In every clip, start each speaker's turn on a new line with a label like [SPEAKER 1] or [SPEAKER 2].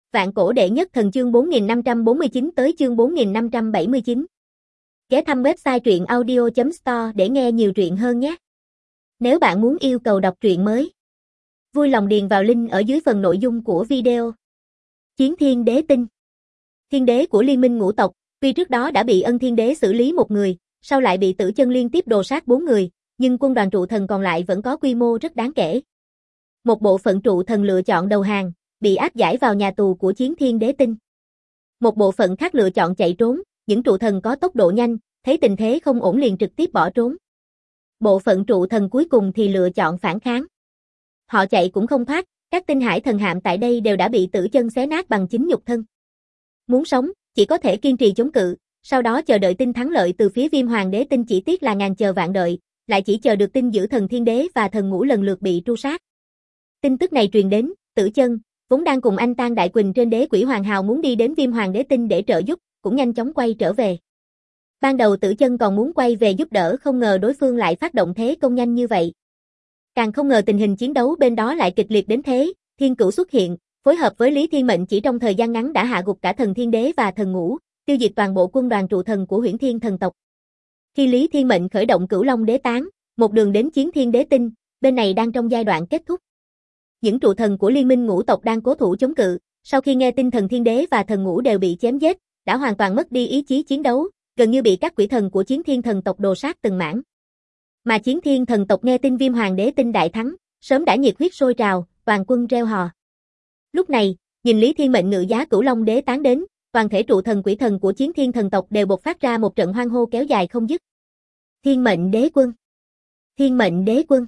[SPEAKER 1] Vạn cổ đệ nhất thần chương 4549 tới chương 4579. Ghé thăm website truyện audio.store để nghe nhiều truyện hơn nhé. Nếu bạn muốn yêu cầu đọc truyện mới, vui lòng điền vào link ở dưới phần nội dung của video. Chiến Thiên Đế Tinh. Thiên đế của Liên minh ngũ tộc, tuy trước đó đã bị Ân Thiên Đế xử lý một người, sau lại bị Tử Chân liên tiếp đồ sát 4 người, nhưng quân đoàn trụ thần còn lại vẫn có quy mô rất đáng kể. Một bộ phận trụ thần lựa chọn đầu hàng, bị áp giải vào nhà tù của Chiến Thiên Đế Tinh. Một bộ phận khác lựa chọn chạy trốn, những trụ thần có tốc độ nhanh, thấy tình thế không ổn liền trực tiếp bỏ trốn. Bộ phận trụ thần cuối cùng thì lựa chọn phản kháng. Họ chạy cũng không thoát, các tinh hải thần hạm tại đây đều đã bị Tử Chân xé nát bằng chính nhục thân. Muốn sống, chỉ có thể kiên trì chống cự, sau đó chờ đợi tin thắng lợi từ phía Viêm Hoàng Đế Tinh, chỉ tiếc là ngàn chờ vạn đợi, lại chỉ chờ được tin giữ Thần Thiên Đế và Thần Ngũ lần lượt bị tru sát. Tin tức này truyền đến, Tử Chân, vốn đang cùng anh Tang Đại Quỳnh trên Đế Quỷ Hoàng Hào muốn đi đến Viêm Hoàng Đế Tinh để trợ giúp, cũng nhanh chóng quay trở về. Ban đầu Tử Chân còn muốn quay về giúp đỡ, không ngờ đối phương lại phát động thế công nhanh như vậy. Càng không ngờ tình hình chiến đấu bên đó lại kịch liệt đến thế, Thiên Cửu xuất hiện, phối hợp với Lý Thiên Mệnh chỉ trong thời gian ngắn đã hạ gục cả Thần Thiên Đế và Thần Ngũ, tiêu diệt toàn bộ quân đoàn trụ thần của Huyễn Thiên thần tộc. Khi Lý Thiên Mệnh khởi động Cửu Long Đế Tán, một đường đến Chiến Thiên Đế Tinh, bên này đang trong giai đoạn kết thúc. Những trụ thần của Liên minh ngũ tộc đang cố thủ chống cự, sau khi nghe tin Thần Thiên Đế và Thần Ngũ đều bị chém giết, đã hoàn toàn mất đi ý chí chiến đấu, gần như bị các quỷ thần của Chiến Thiên thần tộc đồ sát từng mảng. Mà Chiến Thiên thần tộc nghe tin Viêm Hoàng Đế Tinh đại thắng, sớm đã nhiệt huyết sôi trào, toàn quân reo hò. Lúc này, nhìn Lý Thiên Mệnh ngự giá Cửu Long Đế Tán đến, toàn thể trụ thần quỷ thần của Chiến Thiên thần tộc đều bộc phát ra một trận hoan hô kéo dài không dứt. Thiên Mệnh Đế Quân, Thiên Mệnh Đế Quân.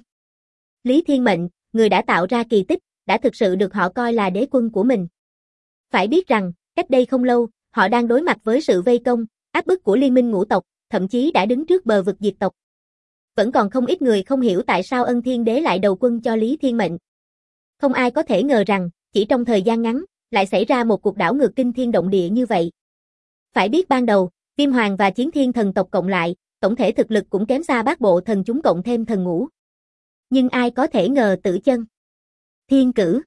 [SPEAKER 1] Lý Thiên Mệnh, người đã tạo ra kỳ tích, đã thực sự được họ coi là đế quân của mình. Phải biết rằng, cách đây không lâu, họ đang đối mặt với sự vây công, áp bức của Liên minh ngũ tộc, thậm chí đã đứng trước bờ vực diệt tộc. Vẫn còn không ít người không hiểu tại sao Ân Thiên Đế lại đầu quân cho Lý Thiên Mệnh. Không ai có thể ngờ rằng, chỉ trong thời gian ngắn, lại xảy ra một cuộc đảo ngược kinh thiên động địa như vậy. Phải biết ban đầu, Viêm Hoàng và Chiến Thiên thần tộc cộng lại, tổng thể thực lực cũng kém xa bát bộ thần chúng cộng thêm Thần Ngũ. Nhưng ai có thể ngờ Tử Chân, Thiên Cử.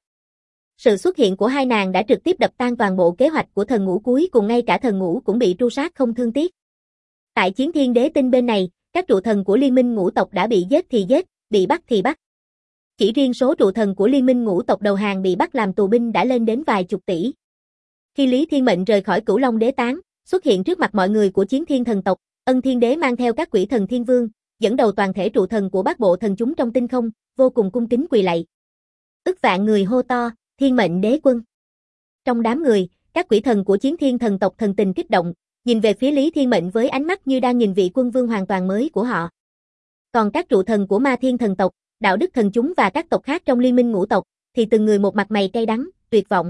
[SPEAKER 1] Sự xuất hiện của hai nàng đã trực tiếp đập tan toàn bộ kế hoạch của Thần Ngũ, cuối cùng ngay cả Thần Ngũ cũng bị tru sát không thương tiếc. Tại Chiến Thiên Đế Tinh bên này, các trụ thần của Liên minh ngũ tộc đã bị giết thì giết, bị bắt thì bắt. Chỉ riêng số trụ thần của Liên minh ngũ tộc đầu hàng bị bắt làm tù binh đã lên đến vài chục tỷ. Khi Lý Thiên Mệnh rời khỏi Cửu Long Đế Tán, xuất hiện trước mặt mọi người của Chiến Thiên thần tộc, Ân Thiên Đế mang theo các quỷ thần thiên vương, dẫn đầu toàn thể trụ thần của bát bộ thần chúng trong tinh không, vô cùng cung kính quỳ lạy. Ức vạn người hô to, Thiên Mệnh Đế Quân. Trong đám người, các quỷ thần của Chiến Thiên thần tộc thần tình kích động, nhìn về phía Lý Thiên Mệnh với ánh mắt như đang nhìn vị quân vương hoàn toàn mới của họ. Còn các trụ thần của Ma Thiên thần tộc, Đạo Đức thần chúng và các tộc khác trong Liên minh ngũ tộc, thì từng người một mặt mày cay đắng, tuyệt vọng.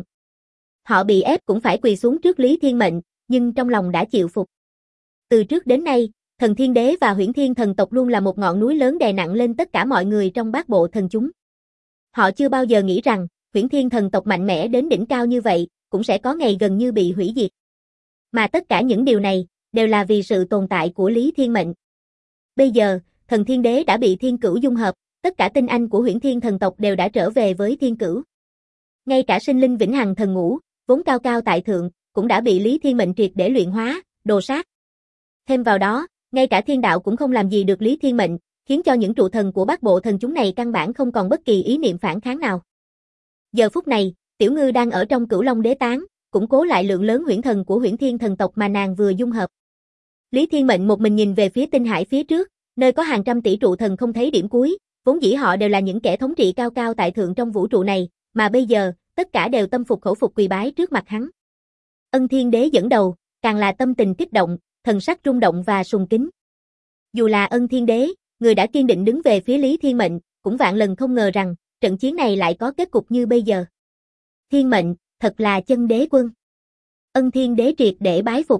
[SPEAKER 1] Họ bị ép cũng phải quỳ xuống trước Lý Thiên Mệnh, nhưng trong lòng đã chịu phục. Từ trước đến nay, Thần Thiên Đế và Huyễn Thiên thần tộc luôn là một ngọn núi lớn đè nặng lên tất cả mọi người trong bát bộ thần chúng. Họ chưa bao giờ nghĩ rằng, Huyễn Thiên thần tộc mạnh mẽ đến đỉnh cao như vậy, cũng sẽ có ngày gần như bị hủy diệt. Mà tất cả những điều này, đều là vì sự tồn tại của Lý Thiên Mệnh. Bây giờ, Thần Thiên Đế đã bị Thiên Cửu dung hợp, tất cả tinh anh của Huyễn Thiên thần tộc đều đã trở về với Thiên Cửu. Ngay cả sinh linh vĩnh hằng Thần Ngũ, vốn cao cao tại thượng, cũng đã bị Lý Thiên Mệnh triệt để luyện hóa, đồ sát. Thêm vào đó, ngay cả thiên đạo cũng không làm gì được Lý Thiên Mệnh, khiến cho những trụ thần của bát bộ thần chúng này căn bản không còn bất kỳ ý niệm phản kháng nào. Giờ phút này, Tiểu Ngư đang ở trong Cửu Long Đế Tán, củng cố lại lượng lớn huyễn thần của Huyễn Thiên thần tộc mà nàng vừa dung hợp. Lý Thiên Mệnh một mình nhìn về phía tinh hải phía trước, nơi có hàng trăm tỷ trụ thần không thấy điểm cuối, vốn dĩ họ đều là những kẻ thống trị cao cao tại thượng trong vũ trụ này, mà bây giờ, tất cả đều tâm phục khẩu phục quỳ bái trước mặt hắn. Ân Thiên Đế dẫn đầu, càng là tâm tình kích động, thần sắc rung động và sùng kính. Dù là Ân Thiên Đế, người đã kiên định đứng về phía Lý Thiên Mệnh, cũng vạn lần không ngờ rằng, trận chiến này lại có kết cục như bây giờ. Thiên Mệnh, thật là chân đế quân. Ân Thiên Đế triệt để bái phục.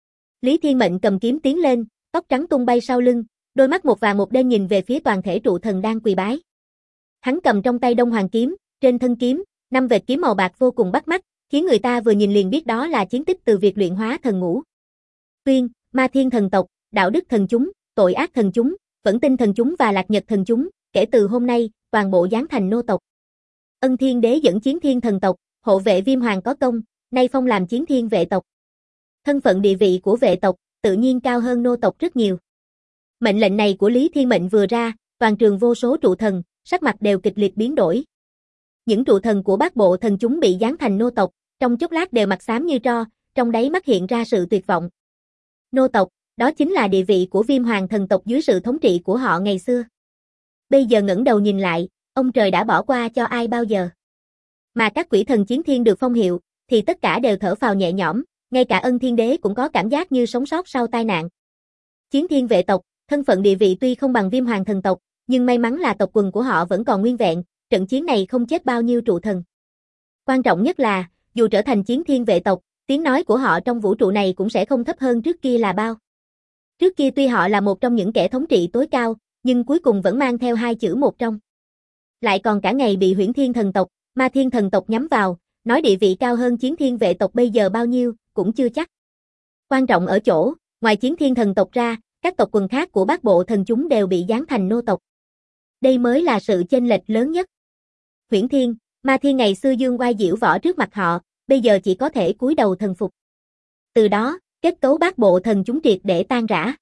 [SPEAKER 1] Lý Thiên Mệnh cầm kiếm tiến lên, tóc trắng tung bay sau lưng, đôi mắt một vàng một đen nhìn về phía toàn thể trụ thần đang quỳ bái. Hắn cầm trong tay Đông Hoàng kiếm, trên thân kiếm, 5 vệt kiếm màu bạc vô cùng bắt mắt, khiến người ta vừa nhìn liền biết đó là chiến tích từ việc luyện hóa Thần Ngũ. Tuyên, Ma Thiên thần tộc, Đạo Đức thần chúng, Tội ác thần chúng, Vẫn Tinh thần chúng và Lạc Nhật thần chúng, kể từ hôm nay, toàn bộ giáng thành nô tộc. Ân Thiên Đế dẫn Chiến Thiên thần tộc, hộ vệ Viêm Hoàng có công, nay phong làm chiến thiên vệ tộc. Thân phận địa vị của vệ tộc tự nhiên cao hơn nô tộc rất nhiều. Mệnh lệnh này của Lý Thiên Mệnh vừa ra, toàn trường vô số trụ thần, sắc mặt đều kịch liệt biến đổi. Những trụ thần của Bát Bộ Thần chúng bị giáng thành nô tộc, trong chốc lát đều mặt xám như tro, trong đáy mắt hiện ra sự tuyệt vọng. Nô tộc, đó chính là địa vị của Viêm Hoàng thần tộc dưới sự thống trị của họ ngày xưa. Bây giờ ngẩng đầu nhìn lại, ông trời đã bỏ qua cho ai bao giờ. Mà các quỷ thần chiến thiên được phong hiệu, thì tất cả đều thở phào nhẹ nhõm, ngay cả Ân Thiên Đế cũng có cảm giác như sống sót sau tai nạn. Chiến thiên vệ tộc, thân phận địa vị tuy không bằng Viêm Hoàng thần tộc, nhưng may mắn là tộc quần của họ vẫn còn nguyên vẹn, trận chiến này không chết bao nhiêu trụ thần. Quan trọng nhất là, dù trở thành chiến thiên vệ tộc, tiếng nói của họ trong vũ trụ này cũng sẽ không thấp hơn trước kia là bao. Trước kia tuy họ là một trong những kẻ thống trị tối cao, nhưng cuối cùng vẫn mang theo hai chữ một trong. Lại còn cả ngày bị Huyễn Thiên thần tộc, Ma Thiên thần tộc nhắm vào, nói địa vị cao hơn chiến thiên vệ tộc bây giờ bao nhiêu, cũng chưa chắc. Quan trọng ở chỗ, ngoài chiến thiên thần tộc ra, các tộc quần khác của Bát Bộ Thần chúng đều bị giáng thành nô tộc. Đây mới là sự chênh lệch lớn nhất. Huyễn Thiên, Ma Thiên ngày xưa dương oai diễu võ trước mặt họ, bây giờ chỉ có thể cúi đầu thần phục. Từ đó, kết cấu Bát Bộ Thần chúng triệt để tan rã.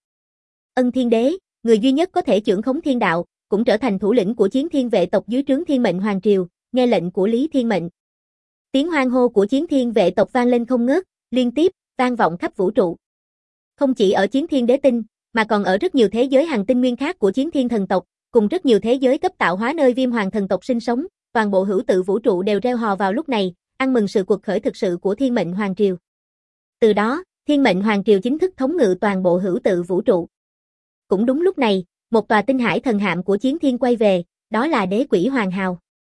[SPEAKER 1] Ân Thiên Đế, người duy nhất có thể chưởng khống thiên đạo, cũng trở thành thủ lĩnh của chiến thiên vệ tộc dưới trướng Thiên Mệnh Hoàng Triều, nghe lệnh của Lý Thiên Mệnh. Tiếng hoan hô của chiến thiên vệ tộc vang lên không ngớt, liên tiếp, vang vọng khắp vũ trụ. Không chỉ ở chiến thiên đế tinh, mà còn ở rất nhiều thế giới hành tinh nguyên khác của chiến thiên thần tộc, cùng rất nhiều thế giới cấp tạo hóa nơi Viêm Hoàng thần tộc sinh sống, toàn bộ hữu tự vũ trụ đều reo hò vào lúc này, ăn mừng sự cuộc khởi thực sự của Thiên Mệnh Hoàng Triều. Từ đó, Thiên Mệnh Hoàng Triều chính thức thống ngự toàn bộ hữu tự vũ trụ. Cũng đúng lúc này, một tòa tinh hải thần hạm của chiến thiên quay về, đó là đế quỷ Hoàng Hào.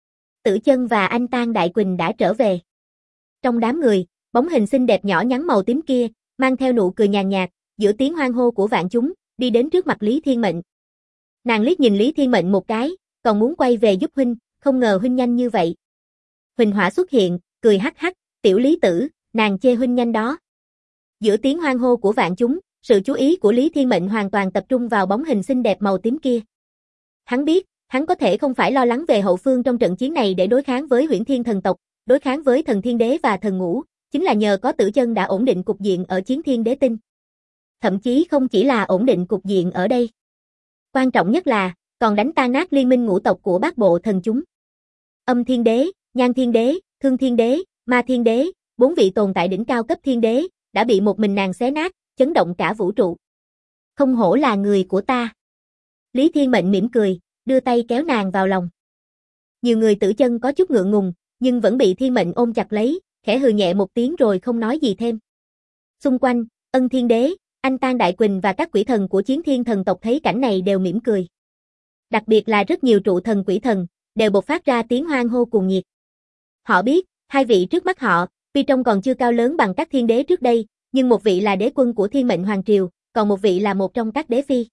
[SPEAKER 1] Tử Chân và Anh Tang Đại Quỳnh đã trở về. Trong đám người, bóng hình xinh đẹp nhỏ nhắn màu tím kia, mang theo nụ cười nhàn nhạt, giữa tiếng hoan hô của vạn chúng, đi đến trước mặt Lý Thiên Mệnh. Nàng liếc nhìn Lý Thiên Mệnh một cái, còn muốn quay về giúp huynh, không ngờ huynh nhanh như vậy. Huỳnh Hỏa xuất hiện, cười hắc hắc, tiểu Lý tử, nàng chê huynh nhanh đó. Giữa tiếng hoan hô của vạn chúng, sự chú ý của Lý Thiên Mệnh hoàn toàn tập trung vào bóng hình xinh đẹp màu tím kia. Hắn biết, hắn có thể không phải lo lắng về hậu phương trong trận chiến này để đối kháng với Huyễn Thiên thần tộc, đối kháng với Thần Thiên Đế và Thần Ngũ, chính là nhờ có Tử Chân đã ổn định cục diện ở chiến thiên đế tinh. Thậm chí không chỉ là ổn định cục diện ở đây. Quan trọng nhất là, còn đánh tan nát liên minh ngũ tộc của Bát Bộ Thần chúng. Âm Thiên Đế, Nhan Thiên Đế, Thương Thiên Đế, Ma Thiên Đế, 4 vị tồn tại đỉnh cao cấp thiên đế, đã bị một mình nàng xé nát, chấn động cả vũ trụ. Không hổ là người của ta. Lý Thiên Mệnh mỉm cười, đưa tay kéo nàng vào lòng. Nhiều người Tử Chân có chút ngượng ngùng, nhưng vẫn bị Thiên Mệnh ôm chặt lấy, khẽ hừ nhẹ một tiếng rồi không nói gì thêm. Xung quanh, Ân Thiên Đế, Anh Tang Đại Quỳnh và các quỷ thần của chiến thiên thần tộc thấy cảnh này đều mỉm cười. Đặc biệt là rất nhiều trụ thần quỷ thần, đều bộc phát ra tiếng hoan hô cuồng nhiệt. Họ biết, hai vị trước mắt họ, tuy trông còn chưa cao lớn bằng các thiên đế trước đây, nhưng một vị là đế quân của Thiên Mệnh Hoàng Triều, còn một vị là một trong các đế phi.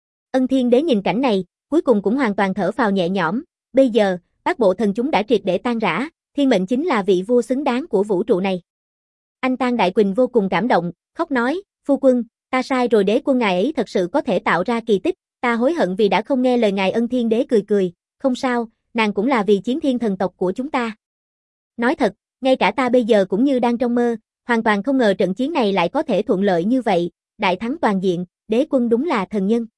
[SPEAKER 1] Ân Thiên Đế nhìn cảnh này, cuối cùng cũng hoàn toàn thở phào nhẹ nhõm, bây giờ, Bát Bộ Thần chúng đã triệt để tan rã, Thiên Mệnh chính là vị vua xứng đáng của vũ trụ này. Anh Tang Đại Quỳnh vô cùng cảm động, khóc nói, phu quân, ta sai rồi, đế quân ngài ấy thật sự có thể tạo ra kỳ tích, ta hối hận vì đã không nghe lời ngài. Ân Thiên Đế cười cười, không sao, nàng cũng là vì chiến thiên thần tộc của chúng ta. Nói thật, ngay cả ta bây giờ cũng như đang trong mơ, hoàn toàn không ngờ trận chiến này lại có thể thuận lợi như vậy, đại thắng toàn diện, đế quân đúng là thần nhân.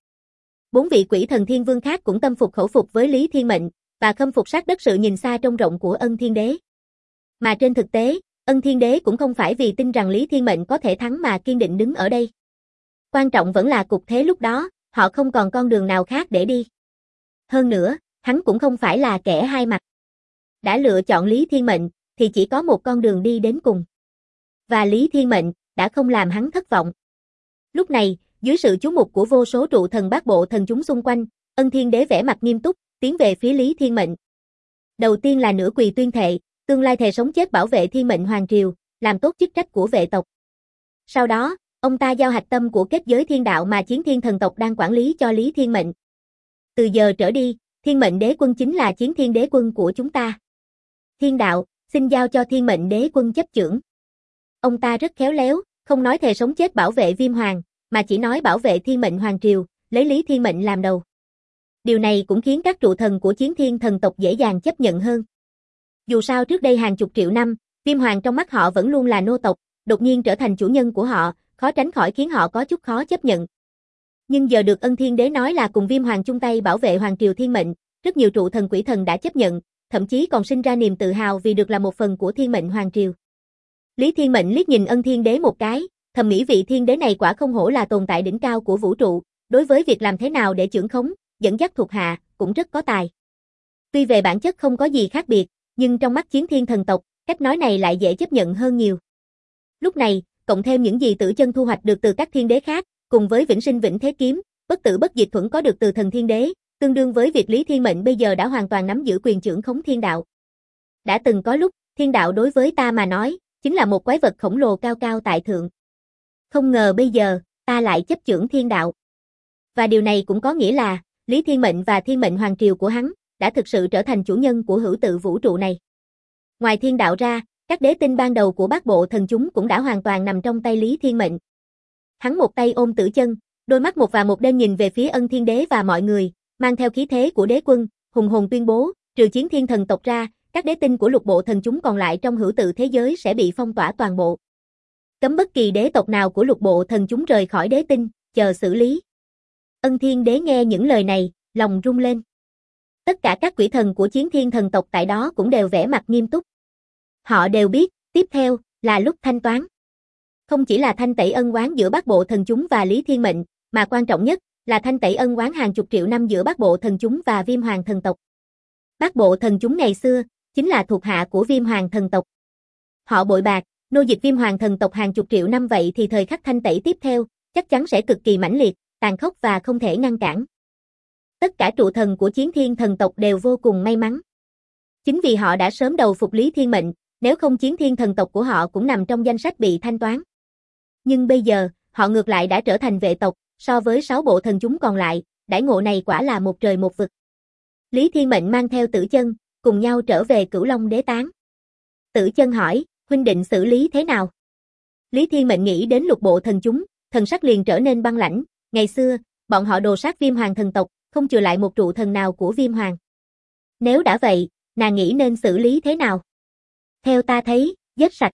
[SPEAKER 1] 4 vị quỷ thần thiên vương khác cũng tâm phục khẩu phục với Lý Thiên Mệnh, và khâm phục sát đất sự nhìn xa trông rộng của Ân Thiên Đế. Mà trên thực tế, Ân Thiên Đế cũng không phải vì tin rằng Lý Thiên Mệnh có thể thắng mà kiên định đứng ở đây. Quan trọng vẫn là cục thế lúc đó, họ không còn con đường nào khác để đi. Hơn nữa, hắn cũng không phải là kẻ hai mặt. Đã lựa chọn Lý Thiên Mệnh, thì chỉ có một con đường đi đến cùng. Và Lý Thiên Mệnh đã không làm hắn thất vọng. Lúc này, dưới sự chú mục của vô số trụ thần Bát Bộ Thần chúng xung quanh, Ân Thiên Đế vẻ mặt nghiêm túc, tiến về phía Lý Thiên Mệnh. Đầu tiên là nửa quỳ tuyên thệ, tương lai thề sống chết bảo vệ Thiên Mệnh Hoàng Triều, làm tốt chức trách của vệ tộc. Sau đó, ông ta giao hạch tâm của kết giới thiên đạo mà chiến thiên thần tộc đang quản lý cho Lý Thiên Mệnh. Từ giờ trở đi, Thiên Mệnh Đế quân chính là chiến thiên đế quân của chúng ta. Thiên đạo, xin giao cho Thiên Mệnh Đế quân chấp chưởng. Ông ta rất khéo léo, không nói thề sống chết bảo vệ Viêm Hoàng, mà chỉ nói bảo vệ Thiên Mệnh Hoàng Triều, lấy Lý Thiên Mệnh làm đầu. Điều này cũng khiến các trụ thần của chiến thiên thần tộc dễ dàng chấp nhận hơn. Dù sao trước đây hàng chục triệu năm, Viêm Hoàng trong mắt họ vẫn luôn là nô tộc, đột nhiên trở thành chủ nhân của họ, khó tránh khỏi khiến họ có chút khó chấp nhận. Nhưng giờ được Ân Thiên Đế nói là cùng Viêm Hoàng chung tay bảo vệ Hoàng triều thiên mệnh, rất nhiều trụ thần quỷ thần đã chấp nhận, thậm chí còn sinh ra niềm tự hào vì được là một phần của thiên mệnh Hoàng triều. Lý Thiên Mệnh liếc nhìn Ân Thiên Đế một cái, thầm nghĩ vị thiên đế này quả không hổ là tồn tại đỉnh cao của vũ trụ, đối với việc làm thế nào để chưởng khống, dẫn dắt thuộc hạ, cũng rất có tài. Tuy về bản chất không có gì khác biệt, nhưng trong mắt Chiến Thiên thần tộc, cách nói này lại dễ chấp nhận hơn nhiều. Lúc này, cộng thêm những gì Tử Chân thu hoạch được từ các thiên đế khác, cùng với vĩnh sinh vĩnh thế kiếm, bất tử bất diệt thuẫn có được từ thần thiên đế, tương đương với việc Lý Thiên Mệnh bây giờ đã hoàn toàn nắm giữ quyền chưởng khống thiên đạo. Đã từng có lúc, thiên đạo đối với ta mà nói, chính là một quái vật khổng lồ cao cao tại thượng. Không ngờ bây giờ, ta lại chấp chưởng thiên đạo. Và điều này cũng có nghĩa là, Lý Thiên Mệnh và thiên mệnh hoàng triều của hắn, đã thực sự trở thành chủ nhân của hữu tự vũ trụ này. Ngoài thiên đạo ra, các đế tinh ban đầu của bát bộ thần chúng cũng đã hoàn toàn nằm trong tay Lý Thiên Mệnh. Hắn một tay ôm Tử Chân, đôi mắt một và một đen nhìn về phía Ân Thiên Đế và mọi người, mang theo khí thế của đế quân, hùng hồn tuyên bố, trừ Chiến Thiên thần tộc ra, các đế tinh của lục bộ thần chúng còn lại trong hữu tự thế giới sẽ bị phong tỏa toàn bộ. Cấm bất kỳ đế tộc nào của lục bộ thần chúng rời khỏi đế tinh, chờ xử lý. Ân Thiên Đế nghe những lời này, lòng rung lên. Tất cả các quỷ thần của Chiến Thiên thần tộc tại đó cũng đều vẻ mặt nghiêm túc. Họ đều biết, tiếp theo, là lúc thanh toán. Không chỉ là thanh tẩy ân oán giữa bát bộ thần chúng và Lý Thiên Mệnh, mà quan trọng nhất, là thanh tẩy ân oán hàng chục triệu năm giữa bát bộ thần chúng và Viêm Hoàng thần tộc. Bát bộ thần chúng ngày xưa, chính là thuộc hạ của Viêm Hoàng thần tộc. Họ bội bạc, nô dịch Viêm Hoàng thần tộc hàng chục triệu năm vậy thì thời khắc thanh tẩy tiếp theo, chắc chắn sẽ cực kỳ mãnh liệt, tàn khốc và không thể ngăn cản. Tất cả trụ thần của Chiến Thiên thần tộc đều vô cùng may mắn. Chính vì họ đã sớm đầu phục Lý Thiên Mệnh, nếu không Chiến Thiên thần tộc của họ cũng nằm trong danh sách bị thanh toán. Nhưng bây giờ, họ ngược lại đã trở thành vệ tộc, so với 6 bộ thần chúng còn lại, đãi ngộ này quả là một trời một vực. Lý Thiên Mệnh mang theo Tử Chân, cùng nhau trở về Cửu Long Đế Tán. Tử Chân hỏi, huynh định xử lý thế nào? Lý Thiên Mệnh nghĩ đến lục bộ thần chúng, thần sắc liền trở nên băng lãnh, ngày xưa, bọn họ đồ sát Viêm Hoàng thần tộc, không chừa lại một trụ thần nào của Viêm Hoàng. Nếu đã vậy, nàng nghĩ nên xử lý thế nào? Theo ta thấy, giết sạch.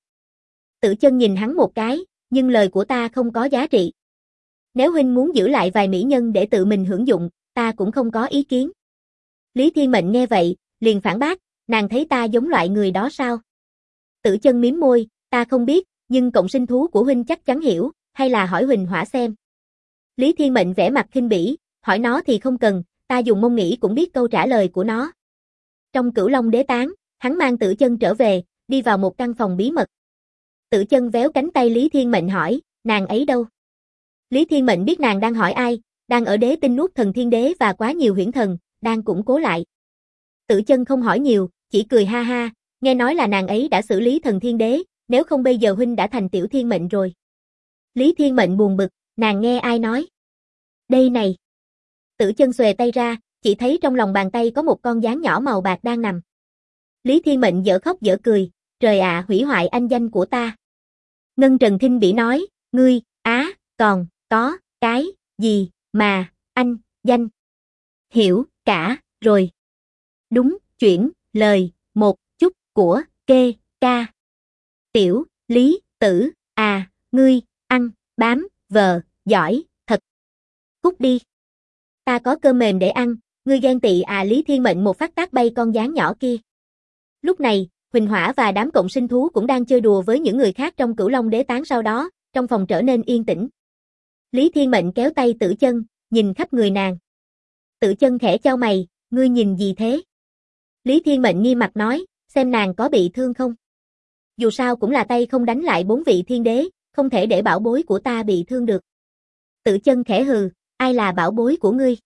[SPEAKER 1] Tử Chân nhìn hắn một cái, nhưng lời của ta không có giá trị. Nếu huynh muốn giữ lại vài mỹ nhân để tự mình hưởng dụng, ta cũng không có ý kiến. Lý Thiên Mệnh nghe vậy, liền phản bác, nàng thấy ta giống loại người đó sao? Tử Chân mím môi, ta không biết, nhưng cộng sinh thú của huynh chắc chắn hiểu, hay là hỏi Huỳnh Hỏa xem. Lý Thiên Mệnh vẻ mặt khinh bỉ, hỏi nó thì không cần, ta dùng mông nghĩ cũng biết câu trả lời của nó. Trong Cửu Long Đế Tán, hắn mang Tử Chân trở về, đi vào một căn phòng bí mật. Tử Chân véo cánh tay Lý Thiên Mệnh hỏi, nàng ấy đâu? Lý Thiên Mệnh biết nàng đang hỏi ai, đang ở đế tinh nuốt thần thiên đế và quá nhiều huyễn thần, đang củng cố lại. Tử Chân không hỏi nhiều, chỉ cười ha ha, nghe nói là nàng ấy đã xử lý thần thiên đế, nếu không bây giờ huynh đã thành tiểu thiên mệnh rồi. Lý Thiên Mệnh buồn bực, nàng nghe ai nói? Đây này. Tử Chân xuề tay ra, chỉ thấy trong lòng bàn tay có một con gián nhỏ màu bạc đang nằm. Lý Thiên Mệnh dở khóc dở cười, trời ạ, hủy hoại anh danh của ta. Ngân Trần khinh bỉ nói, ngươi, còn, có, cái, gì, mà, anh, danh. Hiểu, cả, rồi. Đúng, chuyển, lời, một, chút, của, kê, ca. Tiểu, Lý, Tử, ngươi, ăn, bám, vợ, giỏi, thật. Cút đi. Ta có cơm mềm để ăn, ngươi ghen tị Lý Thiên Mệnh một phát tát bay con gián nhỏ kia. Lúc này, Huỳnh Hỏa và đám cộng sinh thú cũng đang chơi đùa với những người khác trong Cửu Long Đế Tán sau đó, trong phòng trở nên yên tĩnh. Lý Thiên Mệnh kéo tay Tử Chân, nhìn khắp người nàng. Tử Chân khẽ chau mày, ngươi nhìn gì thế? Lý Thiên Mệnh nghiêm mặt nói, xem nàng có bị thương không? Dù sao cũng là tay không đánh lại 4 vị thiên đế, không thể để bảo bối của ta bị thương được. Tử Chân khẽ hừ, ai là bảo bối của ngươi?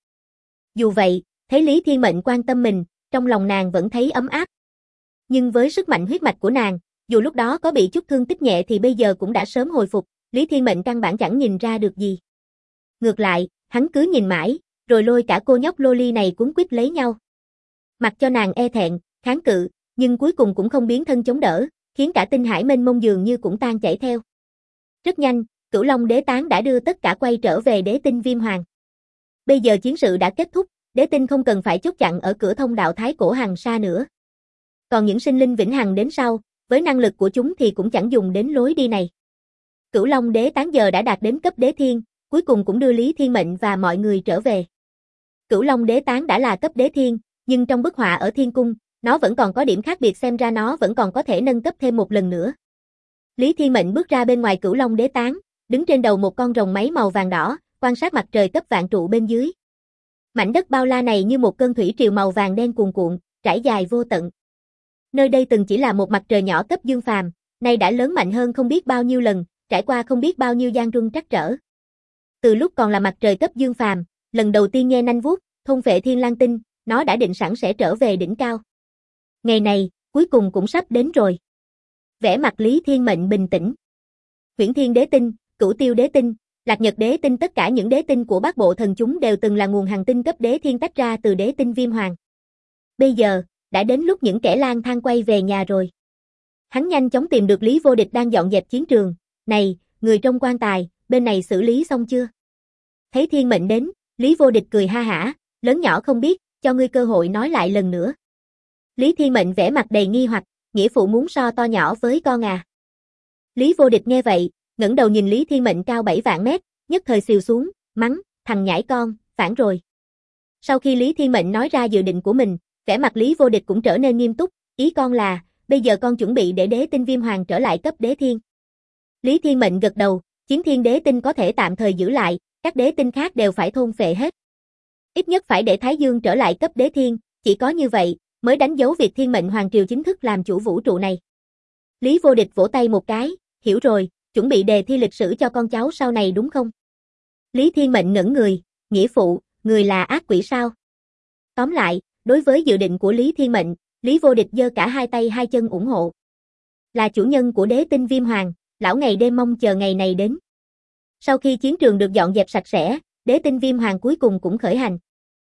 [SPEAKER 1] Dù vậy, thấy Lý Thiên Mệnh quan tâm mình, trong lòng nàng vẫn thấy ấm áp. Nhưng với sức mạnh huyết mạch của nàng, dù lúc đó có bị chút thương tích nhẹ thì bây giờ cũng đã sớm hồi phục, Lý Thiên Mệnh căn bản chẳng nhìn ra được gì. Ngược lại, hắn cứ nhìn mãi, rồi lôi cả cô nhóc loli này cuốn quýt lấy nhau. Mặc cho nàng e thẹn, kháng cự, nhưng cuối cùng cũng không biến thân chống đỡ, khiến cả tinh hải mênh mông dường như cũng tan chảy theo. Rất nhanh, Cửu Long Đế Tán đã đưa tất cả quay trở về đế tinh Viêm Hoàng. Bây giờ chiến sự đã kết thúc, đế tinh không cần phải chốt chặn ở cửa thông đạo Thái Cổ Hằng Sa nữa. Còn những sinh linh vĩnh hằng đến sau, với năng lực của chúng thì cũng chẳng dùng đến lối đi này. Cửu Long Đế Tán giờ đã đạt đến cấp Đế Thiên, cuối cùng cũng đưa Lý Thiên Mệnh và mọi người trở về. Cửu Long Đế Tán đã là cấp Đế Thiên, nhưng trong bức họa ở Thiên Cung, nó vẫn còn có điểm khác biệt, xem ra nó vẫn còn có thể nâng cấp thêm một lần nữa. Lý Thiên Mệnh bước ra bên ngoài Cửu Long Đế Tán, đứng trên đầu một con rồng máy màu vàng đỏ, quan sát mặt trời cấp vạn trụ bên dưới. Mảnh đất bao la này như một cơn thủy triều màu vàng đen cuồn cuộn, trải dài vô tận. Nơi đây từng chỉ là một mặt trời nhỏ cấp dương phàm, nay đã lớn mạnh hơn không biết bao nhiêu lần, trải qua không biết bao nhiêu gian truân trắc trở. Từ lúc còn là mặt trời cấp dương phàm, lần đầu tiên nghe nanh vuốt, thôn phệ thiên lang tinh, nó đã định sẵn sẽ trở về đỉnh cao. Ngày này, cuối cùng cũng sắp đến rồi. Vẻ mặt Lý Thiên Mệnh bình tĩnh. Huyễn Thiên Đế Tinh, Cửu Tiêu Đế Tinh, Lạc Nhật Đế Tinh, tất cả những đế tinh của Bát Bộ Thần chúng đều từng là nguồn hành tinh cấp Đế Thiên tách ra từ đế tinh Viêm Hoàng. Bây giờ, đã đến lúc những kẻ lang thang quay về nhà rồi. Hắn nhanh chóng tìm được Lý Vô Địch đang dọn dẹp chiến trường. Này, người trong quan tài, bên này xử lý xong chưa? Thấy Thiên Mệnh đến, Lý Vô Địch cười ha hả, lớn nhỏ không biết, cho ngươi cơ hội nói lại lần nữa. Lý Thiên Mệnh vẻ mặt đầy nghi hoặc, nghĩa phụ muốn so to nhỏ với con à? Lý Vô Địch nghe vậy, ngẩng đầu nhìn Lý Thiên Mệnh cao 7 vạn mét, nhất thời xìu xuống, mắng, thằng nhãi con, phản rồi. Sau khi Lý Thiên Mệnh nói ra dự định của mình, vẻ mặt Lý Vô Địch cũng trở nên nghiêm túc, ý con là, bây giờ con chuẩn bị để đế tinh Viêm Hoàng trở lại cấp Đế Thiên. Lý Thiên Mệnh gật đầu, Chiến Thiên Đế Tinh có thể tạm thời giữ lại, các đế tinh khác đều phải thôn phệ hết. Ít nhất phải để Thái Dương trở lại cấp Đế Thiên, chỉ có như vậy, mới đánh dấu việc Thiên Mệnh Hoàng Triều chính thức làm chủ vũ trụ này. Lý Vô Địch vỗ tay một cái, hiểu rồi, chuẩn bị đề thi lịch sử cho con cháu sau này đúng không? Lý Thiên Mệnh ngẩn người, nghĩa phụ, người là ác quỷ sao? Tóm lại, đối với dự định của Lý Thiên Mệnh, Lý Vô Địch giơ cả hai tay hai chân ủng hộ. Là chủ nhân của đế tinh Viêm Hoàng, lão ngày đêm mong chờ ngày này đến. Sau khi chiến trường được dọn dẹp sạch sẽ, đế tinh Viêm Hoàng cuối cùng cũng khởi hành.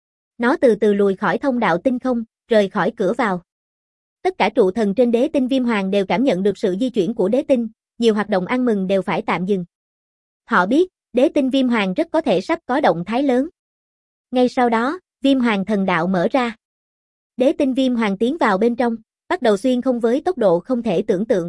[SPEAKER 1] Nó từ từ lùi khỏi thông đạo tinh không, rời khỏi cửa vào. Tất cả trụ thần trên đế tinh Viêm Hoàng đều cảm nhận được sự di chuyển của đế tinh, nhiều hoạt động ăn mừng đều phải tạm dừng. Họ biết, đế tinh Viêm Hoàng rất có thể sắp có động thái lớn. Ngay sau đó, Viêm Hoàng thần đạo mở ra. Đế tinh Viêm Hoàng tiến vào bên trong, bắt đầu xuyên không với tốc độ không thể tưởng tượng.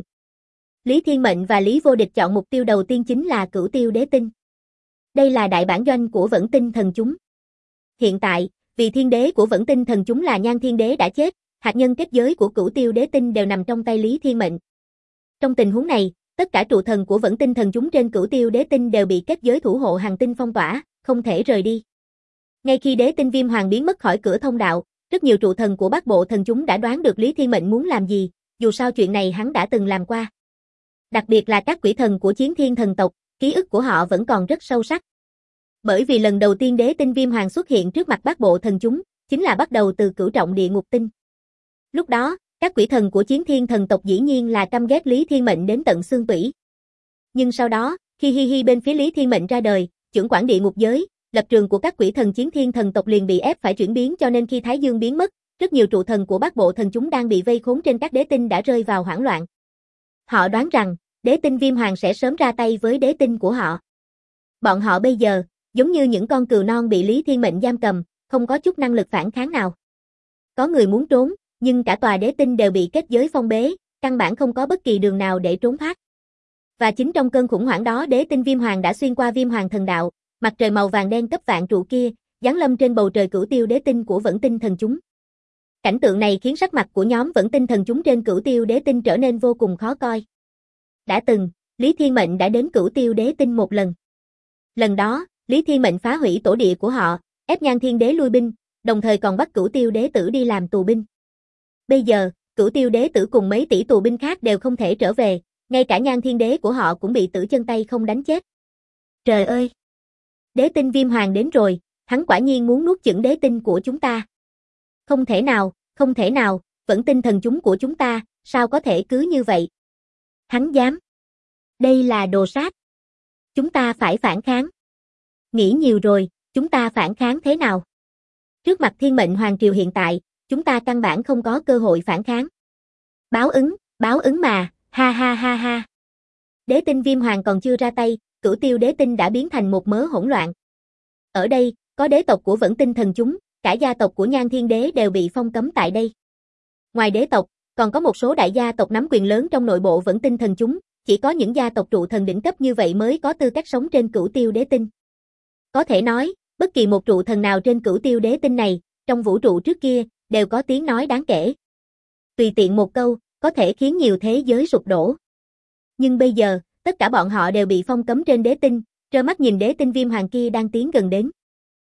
[SPEAKER 1] Lý Thiên Mệnh và Lý Vô Địch chọn mục tiêu đầu tiên chính là Cửu Tiêu Đế Tinh. Đây là đại bản doanh của Vẫn Tinh Thần chúng. Hiện tại, vị thiên đế của Vẫn Tinh Thần chúng là Nhan Thiên Đế đã chết, hạt nhân kết giới của Cửu Tiêu Đế Tinh đều nằm trong tay Lý Thiên Mệnh. Trong tình huống này, tất cả trụ thần của Vẫn Tinh Thần chúng trên Cửu Tiêu Đế Tinh đều bị kết giới thủ hộ hành tinh phong tỏa, không thể rời đi. Ngay khi đế tinh Viêm Hoàng biến mất khỏi cửa thông đạo, rất nhiều trụ thần của Bát Bộ Thần chúng đã đoán được Lý Thiên Mệnh muốn làm gì, dù sao chuyện này hắn đã từng làm qua. Đặc biệt là các quỷ thần của Chiến Thiên thần tộc, ký ức của họ vẫn còn rất sâu sắc. Bởi vì lần đầu tiên đế tinh Viêm Hoàng xuất hiện trước mặt Bát Bộ Thần chúng, chính là bắt đầu từ Cửu Trọng Địa Ngục Tinh. Lúc đó, các quỷ thần của Chiến Thiên thần tộc dĩ nhiên là căm ghét Lý Thiên Mệnh đến tận xương tủy. Nhưng sau đó, khi bên phía Lý Thiên Mệnh ra đời, chưởng quản địa ngục giới, lập trường của các quỷ thần Chiến Thiên thần tộc liền bị ép phải chuyển biến, cho nên khi Thái Dương biến mất, rất nhiều trụ thần của Bát Bộ Thần chúng đang bị vây khốn trên các đế tinh đã rơi vào hoảng loạn. Họ đoán rằng, đế tinh Viêm Hoàng sẽ sớm ra tay với đế tinh của họ. Bọn họ bây giờ, giống như những con cừu non bị Lý Thiên Mệnh giam cầm, không có chút năng lực phản kháng nào. Có người muốn trốn, nhưng cả tòa đế tinh đều bị kết giới phong bế, căn bản không có bất kỳ đường nào để trốn thoát. Và chính trong cơn khủng hoảng đó, đế tinh Viêm Hoàng đã xuyên qua Viêm Hoàng thần đạo, mặt trời màu vàng đen cấp vạn trụ kia, giáng lâm trên bầu trời Cửu Tiêu Đế Tinh của Vẫn Tinh Thần chúng. Cảnh tượng này khiến sắc mặt của nhóm Vẫn Tinh Thần chúng trên Cửu Tiêu Đế Tinh trở nên vô cùng khó coi. Đã từng, Lý Thiên Mệnh đã đến Cửu Tiêu Đế Tinh một lần. Lần đó, Lý Thiên Mệnh phá hủy tổ địa của họ, ép Nhan Thiên Đế lui binh, đồng thời còn bắt Cửu Tiêu Đế Tử đi làm tù binh. Bây giờ, Cửu Tiêu Đế Tử cùng mấy tỷ tù binh khác đều không thể trở về, ngay cả Nhan Thiên Đế của họ cũng bị tử chân tay không đánh chết. Trời ơi! Đế tinh Viêm Hoàng đến rồi, hắn quả nhiên muốn nuốt chửng đế tinh của chúng ta. Không thể nào, Vẫn Tinh Thần chúng của chúng ta, sao có thể cứ như vậy? Hắn dám. Đây là đồ sát. Chúng ta phải phản kháng. Nghĩ nhiều rồi, chúng ta phản kháng thế nào? Trước mặt Thiên Mệnh Hoàng Triều hiện tại, chúng ta căn bản không có cơ hội phản kháng. Báo ứng mà, ha ha ha ha. Đế tinh Viêm Hoàng còn chưa ra tay, Cửu Tiêu Đế Tinh đã biến thành một mớ hỗn loạn. Ở đây, có đế tộc của Vẫn Tinh Thần chúng, cả gia tộc của Nhan Thiên Đế đều bị phong cấm tại đây. Ngoài đế tộc, Còn có một số đại gia tộc nắm quyền lớn trong nội bộ vẫn tin thần chúng, chỉ có những gia tộc trụ thần đỉnh cấp như vậy mới có tư cách sống trên Cửu Tiêu Đế Tinh. Có thể nói, bất kỳ một trụ thần nào trên Cửu Tiêu Đế Tinh này, trong vũ trụ trước kia, đều có tiếng nói đáng kể. Tùy tiện một câu, có thể khiến nhiều thế giới sụp đổ. Nhưng bây giờ, tất cả bọn họ đều bị phong cấm trên đế tinh, trơ mắt nhìn đế tinh Viêm Hoàng kia đang tiến gần đến.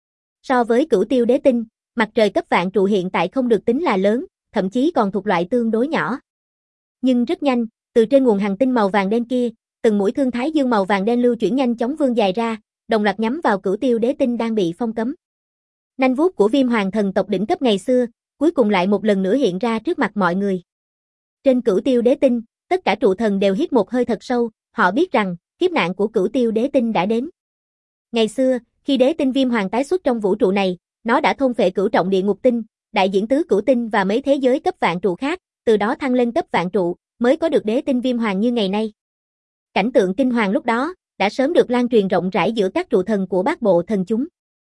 [SPEAKER 1] So với Cửu Tiêu Đế Tinh, mặt trời cấp vạn trụ hiện tại không được tính là lớn, thậm chí còn thuộc loại tương đối nhỏ. Nhưng rất nhanh, từ trên nguồn hành tinh màu vàng đen kia, từng mũi thương thái dương màu vàng đen lưu chuyển nhanh chóng vươn dài ra, đồng loạt nhắm vào Cửu Tiêu Đế Tinh đang bị phong cấm. Nanh vuốt của Viêm Hoàng thần tộc đỉnh cấp ngày xưa, cuối cùng lại một lần nữa hiện ra trước mặt mọi người. Trên Cửu Tiêu Đế Tinh, tất cả trụ thần đều hít một hơi thật sâu, họ biết rằng, kiếp nạn của Cửu Tiêu Đế Tinh đã đến. Ngày xưa, khi đế tinh Viêm Hoàng tái xuất trong vũ trụ này, nó đã thôn phệ cửu trọng địa ngục tinh, đại diễn tứ cửu tinh và mấy thế giới cấp vạn trụ khác, từ đó thăng lên cấp vạn trụ, mới có được đế tinh Viêm Hoàng như ngày nay. Cảnh tượng kinh hoàng lúc đó, đã sớm được lan truyền rộng rãi giữa các trụ thần của bát bộ thần chúng.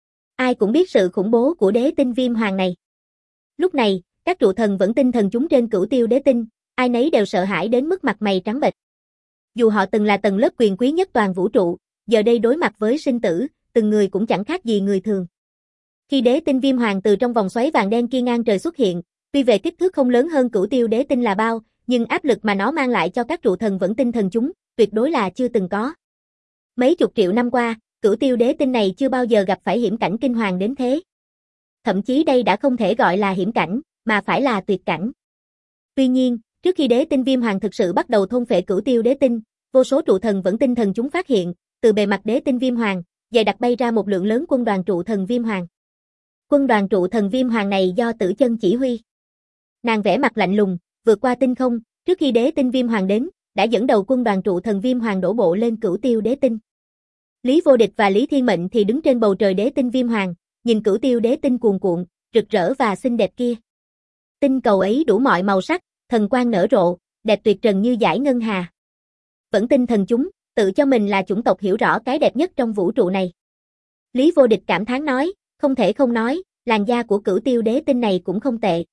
[SPEAKER 1] Ai cũng biết sự khủng bố của đế tinh Viêm Hoàng này. Lúc này, các trụ thần vẫn tin thần chúng trên Cửu Tiêu Đế Tinh, ai nấy đều sợ hãi đến mức mặt mày trắng bệch. Dù họ từng là tầng lớp quyền quý nhất toàn vũ trụ, giờ đây đối mặt với sinh tử, từng người cũng chẳng khác gì người thường. Khi đế tinh Viêm Hoàng từ trong vòng xoáy vàng đen kia ngang trời xuất hiện, tuy về kích thước không lớn hơn Cửu Tiêu Đế Tinh là bao, nhưng áp lực mà nó mang lại cho các trụ thần vẫn tin thần chúng, tuyệt đối là chưa từng có. Mấy chục triệu năm qua, Cửu Tiêu Đế Tinh này chưa bao giờ gặp phải hiểm cảnh kinh hoàng đến thế. Thậm chí đây đã không thể gọi là hiểm cảnh, mà phải là tuyệt cảnh. Tuy nhiên, trước khi đế tinh Viêm Hoàng thực sự bắt đầu thôn phệ Cửu Tiêu Đế Tinh, vô số trụ thần vẫn tin thần chúng phát hiện, từ bề mặt đế tinh Viêm Hoàng, dày đặc bay ra một lượng lớn quân đoàn trụ thần Viêm Hoàng. Quân đoàn trụ thần Viêm Hoàng này do Tử Chân chỉ huy. Nàng vẽ mặt lạnh lùng, vượt qua tinh không, trước khi đế tinh Viêm Hoàng đến, đã dẫn đầu quân đoàn trụ thần Viêm Hoàng đổ bộ lên Cửu Tiêu Đế Tinh. Lý Vô Địch và Lý Thiên Mệnh thì đứng trên bầu trời đế tinh Viêm Hoàng, nhìn Cửu Tiêu Đế Tinh cuồn cuộn, rực rỡ và xinh đẹp kia. Tinh cầu ấy đủ mọi màu sắc, thần quang nở rộ, đẹp tuyệt trần như dải ngân hà. Vẫn tin thần chúng, tự cho mình là chủng tộc hiểu rõ cái đẹp nhất trong vũ trụ này. Lý Vô Địch cảm thán nói, không thể không nói, làn da của Cửu Tiêu Đế Tinh này cũng không tệ.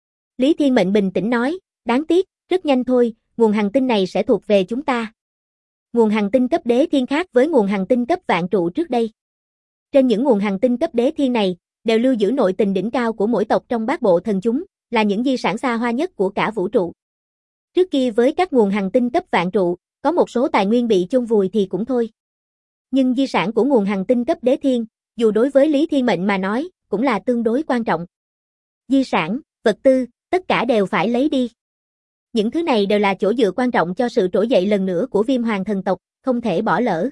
[SPEAKER 1] Lý Thiên Mệnh bình tĩnh nói, đáng tiếc, rất nhanh thôi, nguồn hành tinh này sẽ thuộc về chúng ta. Nguồn hành tinh cấp đế thiên khác với nguồn hành tinh cấp vạn trụ trước đây. Trên những nguồn hành tinh cấp đế thiên này, đều lưu giữ nội tình đỉnh cao của mỗi tộc trong bát bộ thần chúng, là những di sản xa hoa nhất của cả vũ trụ. Trước kia với các nguồn hành tinh cấp vạn trụ, có một số tài nguyên bị chôn vùi thì cũng thôi. Nhưng di sản của nguồn hành tinh cấp đế thiên, dù đối với Lý Thiên Mệnh mà nói, cũng là tương đối quan trọng. Di sản, vật tư, tất cả đều phải lấy đi. Những thứ này đều là chỗ dựa quan trọng cho sự trỗi dậy lần nữa của Viêm Hoàng thần tộc, không thể bỏ lỡ.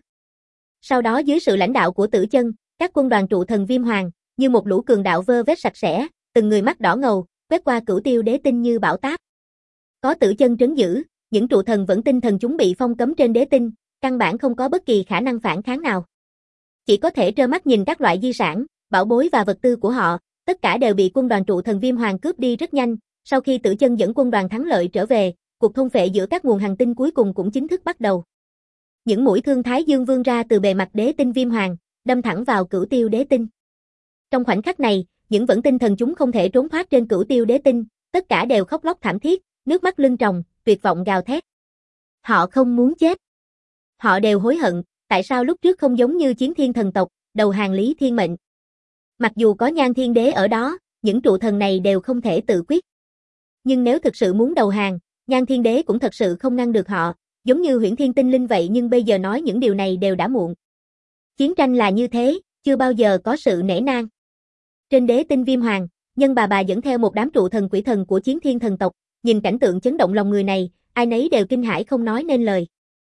[SPEAKER 1] Sau đó dưới sự lãnh đạo của Tử Chân, các quân đoàn trụ thần Viêm Hoàng, như một lũ cường đạo vơ vét sạch sẽ, từng người mắt đỏ ngầu, quét qua Cửu Tiêu Đế Tinh như bão táp. Có Tử Chân trấn giữ, những trụ thần vẫn tin thần chúng bị phong cấm trên đế tinh, căn bản không có bất kỳ khả năng phản kháng nào. Chỉ có thể trơ mắt nhìn các loại di sản, bảo bối và vật tư của họ, tất cả đều bị quân đoàn trụ thần Viêm Hoàng cướp đi rất nhanh. Sau khi Tử Chân dẫn quân đoàn thắng lợi trở về, cuộc thôn phệ giữa các nguồn hành tinh cuối cùng cũng chính thức bắt đầu. Những mũi thương thái dương vươn ra từ bề mặt đế tinh Viêm Hoàng, đâm thẳng vào Cửu Tiêu Đế Tinh. Trong khoảnh khắc này, những vẫn tinh thần chúng không thể trốn thoát trên Cửu Tiêu Đế Tinh, tất cả đều khóc lóc thảm thiết, nước mắt lưng tròng, tuyệt vọng gào thét. Họ không muốn chết. Họ đều hối hận, tại sao lúc trước không giống như Chiến Thiên thần tộc, đầu hàng Lý Thiên Mệnh. Mặc dù có Nhan Thiên Đế ở đó, những trụ thần này đều không thể tự quyết. Nhưng nếu thực sự muốn đầu hàng, Nhan Thiên Đế cũng thật sự không ngăn được họ, giống như Huyễn Thiên Tinh Linh vậy, nhưng bây giờ nói những điều này đều đã muộn. Chiến tranh là như thế, chưa bao giờ có sự nể nang. Trên đế tinh Viêm Hoàng, Nhân bà dẫn theo một đám trụ thần quỷ thần của Chiến Thiên thần tộc, nhìn cảnh tượng chấn động lòng người này, ai nấy đều kinh hãi không nói nên lời.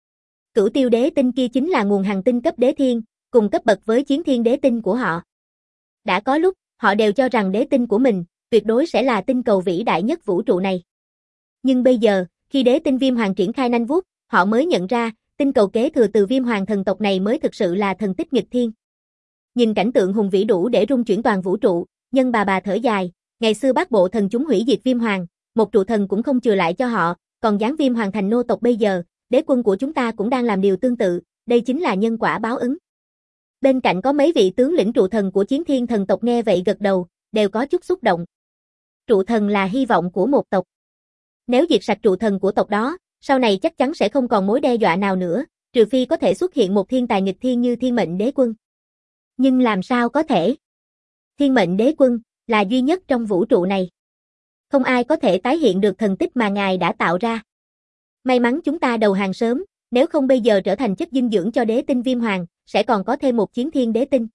[SPEAKER 1] Cửu Tiêu Đế Tinh kia chính là nguồn hành tinh cấp đế thiên, cùng cấp bậc với Chiến Thiên Đế Tinh của họ. Đã có lúc, họ đều cho rằng đế tinh của mình, tuyệt đối sẽ là tinh cầu vĩ đại nhất vũ trụ này. Nhưng bây giờ, khi đế tinh Viêm Hoàng triển khai nanh vuốt, họ mới nhận ra, tinh cầu kế thừa từ Viêm Hoàng thần tộc này mới thực sự là thần tích nghịch thiên. Nhìn cảnh tượng hùng vĩ đủ để rung chuyển toàn vũ trụ, Nhân bà thở dài, ngày xưa bát bộ thần chúng hủy diệt Viêm Hoàng, một trụ thần cũng không chừa lại cho họ, còn giáng Viêm Hoàng thành nô tộc bây giờ, đế quân của chúng ta cũng đang làm điều tương tự, đây chính là nhân quả báo ứng. Bên cạnh có mấy vị tướng lĩnh trụ thần của Chiến Thiên thần tộc nghe vậy gật đầu, đều có chút xúc động. Trụ thần là hy vọng của một tộc. Nếu diệt sạch trụ thần của tộc đó, sau này chắc chắn sẽ không còn mối đe dọa nào nữa, trừ phi có thể xuất hiện một thiên tài nghịch thiên như Thiên Mệnh Đế Quân. Nhưng làm sao có thể? Thiên Mệnh Đế Quân là duy nhất trong vũ trụ này. Không ai có thể tái hiện được thần tích mà ngài đã tạo ra. May mắn chúng ta đầu hàng sớm, nếu không bây giờ trở thành chất dinh dưỡng cho đế tinh Viêm Hoàng, sẽ còn có thêm một chiến thiên đế tinh.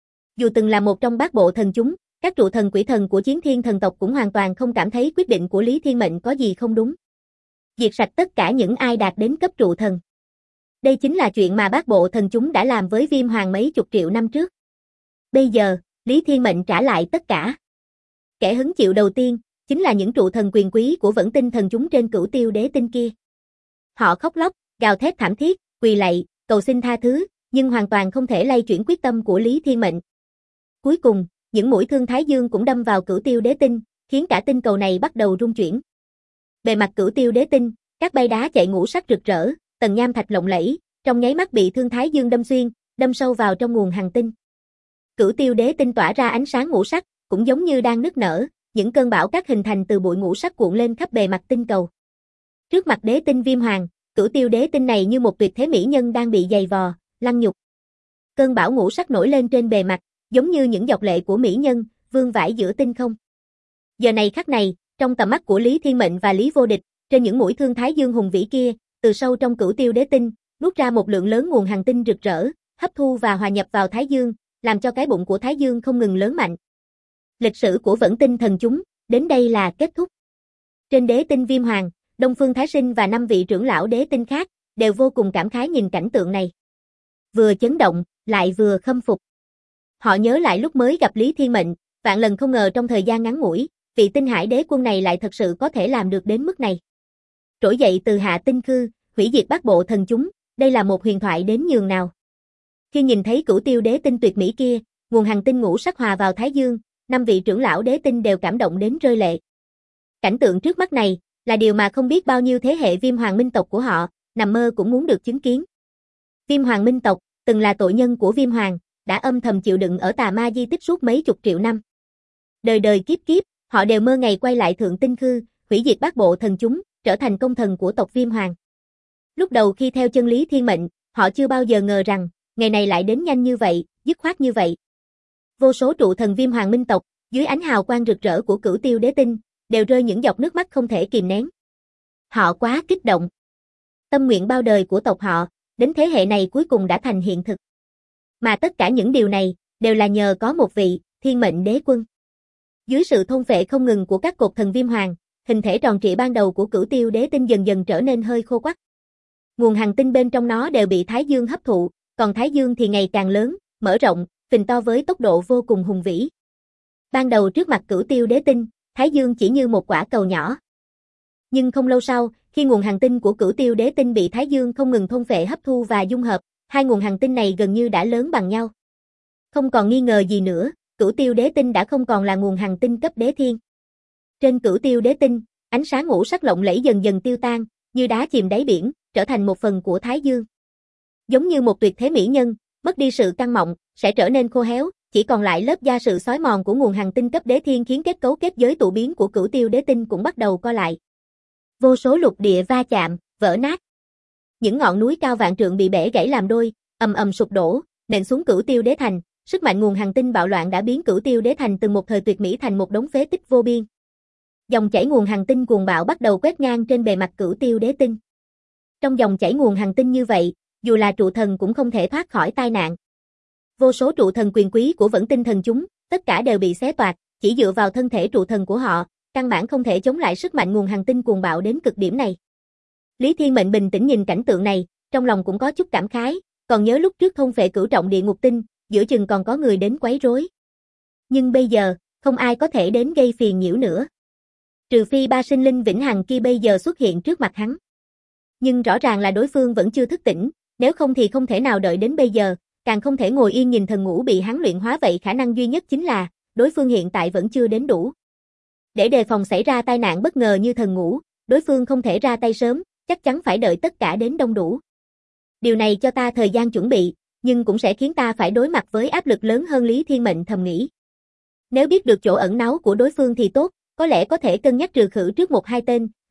[SPEAKER 1] Dù từng là một trong bát bộ thần chúng, các trụ thần quỷ thần của chiến thiên thần tộc cũng hoàn toàn không cảm thấy quyết định của Lý Thiên Mệnh có gì không đúng. Diệt sạch tất cả những ai đạt đến cấp trụ thần. Đây chính là chuyện mà bát bộ thần chúng đã làm với Viêm Hoàng mấy chục triệu năm trước. Bây giờ, Lý Thiên Mệnh trả lại tất cả. Kẻ hứng chịu đầu tiên, chính là những trụ thần quyền quý của Vẫn Tinh thần chúng trên Cửu Tiêu đế tinh kia. Họ khóc lóc, gào thét thảm thiết, quỳ lạy, cầu xin tha thứ, nhưng hoàn toàn không thể lay chuyển quyết tâm của Lý Thiên Mệnh. Cuối cùng, những mũi thương Thái Dương cũng đâm vào Cửu Tiêu đế tinh, khiến cả tinh cầu này bắt đầu rung chuyển. Bề mặt Cửu Tiêu đế tinh, các bay đá chạy ngũ sắc rực rỡ, tầng nham thạch lộng lẫy, trong nháy mắt bị thương Thái Dương đâm xuyên, đâm sâu vào trong nguồn hành tinh. Cửu Tiêu đế tinh tỏa ra ánh sáng ngũ sắc, cũng giống như đang nức nở, những cơn bão cát hình thành từ bụi ngũ sắc cuộn lên khắp bề mặt tinh cầu. Trước mặt đế tinh Viêm Hoàng, Cửu Tiêu đế tinh này như một tuyệt thế mỹ nhân đang bị giày vò, lăng nhục. Cơn bão ngũ sắc nổi lên trên bề mặt, giống như những giọt lệ của mỹ nhân, vương vãi giữa tinh không. Giờ này khắc này, trong tầm mắt của Lý Thiên Mệnh và Lý Vô Địch, trên những mũi thương Thái Dương hùng vĩ kia, từ sâu trong Cửu Tiêu đế tinh, nuốt ra một lượng lớn nguồn hành tinh rực rỡ, hấp thu và hòa nhập vào Thái Dương, làm cho cái bụng của Thái Dương không ngừng lớn mạnh. Lịch sử của Vẫn Tinh thần chúng, đến đây là kết thúc. Trên đế tinh Viêm Hoàng, Đông Phương Thái Sinh và 5 vị trưởng lão đế tinh khác, đều vô cùng cảm khái nhìn cảnh tượng này. Vừa chấn động, lại vừa khâm phục. Họ nhớ lại lúc mới gặp Lý Thiên Mệnh, vạn lần không ngờ trong thời gian ngắn ngủi, vị Tinh Hải đế quân này lại thật sự có thể làm được đến mức này. Trỗi dậy từ hạ tinh khư, hủy diệt bát bộ thần chúng, đây là một huyền thoại đến nhường nào. Khi nhìn thấy Cửu Tiêu đế tinh tuyệt mỹ kia, nguồn hành tinh ngũ sắc hòa vào Thái Dương, 5 vị trưởng lão đế tinh đều cảm động đến rơi lệ. Cảnh tượng trước mắt này, là điều mà không biết bao nhiêu thế hệ Viêm Hoàng minh tộc của họ, nằm mơ cũng muốn được chứng kiến. Viêm Hoàng minh tộc, từng là tội nhân của Viêm Hoàng, đã âm thầm chịu đựng ở tà ma di tích suốt mấy chục triệu năm. Đời đời kiếp kiếp, họ đều mơ ngày quay lại thượng tinh khư, hủy diệt bát bộ thần chúng, trở thành công thần của tộc Viêm Hoàng. Lúc đầu khi theo chân Lý Thiên Mệnh, họ chưa bao giờ ngờ rằng, ngày này lại đến nhanh như vậy, dứt khoát như vậy. Vô số trụ thần Viêm Hoàng minh tộc, dưới ánh hào quang rực rỡ của Cửu Tiêu đế tinh, đều rơi những giọt nước mắt không thể kìm nén. Họ quá kích động. Tâm nguyện bao đời của tộc họ, đến thế hệ này cuối cùng đã thành hiện thực. Mà tất cả những điều này, đều là nhờ có một vị, Thiên Mệnh đế quân. Dưới sự thôn phệ không ngừng của các cột thần Viêm Hoàng, hình thể tròn trịa ban đầu của Cửu Tiêu đế tinh dần dần trở nên hơi khô quắt. Nguồn hành tinh bên trong nó đều bị Thái Dương hấp thụ, còn Thái Dương thì ngày càng lớn, mở rộng, phình to với tốc độ vô cùng hùng vĩ. Ban đầu trước mặt Cửu Tiêu đế tinh, Thái Dương chỉ như một quả cầu nhỏ. Nhưng không lâu sau, khi nguồn hành tinh của Cửu Tiêu đế tinh bị Thái Dương không ngừng thôn phệ hấp thu và dung hợp, hai nguồn hành tinh này gần như đã lớn bằng nhau. Không còn nghi ngờ gì nữa, Cửu Tiêu đế tinh đã không còn là nguồn hành tinh cấp đế thiên. Trên Cửu Tiêu đế tinh, ánh sáng ngũ sắc lộng lẫy dần dần tiêu tan, như đá chìm đáy biển, trở thành một phần của Thái Dương. Giống như một tuyệt thế mỹ nhân, mất đi sự căng mọng, sẽ trở nên khô héo, chỉ còn lại lớp da sự xói mòn của nguồn hành tinh cấp đế thiên khiến kết cấu kết giới tụ biến của Cửu Tiêu đế tinh cũng bắt đầu co lại. Vô số lục địa va chạm, vỡ nát. Những ngọn núi cao vạn trượng bị bẻ gãy làm đôi, ầm ầm sụp đổ, nện xuống Cửu Tiêu đế thành, sức mạnh nguồn hành tinh bạo loạn đã biến Cửu Tiêu đế thành từ một thời tuyệt mỹ thành một đống phế tích vô biên. Dòng chảy nguồn hành tinh cuồng bạo bắt đầu quét ngang trên bề mặt Cửu Tiêu đế tinh. Trong dòng chảy nguồn hành tinh như vậy, dù là trụ thần cũng không thể thoát khỏi tai nạn. Vô số trụ thần quyền quý của Vẫn Tinh thần chúng, tất cả đều bị xé toạc, chỉ dựa vào thân thể trụ thần của họ, căn bản không thể chống lại sức mạnh nguồn hành tinh cuồng bạo đến cực điểm này. Lý Thiên Mệnh bình tĩnh nhìn cảnh tượng này, trong lòng cũng có chút cảm khái, còn nhớ lúc trước thôn phệ cửu trọng địa ngục tinh, giữa chừng còn có người đến quấy rối. Nhưng bây giờ, không ai có thể đến gây phiền nhiễu nữa. Trừ phi ba sinh linh vĩnh hằng kia bây giờ xuất hiện trước mặt hắn. Nhưng rõ ràng là đối phương vẫn chưa thức tỉnh, nếu không thì không thể nào đợi đến bây giờ, càng không thể ngồi yên nhìn thần ngũ bị hắn luyện hóa, vậy khả năng duy nhất chính là, đối phương hiện tại vẫn chưa đến đủ. Để đề phòng xảy ra tai nạn bất ngờ như thần ngũ, đối phương không thể ra tay sớm, chắc chắn phải đợi tất cả đến đông đủ. Điều này cho ta thời gian chuẩn bị, nhưng cũng sẽ khiến ta phải đối mặt với áp lực lớn hơn, Lý Thiên Mệnh thầm nghĩ. Nếu biết được chỗ ẩn náu của đối phương thì tốt, có lẽ có thể cân nhắc trừ khử trước một hai tên,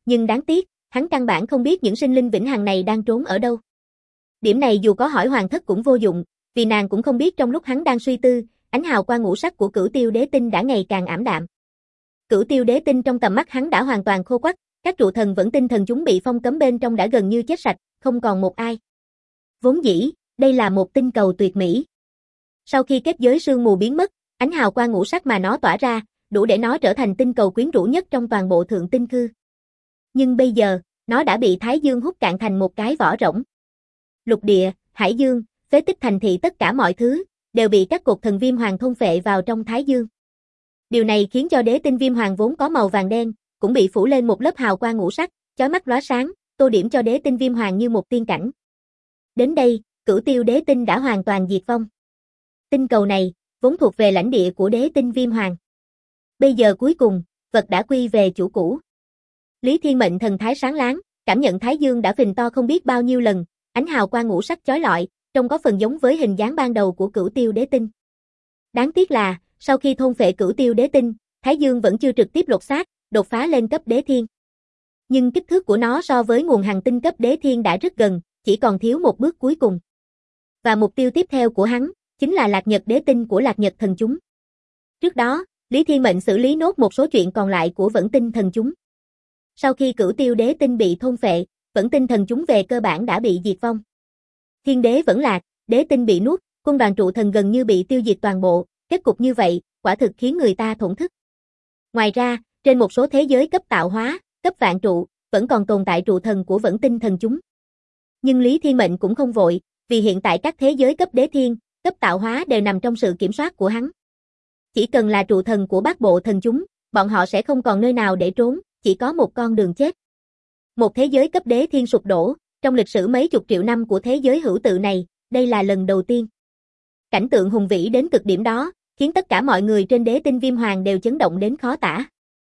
[SPEAKER 1] Nhưng đáng tiếc, hắn căn bản không biết những sinh linh vĩnh hằng này đang trốn ở đâu. Điểm này dù có hỏi hoàng thất cũng vô dụng, vì nàng cũng không biết trong lúc hắn đang suy tư, ánh hào quang ngũ sắc của Cửu Tiêu Đế Tinh đã ngày càng ảm đạm. Cửu Tiêu Đế Tinh trong tầm mắt hắn đã hoàn toàn khô quắt, các trụ thần vẫn tinh thần chúng bị phong cấm bên trong đã gần như chết sạch, không còn một ai. Vốn dĩ, đây là một tinh cầu tuyệt mỹ. Sau khi kết giới sương mù biến mất, ánh hào quang ngũ sắc mà nó tỏa ra, đủ để nó trở thành tinh cầu quyến rũ nhất trong toàn bộ Thượng Tinh Khư. Nhưng bây giờ, nó đã bị Thái Dương hút cạn thành một cái vỏ rỗng. Lục địa, hải dương, phế tích thành thị tất cả mọi thứ, đều bị các cột thần viêm hoàng thôn phệ vào trong Thái Dương. Điều này khiến cho đế tinh viêm hoàng vốn có màu vàng đen, cũng bị phủ lên một lớp hào quang ngũ sắc, chói mắt lóa sáng, tô điểm cho đế tinh viêm hoàng như một tiên cảnh. Đến đây, Cửu Tiêu Đế Tinh đã hoàn toàn diệt vong. Tinh cầu này, vốn thuộc về lãnh địa của đế tinh viêm hoàng. Bây giờ cuối cùng, vật đã quy về chủ cũ. Lý Thiên Mệnh thần thái sáng láng, cảm nhận Thái Dương đã phình to không biết bao nhiêu lần, ánh hào quang ngũ sắc chói lọi, trông có phần giống với hình dáng ban đầu của Cửu Tiêu Đế Tinh. Đáng tiếc là, sau khi thôn phệ Cửu Tiêu Đế Tinh, Thái Dương vẫn chưa trực tiếp lột xác, đột phá lên cấp đế thiên. Nhưng kích thước của nó so với nguồn hành tinh cấp đế thiên đã rất gần, chỉ còn thiếu một bước cuối cùng. Và mục tiêu tiếp theo của hắn, chính là Lạc Nhật Đế Tinh của Lạc Nhật thần chúng. Trước đó, Lý Thiên Mệnh xử lý nốt một số chuyện còn lại của Vẫn Tinh thần chúng. Sau khi Cửu Tiêu Đế Tinh bị thôn phệ, Vẫn Tinh thần chúng về cơ bản đã bị diệt vong. Thiên đế vẫn lạc, đế tinh bị nuốt, quân đoàn trụ thần gần như bị tiêu diệt toàn bộ, kết cục như vậy, quả thực khiến người ta thổn thức. Ngoài ra, trên một số thế giới cấp tạo hóa, cấp vạn trụ, vẫn còn tồn tại trụ thần của Vẫn Tinh thần chúng. Nhưng Lý Thiên Mệnh cũng không vội, vì hiện tại các thế giới cấp đế thiên, cấp tạo hóa đều nằm trong sự kiểm soát của hắn. Chỉ cần là trụ thần của bát bộ thần chúng, bọn họ sẽ không còn nơi nào để trốn, chỉ có một con đường chết. Một thế giới cấp đế thiên sụp đổ, trong lịch sử mấy chục triệu năm của thế giới hữu tự này, đây là lần đầu tiên. Cảnh tượng hùng vĩ đến cực điểm đó, khiến tất cả mọi người trên đế tinh viêm hoàng đều chấn động đến khó tả.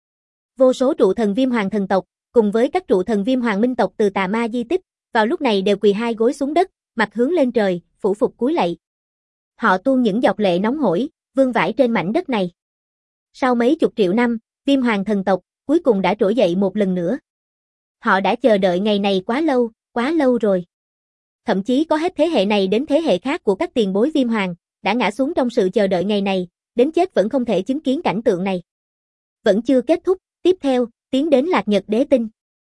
[SPEAKER 1] Vô số trụ thần viêm hoàng thần tộc, cùng với các trụ thần viêm hoàng minh tộc từ Tà Ma di tích, vào lúc này đều quỳ hai gối xuống đất, mặt hướng lên trời, phủ phục cúi lạy. Họ tuôn những giọt lệ nóng hổi, vương vãi trên mảnh đất này. Sau mấy chục triệu năm, viêm hoàng thần tộc, cuối cùng đã trỗi dậy một lần nữa. Họ đã chờ đợi ngày này quá lâu rồi. Thậm chí có hết thế hệ này đến thế hệ khác của các tiền bối viêm hoàng, đã ngã xuống trong sự chờ đợi ngày này, đến chết vẫn không thể chứng kiến cảnh tượng này. Vẫn chưa kết thúc, tiếp theo, tiến đến Lạc Nhật Đế Tinh.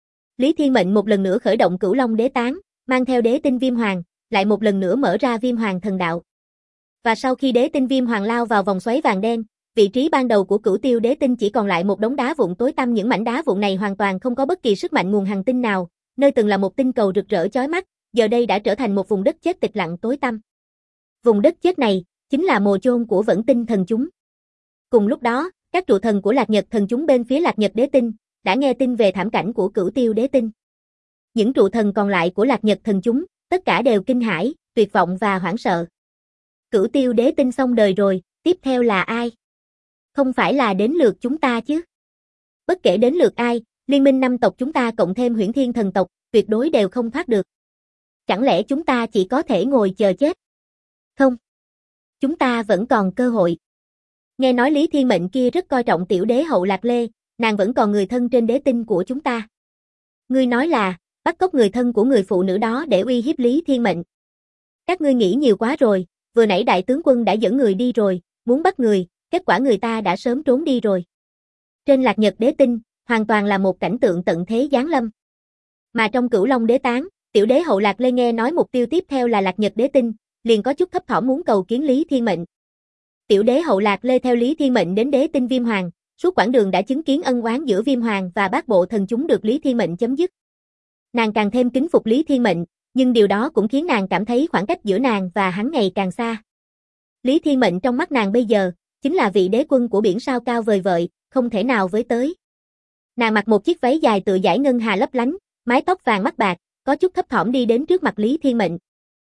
[SPEAKER 1] Lý Thiên Mệnh một lần nữa khởi động Cửu Long Đế Tán, mang theo đế tinh viêm hoàng, lại một lần nữa mở ra viêm hoàng thần đạo. Và sau khi đế tinh viêm hoàng lao vào vòng xoáy vàng đen, vị trí ban đầu của Cửu Tiêu Đế Tinh chỉ còn lại một đống đá vụn tối tăm, những mảnh đá vụn này hoàn toàn không có bất kỳ sức mạnh nguồn hành tinh nào, nơi từng là một tinh cầu rực rỡ chói mắt, giờ đây đã trở thành một vùng đất chết tịch lặng tối tăm. Vùng đất chết này, chính là mồ chôn của Vẫn Tinh thần chúng. Cùng lúc đó, các trụ thần của Lạc Nhật thần chúng bên phía Lạc Nhật Đế Tinh, đã nghe tin về thảm cảnh của Cửu Tiêu Đế Tinh. Những trụ thần còn lại của Lạc Nhật thần chúng, tất cả đều kinh hãi, tuyệt vọng và hoảng sợ. Cửu Tiêu Đế Tinh xong đời rồi, tiếp theo là ai? Không phải là đến lượt chúng ta chứ? Bất kể đến lượt ai, liên minh năm tộc chúng ta cộng thêm Huyễn Thiên thần tộc, tuyệt đối đều không thoát được. Chẳng lẽ chúng ta chỉ có thể ngồi chờ chết? Không. Chúng ta vẫn còn cơ hội. Nghe nói Lý Thiên Mệnh kia rất coi trọng tiểu đế hậu Lạc Lê, nàng vẫn còn người thân trên đế tinh của chúng ta. Ngươi nói là, bắt cóc người thân của người phụ nữ đó để uy hiếp Lý Thiên Mệnh. Các ngươi nghĩ nhiều quá rồi, vừa nãy đại tướng quân đã dẫn người đi rồi, muốn bắt người, kết quả người ta đã sớm trốn đi rồi. Trên Lạc Nhật Đế Tinh, hoàn toàn là một cảnh tượng tận thế giáng lâm. Mà trong Cửu Long Đế Tán, tiểu đế hậu Lạc Lê nghe nói mục tiêu tiếp theo là Lạc Nhật Đế Tinh, liền có chút thấp thỏm muốn cầu kiến Lý Thiên Mệnh. Tiểu đế hậu Lạc Lê theo Lý Thiên Mệnh đến đế tinh Viêm Hoàng, suốt quãng đường đã chứng kiến ân oán giữa Viêm Hoàng và bát bộ thần chúng được Lý Thiên Mệnh chấm dứt. Nàng càng thêm kính phục Lý Thiên Mệnh, nhưng điều đó cũng khiến nàng cảm thấy khoảng cách giữa nàng và hắn ngày càng xa. Lý Thiên Mệnh trong mắt nàng bây giờ, chính là vị đế quân của biển sao cao vời vợi, không thể nào với tới. Nàng mặc một chiếc váy dài tựa dải ngân hà lấp lánh, mái tóc vàng mắt bạc, có chút thấp thỏm đi đến trước mặt Lý Thiên Mệnh.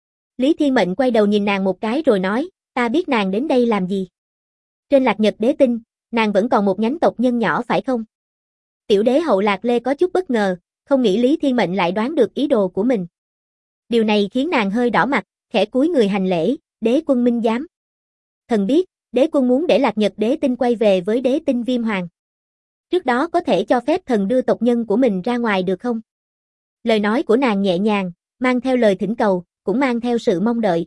[SPEAKER 1] Lý Thiên Mệnh quay đầu nhìn nàng một cái rồi nói, ta biết nàng đến đây làm gì. Trên Lạc Nhật Đế Tinh, nàng vẫn còn một nhánh tộc nhân nhỏ phải không? Tiểu đế hậu Lạc Lê có chút bất ngờ, không nghĩ Lý Thiên Mệnh lại đoán được ý đồ của mình. Điều này khiến nàng hơi đỏ mặt, khẽ cúi người hành lễ, đế quân minh giám. Thần biết, đế quân muốn để Lạc Nhật Đế Tinh quay về với đế tinh Viêm Hoàng. Trước đó có thể cho phép thần đưa tộc nhân của mình ra ngoài được không? Lời nói của nàng nhẹ nhàng, mang theo lời thỉnh cầu, cũng mang theo sự mong đợi.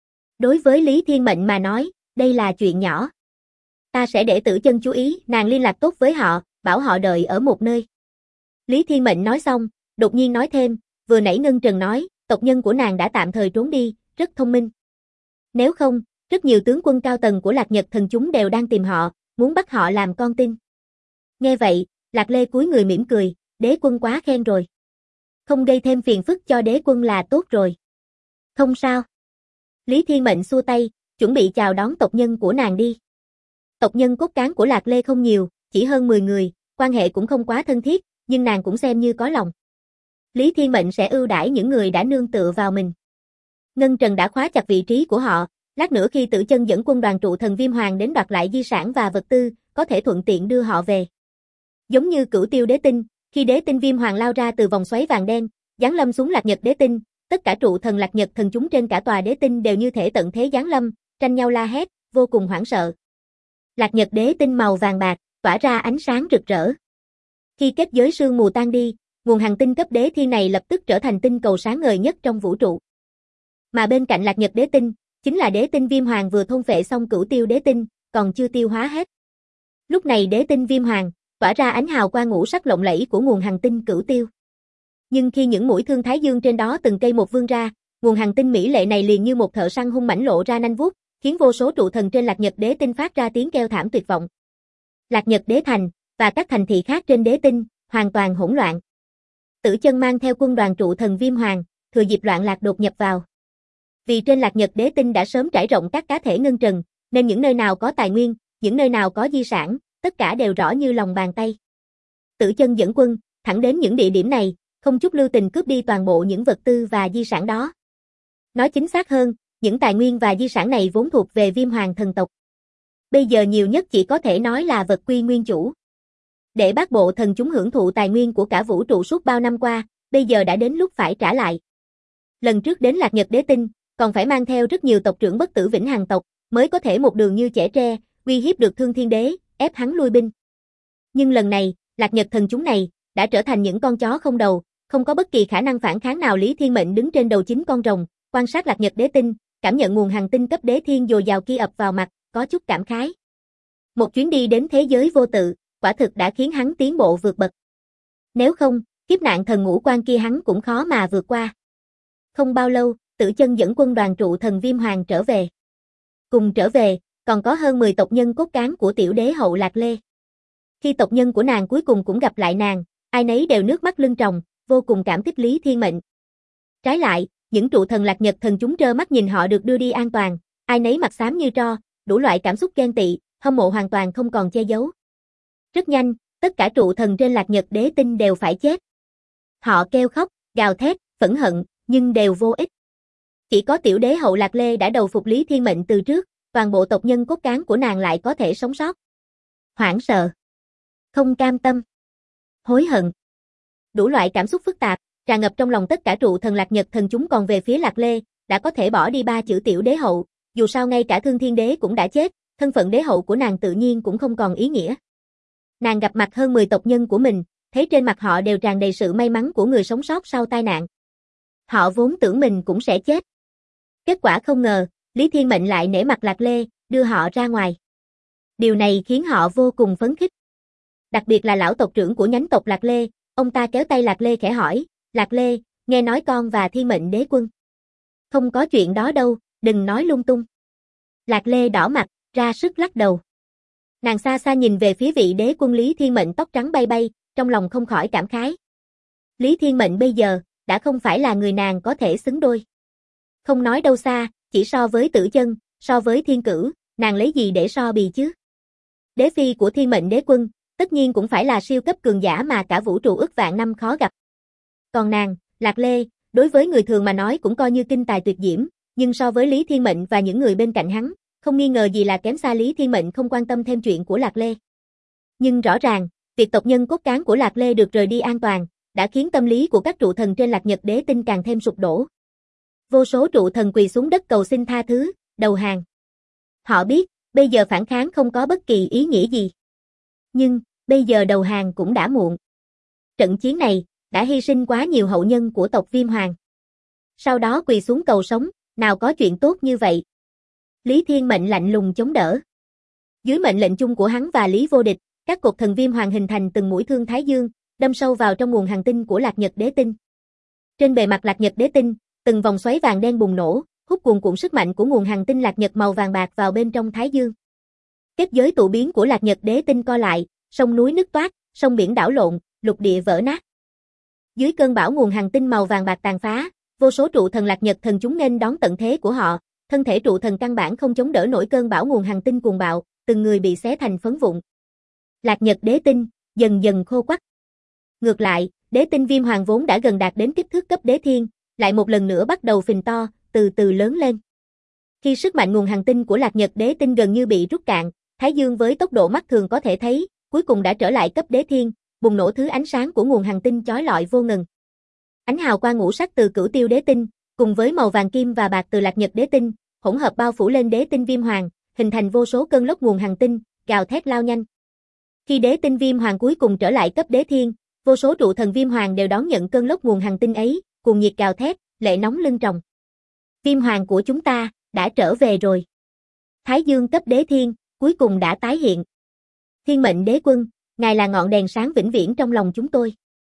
[SPEAKER 1] Đối với Lý Thiên Mệnh mà nói, đây là chuyện nhỏ. Ta sẽ để Tử Chân chú ý, nàng liên lạc tốt với họ, bảo họ đợi ở một nơi. Lý Thiên Mệnh nói xong, đột nhiên nói thêm, vừa nãy Ngân Trần nói, tộc nhân của nàng đã tạm thời trốn đi, rất thông minh. Nếu không, rất nhiều tướng quân cao tầng của Lạc Nhật thần chúng đều đang tìm họ, muốn bắt họ làm con tin. Nghe vậy, Lạc Lê cúi người mỉm cười, đế quân quá khen rồi. Không gây thêm phiền phức cho đế quân là tốt rồi. Không sao. Lý Thiên Mệnh xua tay, chuẩn bị chào đón tộc nhân của nàng đi. Tộc nhân cốt cán của Lạc Lê không nhiều, chỉ hơn 10 người, quan hệ cũng không quá thân thiết, nhưng nàng cũng xem như có lòng. Lý Thiên Mệnh sẽ ưu đãi những người đã nương tựa vào mình. Ngân Trần đã khóa chặt vị trí của họ, lát nữa khi Tử Chân dẫn quân đoàn trụ thần Viêm Hoàng đến đoạt lại di sản và vật tư, có thể thuận tiện đưa họ về. Giống như Cửu Tiêu Đế Tinh, khi Đế Tinh Viêm Hoàng lao ra từ vòng xoáy vàng đen, giáng lâm xuống Lạc Nhật Đế Tinh, tất cả trụ thần Lạc Nhật thần chúng trên cả tòa Đế Tinh đều như thể tận thế giáng lâm, tranh nhau la hét, vô cùng hoảng sợ. Lạc Nhật Đế Tinh màu vàng bạc, tỏa ra ánh sáng rực rỡ. Khi kết giới sương mù tan đi, nguồn hành tinh cấp đế thiên này lập tức trở thành tinh cầu sáng ngời nhất trong vũ trụ. Mà bên cạnh Lạc Nhật Đế Tinh, chính là Đế Tinh Viêm Hoàng vừa thôn phệ xong Cửu Tiêu Đế Tinh, còn chưa tiêu hóa hết. Lúc này Đế Tinh Viêm Hoàng tỏa ra ánh hào quang ngũ sắc lộng lẫy của nguồn hành tinh Cửu Tiêu. Nhưng khi những mũi thương thái dương trên đó từng cây một vươn ra, nguồn hành tinh mỹ lệ này liền như một thợ săn hung mãnh lộ ra nanh vuốt, khiến vô số trụ thần trên Lạc Nhật Đế Tinh phát ra tiếng kêu thảm tuyệt vọng. Lạc Nhật Đế Thành và các thành thị khác trên Đế Tinh hoàn toàn hỗn loạn. Tử Chân mang theo quân đoàn trụ thần Viêm Hoàng, thừa dịp loạn lạc đột nhập vào. Vì trên Lạc Nhật Đế Tinh đã sớm trải rộng các cá thể ngân trần, nên những nơi nào có tài nguyên, những nơi nào có di sản, tất cả đều rõ như lòng bàn tay. Tử Chân dẫn quân thẳng đến những địa điểm này, không chút lưu tình cướp đi toàn bộ những vật tư và di sản đó. Nói chính xác hơn, những tài nguyên và di sản này vốn thuộc về Viêm Hoàng thần tộc. Bây giờ nhiều nhất chỉ có thể nói là vật quy nguyên chủ. Để bát bộ thần chúng hưởng thụ tài nguyên của cả vũ trụ suốt bao năm qua, bây giờ đã đến lúc phải trả lại. Lần trước đến Lạc Nhật Đế Tinh, còn phải mang theo rất nhiều tộc trưởng bất tử vĩnh hằng tộc, mới có thể một đường như chẻ tre, uy hiếp được Thương Thiên Đế, ép hắn lui binh. Nhưng lần này, Lạc Nhật thần chúng này đã trở thành những con chó không đầu, không có bất kỳ khả năng phản kháng nào. Lý Thiên Mệnh đứng trên đầu 9 con rồng, quan sát Lạc Nhật Đế Tinh, cảm nhận nguồn hành tinh cấp đế thiên dồi dào kia ập vào mặt, có chút cảm khái. Một chuyến đi đến thế giới vô tự, quả thực đã khiến hắn tiến bộ vượt bậc. Nếu không, kiếp nạn thần ngũ quan kia hắn cũng khó mà vượt qua. Không bao lâu, Tử Chân dẫn quân đoàn trụ thần Viêm Hoàng trở về. Cùng trở về, còn có hơn 10 tộc nhân cốt cán của tiểu đế hậu Lạc Lê. Khi tộc nhân của nàng cuối cùng cũng gặp lại nàng, ai nấy đều nước mắt lưng tròng, vô cùng cảm kích Lý Thiên Mệnh. Trái lại, những trụ thần Lạc Nhật thần chúng trơ mắt nhìn họ được đưa đi an toàn, ai nấy mặt xám như tro, đủ loại cảm xúc ghen tị, hâm mộ hoàn toàn không còn che giấu. Rất nhanh, tất cả trụ thần trên Lạc Nhật Đế Tinh đều phải chết. Họ kêu khóc, gào thét, phẫn hận, nhưng đều vô ích. Chỉ có tiểu đế hậu Lạc Lê đã đầu phục Lý Thiên Mệnh từ trước, toàn bộ tộc nhân cốt cán của nàng lại có thể sống sót. Hoảng sợ, không cam tâm, hối hận. Đủ loại cảm xúc phức tạp, tràn ngập trong lòng tất cả trụ thần Lạc Nhật thần chúng. Còn về phía Lạc Lê, đã có thể bỏ đi 3 chữ tiểu đế hậu, dù sao ngay cả Thương Thiên Đế cũng đã chết, thân phận đế hậu của nàng tự nhiên cũng không còn ý nghĩa. Nàng gặp mặt hơn 10 tộc nhân của mình, thấy trên mặt họ đều tràn đầy sự may mắn của người sống sót sau tai nạn. Họ vốn tưởng mình cũng sẽ chết. Kết quả không ngờ, Lý Thiên Mệnh lại nể mặt Lạc Lê, đưa họ ra ngoài. Điều này khiến họ vô cùng phấn khích. Đặc biệt là lão tộc trưởng của nhánh tộc Lạc Lê, ông ta kéo tay Lạc Lê khẽ hỏi, Lạc Lê, nghe nói con và Thiên Mệnh đế quân. Không có chuyện đó đâu, đừng nói lung tung. Lạc Lê đỏ mặt, ra sức lắc đầu. Nàng xa xa nhìn về phía vị đế quân Lý Thiên Mệnh tóc trắng bay bay, trong lòng không khỏi cảm khái. Lý Thiên Mệnh bây giờ, đã không phải là người nàng có thể xứng đôi. Không nói đâu xa, chỉ so với Tử Chân, so với Thiên Cửu, nàng lấy gì để so bì chứ? Đế phi của Thiên Mệnh đế quân, tất nhiên cũng phải là siêu cấp cường giả mà cả vũ trụ ức vạn năm khó gặp. Còn nàng, Lạc Lê, đối với người thường mà nói cũng coi như kinh tài tuyệt diễm, nhưng so với Lý Thiên Mệnh và những người bên cạnh hắn, không nghi ngờ gì là kém xa. Lý Thiên Mệnh không quan tâm thêm chuyện của Lạc Lê. Nhưng rõ ràng, việc tộc nhân cốt cán của Lạc Lê được rời đi an toàn, đã khiến tâm lý của các trụ thần trên Lạc Nhật Đế Tinh càng thêm sụp đổ. Vô số trụ thần quỳ xuống đất cầu xin tha thứ, đầu hàng. Họ biết, bây giờ phản kháng không có bất kỳ ý nghĩa gì. Nhưng, Bây giờ đầu hàng cũng đã muộn. Trận chiến này, đã hy sinh quá nhiều hậu nhân của tộc Viêm Hoàng. Sau đó quỳ xuống cầu sống, nào có chuyện tốt như vậy. Lý Thiên Mệnh lạnh lùng chống đỡ. Dưới mệnh lệnh chung của hắn và Lý Vô Địch, các cột thần Viêm Hoàng hình thành từng mũi thương Thái Dương, đâm sâu vào trong nguồn hành tinh của Lạc Nhật Đế Tinh. Trên bề mặt Lạc Nhật Đế Tinh, từng vòng xoáy vàng đen bùng nổ, hút cuồn cuộn sức mạnh của nguồn hành tinh Lạc Nhật màu vàng bạc vào bên trong Thái Dương. Kết giới tụ biến của Lạc Nhật Đế Tinh co lại, sông núi nứt toác, sông biển đảo lộn, lục địa vỡ nát. Dưới cơn bão nguồn hành tinh màu vàng bạc tàn phá, vô số trụ thần Lạc Nhật thần chúng nên đón tận thế của họ, thân thể trụ thần căn bản không chống đỡ nổi cơn bão nguồn hành tinh cuồng bạo, từng người bị xé thành phấn vụn. Lạc Nhật Đế Tinh dần dần khô quắt. Ngược lại, Đế Tinh Viêm Hoàng vốn đã gần đạt đến kích thước cấp Đế Thiên, lại một lần nữa bắt đầu phình to, từ từ lớn lên. Khi sức mạnh nguồn hành tinh của Lạc Nhật Đế Tinh gần như bị rút cạn, Thái Dương với tốc độ mắt thường có thể thấy, cuối cùng đã trở lại cấp Đế Thiên, bùng nổ thứ ánh sáng của nguồn hành tinh chói lọi vô ngần. Ánh hào quang ngũ sắc từ Cửu Tiêu Đế Tinh, cùng với màu vàng kim và bạc từ Lạc Nhật Đế Tinh, hỗn hợp bao phủ lên Đế Tinh Viêm Hoàng, hình thành vô số cơn lốc nguồn hành tinh, gào thét lao nhanh. Khi Đế Tinh Viêm Hoàng cuối cùng trở lại cấp Đế Thiên, vô số trụ thần Viêm Hoàng đều đón nhận cơn lốc nguồn hành tinh ấy, cuồng nhiệt gào thét, lệ nóng lưng tròng. Viêm Hoàng của chúng ta đã trở về rồi. Thái Dương cấp Đế Thiên cuối cùng đã tái hiện. Thiên Mệnh Đế Quân, ngài là ngọn đèn sáng vĩnh viễn trong lòng chúng tôi.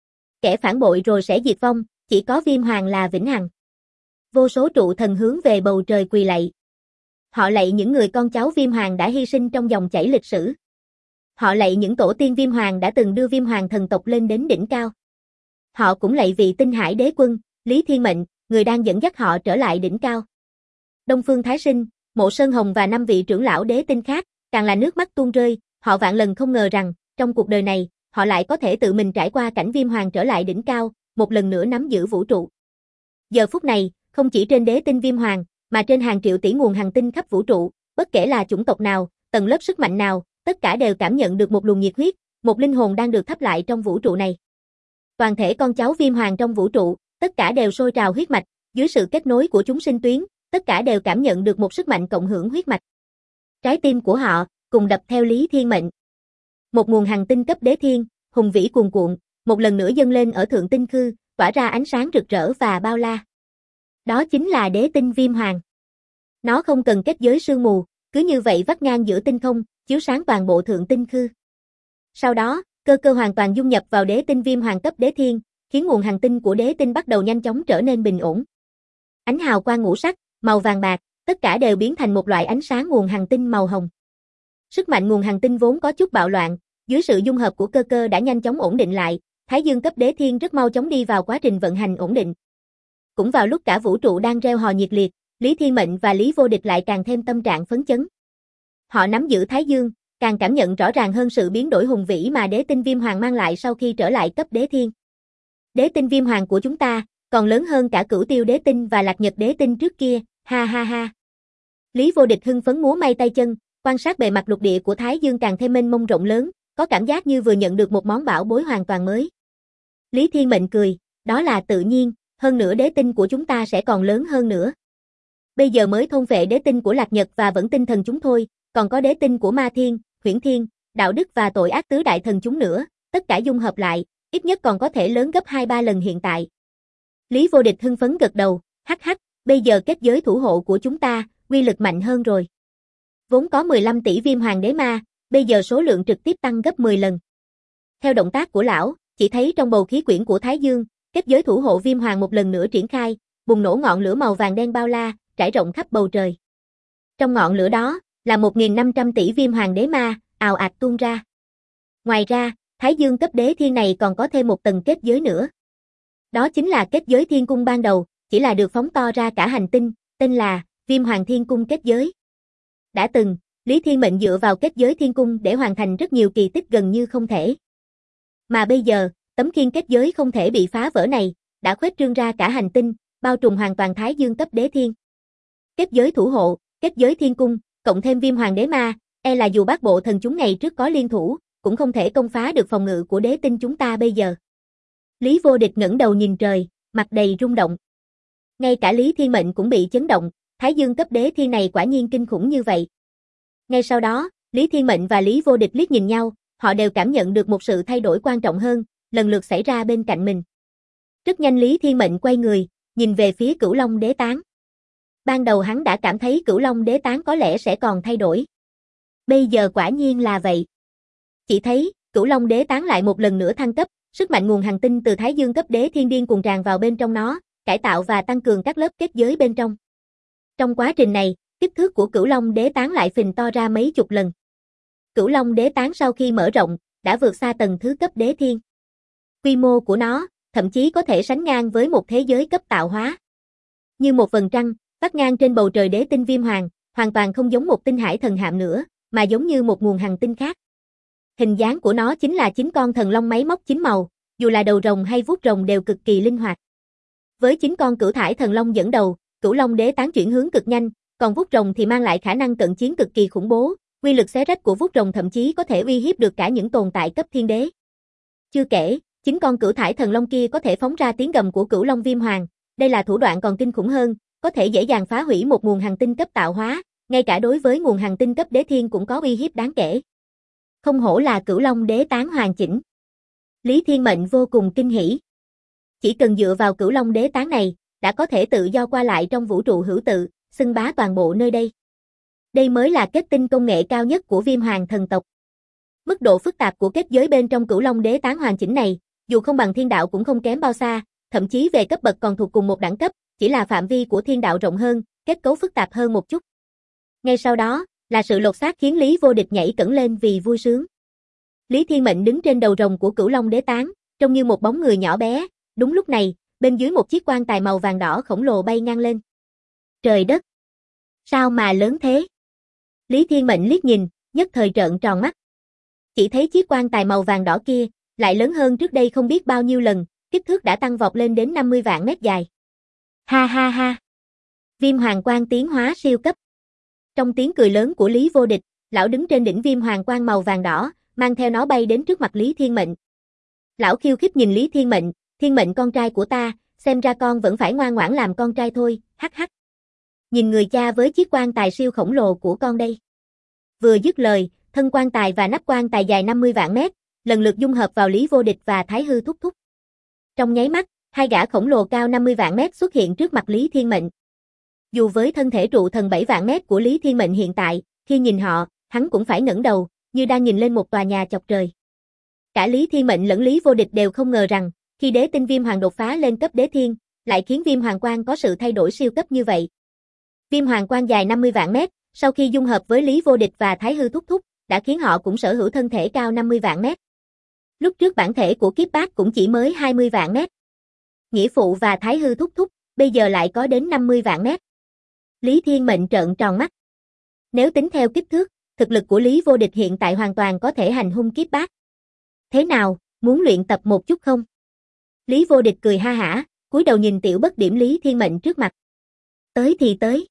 [SPEAKER 1] Kẻ phản bội rồi sẽ diệt vong, chỉ có Viêm Hoàng là vĩnh hằng. Vô số trụ thần hướng về bầu trời quỳ lạy. Họ lạy những người con cháu Viêm Hoàng đã hy sinh trong dòng chảy lịch sử. Họ lạy những tổ tiên Viêm Hoàng đã từng đưa Viêm Hoàng thần tộc lên đến đỉnh cao. Họ cũng lạy vị Tinh Hải Đế Quân, Lý Thiên Mệnh, người đang dẫn dắt họ trở lại đỉnh cao. Đông Phương Thái Sinh, Mộ Sơn Hồng và 5 vị trưởng lão đế tinh khác, càng là nước mắt tuôn rơi, họ vạn lần không ngờ rằng, trong cuộc đời này, họ lại có thể tự mình trải qua cảnh Viêm Hoàng trở lại đỉnh cao, một lần nữa nắm giữ vũ trụ. Giờ phút này, không chỉ trên đế tinh Viêm Hoàng, mà trên hàng triệu tỷ nguồn hành tinh khắp vũ trụ, bất kể là chủng tộc nào, tầng lớp sức mạnh nào, tất cả đều cảm nhận được một luồng nhiệt huyết, một linh hồn đang được thắp lại trong vũ trụ này. Toàn thể con cháu Viêm Hoàng trong vũ trụ, tất cả đều sôi trào huyết mạch, dưới sự kết nối của chúng sinh tuyến, tất cả đều cảm nhận được một sức mạnh cộng hưởng huyết mạch. Trái tim của họ cùng đập theo Lý Thiên Mệnh. Một nguồn hành tinh cấp Đế Thiên, hùng vĩ cuồn cuộn, một lần nữa dâng lên ở thượng tinh khư, tỏa ra ánh sáng rực rỡ và bao la. Đó chính là đế tinh Viêm Hoàng. Nó không cần kết giới sương mù, cứ như vậy vắt ngang giữa tinh không, chiếu sáng toàn bộ thượng tinh khư. Sau đó, cơ hoàn toàn dung nhập vào đế tinh Viêm Hoàng cấp Đế Thiên, khiến nguồn hành tinh của đế tinh bắt đầu nhanh chóng trở nên bình ổn. Ánh hào quang ngũ sắc, màu vàng bạc, tất cả đều biến thành một loại ánh sáng nguồn hành tinh màu hồng. Sức mạnh nguồn hành tinh vốn có chút bạo loạn, dưới sự dung hợp của cơ đã nhanh chóng ổn định lại, Thái Dương cấp Đế Thiên rất mau chóng đi vào quá trình vận hành ổn định. Cũng vào lúc cả vũ trụ đang reo hò nhiệt liệt, Lý Thiên Mệnh và Lý Vô Địch lại càng thêm tâm trạng phấn chấn. Họ nắm giữ Thái Dương, càng cảm nhận rõ ràng hơn sự biến đổi hùng vĩ mà đế tinh Viêm Hoàng mang lại sau khi trở lại cấp Đế Thiên. Đế tinh Viêm Hoàng của chúng ta còn lớn hơn cả Cửu Tiêu Đế Tinh và Lạc Nhật Đế Tinh trước kia, ha ha ha. Lý Vô Địch hưng phấn múa may tay chân, quan sát bề mặt lục địa của Thái Dương càng thêm mênh mông rộng lớn, có cảm giác như vừa nhận được một món bảo bối hoàn toàn mới. Lý Thiên Mệnh cười, đó là tự nhiên, hơn nữa đế tinh của chúng ta sẽ còn lớn hơn nữa. Bây giờ mới thôn phệ đế tinh của Lạc Nhật và Vẫn Tinh thần chúng thôi, còn có đế tinh của Ma Thiên, Huyễn Thiên, Đạo Đức và Tội Ác tứ đại thần chúng nữa, tất cả dung hợp lại, ít nhất còn có thể lớn gấp 2-3 lần hiện tại. Lý Vô Địch hưng phấn gật đầu, hắc hắc, bây giờ kết giới thủ hộ của chúng ta, uy lực mạnh hơn rồi. Vốn có 15 tỷ Viêm Hoàng đế ma, bây giờ số lượng trực tiếp tăng gấp 10 lần. Theo động tác của lão, chỉ thấy trong bầu khí quyển của Thái Dương, kết giới thủ hộ Viêm Hoàng một lần nữa triển khai, bùng nổ ngọn lửa màu vàng đen bao la, trải rộng khắp bầu trời. Trong ngọn lửa đó, là 1.500 tỷ Viêm Hoàng đế ma, ào ạt tuôn ra. Ngoài ra, Thái Dương cấp Đế Thiên này còn có thêm một tầng kết giới nữa. Đó chính là kết giới thiên cung ban đầu, chỉ là được phóng to ra cả hành tinh, tên là Viêm Hoàng Thiên Cung kết giới. Đã từng, Lý Thiên Mệnh dựa vào kết giới thiên cung để hoàn thành rất nhiều kỳ tích gần như không thể. Mà bây giờ, tấm khiên kết giới không thể bị phá vỡ này, đã khuếch trương ra cả hành tinh, bao trùm hoàn toàn Thái Dương cấp Đế Thiên. Kết giới thủ hộ, kết giới thiên cung, cộng thêm Viêm Hoàng đế ma, là dù bát bộ thần chúng ngày trước có liên thủ, cũng không thể công phá được phòng ngự của đế tinh chúng ta bây giờ. Lý Vô Địch ngẩng đầu nhìn trời, mặt đầy rung động. Ngay cả Lý Thiên Mệnh cũng bị chấn động, Thái Dương cấp Đế Thiên này quả nhiên kinh khủng như vậy. Ngay sau đó, Lý Thiên Mệnh và Lý Vô Địch liếc nhìn nhau, họ đều cảm nhận được một sự thay đổi quan trọng hơn, lần lượt xảy ra bên cạnh mình. Rất nhanh Lý Thiên Mệnh quay người, nhìn về phía Cửu Long Đế Tán. Ban đầu hắn đã cảm thấy Cửu Long Đế Tán có lẽ sẽ còn thay đổi. Bây giờ quả nhiên là vậy. Chỉ thấy, Cửu Long Đế Tán lại một lần nữa thăng cấp, sức mạnh nguồn hành tinh từ Thái Dương cấp đế thiên điên cuồng tràn vào bên trong nó, cải tạo và tăng cường các lớp kết giới bên trong. Trong quá trình này, kích thước của Cửu Long Đế Tán lại phình to ra mấy chục lần. Cửu Long Đế Tán sau khi mở rộng, đã vượt xa tầng thứ cấp đế thiên. Quy mô của nó, thậm chí có thể sánh ngang với một thế giới cấp tạo hóa. Như một vầng trăng, vắt ngang trên bầu trời đế tinh Viêm Hoàng, hoàn toàn không giống một tinh hải thần hạm nữa, mà giống như một nguồn hành tinh khác. Hình dáng của nó chính là 9 con thần long máy móc 9 màu, dù là đầu rồng hay vuốt rồng đều cực kỳ linh hoạt. Với 9 con cửu thải thần long dẫn đầu, Cửu Long Đế Tán chuyển hướng cực nhanh, còn vuốt rồng thì mang lại khả năng cận chiến cực kỳ khủng bố, uy lực xé rách của vuốt rồng thậm chí có thể uy hiếp được cả những tồn tại cấp thiên đế. Chưa kể, 9 con cửu thải thần long kia có thể phóng ra tiếng gầm của Cửu Long Viêm Hoàng, đây là thủ đoạn còn kinh khủng hơn, có thể dễ dàng phá hủy một nguồn hành tinh cấp tạo hóa, ngay cả đối với nguồn hành tinh cấp đế thiên cũng có uy hiếp đáng kể. Không hổ là Cửu Long Đế Tán hoàn chỉnh. Lý Thiên Mệnh vô cùng kinh hỉ. Chỉ cần dựa vào Cửu Long Đế Tán này, đã có thể tự do qua lại trong vũ trụ hữu tự, xưng bá toàn bộ nơi đây. Đây mới là kết tinh công nghệ cao nhất của Viêm Hoàng thần tộc. Mức độ phức tạp của kết giới bên trong Cửu Long Đế Tán hoàn chỉnh này, dù không bằng thiên đạo cũng không kém bao xa, thậm chí về cấp bậc còn thuộc cùng một đẳng cấp, chỉ là phạm vi của thiên đạo rộng hơn, kết cấu phức tạp hơn một chút. Ngay sau đó, là sự lột xác khiến Lý Vô Địch nhảy cẫng lên vì vui sướng. Lý Thiên Mệnh đứng trên đầu rồng của Cửu Long Đế Tán, trông như một bóng người nhỏ bé, đúng lúc này, bên dưới một chiếc quan tài màu vàng đỏ khổng lồ bay ngang lên. Trời đất! Sao mà lớn thế? Lý Thiên Mệnh liếc nhìn, nhất thời trợn tròn mắt. Chỉ thấy chiếc quan tài màu vàng đỏ kia, lại lớn hơn trước đây không biết bao nhiêu lần, kích thước đã tăng vọt lên đến 50 vạn mét dài. Ha ha ha! Viêm Hoàng Quang tiến hóa siêu cấp. Trong tiếng cười lớn của Lý Vô Địch, lão đứng trên đỉnh Viêm Hoàng Quang màu vàng đỏ, mang theo nó bay đến trước mặt Lý Thiên Mệnh. Lão khiêu khích nhìn Lý Thiên Mệnh, Thiên Mệnh con trai của ta, xem ra con vẫn phải ngoan ngoãn làm con trai thôi, hắc hắc. Nhìn người cha với chiếc quan tài siêu khổng lồ của con đây. Vừa dứt lời, thân quan tài và nắp quan tài dài 50 vạn mét, lần lượt dung hợp vào Lý Vô Địch và Thái Hư Thúc Thúc. Trong nháy mắt, hai gã khổng lồ cao 50 vạn mét xuất hiện trước mặt Lý Thiên Mệnh. Dù với thân thể trụ thần 7 vạn mét của Lý Thiên Mệnh hiện tại, khi nhìn họ, hắn cũng phải ngẩng đầu, như đang nhìn lên một tòa nhà chọc trời. Cả Lý Thiên Mệnh lẫn Lý Vô Địch đều không ngờ rằng, khi đế tinh Viêm Hoàng đột phá lên cấp đế thiên, lại khiến Viêm Hoàng Quang có sự thay đổi siêu cấp như vậy. Viêm Hoàng Quang dài 50 vạn mét, sau khi dung hợp với Lý Vô Địch và Thái Hư Thúc Thúc, đã khiến họ cũng sở hữu thân thể cao 50 vạn mét. Lúc trước bản thể của Kiếp Bác cũng chỉ mới 20 vạn mét. Nghĩa Phụ và Thái Hư Thúc Thúc, bây giờ lại có đến 50 vạn mét. Lý Thiên Mệnh trợn tròn mắt. Nếu tính theo kích thước, thực lực của Lý Vô Địch hiện tại hoàn toàn có thể hành hung Kiếp Bác. Thế nào, muốn luyện tập một chút không? Lý Vô Địch cười ha hả, cúi đầu nhìn tiểu bất điểm Lý Thiên Mệnh trước mặt. Tới thì tới.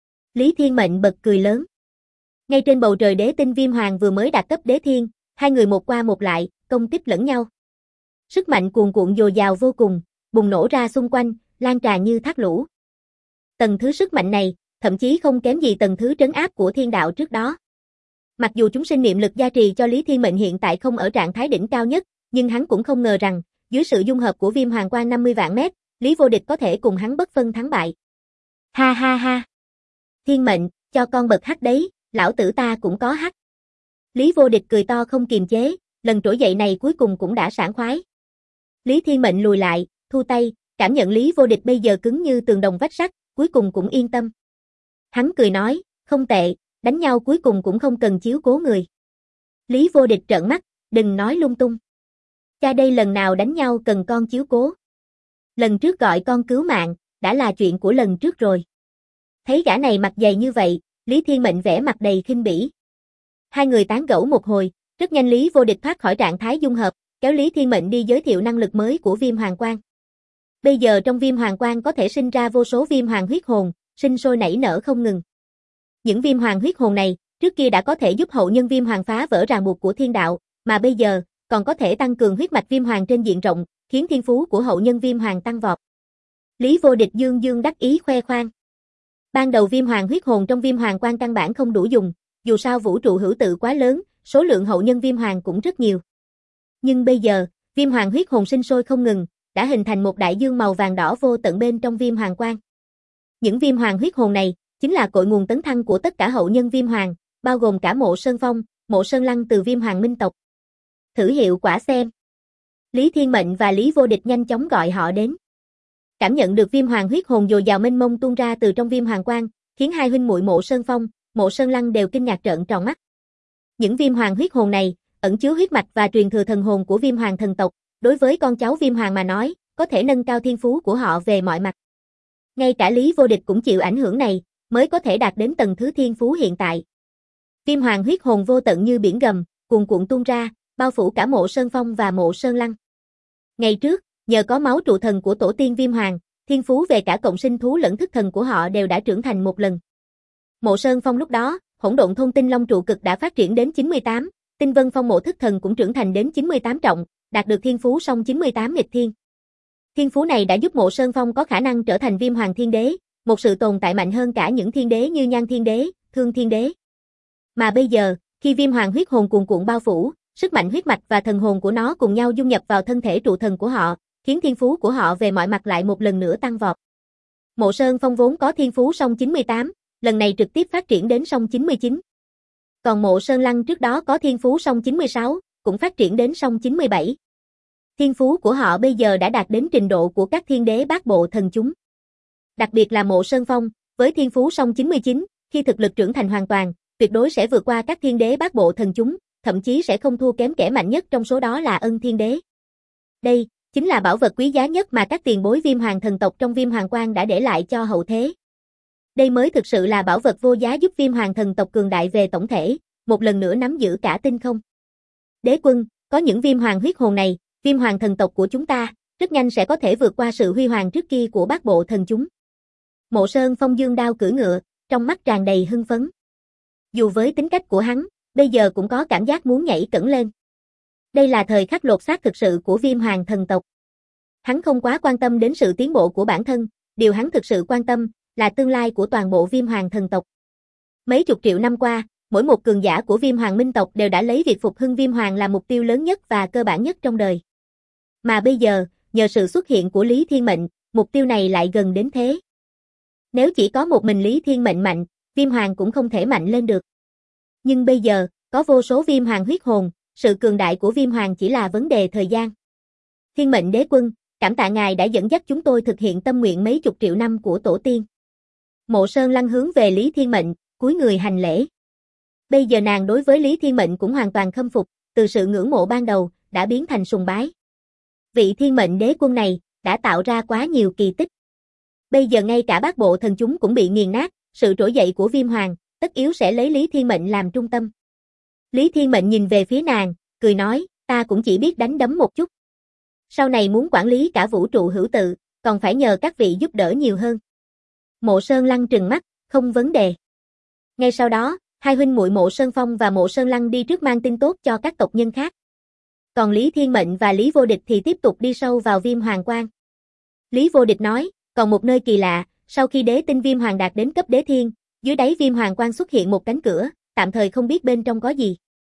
[SPEAKER 1] Lý Thiên Mệnh bật cười lớn. Ngay trên bầu trời đế tinh Viêm Hoàng vừa mới đạt cấp đế thiên, hai người một qua một lại, công kích lẫn nhau. Sức mạnh cuồn cuộn dồi dào vô cùng, bùng nổ ra xung quanh, lan tràn như thác lũ. Tầng thứ sức mạnh này, thậm chí không kém gì tầng thứ trấn áp của thiên đạo trước đó. Mặc dù chúng sinh niệm lực gia trì cho Lý Thiên Mệnh hiện tại không ở trạng thái đỉnh cao nhất, nhưng hắn cũng không ngờ rằng, dưới sự dung hợp của Viêm Hoàng Quang 50 vạn mét, Lý Vô Địch có thể cùng hắn bất phân thắng bại. Ha ha ha! Thiên Mệnh, cho con bật hắc đấy, lão tử ta cũng có hắc. Lý Vô Địch cười to không kiềm chế, lần trỗi dậy này cuối cùng cũng đã sảng khoái. Lý Thiên Mệnh lùi lại, thu tay, cảm nhận Lý Vô Địch bây giờ cứng như tường đồng vách sắt, cuối cùng cũng yên tâm. Hắn cười nói, không tệ, đánh nhau cuối cùng cũng không cần chiếu cố người. Lý Vô Địch trợn mắt, đừng nói lung tung. Cha đây lần nào đánh nhau cần con chiếu cố. Lần trước gọi con cứu mạng, đã là chuyện của lần trước rồi. Thấy gã này mặt dày như vậy, Lý Thiên Mệnh vẻ mặt đầy khinh bỉ. Hai người tán gẫu một hồi, rất nhanh Lý Vô Địch thoát khỏi trạng thái dung hợp, kéo Lý Thiên Mệnh đi giới thiệu năng lực mới của Viêm Hoàng Quang. Bây giờ trong Viêm Hoàng Quang có thể sinh ra vô số viêm hoàng huyết hồn, sinh sôi nảy nở không ngừng. Những viêm hoàng huyết hồn này, trước kia đã có thể giúp hậu nhân Viêm Hoàng phá vỡ ràng buộc của thiên đạo, mà bây giờ, còn có thể tăng cường huyết mạch Viêm Hoàng trên diện rộng, khiến thiên phú của hậu nhân Viêm Hoàng tăng vọt. Lý Vô Địch dương dương đắc ý khoe khoang. Ban đầu viêm hoàng huyết hồn trong Viêm Hoàng Quang căn bản không đủ dùng, dù sao vũ trụ hữu tự quá lớn, số lượng hậu nhân Viêm Hoàng cũng rất nhiều. Nhưng bây giờ, Viêm Hoàng huyết hồn sinh sôi không ngừng, đã hình thành một đại dương màu vàng đỏ vô tận bên trong Viêm Hoàng Quan. Những Viêm Hoàng huyết hồn này chính là cội nguồn tấn thăng của tất cả hậu nhân Viêm Hoàng, bao gồm cả Mộ Sơn Phong, Mộ Sơn Lăng từ Viêm Hoàng minh tộc. Thử hiệu quả xem. Lý Thiên Mệnh và Lý Vô Địch nhanh chóng gọi họ đến. Cảm nhận được Viêm Hoàng huyết hồn dồi dào mênh mông tuôn ra từ trong Viêm Hoàng Quan, khiến hai huynh muội Mộ Sơn Phong, Mộ Sơn Lăng đều kinh ngạc trợn tròn mắt. Những Viêm Hoàng huyết hồn này ẩn chứa huyết mạch và truyền thừa thần hồn của Viêm Hoàng thần tộc, đối với con cháu Viêm Hoàng mà nói, có thể nâng cao thiên phú của họ về mọi mặt. Ngay cả Lý Vô Địch cũng chịu ảnh hưởng này, mới có thể đạt đến tầng thứ thiên phú hiện tại. Viêm Hoàng huyết hồn vô tận như biển gầm, cuồn cuộn tuôn ra, bao phủ cả Mộ Sơn Phong và Mộ Sơn Lăng. Ngày trước, nhờ có máu trụ thần của tổ tiên Viêm Hoàng, thiên phú về cả cộng sinh thú lẫn thức thần của họ đều đã trưởng thành một lần. Mộ Sơn Phong lúc đó, hỗn độn thôn tinh long trụ cực đã phát triển đến 98, Tinh Vân Phong Mộ thức thần cũng trưởng thành đến 98 trọng, đạt được thiên phú song 98 nghịch thiên. Thiên phú này đã giúp Mộ Sơn Phong có khả năng trở thành Viêm Hoàng Thiên Đế, một sự tồn tại mạnh hơn cả những thiên đế như Nhan Thiên Đế, Thương Thiên Đế. Mà bây giờ, khi Viêm Hoàng huyết hồn cuồn cuộn bao phủ, sức mạnh huyết mạch và thần hồn của nó cùng nhau dung nhập vào thân thể trụ thần của họ, khiến thiên phú của họ về mọi mặt lại một lần nữa tăng vọt. Mộ Sơn Phong vốn có thiên phú song 98, lần này trực tiếp phát triển đến song 99. Còn Mộ Sơn Lăng trước đó có thiên phú song 96, cũng phát triển đến song 97. Thiên phú của họ bây giờ đã đạt đến trình độ của các thiên đế bát bộ thần chúng. Đặc biệt là Mộ Sơn Phong, với thiên phú song 99, khi thực lực trưởng thành hoàn toàn, tuyệt đối sẽ vượt qua các thiên đế bát bộ thần chúng, thậm chí sẽ không thua kém kẻ mạnh nhất trong số đó là Ân Thiên Đế. Đây chính là bảo vật quý giá nhất mà các tiền bối Viêm Hoàng thần tộc trong Viêm Hoàng Quan đã để lại cho hậu thế. Đây mới thực sự là bảo vật vô giá giúp Viêm Hoàng thần tộc cường đại về tổng thể, một lần nữa nắm giữ cả tinh không. Đế quân, có những Viêm Hoàng huyết hồn này, Viêm Hoàng thần tộc của chúng ta, rất nhanh sẽ có thể vượt qua sự huy hoàng trước kia của bát bộ thần chúng. Mộ Sơn Phong dương đao cưỡi ngựa, trong mắt tràn đầy hưng phấn. Dù với tính cách của hắn, bây giờ cũng có cảm giác muốn nhảy cẫng lên. Đây là thời khắc lột xác thực sự của Viêm Hoàng thần tộc. Hắn không quá quan tâm đến sự tiến bộ của bản thân, điều hắn thực sự quan tâm là tương lai của toàn bộ Viêm Hoàng thần tộc. Mấy chục triệu năm qua, mỗi một cường giả của Viêm Hoàng minh tộc đều đã lấy việc phục hưng Viêm Hoàng là mục tiêu lớn nhất và cơ bản nhất trong đời. Mà bây giờ, nhờ sự xuất hiện của Lý Thiên Mệnh, mục tiêu này lại gần đến thế. Nếu chỉ có một mình Lý Thiên Mệnh mạnh, Viêm Hoàng cũng không thể mạnh lên được. Nhưng bây giờ, có vô số Viêm Hoàng huyết hồn, sự cường đại của Viêm Hoàng chỉ là vấn đề thời gian. Thiên Mệnh Đế quân, cảm tạ ngài đã dẫn dắt chúng tôi thực hiện tâm nguyện mấy chục triệu năm của tổ tiên. Mộ Sơn Lăng hướng về Lý Thiên Mệnh, cúi người hành lễ. Bây giờ nàng đối với Lý Thiên Mệnh cũng hoàn toàn khâm phục, từ sự ngưỡng mộ ban đầu, đã biến thành sùng bái. Vị Thiên Mệnh Đế quân này, đã tạo ra quá nhiều kỳ tích. Bây giờ ngay cả bát bộ thần chúng cũng bị nghiền nát, sự trỗi dậy của Viêm Hoàng, tất yếu sẽ lấy Lý Thiên Mệnh làm trung tâm. Lý Thiên Mệnh nhìn về phía nàng, cười nói, ta cũng chỉ biết đánh đấm một chút. Sau này muốn quản lý cả vũ trụ hữu tự, còn phải nhờ các vị giúp đỡ nhiều hơn. Mộ Sơn Lăng trừng mắt, không vấn đề. Ngay sau đó, hai huynh muội Mộ Sơn Phong và Mộ Sơn Lăng đi trước mang tin tốt cho các tộc nhân khác. Còn Lý Thiên Mệnh và Lý Vô Địch thì tiếp tục đi sâu vào Viêm Hoàng Quan. Lý Vô Địch nói, còn một nơi kỳ lạ, sau khi đế tinh Viêm Hoàng đạt đến cấp đế thiên, dưới đáy Viêm Hoàng Quan xuất hiện một cánh cửa, tạm thời không biết bên trong có gì.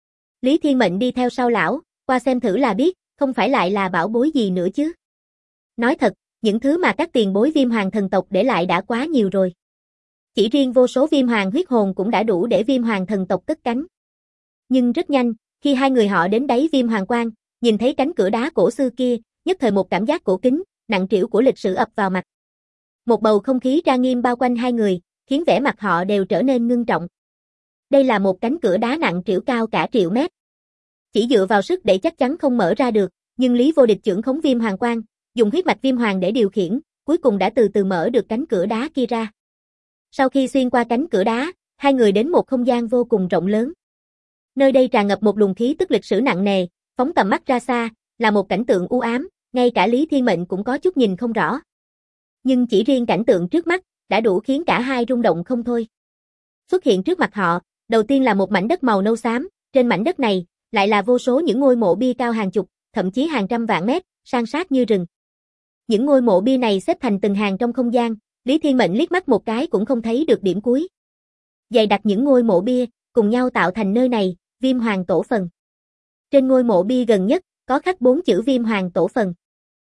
[SPEAKER 1] Lý Thiên Mệnh đi theo sau lão, qua xem thử là biết, không phải lại là bảo bối gì nữa chứ. Nói thật, những thứ mà các tiền bối Viêm Hoàng thần tộc để lại đã quá nhiều rồi. Chỉ riêng vô số Viêm Hoàng huyết hồn cũng đã đủ để Viêm Hoàng thần tộc cất cánh. Nhưng rất nhanh, khi hai người họ đến đáy Viêm Hoàng Quan, nhìn thấy cánh cửa đá cổ xưa kia, nhất thời một cảm giác cổ kính, nặng trĩu của lịch sử ập vào mặt. Một bầu không khí trang nghiêm bao quanh hai người, khiến vẻ mặt họ đều trở nên ngưng trọng. Đây là một cánh cửa đá nặng trĩu cao cả triệu mét. Chỉ dựa vào sức để chắc chắn không mở ra được, nhưng Lý Vô Địch trưởng khống Viêm Hoàng Quan, dùng huyết mạch Viêm Hoàng để điều khiển, cuối cùng đã từ từ mở được cánh cửa đá kia ra. Sau khi xuyên qua cánh cửa đá, hai người đến một không gian vô cùng rộng lớn. Nơi đây tràn ngập một luồng khí tức lịch sử nặng nề, phóng tầm mắt ra xa, là một cảnh tượng u ám, ngay cả Lý Thiên Mệnh cũng có chút nhìn không rõ. Nhưng chỉ riêng cảnh tượng trước mắt, đã đủ khiến cả hai rung động không thôi. Xuất hiện trước mặt họ, đầu tiên là một mảnh đất màu nâu xám, trên mảnh đất này, lại là vô số những ngôi mộ bia cao hàng chục, thậm chí hàng trăm vạn mét, san sát như rừng. Những ngôi mộ bia này xếp thành từng hàng trong không gian, Lý Thiên Mệnh liếc mắt một cái cũng không thấy được điểm cuối. Dày đặc những ngôi mộ bia, cùng nhau tạo thành nơi này, Viêm Hoàng Tổ Phần. Trên ngôi mộ bia gần nhất, có khắc 4 chữ Viêm Hoàng Tổ Phần.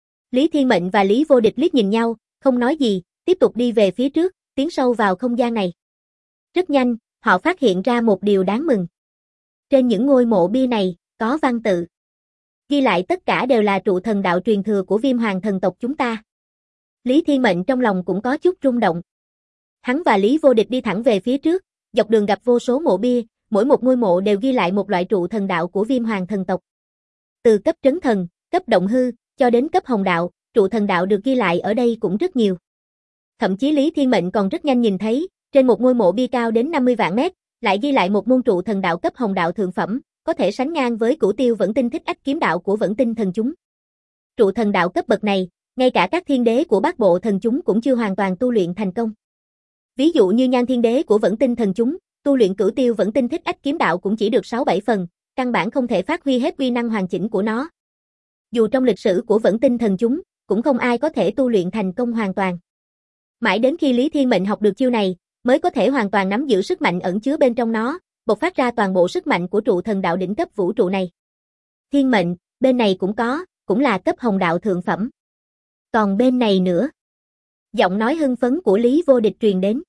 [SPEAKER 1] Lý Thiên Mệnh và Lý Vô Địch liếc nhìn nhau, không nói gì, tiếp tục đi về phía trước, tiến sâu vào không gian này. Rất nhanh, họ phát hiện ra một điều đáng mừng. Trên những ngôi mộ bia này, có văn tự. Ghi lại tất cả đều là trụ thần đạo truyền thừa của Viêm Hoàng thần tộc chúng ta. Lý Thiên Mệnh trong lòng cũng có chút rung động. Hắn và Lý Vô Địch đi thẳng về phía trước, dọc đường gặp vô số mộ bia, mỗi một ngôi mộ đều ghi lại một loại trụ thần đạo của Viêm Hoàng thần tộc. Từ cấp trấn thần, cấp động hư, cho đến cấp hồng đạo, trụ thần đạo được ghi lại ở đây cũng rất nhiều. Thậm chí Lý Thiên Mệnh còn rất nhanh nhìn thấy, trên một ngôi mộ bia cao đến 50 vạn mét, lại ghi lại một môn trụ thần đạo cấp hồng đạo thượng phẩm, có thể sánh ngang với Cửu Tiêu Vẫn Tinh Thích Ách kiếm đạo của Vẫn Tinh thần chúng. Trụ thần đạo cấp bậc này, ngay cả các thiên đế của Bát Bộ thần chúng cũng chưa hoàn toàn tu luyện thành công. Ví dụ như Nhan thiên đế của Vẫn Tinh thần chúng, tu luyện Cửu Tiêu Vẫn Tinh Thích Ách kiếm đạo cũng chỉ được 6-7 phần, căn bản không thể phát huy hết uy năng hoàn chỉnh của nó. Dù trong lịch sử của Vẫn Tinh thần chúng, cũng không ai có thể tu luyện thành công hoàn toàn. Mãi đến khi Lý Thiên Mệnh học được chiêu này, mới có thể hoàn toàn nắm giữ sức mạnh ẩn chứa bên trong nó, bộc phát ra toàn bộ sức mạnh của trụ thần đạo đỉnh cấp vũ trụ này. Thiên Mệnh, bên này cũng có, cũng là cấp hồng đạo thượng phẩm. Còn bên này nữa. Giọng nói hưng phấn của Lý Vô Địch truyền đến.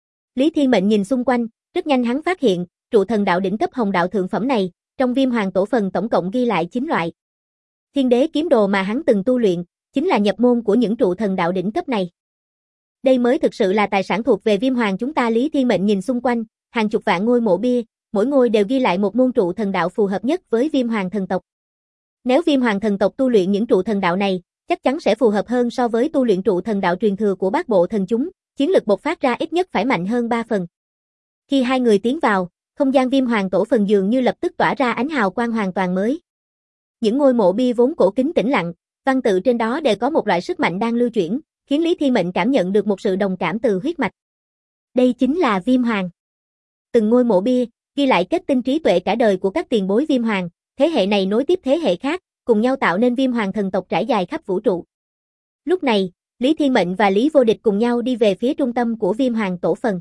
[SPEAKER 1] Lý Thiên Mệnh nhìn xung quanh, rất nhanh hắn phát hiện, trụ thần đạo đỉnh cấp hồng đạo thượng phẩm này, trong Viêm Hoàng Tổ Phần tổng cộng ghi lại 9 loại. Thiên đế kiếm đồ mà hắn từng tu luyện, chính là nhập môn của những trụ thần đạo đỉnh cấp này. Đây mới thực sự là tài sản thuộc về Viêm Hoàng chúng ta. Lý Thiên Mệnh nhìn xung quanh, hàng chục vạn ngôi mộ bia, mỗi ngôi đều ghi lại một môn trụ thần đạo phù hợp nhất với Viêm Hoàng thần tộc. Nếu Viêm Hoàng thần tộc tu luyện những trụ thần đạo này, chắc chắn sẽ phù hợp hơn so với tu luyện trụ thần đạo truyền thừa của Bát Bộ thần chúng, chiến lực bộc phát ra ít nhất phải mạnh hơn 3 phần. Khi hai người tiến vào, không gian Viêm Hoàng Tổ Phần dường như lập tức tỏa ra ánh hào quang hoàn toàn mới. Những ngôi mộ bia vốn cổ kính tĩnh lặng, văn tự trên đó đều có một loại sức mạnh đang lưu chuyển, khiến Lý Thiên Mệnh cảm nhận được một sự đồng cảm từ huyết mạch. Đây chính là Viêm Hoàng. Từng ngôi mộ bia ghi lại kết tinh trí tuệ cả đời của các tiền bối Viêm Hoàng, thế hệ này nối tiếp thế hệ khác, cùng nhau tạo nên Viêm Hoàng thần tộc trải dài khắp vũ trụ. Lúc này, Lý Thiên Mệnh và Lý Vô Địch cùng nhau đi về phía trung tâm của Viêm Hoàng Tổ Phần.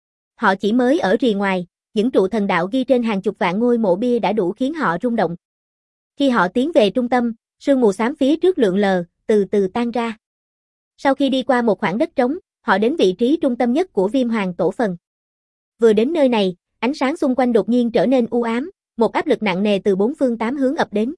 [SPEAKER 1] Họ chỉ mới ở rìa ngoài, những trụ thần đạo ghi trên hàng chục vạn ngôi mộ bia đã đủ khiến họ rung động. Khi họ tiến về trung tâm, sương mù xám phía trước lượn lờ, từ từ tan ra. Sau khi đi qua một khoảng đất trống, họ đến vị trí trung tâm nhất của Viêm Hoàng Tổ Phần. Vừa đến nơi này, ánh sáng xung quanh đột nhiên trở nên u ám, một áp lực nặng nề từ bốn phương tám hướng ập đến.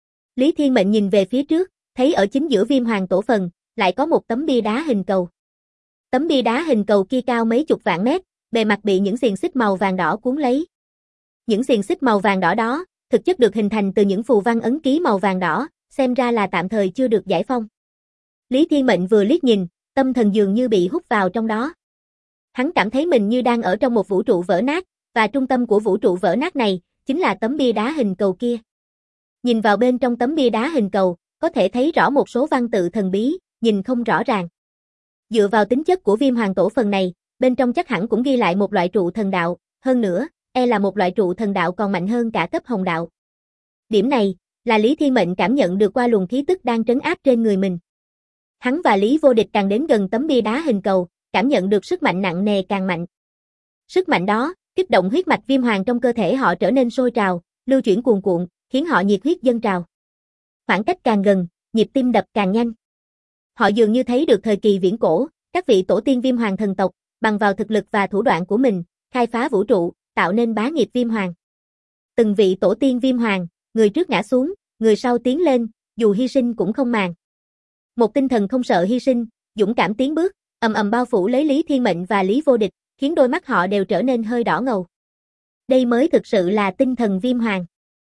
[SPEAKER 1] Lý Thiên Mệnh nhìn về phía trước, thấy ở chính giữa Viêm Hoàng Tổ Phần, lại có một tấm bia đá hình cầu. Tấm bia đá hình cầu kia cao mấy chục vạn mét, bề mặt bị những xiềng xích màu vàng đỏ cuốn lấy. Những xiềng xích màu vàng đỏ đó, thực chất được hình thành từ những phù văn ấn ký màu vàng đỏ, xem ra là tạm thời chưa được giải phong. Lý Thiên Mệnh vừa liếc nhìn, tâm thần dường như bị hút vào trong đó. Hắn cảm thấy mình như đang ở trong một vũ trụ vỡ nát, và trung tâm của vũ trụ vỡ nát này, chính là tấm bia đá hình cầu kia. Nhìn vào bên trong tấm bia đá hình cầu, có thể thấy rõ một số văn tự thần bí, nhìn không rõ ràng. Dựa vào tính chất của Viêm Hoàng Tổ Phần này, bên trong chắc hẳn cũng ghi lại một loại trụ thần đạo, hơn nữa, là một loại trụ thần đạo còn mạnh hơn cả cấp hồng đạo. Điểm này, là Lý Thiên Mệnh cảm nhận được qua luồng khí tức đang trấn áp trên người mình. Hắn và Lý Vô Địch càng đến gần tấm bia đá hình cầu, cảm nhận được sức mạnh nặng nề càng mạnh. Sức mạnh đó, kích động huyết mạch Viêm Hoàng trong cơ thể họ trở nên sôi trào, lưu chuyển cuồn cuộn, khiến họ nhiệt huyết dâng trào. Khoảng cách càng gần, nhịp tim đập càng nhanh. Họ dường như thấy được thời kỳ viễn cổ, các vị tổ tiên Viêm Hoàng thần tộc, bằng vào thực lực và thủ đoạn của mình, khai phá vũ trụ, tạo nên bá nghiệp Viêm Hoàng. Từng vị tổ tiên Viêm Hoàng, người trước ngã xuống, người sau tiến lên, dù hy sinh cũng không màng. Một tinh thần không sợ hy sinh, dũng cảm tiến bước, ầm ầm bao phủ lấy Lý Thiên Mệnh và Lý Vô Địch, khiến đôi mắt họ đều trở nên hơi đỏ ngầu. Đây mới thực sự là tinh thần Viêm Hoàng.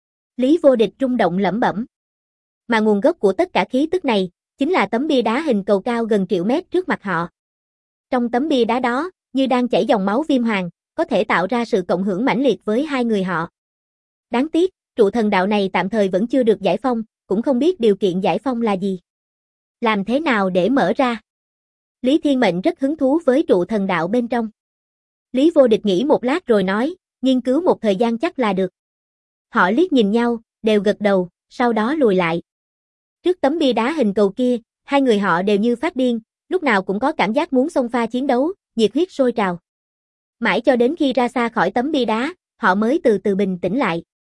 [SPEAKER 1] Lý Vô Địch rung động lẩm bẩm. Mà nguồn gốc của tất cả khí tức này, chính là tấm bia đá hình cầu cao gần triệu mét trước mặt họ. Trong tấm bia đá đó, như đang chảy dòng máu Viêm Hoàng, có thể tạo ra sự cộng hưởng mãnh liệt với hai người họ. Đáng tiếc, trụ thần đạo này tạm thời vẫn chưa được giải phong, cũng không biết điều kiện giải phong là gì. Làm thế nào để mở ra? Lý Thiên Mệnh rất hứng thú với trụ thần đạo bên trong. Lý Vô Địch nghĩ một lát rồi nói, nghiên cứu một thời gian chắc là được. Họ liếc nhìn nhau, đều gật đầu, sau đó lùi lại. Trước tấm bia đá hình cầu kia, hai người họ đều như phát điên, lúc nào cũng có cảm giác muốn xông pha chiến đấu, nhiệt huyết sôi trào. Mãi cho đến khi ra xa khỏi tấm bia đá, họ mới từ từ bình tĩnh lại.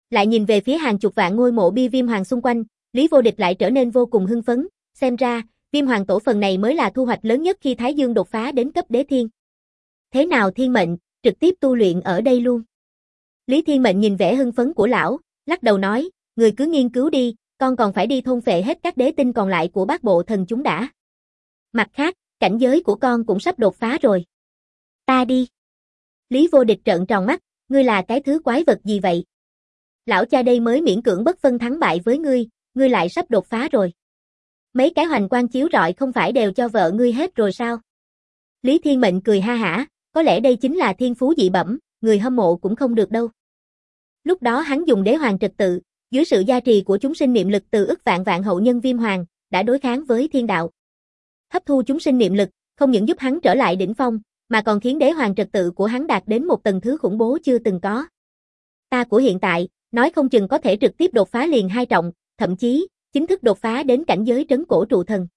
[SPEAKER 1] Lại nhìn về phía hàng chục vạn ngôi mộ bia Viêm Hoàng xung quanh, Lý Vô Địch lại trở nên vô cùng hưng phấn, xem ra, Viêm Hoàng tổ phần này mới là thu hoạch lớn nhất khi Thái Dương đột phá đến cấp đế thiên. Thế nào thiên mệnh, trực tiếp tu luyện ở đây luôn. Lý Thiên Mệnh nhìn vẻ hưng phấn của lão, lắc đầu nói, người cứ nghiên cứu đi, con còn phải đi thôn phệ hết các đế tinh còn lại của bát bộ thần chúng đã. Mặt khác, cảnh giới của con cũng sắp đột phá rồi. Ta đi. Lý Vô Địch trợn tròn mắt, ngươi là cái thứ quái vật gì vậy? Lão cha đây mới miễn cưỡng bất phân thắng bại với ngươi lại sắp đột phá rồi. Mấy cái hoành quang chiếu rọi không phải đều cho vợ ngươi hết rồi sao? Lý Thiên Mệnh cười ha hả, có lẽ đây chính là thiên phú dị bẩm, người hâm mộ cũng không được đâu. Lúc đó hắn dùng đế hoàng trật tự, dưới sự gia trì của chúng sinh niệm lực từ ức vạn vạn hậu nhân Viêm Hoàng, đã đối kháng với thiên đạo. Hấp thu chúng sinh niệm lực, không những giúp hắn trở lại đỉnh phong, mà còn khiến đế hoàng trật tự của hắn đạt đến một tầng thứ khủng bố chưa từng có. Ta của hiện tại, nói không chừng có thể trực tiếp đột phá liền 2 trọng, thậm chí, chính thức đột phá đến cảnh giới trấn cổ trụ thần.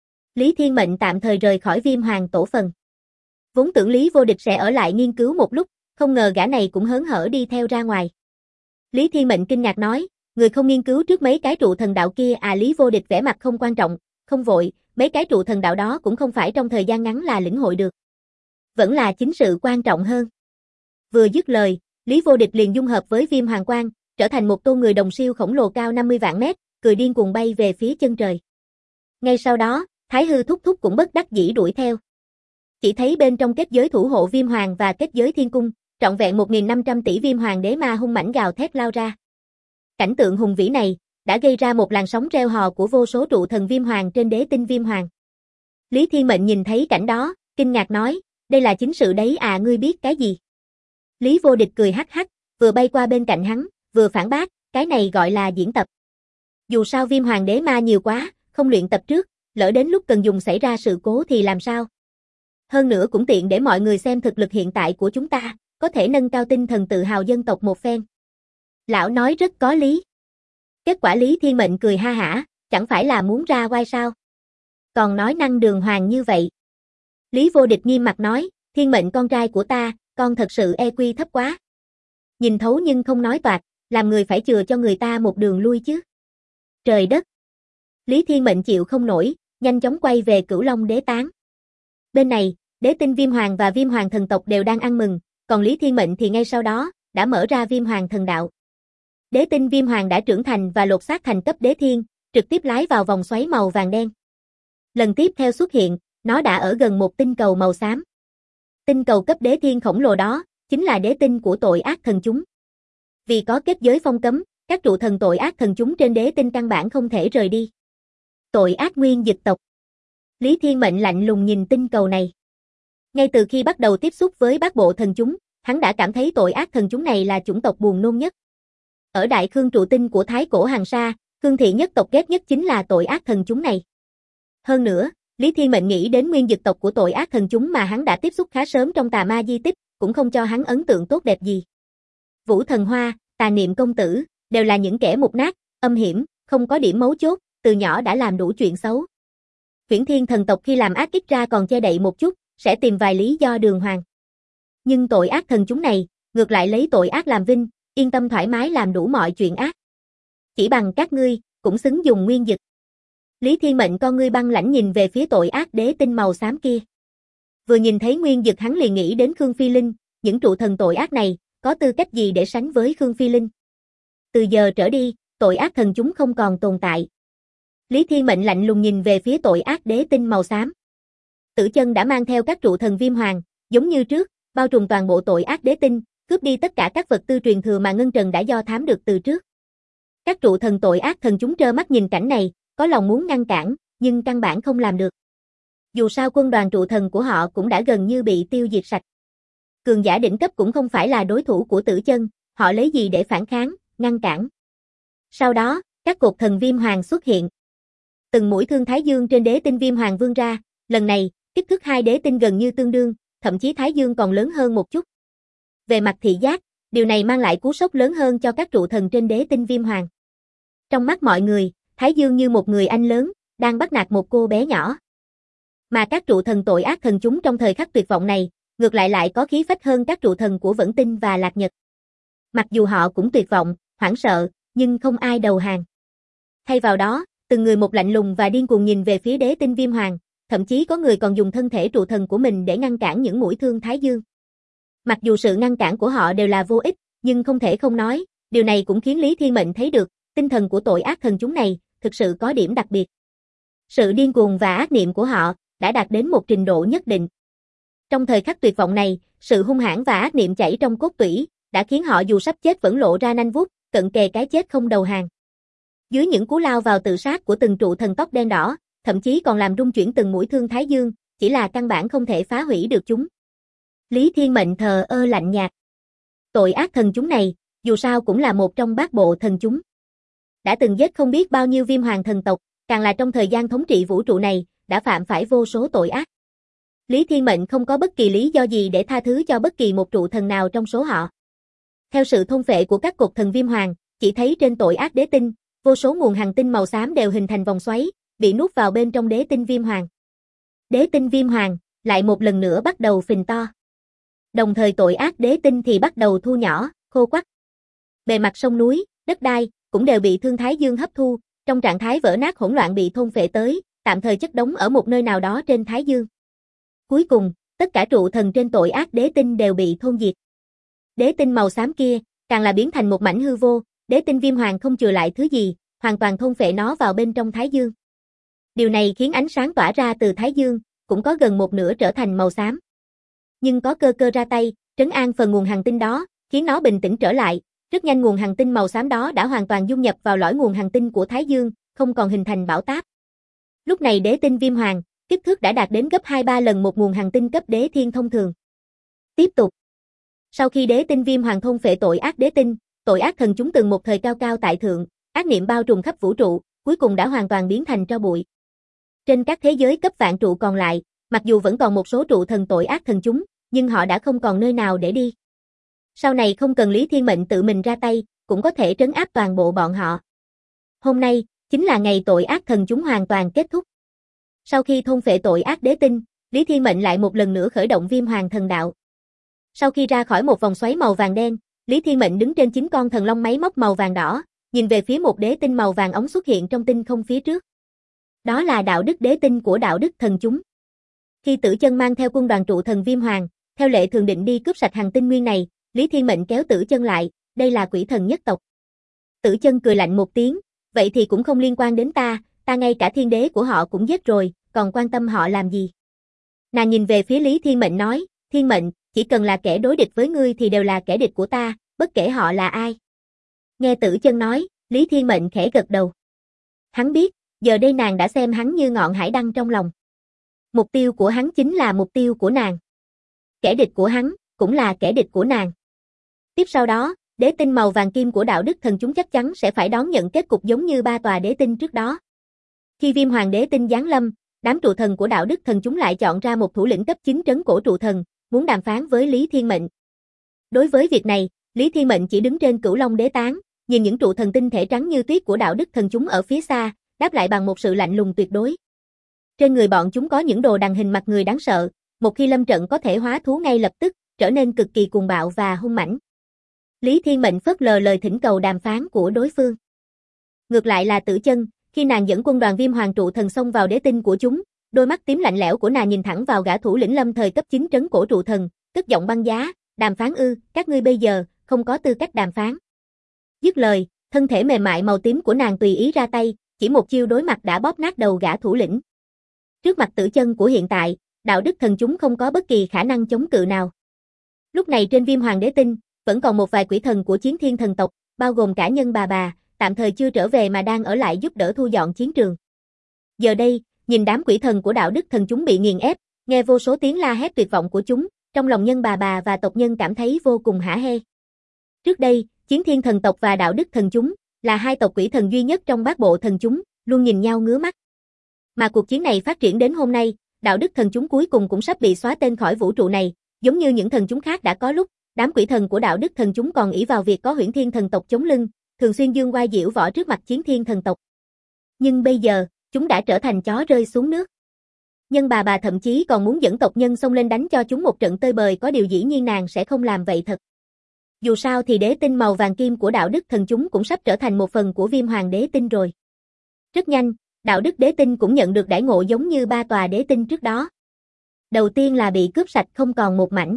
[SPEAKER 1] Lý Thiên Mệnh tạm thời rời khỏi Viêm Hoàng tổ phần. Vốn tưởng Lý Vô Địch sẽ ở lại nghiên cứu một lúc, không ngờ gã này cũng hớn hở đi theo ra ngoài. Lý Thiên Mệnh kinh ngạc nói, người không nghiên cứu trước mấy cái trụ thần đạo kia à? Lý Vô Địch vẻ mặt không quan trọng, không vội, mấy cái trụ thần đạo đó cũng không phải trong thời gian ngắn là lĩnh hội được. Vẫn là chính sự quan trọng hơn. Vừa dứt lời, Lý Vô Địch liền dung hợp với Viêm Hoàng Quang, trở thành một tôn người đồng siêu khổng lồ cao 50 vạn mét, cười điên cuồng bay về phía chân trời. Ngay sau đó, Thái Hư thúc thúc cũng bất đắc dĩ đuổi theo. Chỉ thấy bên trong kết giới thủ hộ Viêm Hoàng và kết giới thiên cung, trọn vẹn 1.500 tỷ Viêm Hoàng đế ma hung mãnh gào thét lao ra. Cảnh tượng hùng vĩ này đã gây ra một làn sóng reo hò của vô số trụ thần Viêm Hoàng trên đế tinh Viêm Hoàng. Lý Thiên Mệnh nhìn thấy cảnh đó, kinh ngạc nói, đây là chính sự đấy à? Ngươi biết cái gì? Lý Vô Địch cười hắc hắc, vừa bay qua bên cạnh hắn, vừa phản bác, cái này gọi là diễn tập. Dù sao Viêm Hoàng đế ma nhiều quá, không luyện tập trước, lỡ đến lúc cần dùng xảy ra sự cố thì làm sao? Hơn nữa cũng tiện để mọi người xem thực lực hiện tại của chúng ta, có thể nâng cao tinh thần tự hào dân tộc một phen. Lão nói rất có lý. Kết quả Lý Thiên Mệnh cười ha hả, chẳng phải là muốn ra oai sao? Còn nói năng đường hoàng như vậy. Lý Vô Địch nghiêm mặt nói, Thiên Mệnh con trai của ta, con thật sự EQ thấp quá. Nhìn thấu nhưng không nói toạc, làm người phải chừa cho người ta một đường lui chứ. Trời đất! Lý Thiên Mệnh chịu không nổi, nhanh chóng quay về Cửu Long đế tán. Bên này, đế tinh Viêm Hoàng và Viêm Hoàng thần tộc đều đang ăn mừng, còn Lý Thiên Mệnh thì ngay sau đó, đã mở ra Viêm Hoàng thần đạo. Đế tinh Viêm Hoàng đã trưởng thành và lột xác thành cấp đế thiên, trực tiếp lái vào vòng xoáy màu vàng đen. Lần tiếp theo xuất hiện, nó đã ở gần một tinh cầu màu xám. Tinh cầu cấp đế thiên khổng lồ đó, chính là đế tinh của tội ác thần chúng. Vì có kết giới phong cấm, các trụ thần tội ác thần chúng trên đế tinh căn bản không thể rời đi. Tội ác nguyên dịch tộc. Lý Thiên Mệnh lạnh lùng nhìn tinh cầu này. Ngay từ khi bắt đầu tiếp xúc với bát bộ thần chúng, hắn đã cảm thấy tội ác thần chúng này là chủng tộc buồn nôn nhất. Ở Đại Khương trụ tinh của Thái Cổ Hàng Sa, Khương thị nhất tộc ghét nhất chính là tội ác thần chúng này. Hơn nữa, Lý Thiên Mệnh nghĩ đến nguyên dịch tộc của tội ác thần chúng mà hắn đã tiếp xúc khá sớm trong tà ma di tích, cũng không cho hắn ấn tượng tốt đẹp gì. Vũ Thần Hoa, Tà Niệm Công Tử, đều là những kẻ mục nát, âm hiểm, không có điểm mấu chốt, từ nhỏ đã làm đủ chuyện xấu. Huyễn Thiên thần tộc khi làm ác ít ra còn che đậy một chút, sẽ tìm vài lý do đường hoàng. Nhưng tội ác thần chúng này, ngược lại lấy tội ác làm vinh, yên tâm thoải mái làm đủ mọi chuyện ác. Chỉ bằng các ngươi, cũng xứng dùng nguyên dực. Lý Thiên Mệnh con ngươi băng lãnh nhìn về phía tội ác đế tinh màu xám kia. Vừa nhìn thấy nguyên dực hắn liền nghĩ đến Khương Phi Linh, những trụ thần tội ác này, có tư cách gì để sánh với Khương Phi Linh. Từ giờ trở đi, tội ác thần chúng không còn tồn tại. Lý Thiên Mệnh lạnh lùng nhìn về phía tội ác đế tinh màu xám. Tử Chân đã mang theo các trụ thần Viêm Hoàng, giống như trước, bao trùm toàn bộ tội ác đế tinh, cướp đi tất cả các vật tư truyền thừa mà Ngân Trần đã do thám được từ trước. Các trụ thần tội ác thần chúng trơ mắt nhìn cảnh này, có lòng muốn ngăn cản, nhưng căn bản không làm được. Dù sao quân đoàn trụ thần của họ cũng đã gần như bị tiêu diệt sạch. Cường giả đỉnh cấp cũng không phải là đối thủ của Tử Chân, họ lấy gì để phản kháng, ngăn cản. Sau đó, các cột thần Viêm Hoàng xuất hiện. Từng mũi thương Thái Dương trên đế tinh Viêm Hoàng vươn ra, lần này, kích thước hai đế tinh gần như tương đương, thậm chí Thái Dương còn lớn hơn một chút. Về mặt thị giác, điều này mang lại cú sốc lớn hơn cho các trụ thần trên đế tinh Viêm Hoàng. Trong mắt mọi người, Thái Dương như một người anh lớn, đang bắt nạt một cô bé nhỏ. Mà các trụ thần tội ác thần chúng trong thời khắc tuyệt vọng này, ngược lại lại có khí phách hơn các trụ thần của Vẫn Tinh và Lạc Nhật. Mặc dù họ cũng tuyệt vọng, hoảng sợ, nhưng không ai đầu hàng. Thay vào đó, từng người một lạnh lùng và điên cuồng nhìn về phía đế tinh Viêm Hoàng, thậm chí có người còn dùng thân thể trụ thần của mình để ngăn cản những mũi thương Thái Dương. Mặc dù sự ngăn cản của họ đều là vô ích, nhưng không thể không nói, điều này cũng khiến Lý Thiên Mệnh thấy được, tinh thần của tội ác thần chúng này, thực sự có điểm đặc biệt. Sự điên cuồng và ác niệm của họ, đã đạt đến một trình độ nhất định. Trong thời khắc tuyệt vọng này, sự hung hãn và ác niệm chảy trong cốt tủy, đã khiến họ dù sắp chết vẫn lộ ra nanh vuốt, cận kề cái chết không đầu hàng. Dưới những cú lao vào tự sát của từng trụ thần tóc đen đỏ, thậm chí còn làm rung chuyển từng mũi thương Thái Dương, chỉ là căn bản không thể phá hủy được chúng. Lý Thiên Mệnh thờ ơ lạnh nhạt. Tội ác thần chúng này, dù sao cũng là một trong bát bộ thần chúng. Đã từng giết không biết bao nhiêu Viêm Hoàng thần tộc, càng là trong thời gian thống trị vũ trụ này, đã phạm phải vô số tội ác. Lý Thiên Mệnh không có bất kỳ lý do gì để tha thứ cho bất kỳ một trụ thần nào trong số họ. Theo sự thôn phệ của các cột thần Viêm Hoàng, chỉ thấy trên tội ác đế tinh, vô số nguồn hành tinh màu xám đều hình thành vòng xoáy, bị nuốt vào bên trong đế tinh Viêm Hoàng. Đế tinh Viêm Hoàng, lại một lần nữa bắt đầu phình to. Đồng thời tội ác đế tinh thì bắt đầu thu nhỏ, khô quắt. Bề mặt sông núi, đất đai, cũng đều bị thương Thái Dương hấp thu, trong trạng thái vỡ nát hỗn loạn bị thôn phệ tới, tạm thời chất đống ở một nơi nào đó trên Thái Dương. Cuối cùng, tất cả trụ thần trên tội ác đế tinh đều bị thôn diệt. Đế tinh màu xám kia, càng là biến thành một mảnh hư vô, đế tinh Viêm Hoàng không chừa lại thứ gì, hoàn toàn thôn phệ nó vào bên trong Thái Dương. Điều này khiến ánh sáng tỏa ra từ Thái Dương, cũng có gần một nửa trở thành màu xám. Nhưng có cơ cơ ra tay, trấn an phần nguồn hành tinh đó, khiến nó bình tĩnh trở lại, rất nhanh nguồn hành tinh màu xám đó đã hoàn toàn dung nhập vào lõi nguồn hành tinh của Thái Dương, không còn hình thành bão táp. Lúc này đế tinh Viêm Hoàng, kích thước đã đạt đến gấp 2-3 lần một nguồn hành tinh cấp đế thiên thông thường. Tiếp tục. Sau khi đế tinh Viêm Hoàng thôn phệ tội ác đế tinh, tội ác thần chúng từng một thời cao cao tại thượng, ác niệm bao trùm khắp vũ trụ, cuối cùng đã hoàn toàn biến thành tro bụi. Trên các thế giới cấp vạn trụ còn lại, mặc dù vẫn còn một số trụ thần tội ác thần chúng, nhưng họ đã không còn nơi nào để đi. Sau này không cần Lý Thiên Mệnh tự mình ra tay, cũng có thể trấn áp toàn bộ bọn họ. Hôm nay, chính là ngày tội ác thần chúng hoàn toàn kết thúc. Sau khi thôn phệ tội ác đế tinh, Lý Thiên Mệnh lại một lần nữa khởi động Viêm Hoàng thần đạo. Sau khi ra khỏi một vòng xoáy màu vàng đen, Lý Thiên Mệnh đứng trên 9 con thần long máy móc màu vàng đỏ, nhìn về phía một đế tinh màu vàng ống xuất hiện trong tinh không phía trước. Đó là đạo đức đế tinh của đạo đức thần chúng. Khi Tử Chân mang theo quân đoàn trụ thần Viêm Hoàng, theo lệ thường định đi cướp sạch hành tinh nguyên này, Lý Thiên Mệnh kéo Tử Chân lại, đây là quỷ thần nhất tộc. Tử Chân cười lạnh một tiếng, vậy thì cũng không liên quan đến ta ngay cả thiên đế của họ cũng giết rồi, còn quan tâm họ làm gì? Nàng nhìn về phía Lý Thiên Mệnh nói, Thiên Mệnh, chỉ cần là kẻ đối địch với ngươi thì đều là kẻ địch của ta, bất kể họ là ai. Nghe Tử Chân nói, Lý Thiên Mệnh khẽ gật đầu. Hắn biết, giờ đây nàng đã xem hắn như ngọn hải đăng trong lòng. Mục tiêu của hắn chính là mục tiêu của nàng. Kẻ địch của hắn, cũng là kẻ địch của nàng. Tiếp sau đó, đế tinh màu vàng kim của đạo đức thần chúng chắc chắn sẽ phải đón nhận kết cục giống như 3 tòa đế tinh trước đó. Khi Viêm Hoàng đế tinh giáng lâm, đám trụ thần của đạo đức thần chúng lại chọn ra một thủ lĩnh cấp 9 trấn cổ trụ thần, muốn đàm phán với Lý Thiên Mệnh. Đối với việc này, Lý Thiên Mệnh chỉ đứng trên Cửu Long đế tán, nhìn những trụ thần tinh thể trắng như tuyết của đạo đức thần chúng ở phía xa, đáp lại bằng một sự lạnh lùng tuyệt đối. Trên người bọn chúng có những đồ đằng hình mặt người đáng sợ, một khi lâm trận có thể hóa thú ngay lập tức, trở nên cực kỳ cuồng bạo và hung mãnh. Lý Thiên Mệnh phớt lờ lời thỉnh cầu đàm phán của đối phương. Ngược lại là Tử Chân, khi nàng dẫn quân đoàn Viêm Hoàng trụ thần xông vào đế tinh của chúng, đôi mắt tím lạnh lẽo của nàng nhìn thẳng vào gã thủ lĩnh lâm thời cấp 9 trấn cổ trụ thần, cất giọng băng giá, đàm phán ư, các ngươi bây giờ không có tư cách đàm phán. Dứt lời, thân thể mềm mại màu tím của nàng tùy ý ra tay, chỉ một chiêu đối mặt đã bóp nát đầu gã thủ lĩnh. Trước mặt Tử Chân của hiện tại, đạo đức thần chúng không có bất kỳ khả năng chống cự nào. Lúc này trên Viêm Hoàng đế tinh, vẫn còn một vài quỷ thần của Chiến Thiên thần tộc, bao gồm cả Nhân bà, tạm thời chưa trở về mà đang ở lại giúp đỡ thu dọn chiến trường. Giờ đây, nhìn đám quỷ thần của đạo đức thần chúng bị nghiền ép, nghe vô số tiếng la hét tuyệt vọng của chúng, trong lòng Nhân bà và tộc nhân cảm thấy vô cùng hả hê. Trước đây, Chiến Thiên thần tộc và đạo đức thần chúng là hai tộc quỷ thần duy nhất trong bát bộ thần chúng, luôn nhìn nhau ngứa mắt. Mà cuộc chiến này phát triển đến hôm nay, đạo đức thần chúng cuối cùng cũng sắp bị xóa tên khỏi vũ trụ này, giống như những thần chúng khác đã có lúc, đám quỷ thần của đạo đức thần chúng còn ỷ vào việc có Huyễn Thiên thần tộc chống lưng, thường xuyên dương oai diễu võ trước mặt Chiến Thiên thần tộc. Nhưng bây giờ, chúng đã trở thành chó rơi xuống nước. Nhân bà thậm chí còn muốn dẫn tộc nhân xông lên đánh cho chúng một trận tơi bời, có điều dĩ nhiên nàng sẽ không làm vậy thật. Dù sao thì đế tinh màu vàng kim của đạo đức thần chúng cũng sắp trở thành một phần của Viêm Hoàng đế tinh rồi. Rất nhanh, đạo đức đế tinh cũng nhận được đãi ngộ giống như 3 tòa đế tinh trước đó. Đầu tiên là bị cướp sạch không còn một mảnh.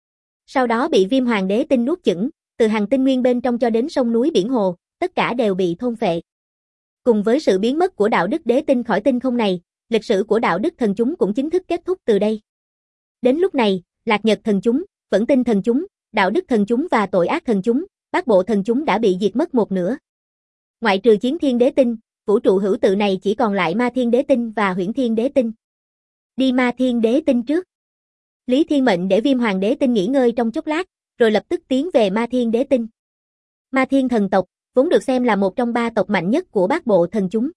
[SPEAKER 1] Sau đó bị Viêm Hoàng đế tinh nuốt chửng, từ hành tinh nguyên bên trong cho đến sông núi biển hồ, tất cả đều bị thôn phệ. Cùng với sự biến mất của đạo đức đế tinh khỏi tinh không này, lịch sử của đạo đức thần chúng cũng chính thức kết thúc từ đây. Đến lúc này, Lạc Nhật thần chúng, Vẫn Tinh thần chúng, đạo đức thần chúng và tội ác thần chúng, bát bộ thần chúng đã bị diệt mất một nửa. Ngoại trừ Chiến Thiên đế tinh, vũ trụ hữu tự này chỉ còn lại Ma Thiên đế tinh và Huyễn Thiên đế tinh. Đi Ma Thiên đế tinh trước. Lý Thiên mệnh để Viêm Hoàng đế tinh nghỉ ngơi trong chốc lát, rồi lập tức tiến về Ma Thiên đế tinh. Ma Thiên thần tộc, vốn được xem là một trong 3 tộc mạnh nhất của bát bộ thần chúng.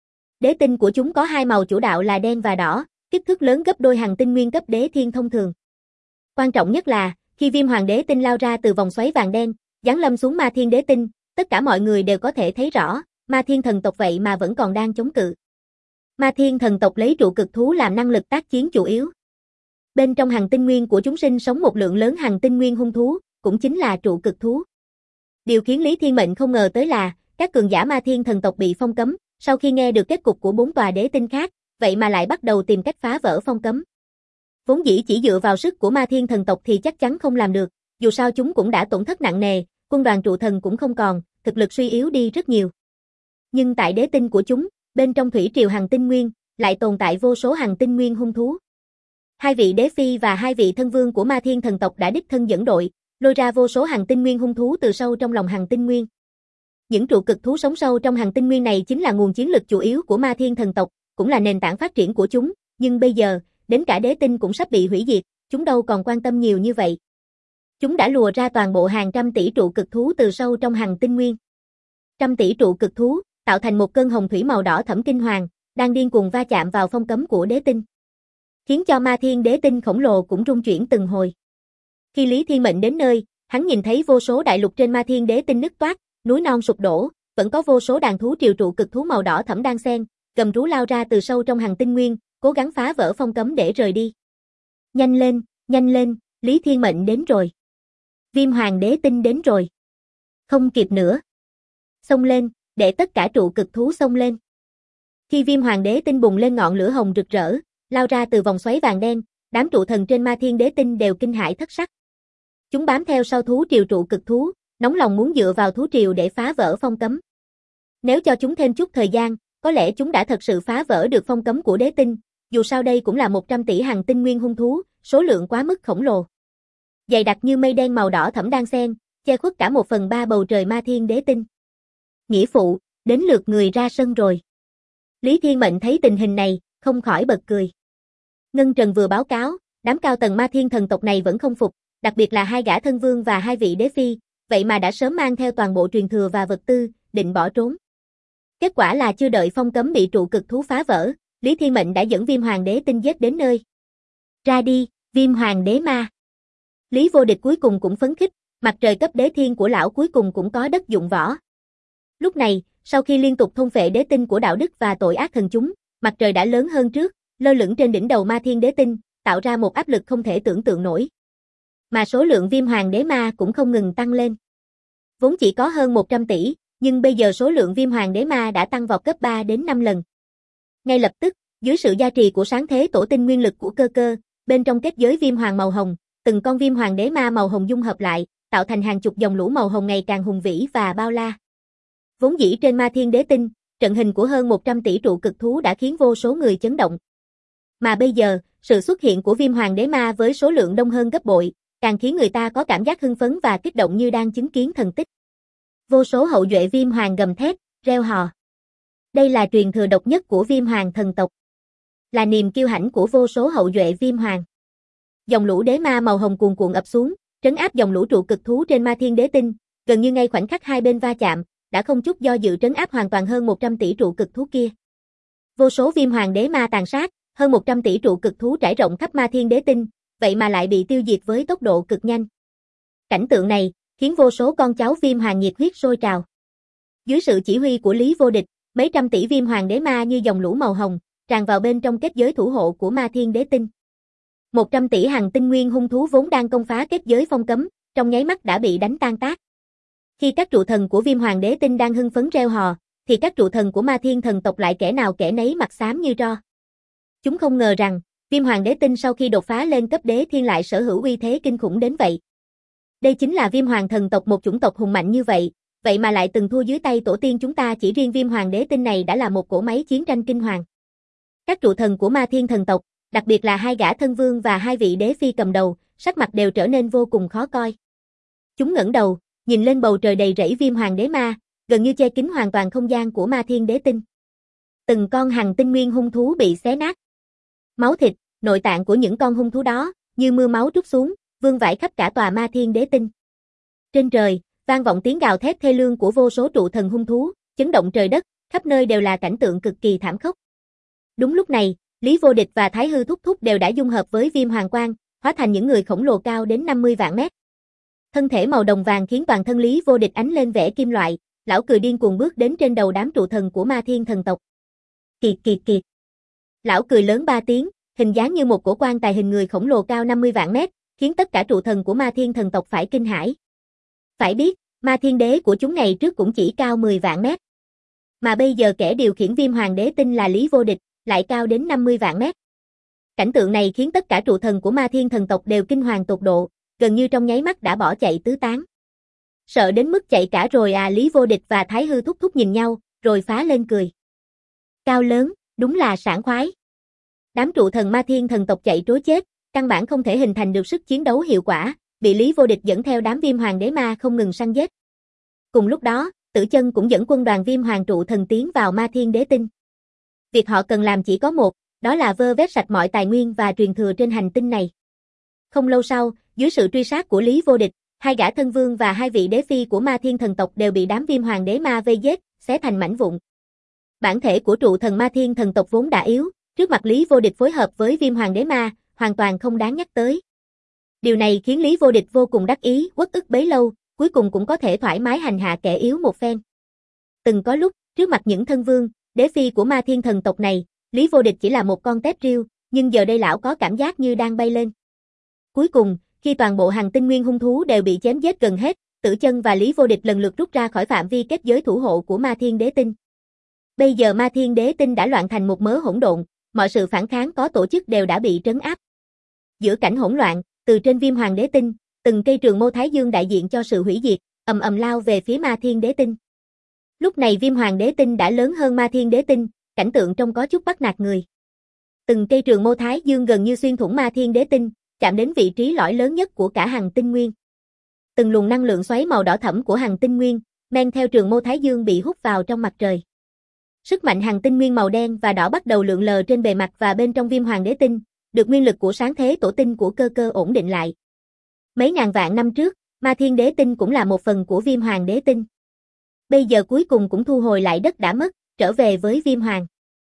[SPEAKER 1] Đế tinh của chúng có 2 màu chủ đạo là đen và đỏ, kích thước lớn gấp đôi hành tinh nguyên cấp đế thiên thông thường. Quan trọng nhất là, khi Viêm Hoàng đế tinh lao ra từ vòng xoáy vàng đen, giáng lâm xuống Ma Thiên đế tinh, tất cả mọi người đều có thể thấy rõ, Ma Thiên thần tộc vậy mà vẫn còn đang chống cự. Ma Thiên thần tộc lấy trụ cực thú làm năng lực tác chiến chủ yếu. Bên trong hành tinh nguyên của chúng sinh sống một lượng lớn hành tinh nguyên hung thú, cũng chính là trụ cực thú. Điều khiến Lý Thiên Mệnh không ngờ tới là, các cường giả Ma Thiên thần tộc bị phong cấm, sau khi nghe được kết cục của 4 tòa đế tinh khác, vậy mà lại bắt đầu tìm cách phá vỡ phong cấm. Vốn dĩ chỉ dựa vào sức của Ma Thiên thần tộc thì chắc chắn không làm được, dù sao chúng cũng đã tổn thất nặng nề, quân đoàn trụ thần cũng không còn, thực lực suy yếu đi rất nhiều. Nhưng tại đế tinh của chúng, bên trong thủy triều hành tinh nguyên, lại tồn tại vô số hành tinh nguyên hung thú. 2 vị đế phi và 2 vị thân vương của Ma Thiên thần tộc đã đích thân dẫn đội, lôi ra vô số hành tinh nguyên hung thú từ sâu trong lòng hành tinh nguyên. Những trụ cực thú sống sâu trong hành tinh nguyên này chính là nguồn chiến lực chủ yếu của Ma Thiên thần tộc, cũng là nền tảng phát triển của chúng, nhưng bây giờ, đến cả đế tinh cũng sắp bị hủy diệt, chúng đâu còn quan tâm nhiều như vậy. Chúng đã lùa ra toàn bộ hàng trăm tỷ trụ cực thú từ sâu trong hành tinh nguyên. Trăm tỷ trụ cực thú, tạo thành một cơn hồng thủy màu đỏ thẫm kinh hoàng, đang điên cuồng va chạm vào phong cấm của đế tinh. Khiến cho Ma Thiên đế tinh khổng lồ cũng rung chuyển từng hồi. Khi Lý Thiên Mệnh đến nơi, hắn nhìn thấy vô số đại lục trên Ma Thiên đế tinh nứt toác, núi non sụp đổ, vẫn có vô số đàn thú triều trụ cực thú màu đỏ thẫm đang xen, gầm rú lao ra từ sâu trong hành tinh nguyên, cố gắng phá vỡ phong cấm để rời đi. Nhanh lên, Lý Thiên Mệnh đến rồi. Viêm Hoàng đế tinh đến rồi. Không kịp nữa. Xông lên, để tất cả trụ cực thú xông lên. Khi Viêm Hoàng đế tinh bùng lên ngọn lửa hồng rực rỡ, lao ra từ vòng xoáy vàng đen, đám trụ thần trên Ma Thiên đế tinh đều kinh hãi thất sắc. Chúng bám theo sau thú triều trụ cực thú, nóng lòng muốn dựa vào thú triều để phá vỡ phong cấm. Nếu cho chúng thêm chút thời gian, có lẽ chúng đã thật sự phá vỡ được phong cấm của đế tinh, dù sao đây cũng là 100 tỷ hành tinh nguyên hung thú, số lượng quá mức khổng lồ. Dày đặc như mây đen màu đỏ thẫm đan xen, che khuất cả 1/3 bầu trời Ma Thiên đế tinh. Nghĩa phụ, đến lượt người ra sân rồi. Lý Thiên Mệnh thấy tình hình này, không khỏi bật cười. Ngân Trần vừa báo cáo, đám cao tầng Ma Thiên thần tộc này vẫn không phục, đặc biệt là 2 gã thân vương và 2 vị đế phi, vậy mà đã sớm mang theo toàn bộ truyền thừa và vật tư, định bỏ trốn. Kết quả là chưa đợi phong cấm bị trụ cực thú phá vỡ, Lý Thiên Mệnh đã dẫn Viêm Hoàng đế tinh giết đến nơi. Ra đi, Viêm Hoàng đế ma. Lý Vô Địch cuối cùng cũng phấn khích, mặt trời cấp đế thiên của lão cuối cùng cũng có đất dụng võ. Lúc này, sau khi liên tục thôn phệ đế tinh của đạo đức và tội ác thần chúng, mặt trời đã lớn hơn trước, lơ lửng trên đỉnh đầu Ma Thiên đế tinh, tạo ra một áp lực không thể tưởng tượng nổi. Mà số lượng Viêm Hoàng đế ma cũng không ngừng tăng lên. Vốn chỉ có hơn 100 tỷ, nhưng bây giờ số lượng Viêm Hoàng đế ma đã tăng vọt gấp 3 đến 5 lần. Ngay lập tức, dưới sự gia trì của sáng thế tổ tinh nguyên lực của cơ cơ, bên trong kết giới Viêm Hoàng màu hồng, từng con Viêm Hoàng đế ma màu hồng dung hợp lại, tạo thành hàng chục dòng lũ màu hồng ngày càng hùng vĩ và bao la. Vốn dĩ trên Ma Thiên đế tinh, trận hình của hơn 100 tỷ trụ cực thú đã khiến vô số người chấn động. Mà bây giờ, sự xuất hiện của Viêm Hoàng đế ma với số lượng đông hơn gấp bội, càng khiến người ta có cảm giác hưng phấn và kích động như đang chứng kiến thần tích. Vô số hậu duệ Viêm Hoàng gầm thét, reo hò. Đây là truyền thừa độc nhất của Viêm Hoàng thần tộc, là niềm kiêu hãnh của vô số hậu duệ Viêm Hoàng. Dòng lũ đế ma màu hồng cuồn cuộn ập xuống, trấn áp dòng lũ trụ cực thú trên Ma Thiên đế tinh, gần như ngay khoảnh khắc hai bên va chạm, đã không chút do dự trấn áp hoàn toàn hơn 100 tỷ trụ cực thú kia. Vô số Viêm Hoàng đế ma tàn sát, hơn 100 tỷ trụ cực thú trải rộng khắp Ma Thiên đế tinh, vậy mà lại bị tiêu diệt với tốc độ cực nhanh. Cảnh tượng này khiến vô số con cháu Viêm Hoàng nhiệt huyết sôi trào. Dưới sự chỉ huy của Lý Vô Địch, mấy trăm tỷ Viêm Hoàng đế ma như dòng lũ màu hồng, tràn vào bên trong kết giới thủ hộ của Ma Thiên đế tinh. 100 tỷ hành tinh nguyên hung thú vốn đang công phá kết giới phong cấm, trong nháy mắt đã bị đánh tan tác. Khi các trụ thần của Viêm Hoàng Đế Tinh đang hưng phấn reo hò, thì các trụ thần của Ma Thiên thần tộc lại kẻ nào kẻ nấy mặt xám như tro. Chúng không ngờ rằng, Viêm Hoàng Đế Tinh sau khi đột phá lên cấp Đế Thiên lại sở hữu uy thế kinh khủng đến vậy. Đây chính là Viêm Hoàng thần tộc, một chủng tộc hùng mạnh như vậy, vậy mà lại từng thua dưới tay tổ tiên chúng ta. Chỉ riêng Viêm Hoàng Đế Tinh này đã là một cỗ máy chiến tranh kinh hoàng. Các trụ thần của Ma Thiên thần tộc, đặc biệt là hai gã thân vương và hai vị đế phi cầm đầu, sắc mặt đều trở nên vô cùng khó coi. Chúng ngẩng đầu, nhìn lên bầu trời đầy rẫy Viêm Hoàng Đế Ma, gần như che kín hoàn toàn không gian của Ma Thiên Đế Tinh. Từng con hằng tinh nguyên hung thú bị xé nát. Máu thịt, nội tạng của những con hung thú đó, như mưa máu trút xuống, vương vãi khắp cả tòa Ma Thiên Đế Tinh. Trên trời, vang vọng tiếng gào thét thê lương của vô số trụ thần hung thú, chấn động trời đất, khắp nơi đều là cảnh tượng cực kỳ thảm khốc. Đúng lúc này, Lý Vô Địch và Thái Hư Thúc Thúc đều đã dung hợp với Viêm Hoàng Quang, hóa thành những người khổng lồ cao đến 50 vạn mét. Thân thể màu đồng vàng khiến toàn thân Lý Vô Địch ánh lên vẻ kim loại, lão cười điên cuồng bước đến trên đầu đám trụ thần của Ma Thiên thần tộc. Kiệt kiệt kiệt. Lão cười lớn 3 tiếng, hình dáng như một cổ quan tài hình người khổng lồ cao 50 vạn mét, khiến tất cả trụ thần của Ma Thiên thần tộc phải kinh hãi. Phải biết, Ma Thiên Đế của chúng ngày trước cũng chỉ cao 10 vạn mét. Mà bây giờ kẻ điều khiển Viêm Hoàng Đế Tinh là Lý Vô Địch, lại cao đến 50 vạn mét. Cảnh tượng này khiến tất cả trụ thần của Ma Thiên thần tộc đều kinh hoàng tột độ, gần như trong nháy mắt đã bỏ chạy tứ tán. Sợ đến mức chạy cả rồi à. Lý Vô Địch và Thái Hư Thúc Thúc nhìn nhau, rồi phá lên cười. Cao lớn, đúng là sảng khoái. Đám trụ thần Ma Thiên thần tộc chạy trối chết, căn bản không thể hình thành được sức chiến đấu hiệu quả, bị Lý Vô Địch dẫn theo đám Viêm Hoàng Đế Ma không ngừng săn giết. Cùng lúc đó, Tử Chân cũng dẫn quân đoàn Viêm Hoàng trụ thần tiến vào Ma Thiên Đế Tinh. Việc họ cần làm chỉ có một, đó là vơ vét sạch mọi tài nguyên và truyền thừa trên hành tinh này. Không lâu sau, dưới sự truy sát của Lý Vô Địch, hai gã thân vương và hai vị đế phi của Ma Thiên thần tộc đều bị đám Viêm Hoàng Đế Ma vây giết, xé thành mảnh vụn. Bản thể của trụ thần Ma Thiên thần tộc vốn đã yếu, trước mặt Lý Vô Địch phối hợp với Viêm Hoàng Đế Ma, hoàn toàn không đáng nhắc tới. Điều này khiến Lý Vô Địch vô cùng đắc ý, uất ức bấy lâu, cuối cùng cũng có thể thoải mái hành hạ kẻ yếu một phen. Từng có lúc, trước mặt những thân vương, đế phi của Ma Thiên thần tộc này, Lý Vô Địch chỉ là một con tép riêu, nhưng giờ đây lão có cảm giác như đang bay lên. Cuối cùng, khi toàn bộ hàng tinh nguyên hung thú đều bị chém giết gần hết, Tử Chân và Lý Vô Địch lần lượt rút ra khỏi phạm vi kết giới thủ hộ của Ma Thiên Đế Tinh. Bây giờ Ma Thiên Đế Tinh đã loạn thành một mớ hỗn độn, mọi sự phản kháng có tổ chức đều đã bị trấn áp. Giữa cảnh hỗn loạn, từ trên Viêm Hoàng Đế Tinh, từng cây trường mâu thái dương đại diện cho sự hủy diệt, ầm ầm lao về phía Ma Thiên Đế Tinh. Lúc này Viêm Hoàng Đế Tinh đã lớn hơn Ma Thiên Đế Tinh, cảnh tượng trông có chút bắt nạt người. Từng cây trường mâu thái dương gần như xuyên thủng Ma Thiên Đế Tinh, chạm đến vị trí lõi lớn nhất của cả hằng tinh nguyên. Từng luồng năng lượng xoáy màu đỏ thẫm của hằng tinh nguyên, men theo trường mâu thái dương bị hút vào trong mặt trời. Sức mạnh hằng tinh nguyên màu đen và đỏ bắt đầu lượn lờ trên bề mặt và bên trong Viêm Hoàng Đế Tinh, được nguyên lực của sáng thế tổ tinh của cơ cơ ổn định lại. Mấy ngàn vạn năm trước, Ma Thiên Đế Tinh cũng là một phần của Viêm Hoàng Đế Tinh. Bây giờ cuối cùng cũng thu hồi lại đất đã mất, trở về với Viêm Hoàng.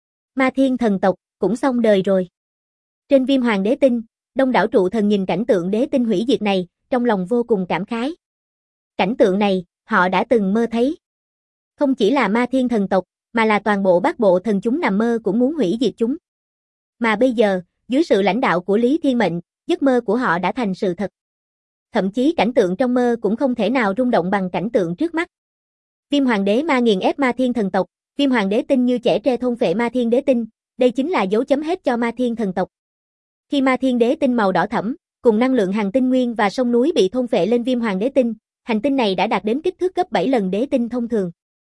[SPEAKER 1] Ma Thiên thần tộc cũng xong đời rồi. Trên Viêm Hoàng Đế Tinh, đông đảo trụ thần nhìn cảnh tượng đế tinh hủy diệt này, trong lòng vô cùng cảm khái. Cảnh tượng này, họ đã từng mơ thấy. Không chỉ là Ma Thiên thần tộc, mà là toàn bộ bát bộ thần chúng nằm mơ cũng muốn hủy diệt chúng. Mà bây giờ, dưới sự lãnh đạo của Lý Thiên Mệnh, giấc mơ của họ đã thành sự thật. Thậm chí cảnh tượng trong mơ cũng không thể nào rung động bằng cảnh tượng trước mắt. Viêm Hoàng Đế Ma nghiền ép Ma Thiên thần tộc, Viêm Hoàng Đế Tinh như chẻ tre thôn phệ Ma Thiên Đế Tinh, đây chính là dấu chấm hết cho Ma Thiên thần tộc. Khi Ma Thiên Đế Tinh màu đỏ thẫm, cùng năng lượng hành tinh nguyên và sông núi bị thôn phệ lên Viêm Hoàng Đế Tinh, hành tinh này đã đạt đến kích thước gấp 7 lần đế tinh thông thường.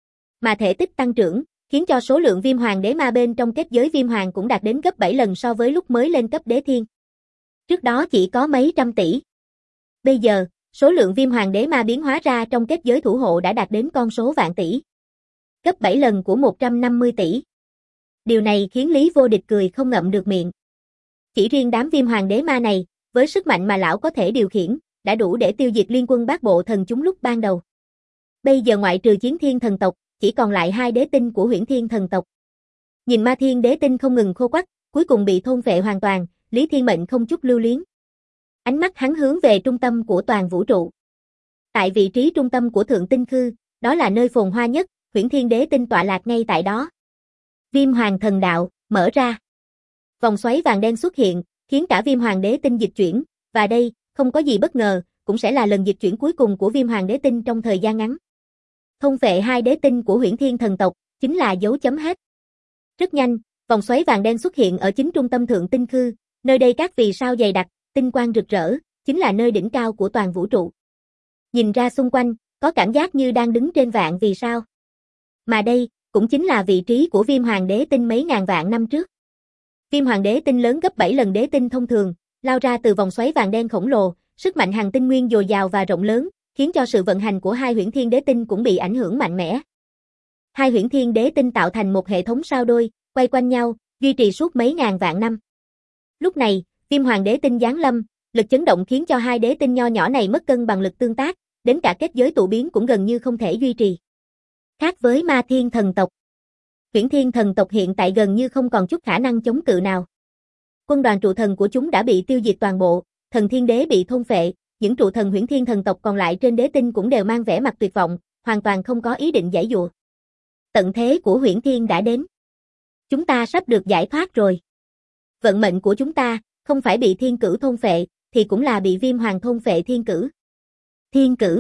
[SPEAKER 1] Mà thể tích tăng trưởng, khiến cho số lượng Viêm Hoàng Đế Ma bên trong kết giới Viêm Hoàng cũng đạt đến gấp 7 lần so với lúc mới lên cấp đế thiên. Trước đó chỉ có mấy trăm tỷ. Bây giờ, số lượng Viêm Hoàng Đế Ma biến hóa ra trong kết giới thủ hộ đã đạt đến con số vạn tỷ. Gấp 7 lần của 150 tỷ. Điều này khiến Lý Vô Địch cười không ngậm được miệng. Chỉ riêng đám Viêm Hoàng Đế Ma này, với sức mạnh mà lão có thể điều khiển, đã đủ để tiêu diệt liên quân bát bộ thần chúng lúc ban đầu. Bây giờ ngoại trừ Chiến Thiên thần tộc, chỉ còn lại 2 đế tinh của Huyễn Thiên thần tộc. Nhìn Ma Thiên Đế Tinh không ngừng khô quắt, cuối cùng bị thôn phệ hoàn toàn, Lý Thiên Mệnh không chút lưu luyến. Ánh mắt hắn hướng về trung tâm của toàn vũ trụ. Tại vị trí trung tâm của Thượng Tinh Khư, đó là nơi phồn hoa nhất, Huyễn Thiên Đế Tinh tọa lạc ngay tại đó. Viêm Hoàng thần đạo, mở ra. Vòng xoáy vàng đen xuất hiện, khiến cả Viêm Hoàng Đế Tinh dịch chuyển, và đây, không có gì bất ngờ, cũng sẽ là lần dịch chuyển cuối cùng của Viêm Hoàng Đế Tinh trong thời gian ngắn. Thôn phệ hai đế tinh của Huyễn Thiên thần tộc, chính là dấu chấm hết. Rất nhanh, vòng xoáy vàng đen xuất hiện ở chính trung tâm Thượng Tinh Khư, nơi đây các vì sao dày đặc, tinh quang rực rỡ, chính là nơi đỉnh cao của toàn vũ trụ. Nhìn ra xung quanh, có cảm giác như đang đứng trên vạn vì sao. Mà đây, cũng chính là vị trí của Viêm Hoàng Đế Tinh mấy ngàn vạn năm trước. Viêm Hoàng Đế Tinh lớn gấp 7 lần đế tinh thông thường, lao ra từ vòng xoáy vàng đen khổng lồ, sức mạnh hành tinh nguyên dồi dào và rộng lớn, khiến cho sự vận hành của hai Huyễn Thiên Đế Tinh cũng bị ảnh hưởng mạnh mẽ. Hai Huyễn Thiên Đế Tinh tạo thành một hệ thống sao đôi, quay quanh nhau, duy trì suốt mấy ngàn vạn năm. Lúc này, Viêm Hoàng Đế Tinh giáng lâm, lực chấn động khiến cho hai đế tinh nho nhỏ này mất cân bằng lực tương tác, đến cả kết giới tụ biến cũng gần như không thể duy trì. Khác với Ma Thiên thần tộc, Huyễn Thiên thần tộc hiện tại gần như không còn chút khả năng chống cự nào. Quân đoàn trụ thần của chúng đã bị tiêu diệt toàn bộ, Thần Thiên Đế bị thôn phệ, những trụ thần Huyễn Thiên thần tộc còn lại trên đế tinh cũng đều mang vẻ mặt tuyệt vọng, hoàn toàn không có ý định giãy giụa. Tận thế của Huyễn Thiên đã đến. Chúng ta sắp được giải thoát rồi. Vận mệnh của chúng ta, không phải bị Thiên Cửu thôn phệ, thì cũng là bị Viêm Hoàng thôn phệ Thiên Cửu. Thiên Cửu,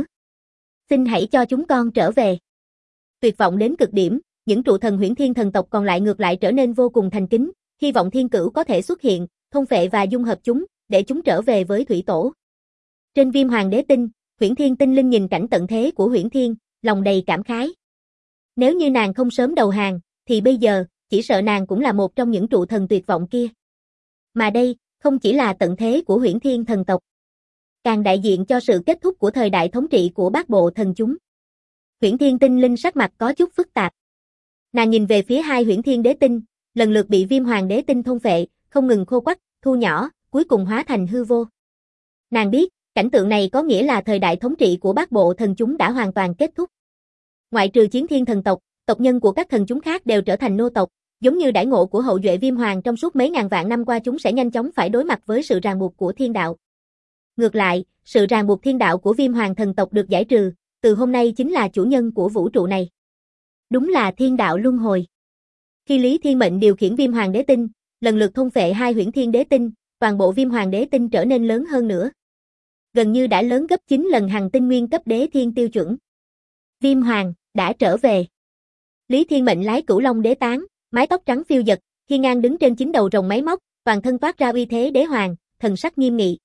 [SPEAKER 1] xin hãy cho chúng con trở về. Tuyệt vọng đến cực điểm, những trụ thần Huyễn Thiên thần tộc còn lại ngược lại trở nên vô cùng thành kính, hy vọng Thiên Cửu có thể xuất hiện, thôn phệ và dung hợp chúng, để chúng trở về với thủy tổ. Trên Viêm Hoàng Đế Tinh, Huyễn Thiên tinh linh nhìn cảnh tận thế của Huyễn Thiên, lòng đầy cảm khái. Nếu như nàng không sớm đầu hàng, thì bây giờ, chỉ sợ nàng cũng là một trong những trụ thần tuyệt vọng kia. Mà đây, không chỉ là tận thế của Huyễn Thiên thần tộc, càng đại diện cho sự kết thúc của thời đại thống trị của bát bộ thần chúng. Huyễn Thiên tinh linh sắc mặt có chút phức tạp. Nàng nhìn về phía hai Huyễn Thiên Đế Tinh, lần lượt bị Viêm Hoàng Đế Tinh thôn phệ, không ngừng khô quắt, thu nhỏ, cuối cùng hóa thành hư vô. Nàng biết, cảnh tượng này có nghĩa là thời đại thống trị của bát bộ thần chúng đã hoàn toàn kết thúc. Ngoại trừ Chiến Thiên thần tộc, tộc nhân của các thần chúng khác đều trở thành nô tộc, giống như đãi ngộ của hậu duệ Viêm Hoàng trong suốt mấy ngàn vạn năm qua, chúng sẽ nhanh chóng phải đối mặt với sự ràng buộc của thiên đạo. Ngược lại, sự ràng buộc thiên đạo của Viêm Hoàng thần tộc được giải trừ, từ hôm nay chính là chủ nhân của vũ trụ này. Đúng là thiên đạo luân hồi. Khi Lý Thiên Mệnh điều khiển Viêm Hoàng Đế Tinh, lần lượt thôn phệ hai Huyễn Thiên Đế Tinh, toàn bộ Viêm Hoàng Đế Tinh trở nên lớn hơn nữa. Gần như đã lớn gấp 9 lần hành tinh nguyên cấp đế thiên tiêu chuẩn. Viêm Hoàng đã trở về. Lý Thiên Mệnh lái Cửu Long Đế Tán, mái tóc trắng phiêu dật, khi ngang đứng trên chính đầu rồng máy móc, toàn thân toát ra uy thế đế hoàng, thần sắc nghiêm nghị.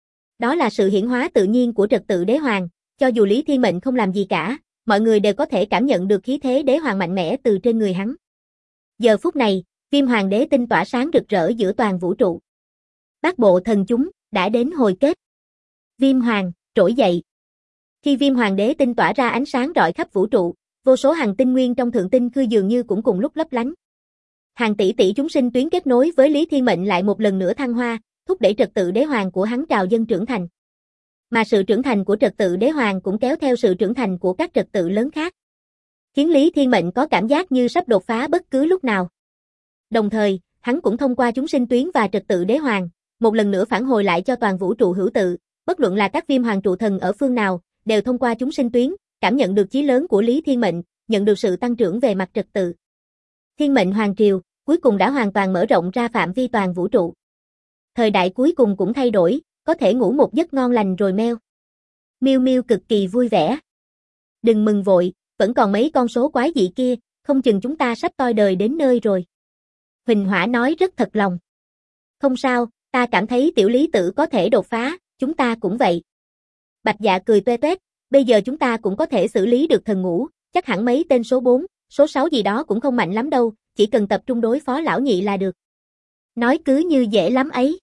[SPEAKER 1] Đó là sự hiển hóa tự nhiên của trật tự đế hoàng, cho dù Lý Thiên Mệnh không làm gì cả, mọi người đều có thể cảm nhận được khí thế đế hoàng mạnh mẽ từ trên người hắn. Giờ phút này, Viêm Hoàng Đế Tinh tỏa sáng rực rỡ giữa toàn vũ trụ. Bát bộ thần chúng đã đến hồi kết. Viêm Hoàng trỗi dậy. Khi Viêm Hoàng Đế Tinh tỏa ra ánh sáng rọi khắp vũ trụ, vô số hành tinh nguyên trong Thượng Tinh Khư dường như cũng cùng lúc lấp lánh. Hàng tỷ tỷ chúng sinh tuyến kết nối với Lý Thiên Mệnh lại một lần nữa thăng hoa, thúc đẩy trật tự đế hoàng của hắn trào dâng trưởng thành. Mà sự trưởng thành của trật tự đế hoàng cũng kéo theo sự trưởng thành của các trật tự lớn khác, khiến Lý Thiên Mệnh có cảm giác như sắp đột phá bất cứ lúc nào. Đồng thời, hắn cũng thông qua chúng sinh tuyến và trật tự đế hoàng, một lần nữa phản hồi lại cho toàn vũ trụ hữu tự, bất luận là các Viêm Hoàng trụ thần ở phương nào, đều thông qua chúng sinh tuyến, cảm nhận được chí lớn của Lý Thiên Mệnh, nhận được sự tăng trưởng về mặt trật tự. Thiên Mệnh Hoàng Triều, cuối cùng đã hoàn toàn mở rộng ra phạm vi toàn vũ trụ. Thời đại cuối cùng cũng thay đổi, có thể ngủ một giấc ngon lành rồi meo. Miu Miu cực kỳ vui vẻ. Đừng mừng vội, vẫn còn mấy con số quái dị kia, không chừng chúng ta sắp toi đời đến nơi rồi. Huỳnh Hỏa nói rất thật lòng. Không sao, ta cảm thấy tiểu Lý Tử có thể đột phá, chúng ta cũng vậy. Bạch Dạ cười toe toét, bây giờ chúng ta cũng có thể xử lý được thần ngũ, chắc hẳn mấy tên số 4, số 6 gì đó cũng không mạnh lắm đâu, chỉ cần tập trung đối phó lão nhị là được. Nói cứ như dễ lắm ấy.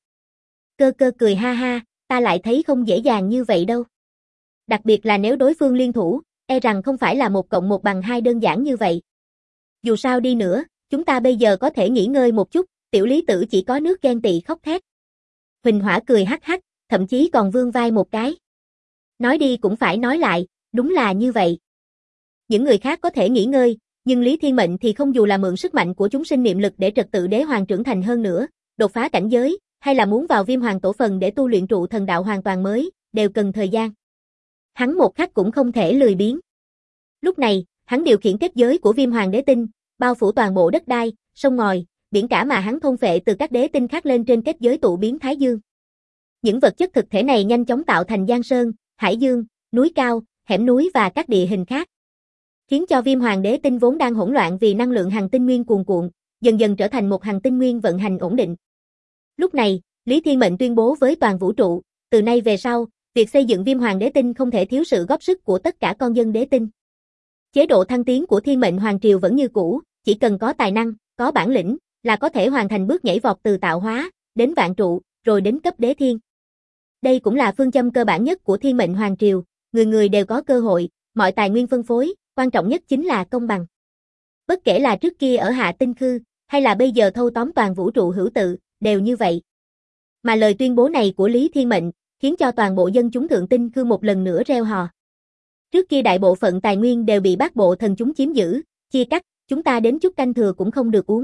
[SPEAKER 1] Cơ cơ cười ha ha, ta lại thấy không dễ dàng như vậy đâu. Đặc biệt là nếu đối phương liên thủ, e rằng không phải là 1 + 1 = 2 đơn giản như vậy. Dù sao đi nữa, chúng ta bây giờ có thể nghỉ ngơi một chút, tiểu Lý Tử chỉ có nước ghen tị khóc thét. Huỳnh Hỏa cười hắc hắc, thậm chí còn vươn vai một cái. Nói đi cũng phải nói lại, đúng là như vậy. Những người khác có thể nghỉ ngơi, nhưng Lý Thiên Mệnh thì không, dù là mượn sức mạnh của chúng sinh niệm lực để trật tự đế hoàng trưởng thành hơn nữa, đột phá cảnh giới, hay là muốn vào Viêm Hoàng tổ phần để tu luyện trụ thần đạo hoàn toàn mới, đều cần thời gian. Hắn một khắc cũng không thể lười biếng. Lúc này, hắn điều khiển kết giới của Viêm Hoàng Đế Tinh, bao phủ toàn bộ đất đai, sông ngòi, biển cả mà hắn thôn phệ từ các đế tinh khác lên trên kết giới tụ biến Thái Dương. Những vật chất thực thể này nhanh chóng tạo thành giang sơn, hải dương, núi cao, hẻm núi và các địa hình khác. Khiến cho Viêm Hoàng Đế Tinh vốn đang hỗn loạn vì năng lượng hành tinh nguyên cuồn cuộn, dần dần trở thành một hành tinh nguyên vận hành ổn định. Lúc này, Lý Thiên Mệnh tuyên bố với toàn vũ trụ, từ nay về sau, việc xây dựng Viêm Hoàng Đế Tinh không thể thiếu sự góp sức của tất cả con dân đế tinh. Chế độ thăng tiến của Thiên Mệnh Hoàng Triều vẫn như cũ, chỉ cần có tài năng, có bản lĩnh, là có thể hoàn thành bước nhảy vọt từ tạo hóa, đến vạn trụ, rồi đến cấp đế thiên. Đây cũng là phương châm cơ bản nhất của Thiên Mệnh Hoàng Triều, người người đều có cơ hội, mọi tài nguyên phân phối, quan trọng nhất chính là công bằng. Bất kể là trước kia ở Hạ Tinh Khư, hay là bây giờ thâu tóm toàn vũ trụ hữu tự, đều như vậy. Mà lời tuyên bố này của Lý Thiên Mệnh, khiến cho toàn bộ dân chúng Thượng Tinh Khư một lần nữa reo hò. Trước kia đại bộ phận tài nguyên đều bị Bát Bộ Thần chúng chiếm giữ, chia cắt, chúng ta đến chút canh thừa cũng không được uống.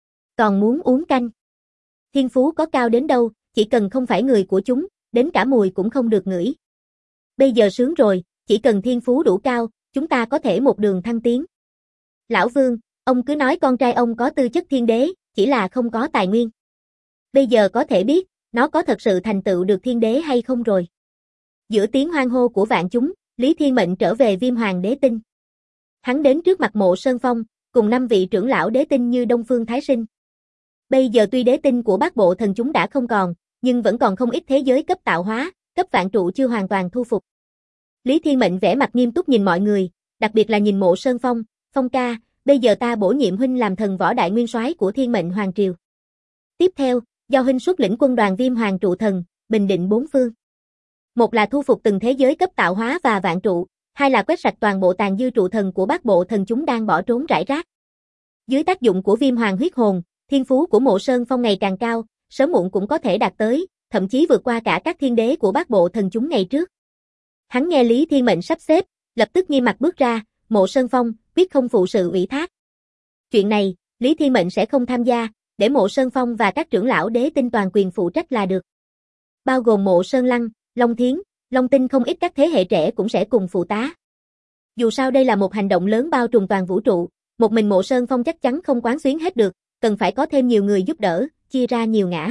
[SPEAKER 1] Còn muốn uống canh. Thiên phú có cao đến đâu, chỉ cần không phải người của chúng, đến cả mùi cũng không được ngửi. Bây giờ sướng rồi, chỉ cần thiên phú đủ cao, chúng ta có thể một đường thăng tiến. Lão Vương, ông cứ nói con trai ông có tư chất thiên đế, chỉ là không có tài nguyên. Bây giờ có thể biết, nó có thật sự thành tựu được thiên đế hay không rồi. Giữa tiếng hoan hô của vạn chúng, Lý Thiên Mệnh trở về Viêm Hoàng Đế Tinh. Hắn đến trước mặt Mộ Sơn Phong, cùng 5 vị trưởng lão đế tinh như Đông Phương Thái Sinh. Bây giờ tuy đế tinh của Bát Bộ Thần chúng đã không còn, nhưng vẫn còn không ít thế giới cấp tạo hóa, cấp vạn trụ chưa hoàn toàn thu phục. Lý Thiên Mệnh vẻ mặt nghiêm túc nhìn mọi người, đặc biệt là nhìn Mộ Sơn Phong, Phong ca, bây giờ ta bổ nhiệm huynh làm thần võ đại nguyên soái của Thiên Mệnh Hoàng Triều. Tiếp theo, do huynh xuất lĩnh quân đoàn Viêm Hoàng trụ thần, bình định bốn phương. Một là thu phục từng thế giới cấp tạo hóa và vạn trụ, hai là quét sạch toàn bộ tàn dư trụ thần của Bát Bộ Thần chúng đang bỏ trốn rải rác. Dưới tác dụng của Viêm Hoàng huyết hồn, thiên phú của Mộ Sơn Phong ngày càng cao, sớm muộn cũng có thể đạt tới, thậm chí vượt qua cả các thiên đế của Bát Bộ Thần chúng ngày trước. Hắn nghe Lý Thiên Mệnh sắp xếp, lập tức nghiêm mặt bước ra, Mộ Sơn Phong, quyết không phụ sự ủy thác. Chuyện này, Lý Thiên Mệnh sẽ không tham gia, để Mộ Sơn Phong và các trưởng lão đế tinh toàn quyền phụ trách là được. Bao gồm Mộ Sơn Lăng, Long Thiến, Long Tinh không ít các thế hệ trẻ cũng sẽ cùng phụ tá. Dù sao đây là một hành động lớn bao trùm toàn vũ trụ, một mình Mộ Sơn Phong chắc chắn không quán xuyến hết được, cần phải có thêm nhiều người giúp đỡ, chia ra nhiều ngã.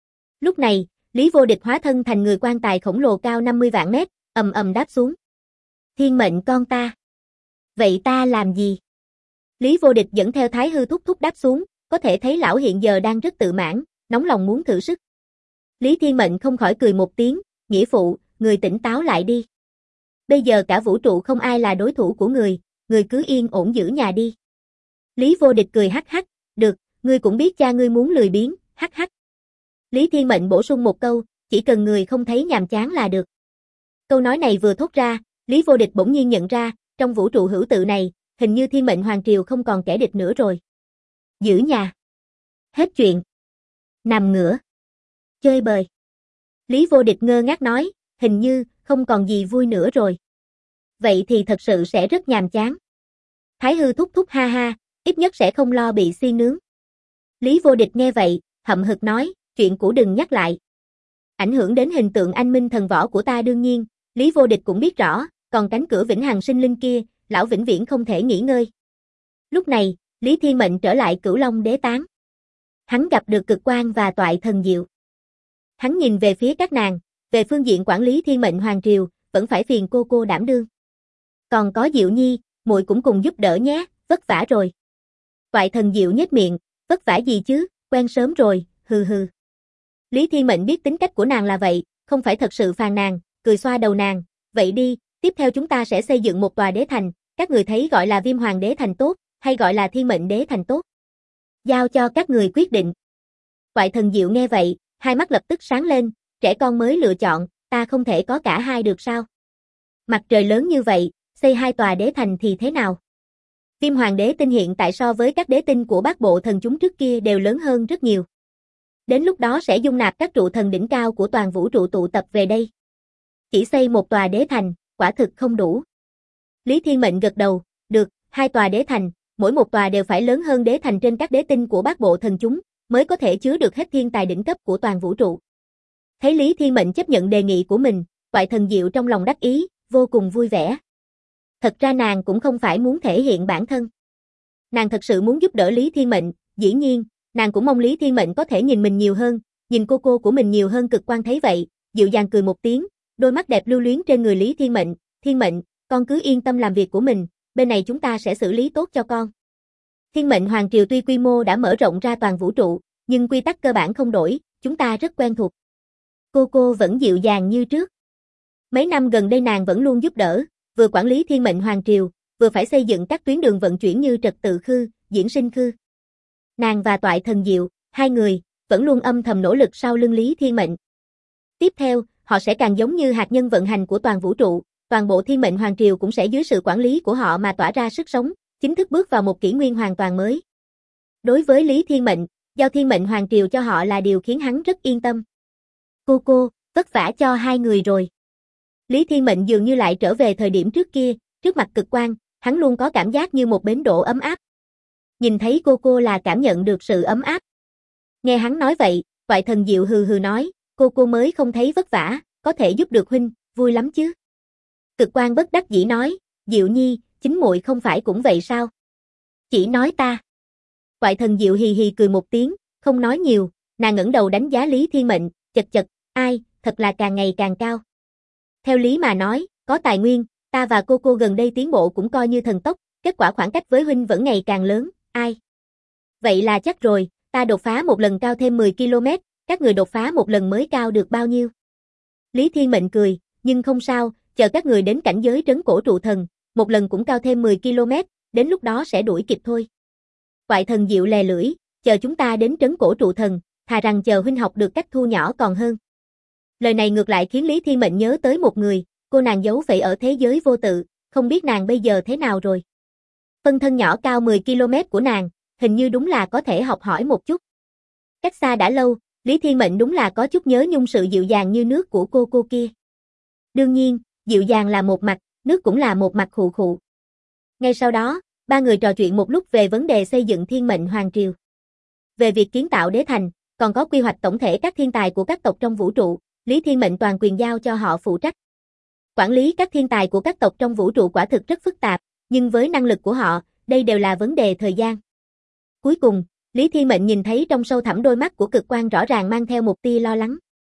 [SPEAKER 1] Lúc này, Lý Vô Địch hóa thân thành người quan tài khổng lồ cao 50 vạn mét, ầm ầm đáp xuống. Thiên Mệnh con ta. Vậy ta làm gì? Lý Vô Địch dẫn theo Thái Hư thúc thúc đáp xuống, có thể thấy lão hiện giờ đang rất tự mãn, nóng lòng muốn thử sức. Lý Thiên Mệnh không khỏi cười một tiếng, nghĩa phụ, người tỉnh táo lại đi. Bây giờ cả vũ trụ không ai là đối thủ của người cứ yên ổn giữ nhà đi. Lý Vô Địch cười hắc hắc, được, ngươi cũng biết cha ngươi muốn lười biếng, hắc hắc. Lý Thiên Mệnh bổ sung một câu, chỉ cần người không thấy nhàm chán là được. Câu nói này vừa thốt ra, Lý Vô Địch bỗng nhiên nhận ra, trong vũ trụ hữu tự này, hình như Thiên Mệnh Hoàng Triều không còn kẻ địch nữa rồi. Giữ nhà. Hết chuyện. Nằm ngửa. Chơi bời. Lý Vô Địch ngơ ngác nói, hình như, không còn gì vui nữa rồi. Vậy thì thật sự sẽ rất nhàm chán. Thái Hư thúc thúc ha ha, ít nhất sẽ không lo bị xiên nướng. Lý Vô Địch nghe vậy, hậm hực nói, chuyện cũ đừng nhắc lại. Ảnh hưởng đến hình tượng anh minh thần võ của ta đương nhiên, Lý Vô Địch cũng biết rõ, còn cánh cửa vĩnh hằng sinh linh kia, lão vĩnh viễn không thể nghỉ ngơi. Lúc này, Lý Thiên Mệnh trở lại Cửu Long Đế Tán. Hắn gặp được Cực Quang và Toại Thần Diệu. Hắn nhìn về phía các nàng, về phương diện quản lý Thiên Mệnh Hoàng Triều, vẫn phải phiền cô đảm đương. Còn có Diệu Nhi, muội cũng cùng giúp đỡ nhé, vất vả rồi. Toại Thần Diệu nhếch miệng, vất vả gì chứ, quen sớm rồi, hừ hừ. Lý Thiên Mệnh biết tính cách của nàng là vậy, không phải thật sự phàn nàn, cười xoa đầu nàng, vậy đi, tiếp theo chúng ta sẽ xây dựng một tòa đế thành, các người thấy gọi là Viêm Hoàng Đế Thành tốt, hay gọi là Thiên Mệnh Đế Thành tốt. Giao cho các người quyết định. Toại Thần Diệu nghe vậy, hai mắt lập tức sáng lên, trẻ con mới lựa chọn, ta không thể có cả hai được sao? Mặt trời lớn như vậy, xây hai tòa đế thành thì thế nào? Viêm Hoàng Đế Tinh hiện tại so với các đế tinh của Bát Bộ Thần chúng trước kia đều lớn hơn rất nhiều. Đến lúc đó sẽ dung nạp các trụ thần đỉnh cao của toàn vũ trụ tụ tập về đây. Chỉ xây một tòa đế thành, quả thực không đủ. Lý Thiên Mệnh gật đầu, được, hai tòa đế thành, mỗi một tòa đều phải lớn hơn đế thành trên các đế tinh của Bát Bộ Thần chúng, mới có thể chứa được hết thiên tài đỉnh cấp của toàn vũ trụ. Thấy Lý Thiên Mệnh chấp nhận đề nghị của mình, Toại Thần Diệu trong lòng đắc ý, vô cùng vui vẻ. Thật ra nàng cũng không phải muốn thể hiện bản thân. Nàng thật sự muốn giúp đỡ Lý Thiên Mệnh, dĩ nhiên, nàng cũng mong Lý Thiên Mệnh có thể nhìn mình nhiều hơn, nhìn cô của mình nhiều hơn. Cực Quang thấy vậy, dịu dàng cười một tiếng, đôi mắt đẹp lưu luyến trên người Lý Thiên Mệnh, Thiên Mệnh, con cứ yên tâm làm việc của mình, bên này chúng ta sẽ xử lý tốt cho con. Thiên Mệnh Hoàng Triều tuy quy mô đã mở rộng ra toàn vũ trụ, nhưng quy tắc cơ bản không đổi, chúng ta rất quen thuộc. Cô vẫn dịu dàng như trước. Mấy năm gần đây nàng vẫn luôn giúp đỡ, vừa quản lý Thiên Mệnh Hoàng Triều, vừa phải xây dựng các tuyến đường vận chuyển như trật tự khư, diễn sinh khư. Nàng và Toại Thần Diệu, hai người, vẫn luôn âm thầm nỗ lực sau lưng Lý Thiên Mệnh. Tiếp theo, họ sẽ càng giống như hạt nhân vận hành của toàn vũ trụ, toàn bộ Thiên Mệnh Hoàng Triều cũng sẽ dưới sự quản lý của họ mà tỏa ra sức sống, chính thức bước vào một kỷ nguyên hoàn toàn mới. Đối với Lý Thiên Mệnh, giao Thiên Mệnh Hoàng Triều cho họ là điều khiến hắn rất yên tâm. Cô, vất vả cho hai người rồi. Lý Thiên Mệnh dường như lại trở về thời điểm trước kia, trước mặt cực quang, hắn luôn có cảm giác như một bến đỗ ấm áp. Nhìn thấy cô là cảm nhận được sự ấm áp. Nghe hắn nói vậy, Toại Thần Diệu hừ hừ nói, cô mới không thấy vất vả, có thể giúp được huynh, vui lắm chứ. Cực quang bất đắc dĩ nói, Diệu Nhi, chính muội không phải cũng vậy sao? Chỉ nói ta. Toại Thần Diệu hì hì cười một tiếng, không nói nhiều, nàng ngẩng đầu đánh giá Lý Thiên Mệnh, chật, ai, thật là càng ngày càng cao. Theo lý mà nói, có tài nguyên, ta và cô gần đây tiến bộ cũng coi như thần tốc, kết quả khoảng cách với huynh vẫn ngày càng lớn, ai? Vậy là chắc rồi, ta đột phá một lần cao thêm 10 km, các người đột phá một lần mới cao được bao nhiêu? Lý Thiên Mệnh cười, nhưng không sao, chờ các người đến cảnh giới trấn cổ trụ thần, một lần cũng cao thêm 10 km, đến lúc đó sẽ đuổi kịp thôi. Toại Thần Diệu lè lưỡi, chờ chúng ta đến trấn cổ trụ thần, thà rằng chờ huynh học được cách thu nhỏ còn hơn. Lời này ngược lại khiến Lý Thiên Mệnh nhớ tới một người, cô nàng giấu vậy ở thế giới vô tự, không biết nàng bây giờ thế nào rồi. Phân thân nhỏ cao 10 km của nàng, hình như đúng là có thể học hỏi một chút. Cách xa đã lâu, Lý Thiên Mệnh đúng là có chút nhớ nhung sự dịu dàng như nước của cô kia. Đương nhiên, dịu dàng là một mặt, nước cũng là một mặt khụ khụ. Ngay sau đó, ba người trò chuyện một lúc về vấn đề xây dựng Thiên Mệnh Hoàng Triều. Về việc kiến tạo đế thành, còn có quy hoạch tổng thể các thiên tài của các tộc trong vũ trụ, Lý Thiên Mệnh toàn quyền giao cho họ phụ trách. Quản lý các thiên tài của các tộc trong vũ trụ quả thực rất phức tạp, nhưng với năng lực của họ, đây đều là vấn đề thời gian. Cuối cùng, Lý Thiên Mệnh nhìn thấy trong sâu thẳm đôi mắt của cực quang rõ ràng mang theo một tia lo lắng.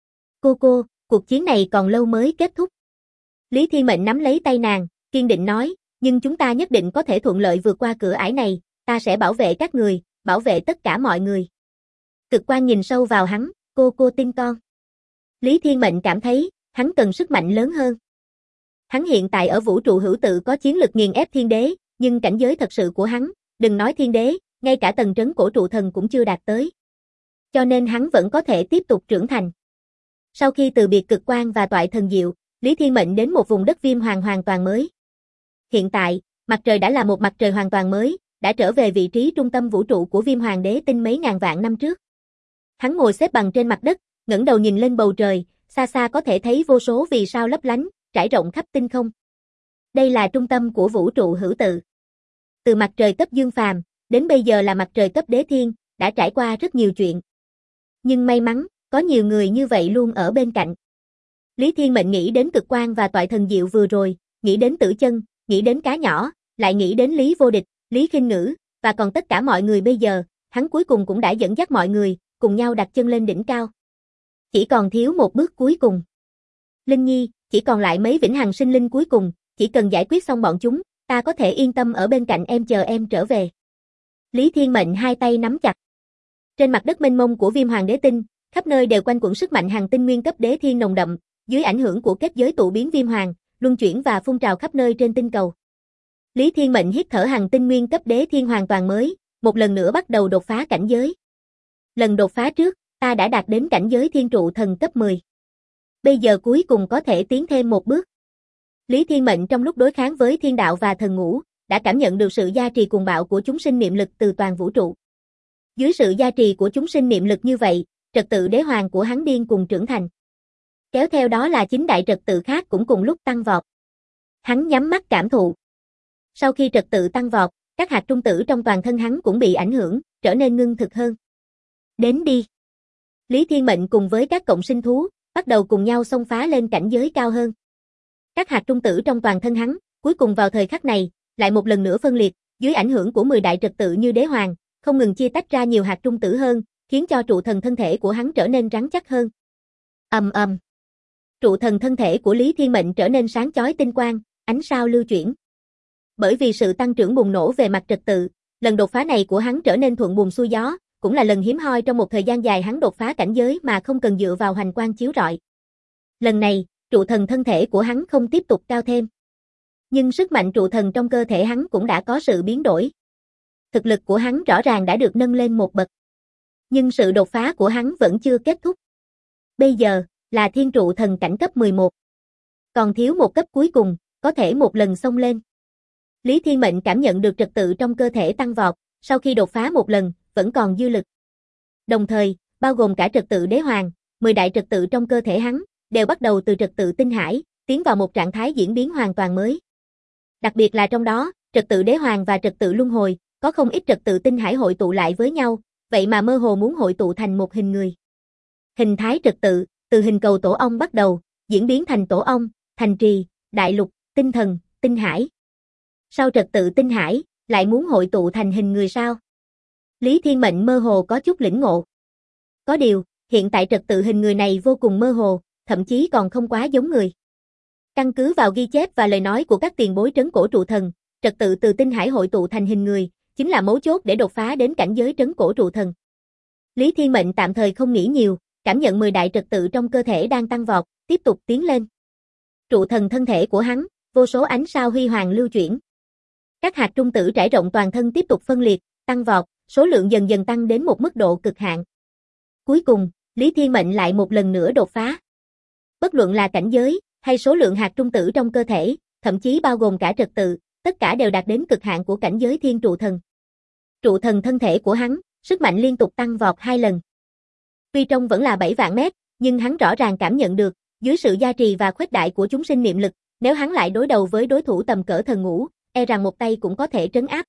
[SPEAKER 1] Cô, cuộc chiến này còn lâu mới kết thúc. Lý Thiên Mệnh nắm lấy tay nàng, kiên định nói, nhưng chúng ta nhất định có thể thuận lợi vượt qua cửa ải này, ta sẽ bảo vệ các người, bảo vệ tất cả mọi người. Cực quang nhìn sâu vào hắn, cô tin con. Lý Thiên Mệnh cảm thấy, hắn cần sức mạnh lớn hơn. Hắn hiện tại ở vũ trụ hữu tự có chiến lực nghiền ép thiên đế, nhưng cảnh giới thật sự của hắn, đừng nói thiên đế, ngay cả tầng trấn cổ trụ thần cũng chưa đạt tới. Cho nên hắn vẫn có thể tiếp tục trưởng thành. Sau khi từ biệt cực quang và Toại Thần Diệu, Lý Thiên Mệnh đến một vùng đất viêm hoàng hoàn toàn mới. Hiện tại, mặt trời đã là một mặt trời hoàn toàn mới, đã trở về vị trí trung tâm vũ trụ của viêm hoàng đế tinh mấy ngàn vạn năm trước. Hắn ngồi xếp bằng trên mặt đất, ngẩng đầu nhìn lên bầu trời, xa xa có thể thấy vô số vì sao lấp lánh, trải rộng khắp tinh không. Đây là trung tâm của vũ trụ hữu tự. Từ mặt trời cấp dương phàm, đến bây giờ là mặt trời cấp đế thiên, đã trải qua rất nhiều chuyện. Nhưng may mắn, có nhiều người như vậy luôn ở bên cạnh. Lý Thiên Mệnh nghĩ đến cực quang và Toại Thần Diệu vừa rồi, nghĩ đến Tử Chân, nghĩ đến cá nhỏ, lại nghĩ đến Lý Vô Địch, Lý Khinh Ngữ, và còn tất cả mọi người bây giờ, hắn cuối cùng cũng đã dẫn dắt mọi người, cùng nhau đặt chân lên đỉnh cao. Chỉ còn thiếu một bước cuối cùng. Linh Nhi, chỉ còn lại mấy vĩnh hằng sinh linh cuối cùng, chỉ cần giải quyết xong bọn chúng, ta có thể yên tâm ở bên cạnh em chờ em trở về. Lý Thiên Mệnh hai tay nắm chặt. Trên mặt đất mênh mông của viêm hoàng đế tinh, khắp nơi đều quanh quẩn sức mạnh hàng tinh nguyên cấp đế thiên nồng đậm, dưới ảnh hưởng của kết giới tụ biến viêm hoàng, luân chuyển và phun trào khắp nơi trên tinh cầu. Lý Thiên Mệnh hít thở hàng tinh nguyên cấp đế thiên hoàn toàn mới, một lần nữa bắt đầu đột phá cảnh giới. Lần đột phá trước, ta đã đạt đến cảnh giới thiên trụ thần cấp 10. Bây giờ cuối cùng có thể tiến thêm một bước. Lý Thiên Mệnh trong lúc đối kháng với thiên đạo và thần ngũ, đã cảm nhận được sự gia trì cuồng bạo của chúng sinh niệm lực từ toàn vũ trụ. Dưới sự gia trì của chúng sinh niệm lực như vậy, trật tự đế hoàng của hắn điên cùng trưởng thành. Kéo theo đó là 9 đại trật tự khác cũng cùng lúc tăng vọt. Hắn nhắm mắt cảm thụ. Sau khi trật tự tăng vọt, các hạt trung tử trong toàn thân hắn cũng bị ảnh hưởng, trở nên ngưng thực hơn. Đến đi. Lý Thiên Mệnh cùng với các cộng sinh thú, bắt đầu cùng nhau xông phá lên cảnh giới cao hơn. Các hạt trung tử trong toàn thân hắn, cuối cùng vào thời khắc này, lại một lần nữa phân liệt, dưới ảnh hưởng của 10 đại trật tự như đế hoàng, không ngừng chia tách ra nhiều hạt trung tử hơn, khiến cho trụ thần thân thể của hắn trở nên rắn chắc hơn. Ầm ầm. Trụ thần thân thể của Lý Thiên Mệnh trở nên sáng chói tinh quang, ánh sao lưu chuyển. Bởi vì sự tăng trưởng bùng nổ về mặt trật tự, lần đột phá này của hắn trở nên thuận buồm xuôi gió, cũng là lần hiếm hoi trong một thời gian dài hắn đột phá cảnh giới mà không cần dựa vào hoành quang chiếu rọi. Lần này, trụ thần thân thể của hắn không tiếp tục cao thêm. Nhưng sức mạnh trụ thần trong cơ thể hắn cũng đã có sự biến đổi. Thực lực của hắn rõ ràng đã được nâng lên một bậc. Nhưng sự đột phá của hắn vẫn chưa kết thúc. Bây giờ, là thiên trụ thần cảnh cấp 11. Còn thiếu một cấp cuối cùng, có thể một lần xông lên. Lý Thiên Mệnh cảm nhận được trật tự trong cơ thể tăng vọt, sau khi đột phá một lần, vẫn còn dư lực. Đồng thời, bao gồm cả trật tự đế hoàng, 10 đại trật tự trong cơ thể hắn, đều bắt đầu từ trật tự tinh hải, tiến vào một trạng thái diễn biến hoàn toàn mới. Đặc biệt là trong đó, trật tự đế hoàng và trật tự luân hồi, có không ít trật tự tinh hải hội tụ lại với nhau, vậy mà mơ hồ muốn hội tụ thành một hình người. Hình thái trật tự, từ hình cầu tổ ong bắt đầu, diễn biến thành tổ ong, thành trì, đại lục, tinh thần, tinh hải. Sau trật tự tinh hải, lại muốn hội tụ thành hình người sao? Lý Thiên Mệnh mơ hồ có chút lĩnh ngộ. Có điều, hiện tại trật tự hình người này vô cùng mơ hồ, thậm chí còn không quá giống người. Căn cứ vào ghi chép và lời nói của các tiền bối trấn cổ trụ thần, trật tự từ tinh hải hội tụ thành hình người, chính là mấu chốt để đột phá đến cảnh giới trấn cổ trụ thần. Lý Thiên Mệnh tạm thời không nghĩ nhiều, cảm nhận 10 đại trật tự trong cơ thể đang tăng vọt, tiếp tục tiến lên. Trụ thần thân thể của hắn, vô số ánh sao huy hoàng lưu chuyển. Các hạt trung tử trải rộng toàn thân tiếp tục phân liệt, tăng vọt, số lượng dần dần tăng đến một mức độ cực hạn. Cuối cùng, Lý Thiên Mệnh lại một lần nữa đột phá. Bất luận là cảnh giới, hay số lượng hạt trung tử trong cơ thể, thậm chí bao gồm cả trật tự, tất cả đều đạt đến cực hạn của cảnh giới thiên trụ thần. Trụ thần thân thể của hắn, sức mạnh liên tục tăng vọt 2 lần. Tuy trông vẫn là 7 vạn mét, nhưng hắn rõ ràng cảm nhận được, dưới sự gia trì và khuếch đại của chúng sinh niệm lực, nếu hắn lại đối đầu với đối thủ tầm cỡ thần ngũ, e rằng một tay cũng có thể trấn áp.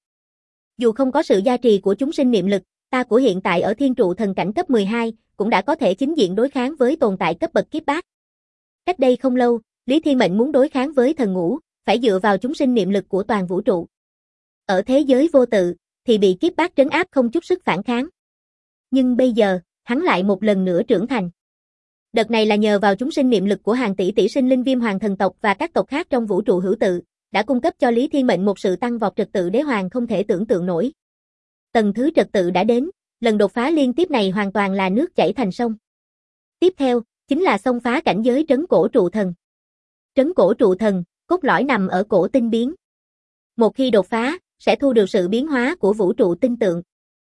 [SPEAKER 1] Dù không có sự gia trì của chúng sinh niệm lực, ta của hiện tại ở thiên trụ thần cảnh cấp 12, cũng đã có thể chính diện đối kháng với tồn tại cấp bậc kiếp bát. Cách đây không lâu, Lý Thiên Mệnh muốn đối kháng với thần ngũ, phải dựa vào chúng sinh niệm lực của toàn vũ trụ. Ở thế giới vô tự, thì bị kiếp bát trấn áp không chút sức phản kháng. Nhưng bây giờ, hắn lại một lần nữa trưởng thành. Đợt này là nhờ vào chúng sinh niệm lực của hàng tỷ tỷ sinh linh Viêm Hoàng thần tộc và các tộc khác trong vũ trụ hữu tự, đã cung cấp cho Lý Thiên Mệnh một sự tăng vọt trật tự đế hoàng không thể tưởng tượng nổi. Tầng thứ trật tự đã đến, lần đột phá liên tiếp này hoàn toàn là nước chảy thành sông. Tiếp theo, chính là xông phá cảnh giới trấn cổ trụ thần. Trấn cổ trụ thần, cốt lõi nằm ở cổ tinh biến. Một khi đột phá, sẽ thu được sự biến hóa của vũ trụ tinh tượng.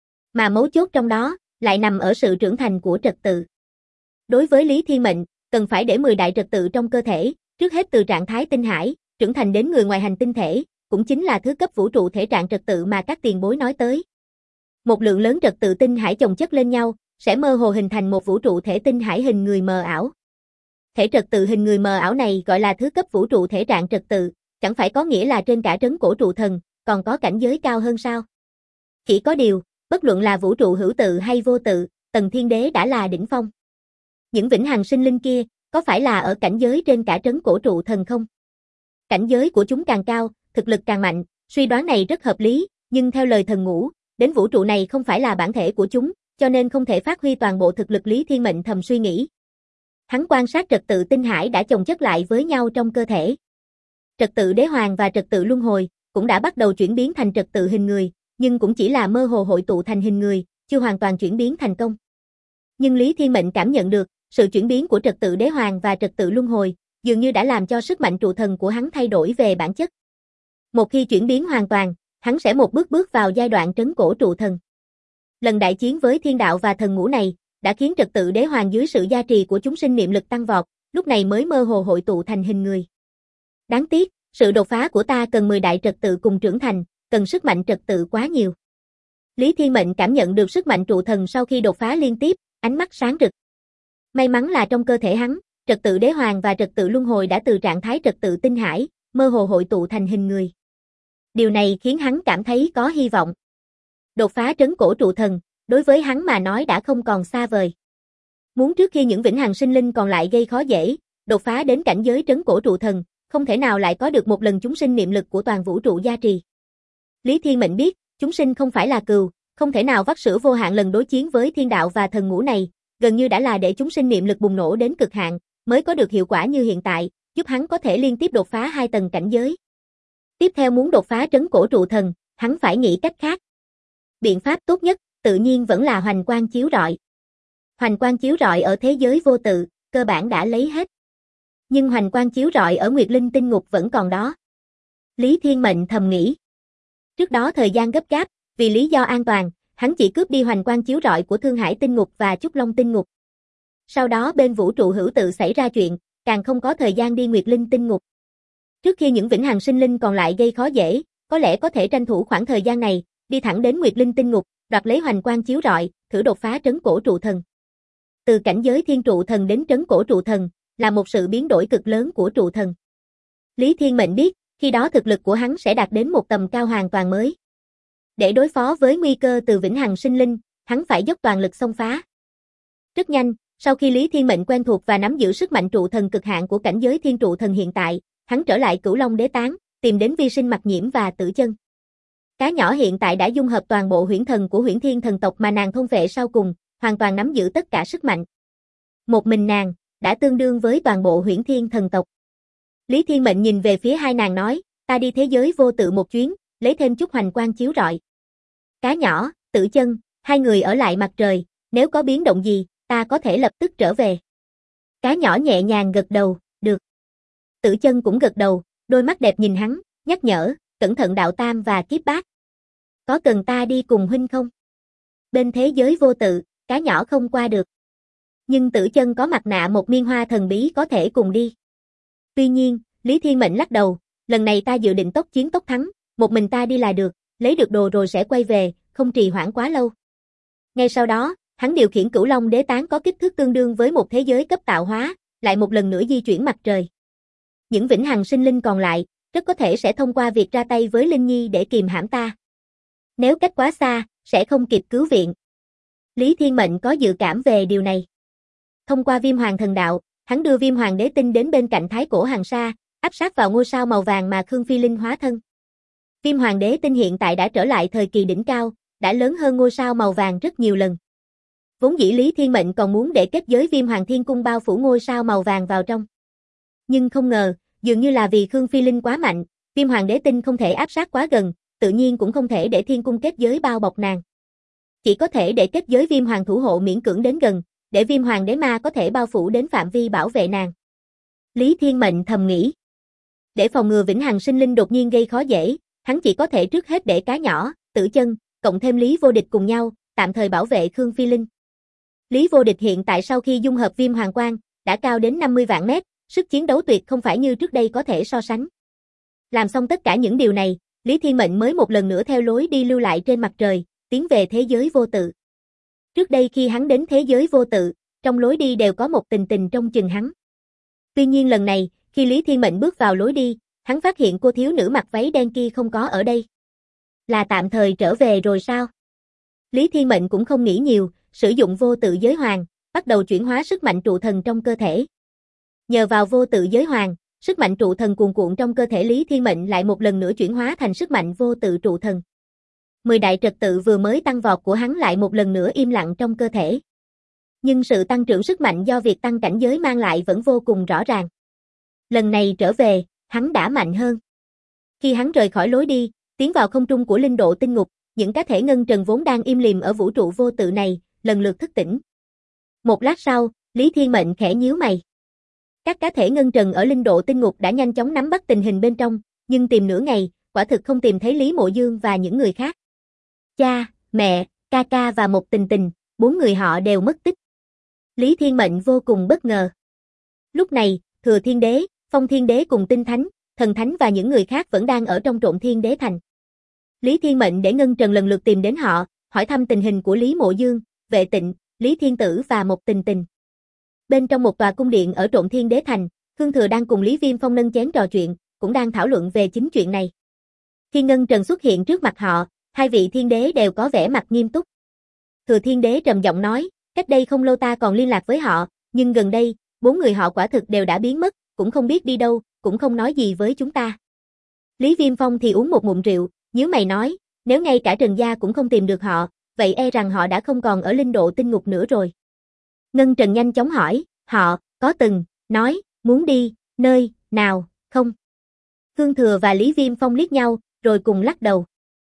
[SPEAKER 1] Mà mấu chốt trong đó, lại nằm ở sự trưởng thành của trật tự. Đối với Lý Thiên Mệnh, cần phải để 10 đại trật tự trong cơ thể, trước hết từ trạng thái tinh hải, trưởng thành đến người ngoài hành tinh thể, cũng chính là thứ cấp vũ trụ thể trạng trật tự mà các tiền bối nói tới. Một lượng lớn trật tự tinh hải chồng chất lên nhau, sẽ mơ hồ hình thành một vũ trụ thể tinh hải hình người mờ ảo. Thể trật tự hình người mờ ảo này gọi là thứ cấp vũ trụ thể trạng trật tự, chẳng phải có nghĩa là trên cả trấn cổ trụ thần, còn có cảnh giới cao hơn sao? Chỉ có điều, bất luận là vũ trụ hữu tự hay vô tự, tầng thiên đế đã là đỉnh phong. Những vĩnh hằng sinh linh kia, có phải là ở cảnh giới trên cả trấn cổ trụ thần không? Cảnh giới của chúng càng cao, thực lực càng mạnh, suy đoán này rất hợp lý, nhưng theo lời thần ngũ, đến vũ trụ này không phải là bản thể của chúng, cho nên không thể phát huy toàn bộ thực lực. Lý Thiên Mệnh thầm suy nghĩ. Hắn quan sát trật tự tinh hải đã chồng chất lại với nhau trong cơ thể. Trật tự đế hoàng và trật tự luân hồi, cũng đã bắt đầu chuyển biến thành trật tự hình người, nhưng cũng chỉ là mơ hồ hội tụ thành hình người, chưa hoàn toàn chuyển biến thành công. Nhưng Lý Thiên Mệnh cảm nhận được, sự chuyển biến của trật tự đế hoàng và trật tự luân hồi, dường như đã làm cho sức mạnh trụ thần của hắn thay đổi về bản chất. Một khi chuyển biến hoàn toàn, hắn sẽ một bước bước vào giai đoạn trấn cổ trụ thần. Lần đại chiến với thiên đạo và thần ngũ này, đã khiến trật tự đế hoàng dưới sự gia trì của chúng sinh niệm lực tăng vọt, lúc này mới mơ hồ hội tụ thành hình người. Đáng tiếc, sự đột phá của ta cần 10 đại trật tự cùng trưởng thành, cần sức mạnh trật tự quá nhiều. Lý Thiên Mệnh cảm nhận được sức mạnh trụ thần sau khi đột phá liên tiếp, ánh mắt sáng rực. May mắn là trong cơ thể hắn, trật tự đế hoàng và trật tự luân hồi đã từ trạng thái trật tự tinh hải, mơ hồ hội tụ thành hình người. Điều này khiến hắn cảm thấy có hy vọng. Đột phá trấn cổ trụ thần, đối với hắn mà nói đã không còn xa vời. Muốn trước khi những vĩnh hằng sinh linh còn lại gây khó dễ, đột phá đến cảnh giới trấn cổ trụ thần, không thể nào lại có được một lần chúng sinh niệm lực của toàn vũ trụ gia trì. Lý Thiên Mệnh biết, chúng sinh không phải là cừu, không thể nào vắt sữa vô hạn lần đối chiến với thiên đạo và thần ngũ này, gần như đã là để chúng sinh niệm lực bùng nổ đến cực hạn, mới có được hiệu quả như hiện tại, giúp hắn có thể liên tiếp đột phá 2 tầng cảnh giới. Tiếp theo muốn đột phá trấn cổ trụ thần, hắn phải nghĩ cách khác. Biện pháp tốt nhất, tự nhiên vẫn là hoành quang chiếu rọi. Hoành quang chiếu rọi ở thế giới vô tự, cơ bản đã lấy hết. Nhưng hoành quang chiếu rọi ở Nguyệt Linh tinh ngục vẫn còn đó. Lý Thiên Mệnh thầm nghĩ. Trước đó thời gian gấp gáp, vì lý do an toàn, hắn chỉ cướp đi hoành quang chiếu rọi của Thương Hải tinh ngục và Trúc Long tinh ngục. Sau đó bên vũ trụ hữu tự xảy ra chuyện, càng không có thời gian đi Nguyệt Linh tinh ngục. Trước khi những vĩnh hằng sinh linh còn lại gây khó dễ, có lẽ có thể tranh thủ khoảng thời gian này, đi thẳng đến Nguyệt Linh tinh ngục, đoạt lấy hoành quang chiếu rọi, thử đột phá trấn cổ trụ thần. Từ cảnh giới thiên trụ thần đến trấn cổ trụ thần, là một sự biến đổi cực lớn của trụ thần. Lý Thiên Mệnh biết, khi đó thực lực của hắn sẽ đạt đến một tầm cao hoàn toàn mới. Để đối phó với nguy cơ từ vĩnh hằng sinh linh, hắn phải dốc toàn lực xông phá. Rất nhanh, sau khi Lý Thiên Mệnh quen thuộc và nắm giữ sức mạnh trụ thần cực hạn của cảnh giới thiên trụ thần hiện tại, hắn trở lại Cửu Long Đế Tán, tìm đến Vi Sinh Mặc Nhiễm và Tử Chân. Cá nhỏ hiện tại đã dung hợp toàn bộ huyễn thần của Huyễn Thiên thần tộc mà nàng thôn phệ sau cùng, hoàn toàn nắm giữ tất cả sức mạnh. Một mình nàng, đã tương đương với toàn bộ Huyễn Thiên thần tộc. Lý Thiên Mệnh nhìn về phía hai nàng nói, ta đi thế giới vô tự một chuyến, lấy thêm chút hoành quang chiếu rọi. Cá nhỏ, Tử Chân, hai người ở lại mặt trời, nếu có biến động gì, ta có thể lập tức trở về. Cá nhỏ nhẹ nhàng gật đầu, được. Tử Chân cũng gật đầu, đôi mắt đẹp nhìn hắn, nhắc nhở, cẩn thận đạo tam và kiếp bát. Có cần ta đi cùng huynh không? Bên thế giới vô tự, cá nhỏ không qua được. Nhưng Tử Chân có mặt nạ một miên hoa thần bí có thể cùng đi. Tuy nhiên, Lý Thiên Mệnh lắc đầu, lần này ta dự định tốc chiến tốc thắng, một mình ta đi là được, lấy được đồ rồi sẽ quay về, không trì hoãn quá lâu. Ngay sau đó, hắn điều khiển Cửu Long Đế Tán có kích thước tương đương với một thế giới cấp tạo hóa, lại một lần nữa di chuyển mặt trời. Những vĩnh hằng sinh linh còn lại, rất có thể sẽ thông qua việc ra tay với Linh Nhi để kìm hãm ta. Nếu cách quá xa, sẽ không kịp cứu viện. Lý Thiên Mệnh có dự cảm về điều này. Thông qua Viêm Hoàng thần đạo, hắn đưa Viêm Hoàng đế tinh đến bên cạnh Thái Cổ Hằng Sa, áp sát vào ngôi sao màu vàng mà Khương Phi Linh hóa thân. Viêm Hoàng đế tinh hiện tại đã trở lại thời kỳ đỉnh cao, đã lớn hơn ngôi sao màu vàng rất nhiều lần. Vốn dĩ Lý Thiên Mệnh còn muốn để kết giới Viêm Hoàng Thiên Cung bao phủ ngôi sao màu vàng vào trong. Nhưng không ngờ, dường như là vì Khương Phi Linh quá mạnh, Viêm Hoàng đế tinh không thể áp sát quá gần, tự nhiên cũng không thể để Thiên Cung kết giới bao bọc nàng. Chỉ có thể để kết giới Viêm Hoàng thủ hộ miễn cưỡng đến gần, để Viêm Hoàng đế ma có thể bao phủ đến phạm vi bảo vệ nàng. Lý Thiên Mệnh thầm nghĩ. Để phòng ngừa vĩnh hằng sinh linh đột nhiên gây khó dễ, hắn chỉ có thể trước hết để cá nhỏ, Tử Chân, cộng thêm Lý Vô Địch cùng nhau, tạm thời bảo vệ Khương Phi Linh. Lý Vô Địch hiện tại sau khi dung hợp Viêm Hoàng Quang, đã cao đến 50 vạn mét, sức chiến đấu tuyệt không phải như trước đây có thể so sánh. Làm xong tất cả những điều này, Lý Thiên Mệnh mới một lần nữa theo lối đi lưu lại trên mặt trời, tiến về thế giới vô tự. Trước đây khi hắn đến thế giới vô tự, trong lối đi đều có một Tình Tình trông chừng hắn. Tuy nhiên lần này, khi Lý Thiên Mệnh bước vào lối đi, hắn phát hiện cô thiếu nữ mặc váy đen kia không có ở đây. Là tạm thời trở về rồi sao? Lý Thiên Mệnh cũng không nghĩ nhiều, sử dụng vô tự giới hoàng, bắt đầu chuyển hóa sức mạnh trụ thần trong cơ thể. Nhờ vào vô tự giới hoàng, sức mạnh trụ thần cuồn cuộn trong cơ thể Lý Thiên Mệnh lại một lần nữa chuyển hóa thành sức mạnh vô tự trụ thần. 10 đại trật tự vừa mới tăng vọt của hắn lại một lần nữa im lặng trong cơ thể. Nhưng sự tăng trưởng sức mạnh do việc tăng cảnh giới mang lại vẫn vô cùng rõ ràng. Lần này trở về, hắn đã mạnh hơn. Khi hắn rời khỏi lối đi, tiến vào không trung của linh độ tinh ngục, những cá thể ngân trần vốn đang im lìm ở vũ trụ vô tự này, lần lượt thức tỉnh. Một lát sau, Lý Thiên Mệnh khẽ nhíu mày. Các cá thể ngân trần ở linh độ tinh ngục đã nhanh chóng nắm bắt tình hình bên trong, nhưng tìm nửa ngày, quả thực không tìm thấy Lý Mộ Dương và những người khác. Cha, mẹ, ca ca và một Tình Tình, 4 người họ đều mất tích. Lý Thiên Mệnh vô cùng bất ngờ. Lúc này, Thừa Thiên Đế, Phong Thiên Đế cùng Tinh Thánh, Thần Thánh và những người khác vẫn đang ở trong Trộn Thiên Đế Thành. Lý Thiên Mệnh để Ngân Trần lần lượt tìm đến họ, hỏi thăm tình hình của Lý Mộ Dương, Vệ Tịnh, Lý Thiên Tử và một Tình Tình. Bên trong một tòa cung điện ở Trộn Thiên Đế Thành, Khương Thừa đang cùng Lý Viêm Phong nâng chén trò chuyện, cũng đang thảo luận về chính chuyện này. Khi Ngân Trần xuất hiện trước mặt họ, hai vị thiên đế đều có vẻ mặt nghiêm túc. Thừa Thiên Đế trầm giọng nói, cách đây không lâu ta còn liên lạc với họ, nhưng gần đây, 4 người họ quả thực đều đã biến mất, cũng không biết đi đâu, cũng không nói gì với chúng ta. Lý Viêm Phong thì uống một ngụm rượu, nhíu mày nói, nếu ngay cả Trần gia cũng không tìm được họ, vậy e rằng họ đã không còn ở linh độ tinh ngục nữa rồi. Ngân Trần nhanh chóng hỏi, họ, có từng nói, muốn đi, nơi, nào, không. Khương Thừa và Lý Viêm Phong liếc nhau, rồi cùng lắc đầu.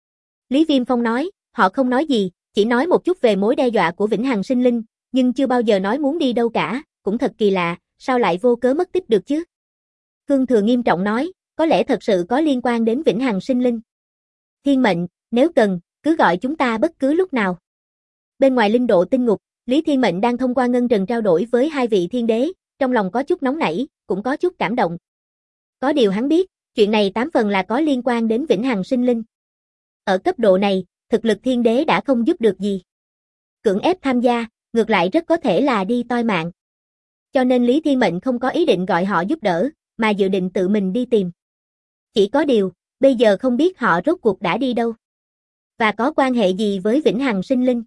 [SPEAKER 1] Lý Viêm Phong nói, họ không nói gì, chỉ nói một chút về mối đe dọa của Vĩnh Hằng Sinh Linh, nhưng chưa bao giờ nói muốn đi đâu cả, cũng thật kỳ lạ, sao lại vô cớ mất tích được chứ? Khương Thừa nghiêm trọng nói, có lẽ thật sự có liên quan đến Vĩnh Hằng Sinh Linh. Thiên mệnh, nếu cần, cứ gọi chúng ta bất cứ lúc nào. Bên ngoài linh độ tinh ngục, Lý Thiên Mệnh đang thông qua ngân trần trao đổi với hai vị thiên đế, trong lòng có chút nóng nảy, cũng có chút cảm động. Có điều hắn biết, chuyện này 8 phần là có liên quan đến Vĩnh Hằng Sinh Linh. Ở cấp độ này, thực lực thiên đế đã không giúp được gì. Cưỡng ép tham gia, ngược lại rất có thể là đi toi mạng. Cho nên Lý Thiên Mệnh không có ý định gọi họ giúp đỡ, mà dự định tự mình đi tìm. Chỉ có điều, bây giờ không biết họ rốt cuộc đã đi đâu. Và có quan hệ gì với Vĩnh Hằng Sinh Linh.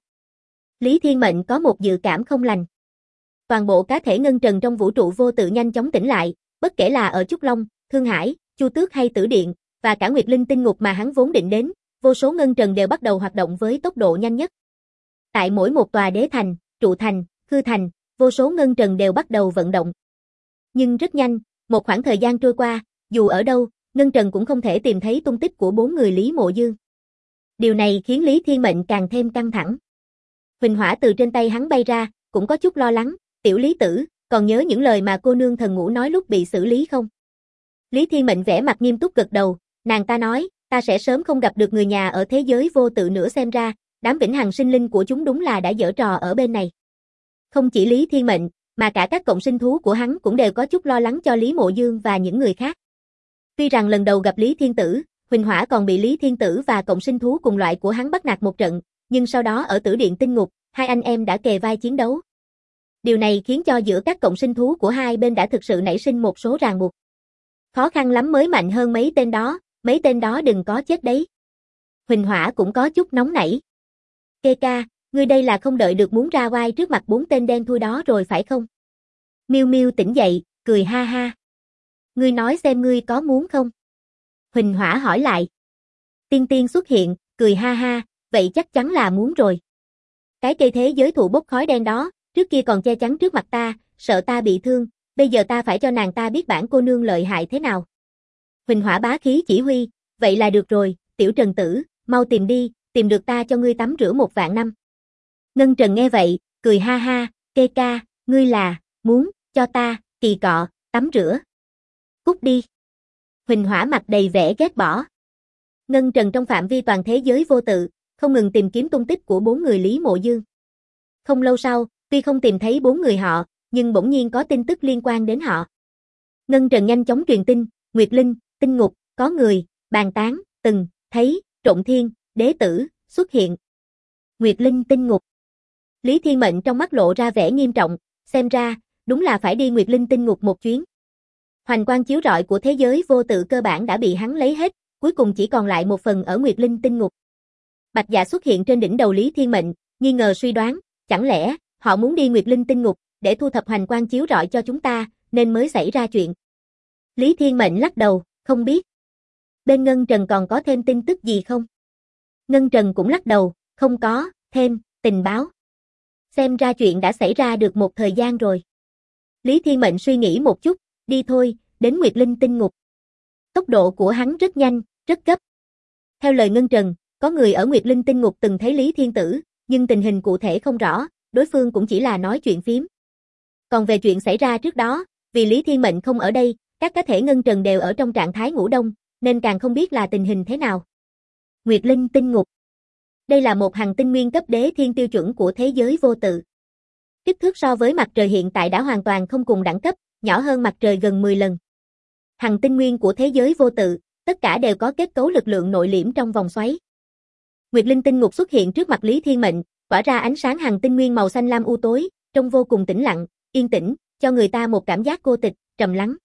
[SPEAKER 1] Lý Thiên Mệnh có một dự cảm không lành. Toàn bộ cá thể ngân trần trong vũ trụ vô tự nhanh chóng tỉnh lại, bất kể là ở Trúc Long, Thương Hải, Chu Tước hay Tử Điện, và cả Nguyệt Linh tinh ngục mà hắn vốn định đến, vô số ngân trần đều bắt đầu hoạt động với tốc độ nhanh nhất. Tại mỗi một tòa đế thành, trụ thành, khư thành, vô số ngân trần đều bắt đầu vận động. Nhưng rất nhanh, một khoảng thời gian trôi qua, dù ở đâu, ngân trần cũng không thể tìm thấy tung tích của 4 người Lý Mộ Dương. Điều này khiến Lý Thiên Mệnh càng thêm căng thẳng. Huỳnh hỏa từ trên tay hắn bay ra, cũng có chút lo lắng, tiểu Lý tử, còn nhớ những lời mà cô nương thần ngũ nói lúc bị xử lý không? Lý Thiên Mệnh vẻ mặt nghiêm túc gật đầu, nàng ta nói, ta sẽ sớm không gặp được người nhà ở thế giới vô tự nữa, xem ra, đám Vĩnh Hằng Sinh Linh của chúng đúng là đã giở trò ở bên này. Không chỉ Lý Thiên Mệnh, mà cả các cộng sinh thú của hắn cũng đều có chút lo lắng cho Lý Mộ Dương và những người khác. Tuy rằng lần đầu gặp Lý Thiên Tử, Huỳnh hỏa còn bị Lý Thiên Tử và cộng sinh thú cùng loại của hắn bắt nạt một trận, nhưng sau đó ở Tử Điện Tinh Ngục, hai anh em đã kề vai chiến đấu. Điều này khiến cho giữa các cộng sinh thú của hai bên đã thực sự nảy sinh một số ràng buộc. Khó khăn lắm mới mạnh hơn mấy tên đó đừng có chết đấy. Huỳnh hỏa cũng có chút nóng nảy. Kê ca, ngươi đây là không đợi được muốn ra oai trước mặt 4 tên đen thui đó rồi phải không? Miu Miu tỉnh dậy, cười ha ha. Ngươi nói xem ngươi có muốn không? Huỳnh hỏa hỏi lại. Tiên Tiên xuất hiện, cười ha ha, vậy chắc chắn là muốn rồi. Cái cây thế giới thụ bốc khói đen đó, trước kia còn che chắn trước mặt ta, sợ ta bị thương, bây giờ ta phải cho nàng ta biết bản cô nương lợi hại thế nào. Huỳnh hỏa bá khí chỉ huy, vậy là được rồi, tiểu Trần tử, mau tìm đi, tìm được ta cho ngươi tắm rửa 1 vạn năm. Ngân Trần nghe vậy, cười ha ha, Kê ca, ngươi là, muốn, cho ta, kỳ cọ, tắm rửa. Cút đi. Huỳnh hỏa mặt đầy vẻ ghét bỏ. Ngân Trần trong phạm vi toàn thế giới vô tự, không ngừng tìm kiếm tung tích của 4 người Lý Mộ Dương. Không lâu sau, tuy không tìm thấy 4 người họ, nhưng bỗng nhiên có tin tức liên quan đến họ. Ngân Trần nhanh chóng truyền tin, Nguyệt Linh, Tinh Ngục, có người, bàn tán, từng, thấy, Trộn Thiên, Đế Tử, xuất hiện. Nguyệt Linh Tinh Ngục. Lý Thiên Mệnh trong mắt lộ ra vẻ nghiêm trọng, xem ra, đúng là phải đi Nguyệt Linh Tinh Ngục một chuyến. Hoành quang chiếu rọi của thế giới vô tự cơ bản đã bị hắn lấy hết, cuối cùng chỉ còn lại một phần ở Nguyệt Linh Tinh Ngục. Bạch Dạ xuất hiện trên đỉnh đầu Lý Thiên Mệnh, nghi ngờ suy đoán, chẳng lẽ, họ muốn đi Nguyệt Linh Tinh Ngục, để thu thập hoành quang chiếu rọi cho chúng ta, nên mới xảy ra chuyện. Lý Thiên Mệnh lắc đầu, không biết. Bên Ngân Trần còn có thêm tin tức gì không? Ngân Trần cũng lắc đầu, không có, thêm, tình báo. Xem ra chuyện đã xảy ra được một thời gian rồi. Lý Thiên Mệnh suy nghĩ một chút, đi thôi, đến Nguyệt Linh Tinh Ngục. Tốc độ của hắn rất nhanh, rất gấp. Theo lời Ngân Trần, có người ở Nguyệt Linh Tinh Ngục từng thấy Lý Thiên Tử, nhưng tình hình cụ thể không rõ, đối phương cũng chỉ là nói chuyện phiếm. Còn về chuyện xảy ra trước đó, vì Lý Thiên Mệnh không ở đây, các cá thể Ngân Trần đều ở trong trạng thái ngủ đông, nên càng không biết là tình hình thế nào. Nguyệt Linh Tinh Ngục. Đây là một hành tinh nguyên cấp đế thiên tiêu chuẩn của thế giới vô tự. Kích thước so với mặt trời hiện tại đã hoàn toàn không cùng đẳng cấp, nhỏ hơn mặt trời gần 10 lần. Hành tinh nguyên của thế giới vô tự, tất cả đều có kết cấu lực lượng nội liễm trong vòng xoáy. Nguyệt Linh Tinh Ngục xuất hiện trước mặt Lý Thiên Mệnh, tỏa ra ánh sáng hành tinh nguyên màu xanh lam u tối, trông vô cùng tĩnh lặng, yên tĩnh, cho người ta một cảm giác cô tịch, trầm lắng.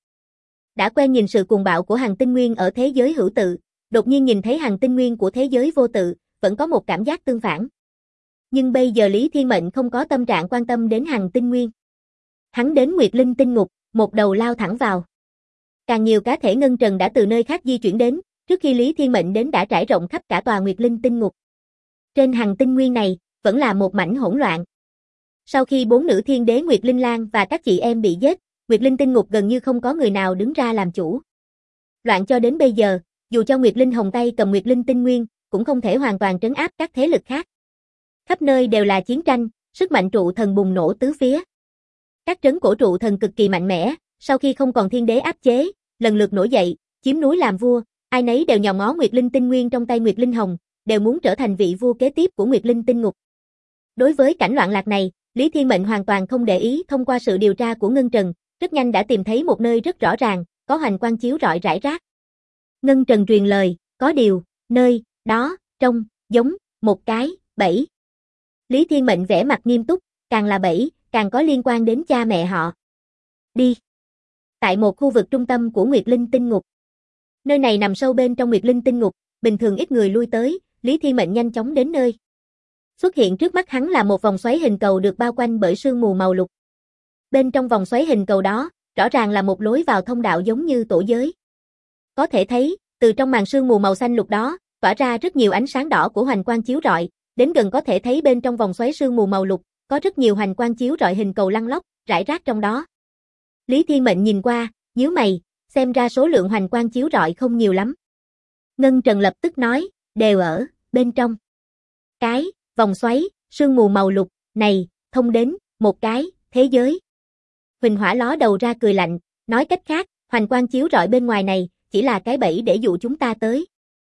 [SPEAKER 1] Đã quen nhìn sự cuồng bạo của hành tinh nguyên ở thế giới hữu tự, đột nhiên nhìn thấy hành tinh nguyên của thế giới vô tự, vẫn có một cảm giác tương phản. Nhưng bây giờ Lý Thiên Mệnh không có tâm trạng quan tâm đến hành tinh nguyên. Hắn đến Nguyệt Linh Tinh Ngục, một đầu lao thẳng vào. Càng nhiều cá thể Ngân Trần đã từ nơi khác di chuyển đến, trước khi Lý Thiên Mệnh đến đã trải rộng khắp cả tòa Nguyệt Linh Tinh Ngục. Trên hành tinh nguyên này, vẫn là một mảnh hỗn loạn. Sau khi 4 nữ thiên đế Nguyệt Linh Lang và các chị em bị giết, Nguyệt Linh Tinh Ngục gần như không có người nào đứng ra làm chủ. Loạn cho đến bây giờ, dù cho Nguyệt Linh Hồng tay cầm Nguyệt Linh Tinh Nguyên, cũng không thể hoàn toàn trấn áp các thế lực khác. Khắp nơi đều là chiến tranh, sức mạnh trụ thần bùng nổ tứ phía. Các trấn cổ trụ thần cực kỳ mạnh mẽ, sau khi không còn thiên đế áp chế, lần lượt nổi dậy, chiếm núi làm vua, ai nấy đều nhòm ngó Nguyệt Linh Tinh Nguyên trong tay Nguyệt Linh Hồng, đều muốn trở thành vị vua kế tiếp của Nguyệt Linh Tinh Ngục. Đối với cảnh loạn lạc này, Lý Thiên Mệnh hoàn toàn không để ý, thông qua sự điều tra của Ngân Trần, rất nhanh đã tìm thấy một nơi rất rõ ràng, có hoành quang chiếu rọi rải rác. Ngân Trần truyền lời, có điều, nơi đó trông giống một cái bẫy. Lý Thiên Mệnh vẻ mặt nghiêm túc, càng là bẫy, càng có liên quan đến cha mẹ họ. Đi. Tại một khu vực trung tâm của Nguyệt Linh Tinh Ngục. Nơi này nằm sâu bên trong Nguyệt Linh Tinh Ngục, bình thường ít người lui tới, Lý Thiên Mệnh nhanh chóng đến nơi. Xuất hiện trước mắt hắn là một vòng xoáy hình cầu được bao quanh bởi sương mù màu lục. Bên trong vòng xoáy hình cầu đó, rõ ràng là một lối vào thông đạo giống như tổ giới. Có thể thấy, từ trong màn sương mù màu xanh lục đó, tỏa ra rất nhiều ánh sáng đỏ của hoành quang chiếu rọi, đến gần có thể thấy bên trong vòng xoáy sương mù màu lục, có rất nhiều hoành quang chiếu rọi hình cầu lăn lóc, rải rác trong đó. Lý Thiên Mệnh nhìn qua, nhíu mày, xem ra số lượng hoành quang chiếu rọi không nhiều lắm. Ngân Trần lập tức nói, đều ở bên trong cái vòng xoáy sương mù màu lục này, thông đến một cái thế giới. Huỳnh Hỏa ló đầu ra cười lạnh, nói cách khác, hoành quang chiếu rọi bên ngoài này chỉ là cái bẫy để dụ chúng ta tới.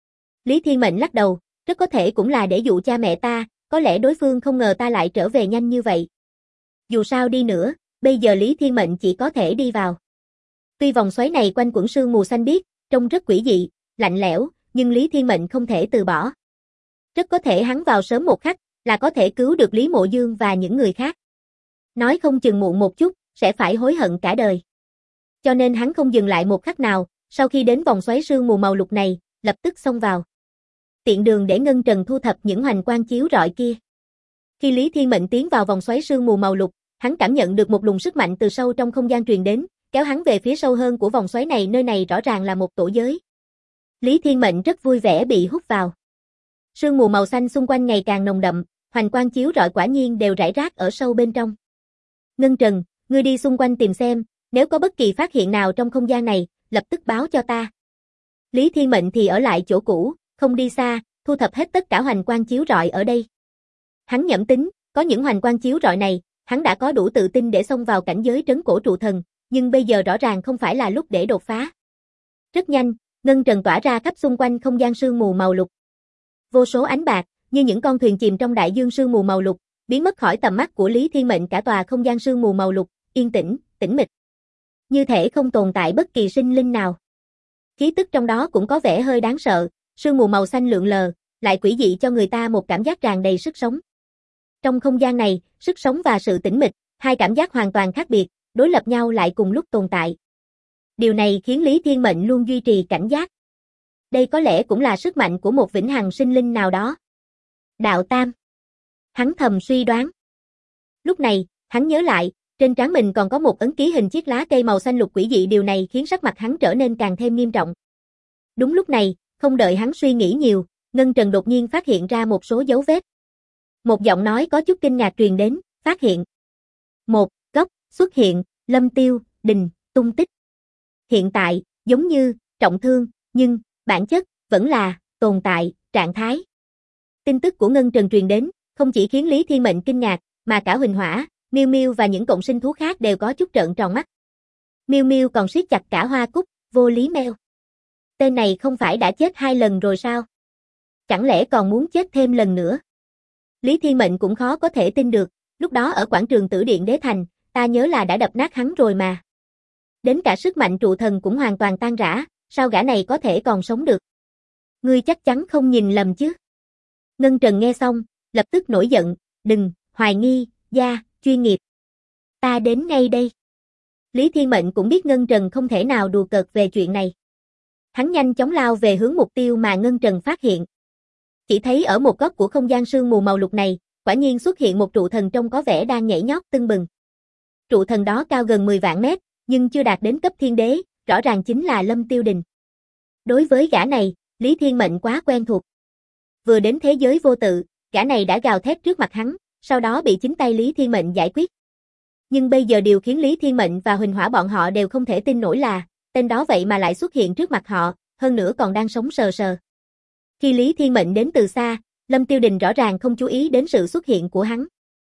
[SPEAKER 1] Lý Thiên Mệnh lắc đầu, rất có thể cũng là để dụ cha mẹ ta, có lẽ đối phương không ngờ ta lại trở về nhanh như vậy. Dù sao đi nữa, bây giờ Lý Thiên Mệnh chỉ có thể đi vào. Tuy vòng xoáy này quanh quẩn sương mù xanh biếc, trông rất quỷ dị, lạnh lẽo, nhưng Lý Thiên Mệnh không thể từ bỏ. Rất có thể hắn vào sớm một khắc, là có thể cứu được Lý Mộ Dương và những người khác. Nói không chừng muộn một chút, sẽ phải hối hận cả đời. Cho nên hắn không dừng lại một khắc nào, sau khi đến vòng xoáy sương mù màu lục này, lập tức xông vào. Tiện đường để Ngân Trần thu thập những hoành quang chiếu rọi kia. Khi Lý Thiên Mệnh tiến vào vòng xoáy sương mù màu lục, hắn cảm nhận được một luồng sức mạnh từ sâu trong không gian truyền đến, kéo hắn về phía sâu hơn của vòng xoáy này, nơi này rõ ràng là một tổ giới. Lý Thiên Mệnh rất vui vẻ bị hút vào. Sương mù màu xanh xung quanh ngày càng nồng đậm, hoành quang chiếu rọi quả nhiên đều rải rác ở sâu bên trong. Ngân Trần, ngươi đi xung quanh tìm xem, nếu có bất kỳ phát hiện nào trong không gian này, lập tức báo cho ta. Lý Thiên Mệnh thì ở lại chỗ cũ, không đi xa, thu thập hết tất cả hoành quang chiếu rọi ở đây. Hắn nhẩm tính, có những hoành quang chiếu rọi này, hắn đã có đủ tự tin để xông vào cảnh giới trấn cổ trụ thần, nhưng bây giờ rõ ràng không phải là lúc để đột phá. Rất nhanh, Ngân Trần tỏa ra khắp xung quanh không gian sương mù màu lục. Vô số ánh bạc, như những con thuyền chìm trong đại dương sương mù màu lục, biến mất khỏi tầm mắt của Lý Thiên Mệnh, cả tòa không gian sương mù màu lục, yên tĩnh, tĩnh mịch. Như thể không tồn tại bất kỳ sinh linh nào. Khí tức trong đó cũng có vẻ hơi đáng sợ, sương mù màu xanh lượn lờ, lại quỷ dị cho người ta một cảm giác tràn đầy sức sống. Trong không gian này, sức sống và sự tĩnh mịch, hai cảm giác hoàn toàn khác biệt, đối lập nhau lại cùng lúc tồn tại. Điều này khiến Lý Thiên Mệnh luôn duy trì cảnh giác. Đây có lẽ cũng là sức mạnh của một vĩnh hằng sinh linh nào đó. Đạo Tam. Hắn thầm suy đoán. Lúc này, hắn nhớ lại, trên trán mình còn có một ấn ký hình chiếc lá cây màu xanh lục quỷ dị, điều này khiến sắc mặt hắn trở nên càng thêm nghiêm trọng. Đúng lúc này, không đợi hắn suy nghĩ nhiều, Ngân Trần đột nhiên phát hiện ra một số dấu vết. Một giọng nói có chút kinh ngạc truyền đến, phát hiện. Một góc xuất hiện, Lâm Tiêu Đình tung tích. Hiện tại, giống như trọng thương, nhưng bản chất vẫn là tồn tại trạng thái. Tin tức của Ngân Trần truyền đến, không chỉ khiến Lý Thiên Mệnh kinh ngạc, mà cả Huỳnh Hỏa, Miêu Miêu và những cộng sinh thú khác đều có chút trợn tròn mắt. Miêu Miêu còn siết chặt cả Hoa Cúc, Vô Lý Meo. Tên này không phải đã chết 2 lần rồi sao? Chẳng lẽ còn muốn chết thêm lần nữa? Lý Thiên Mệnh cũng khó có thể tin được, lúc đó ở quảng trường Tử Điện Đế Thành, ta nhớ là đã đập nát hắn rồi mà. Đến cả sức mạnh trụ thần cũng hoàn toàn tan rã, sao gã này có thể còn sống được? Ngươi chắc chắn không nhìn lầm chứ? Ngân Trần nghe xong, lập tức nổi giận, đừng, hoài nghi, gia, chuyên nghiệp. Ta đến ngay đây. Lý Thiên Mệnh cũng biết Ngân Trần không thể nào đùa cợt về chuyện này. Hắn nhanh chóng lao về hướng mục tiêu mà Ngân Trần phát hiện. Chỉ thấy ở một góc của không gian sương mù màu lục này, quả nhiên xuất hiện một trụ thần trông có vẻ đang nhảy nhót tưng bừng. Trụ thần đó cao gần 10 vạn mét, nhưng chưa đạt đến cấp thiên đế, rõ ràng chính là Lâm Tiêu Đình. Đối với gã này, Lý Thiên Mệnh quá quen thuộc. Vừa đến thế giới vô tự, gã này đã gào thét trước mặt hắn, sau đó bị chính tay Lý Thiên Mệnh giải quyết. Nhưng bây giờ điều khiến Lý Thiên Mệnh và Huỳnh Hỏa bọn họ đều không thể tin nổi là, tên đó vậy mà lại xuất hiện trước mặt họ, hơn nữa còn đang sống sờ sờ. Khi Lý Thiên Mệnh đến từ xa, Lâm Tiêu Đình rõ ràng không chú ý đến sự xuất hiện của hắn.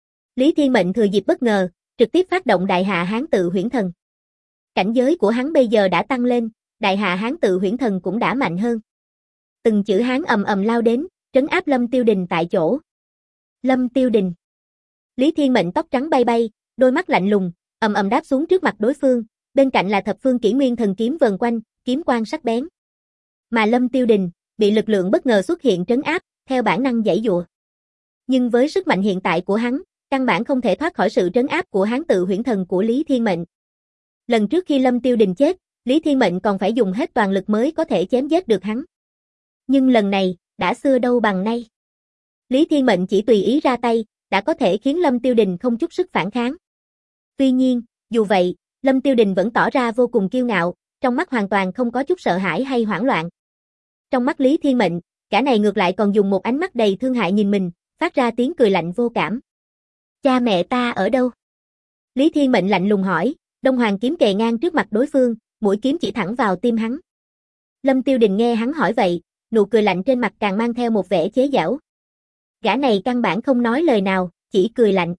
[SPEAKER 1] Lý Thiên Mệnh thừa dịp bất ngờ, trực tiếp phát động Đại Hạ Hán Tự Huyễn Thần. Cảnh giới của hắn bây giờ đã tăng lên, Đại Hạ Hán Tự Huyễn Thần cũng đã mạnh hơn. Từng chữ Hán ầm ầm lao đến, trấn áp Lâm Tiêu Đình tại chỗ. Lâm Tiêu Đình. Lý Thiên Mệnh tóc trắng bay bay, đôi mắt lạnh lùng, ầm ầm đáp xuống trước mặt đối phương, bên cạnh là Thập Phương Kỷ Nguyên Thần kiếm vần quanh, kiếm quang sắc bén. Mà Lâm Tiêu Đình bị lực lượng bất ngờ xuất hiện trấn áp, theo bản năng giãy giụa. Nhưng với sức mạnh hiện tại của hắn, căn bản không thể thoát khỏi sự trấn áp của Hán Tự Huyễn Thần của Lý Thiên Mệnh. Lần trước khi Lâm Tiêu Đình chết, Lý Thiên Mệnh còn phải dùng hết toàn lực mới có thể chém giết được hắn. Nhưng lần này, đã xưa đâu bằng nay. Lý Thiên Mệnh chỉ tùy ý ra tay, đã có thể khiến Lâm Tiêu Đình không chút sức phản kháng. Tuy nhiên, dù vậy, Lâm Tiêu Đình vẫn tỏ ra vô cùng kiêu ngạo, trong mắt hoàn toàn không có chút sợ hãi hay hoảng loạn. Trong mắt Lý Thiên Mệnh, cả này ngược lại còn dùng một ánh mắt đầy thương hại nhìn mình, phát ra tiếng cười lạnh vô cảm. Cha mẹ ta ở đâu? Lý Thiên Mệnh lạnh lùng hỏi, Đông Hoàng kiếm kề ngang trước mặt đối phương, mũi kiếm chỉ thẳng vào tim hắn. Lâm Tiêu Đình nghe hắn hỏi vậy, nụ cười lạnh trên mặt càng mang theo một vẻ chế giễu. Gã này căn bản không nói lời nào, chỉ cười lạnh.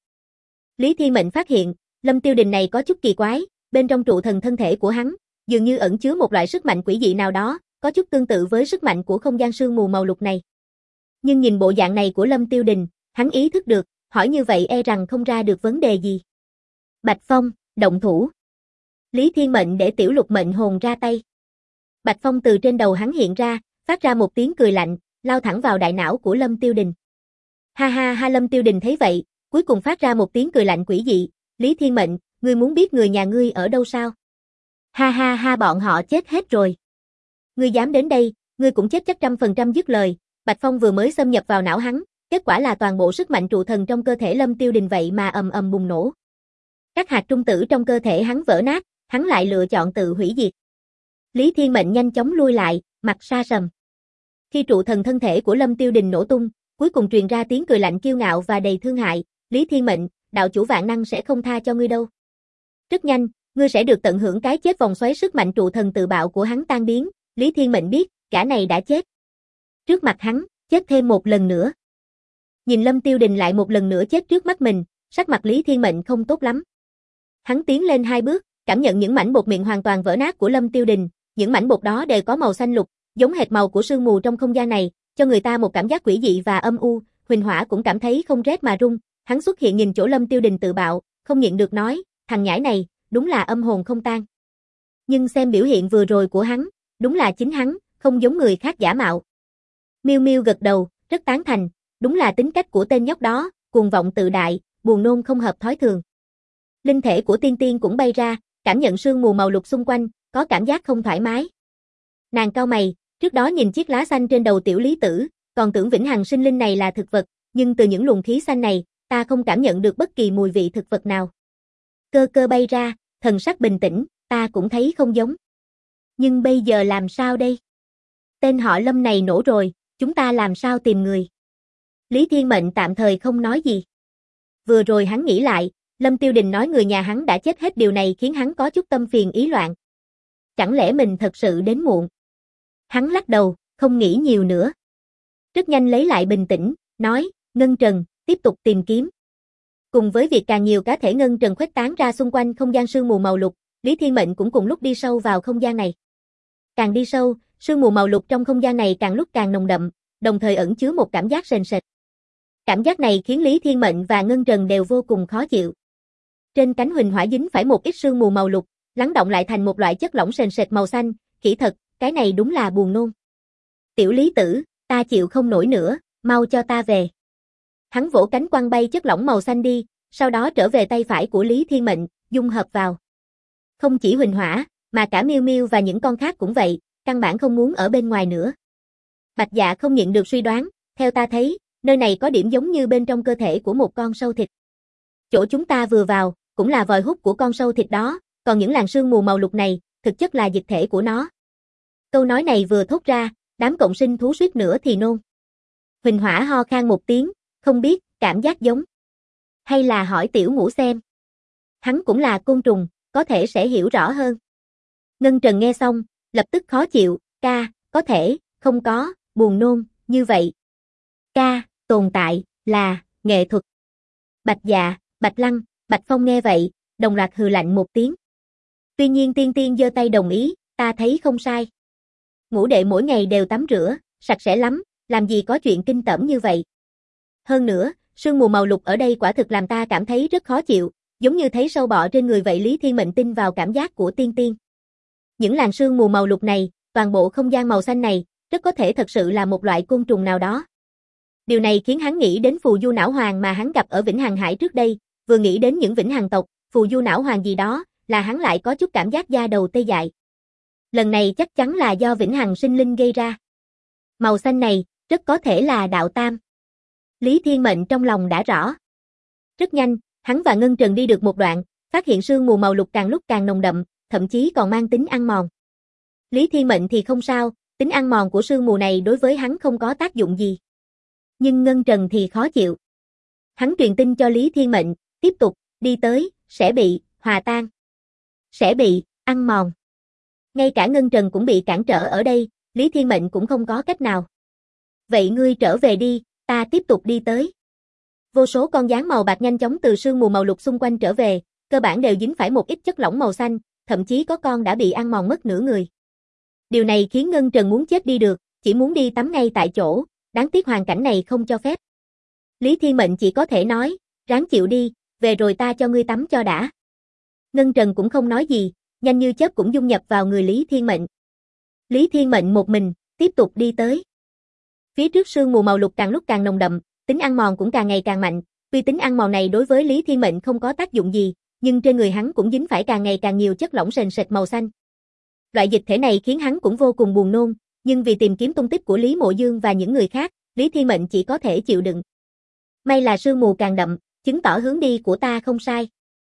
[SPEAKER 1] Lý Thiên Mệnh phát hiện, Lâm Tiêu Đình này có chút kỳ quái, bên trong trụ thần thân thể của hắn, dường như ẩn chứa một loại sức mạnh quỷ dị nào đó, có chút tương tự với sức mạnh của không gian sương mù màu lục này. Nhưng nhìn bộ dạng này của Lâm Tiêu Đình, hắn ý thức được, hỏi như vậy e rằng không ra được vấn đề gì. Bạch Phong, động thủ. Lý Thiên Mệnh để Tiểu Lục Mệnh hồn ra tay. Bạch Phong từ trên đầu hắn hiện ra, phát ra một tiếng cười lạnh, lao thẳng vào đại não của Lâm Tiêu Đình. Ha ha ha, Lâm Tiêu Đình thấy vậy, cuối cùng phát ra một tiếng cười lạnh quỷ dị, Lý Thiên Mệnh, ngươi muốn biết người nhà ngươi ở đâu sao? Ha ha ha, bọn họ chết hết rồi. Ngươi dám đến đây, ngươi cũng chết chắc 100% dứt lời. Bạch Phong vừa mới xâm nhập vào não hắn, kết quả là toàn bộ sức mạnh trụ thần trong cơ thể Lâm Tiêu Đình vậy mà ầm ầm bùng nổ. Các hạt trung tử trong cơ thể hắn vỡ nát, hắn lại lựa chọn tự hủy diệt. Lý Thiên Mệnh nhanh chóng lui lại, mặt sa sầm. Khi trụ thần thân thể của Lâm Tiêu Đình nổ tung, cuối cùng truyền ra tiếng cười lạnh kiêu ngạo và đầy thương hại, Lý Thiên Mệnh, đạo chủ vạn năng sẽ không tha cho ngươi đâu. Rất nhanh, ngươi sẽ được tận hưởng cái chết vòng xoáy sức mạnh trụ thần tự bạo của hắn tan biến, Lý Thiên Mệnh biết, gã này đã chết. Trước mặt hắn, chết thêm một lần nữa. Nhìn Lâm Tiêu Đình lại một lần nữa chết trước mắt mình, sắc mặt Lý Thiên Mệnh không tốt lắm. Hắn tiến lên 2 bước, cảm nhận những mảnh bột miệng hoàn toàn vỡ nát của Lâm Tiêu Đình, những mảnh bột đó đều có màu xanh lục, giống hệt màu của sương mù trong không gian này, cho người ta một cảm giác quỷ dị và âm u. Huỳnh Hỏa cũng cảm thấy không rét mà run, hắn xuất hiện nhìn chỗ Lâm Tiêu Đình tự bạo, không nhịn được nói, thằng nhãi này, đúng là âm hồn không tan. Nhưng xem biểu hiện vừa rồi của hắn, đúng là chính hắn, không giống người khác giả mạo. Miêu Miêu gật đầu, rất tán thành, đúng là tính cách của tên nhóc đó, cuồng vọng tự đại, buồn nôn không hợp thói thường. Linh thể của Tiên Tiên cũng bay ra, cảm nhận sương mù màu lục xung quanh, có cảm giác không thoải mái. Nàng cau mày, trước đó nhìn chiếc lá xanh trên đầu Tiểu Lý Tử, còn tưởng vĩnh hằng sinh linh này là thực vật, nhưng từ những luồng khí xanh này, ta không cảm nhận được bất kỳ mùi vị thực vật nào. Cơ cơ bay ra, thần sắc bình tĩnh, ta cũng thấy không giống. Nhưng bây giờ làm sao đây? Tên họ Lâm này nổ rồi, chúng ta làm sao tìm người? Lý Thiên Mệnh tạm thời không nói gì. Vừa rồi hắn nghĩ lại, Lâm Tiêu Đình nói người nhà hắn đã chết hết, điều này khiến hắn có chút tâm phiền ý loạn. Chẳng lẽ mình thật sự đến muộn? Hắn lắc đầu, không nghĩ nhiều nữa. Rất nhanh lấy lại bình tĩnh, nói, Ngân Trần, tiếp tục tìm kiếm. Cùng với việc càng nhiều cá thể Ngân Trần khuếch tán ra xung quanh không gian sương mù màu lục, Lý Thiên Mệnh cũng cùng lúc đi sâu vào không gian này. Càng đi sâu, sương mù màu lục trong không gian này càng lúc càng nồng đậm, đồng thời ẩn chứa một cảm giác sền sệt. Cảm giác này khiến Lý Thiên Mệnh và Ngân Trần đều vô cùng khó chịu. Trên cánh Huỳnh Hỏa dính phải một ít sương mù màu lục, lắng động lại thành một loại chất lỏng sền sệt màu xanh, khỉ thật, cái này đúng là buồn nôn. Tiểu Lý Tử, ta chịu không nổi nữa, mau cho ta về. Hắn vỗ cánh quăng bay chất lỏng màu xanh đi, sau đó trở về tay phải của Lý Thiên Mệnh, dung hợp vào. Không chỉ Huỳnh Hỏa, mà cả Miêu Miêu và những con khác cũng vậy, căn bản không muốn ở bên ngoài nữa. Bạch Dạ không nhịn được suy đoán, theo ta thấy, nơi này có điểm giống như bên trong cơ thể của một con sâu thịt. Chỗ chúng ta vừa vào, cũng là vòi hút của con sâu thịt đó, còn những làn sương mù màu lục này, thực chất là dịch thể của nó. Câu nói này vừa thốt ra, đám cộng sinh thú suýt nữa thì nôn. Huỳnh Hỏa ho khan một tiếng, không biết, cảm giác giống. Hay là hỏi Tiểu Ngũ xem. Hắn cũng là côn trùng, có thể sẽ hiểu rõ hơn. Ngân Trần nghe xong, lập tức khó chịu, có thể, không có, buồn nôn, như vậy. Tồn tại, là, nghệ thuật. Bạch Dạ, Bạch Lăng, Bạch Phong nghe vậy, đồng loạt hừ lạnh một tiếng. Tuy nhiên Tiên Tiên giơ tay đồng ý, ta thấy không sai. Ngũ đệ mỗi ngày đều tắm rửa, sạch sẽ lắm, làm gì có chuyện kinh tởm như vậy. Hơn nữa, sương mù màu lục ở đây quả thực làm ta cảm thấy rất khó chịu, giống như thấy sâu bọ trên người vậy. Lý Thiên Mệnh tin vào cảm giác của Tiên Tiên. Những làn sương mù màu lục này, toàn bộ không gian màu xanh này, rất có thể thật sự là một loại côn trùng nào đó. Điều này khiến hắn nghĩ đến phù du não hoàng mà hắn gặp ở Vĩnh Hằng Hải trước đây, vừa nghĩ đến những Vĩnh Hằng tộc, phù du não hoàng gì đó, là hắn lại có chút cảm giác da đầu tê dại. Lần này chắc chắn là do Vĩnh Hằng sinh linh gây ra. Màu xanh này, rất có thể là đạo tam. Lý Thiên Mệnh trong lòng đã rõ. Rất nhanh, hắn và Ngân Trần đi được một đoạn, phát hiện sương mù màu lục càng lúc càng nồng đậm, thậm chí còn mang tính ăn mòn. Lý Thiên Mệnh thì không sao, tính ăn mòn của sương mù này đối với hắn không có tác dụng gì. Nhưng Ngân Trần thì khó chịu. Hắn truyền tin cho Lý Thiên Mệnh, tiếp tục, đi tới, sẽ bị, hòa tan. Sẽ bị, ăn mòn. Ngay cả Ngân Trần cũng bị cản trở ở đây, Lý Thiên Mệnh cũng không có cách nào. Vậy ngươi trở về đi, ta tiếp tục đi tới. Vô số con gián màu bạc nhanh chóng từ sương mù màu lục xung quanh trở về, cơ bản đều dính phải một ít chất lỏng màu xanh, thậm chí có con đã bị ăn mòn mất nửa người. Điều này khiến Ngân Trần muốn chết đi được, chỉ muốn đi tắm ngay tại chỗ, đáng tiếc hoàn cảnh này không cho phép. Lý Thiên Mệnh chỉ có thể nói, ráng chịu đi, về rồi ta cho ngươi tắm cho đã. Ngân Trần cũng không nói gì, nhanh như chớp cũng dung nhập vào người Lý Thiên Mệnh. Lý Thiên Mệnh một mình, tiếp tục đi tới. Phía trước sương mù màu lục càng lúc càng nồng đậm, tính ăn mòn cũng càng ngày càng mạnh, tuy tính ăn mòn này đối với Lý Thiên Mệnh không có tác dụng gì, nhưng trên người hắn cũng dính phải càng ngày càng nhiều chất lỏng sền sệt màu xanh. Loại dịch thể này khiến hắn cũng vô cùng buồn nôn, nhưng vì tìm kiếm tung tích của Lý Mộ Dương và những người khác, Lý Thiên Mệnh chỉ có thể chịu đựng. May là sương mù càng đậm, chứng tỏ hướng đi của ta không sai.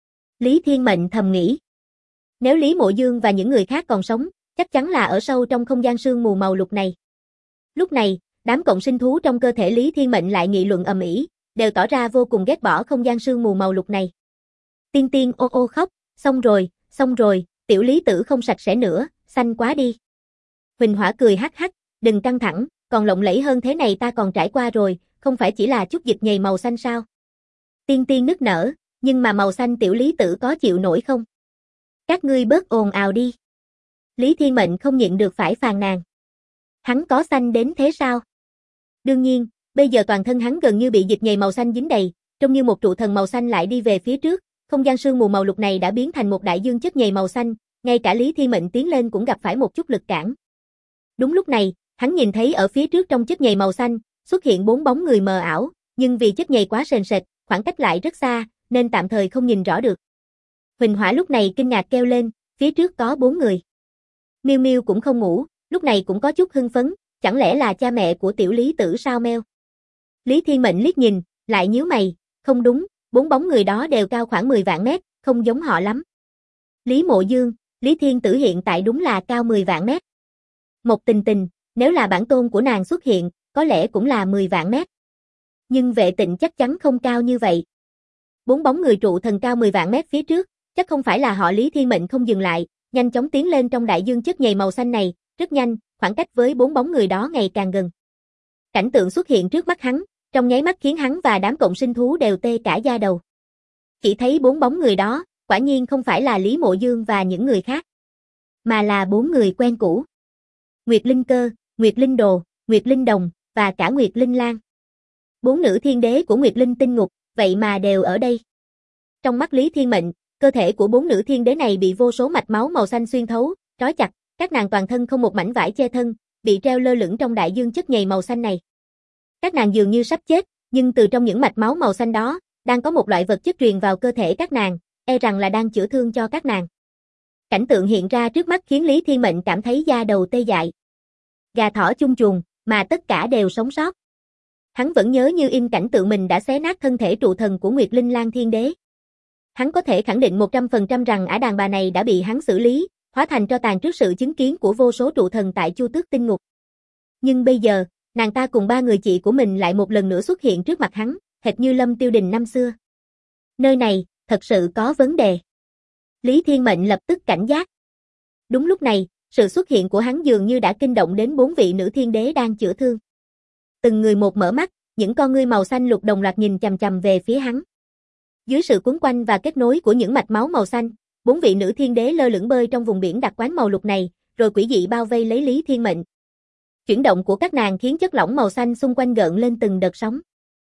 [SPEAKER 1] Lý Thiên Mệnh thầm nghĩ. Nếu Lý Mộ Dương và những người khác còn sống, chắc chắn là ở sâu trong không gian sương mù màu lục này. Lúc này, đám cộng sinh thú trong cơ thể Lý Thiên Mệnh lại nghị luận ầm ĩ, đều tỏ ra vô cùng ghét bỏ không gian sương mù màu lục này. Tiên Tiên ô ô khóc, xong rồi, tiểu Lý tử không sạch sẽ nữa, xanh quá đi. Huỳnh Hỏa cười hắc hắc, đừng căng thẳng, còn lộng lẫy hơn thế này ta còn trải qua rồi, không phải chỉ là chút dịch nhầy màu xanh sao? Tiên Tiên nức nở, nhưng mà màu xanh tiểu Lý tử có chịu nổi không? Các ngươi bớt ồn ào đi. Lý Thiên Mệnh không nhịn được phải phàn nàn. Hắn có xanh đến thế sao? Đương nhiên, bây giờ toàn thân hắn gần như bị dịch nhầy màu xanh dính đầy, trông như một trụ thần màu xanh lại đi về phía trước, không gian sương mù màu lục này đã biến thành một đại dương chất nhầy màu xanh, ngay cả Lý Thiên Mệnh tiến lên cũng gặp phải một chút lực cản. Đúng lúc này, hắn nhìn thấy ở phía trước trong chất nhầy màu xanh, xuất hiện 4 bóng người mờ ảo, nhưng vì chất nhầy quá sền sệt, khoảng cách lại rất xa, nên tạm thời không nhìn rõ được. Huỳnh Hỏa lúc này kinh ngạc kêu lên, phía trước có 4 người. Miêu Miêu cũng không ngủ, lúc này cũng có chút hưng phấn, chẳng lẽ là cha mẹ của tiểu Lý tử sao meo? Lý Thiên Mệnh liếc nhìn, lại nhíu mày, không đúng, 4 bóng người đó đều cao khoảng 10 vạn mét, không giống họ lắm. Lý Mộ Dương, Lý Thiên Tử hiện tại đúng là cao 10 vạn mét. Một Tình Tình, nếu là bản tôn của nàng xuất hiện, có lẽ cũng là 10 vạn mét. Nhưng Vệ Tịnh chắc chắn không cao như vậy. 4 bóng người trụ thần cao 10 vạn mét phía trước, chắc không phải là họ. Lý Thiên Mệnh không dừng lại, nhanh chóng tiến lên trong đại dương chất nhầy màu xanh này, rất nhanh, khoảng cách với 4 bóng người đó ngày càng gần. Cảnh tượng xuất hiện trước mắt hắn, trong nháy mắt khiến hắn và đám cộng sinh thú đều tê cả da đầu. Chỉ thấy 4 bóng người đó, quả nhiên không phải là Lý Mộ Dương và những người khác, mà là 4 người quen cũ. Nguyệt Linh Cơ, Nguyệt Linh Đồ, Nguyệt Linh Đồng, và cả Nguyệt Linh Lan. 4 nữ thiên đế của Nguyệt Linh tinh ngục, vậy mà đều ở đây. Trong mắt Lý Thiên Mệnh, cơ thể của 4 nữ thiên đế này bị vô số mạch máu màu xanh xuyên thấu, trói chặt, các nàng toàn thân không một mảnh vải che thân, bị treo lơ lửng trong đại dương chất nhầy màu xanh này. Các nàng dường như sắp chết, nhưng từ trong những mạch máu màu xanh đó, đang có một loại vật chất truyền vào cơ thể các nàng, e rằng là đang chữa thương cho các nàng. Cảnh tượng hiện ra trước mắt khiến Lý Thiên Mệnh cảm thấy da đầu tê dại. Gà thỏ chung chuồng, mà tất cả đều sống sót. Hắn vẫn nhớ như in cảnh tượng mình đã xé nát thân thể trụ thần của Nguyệt Linh Lan Thiên Đế. Hắn có thể khẳng định 100% rằng ả đàn bà này đã bị hắn xử lý, hóa thành tro tàn trước sự chứng kiến của vô số trụ thần tại Chu Tước Tinh Ngục. Nhưng bây giờ, nàng ta cùng 3 người chị của mình lại một lần nữa xuất hiện trước mặt hắn, hệt như Lâm Tiêu Đình năm xưa. Nơi này, thật sự có vấn đề. Lý Thiên Mệnh lập tức cảnh giác. Đúng lúc này, sự xuất hiện của hắn dường như đã kinh động đến 4 vị nữ thiên đế đang chữa thương. Từng người một mở mắt, những con ngươi màu xanh lục đồng loạt nhìn chằm chằm về phía hắn. Dưới sự quấn quanh và kết nối của những mạch máu màu xanh, 4 vị nữ thiên đế lơ lửng bơi trong vùng biển đặc quánh màu lục này, rồi quỷ dị bao vây lấy Lý Thiên Mệnh. Chuyển động của các nàng khiến chất lỏng màu xanh xung quanh gợn lên từng đợt sóng.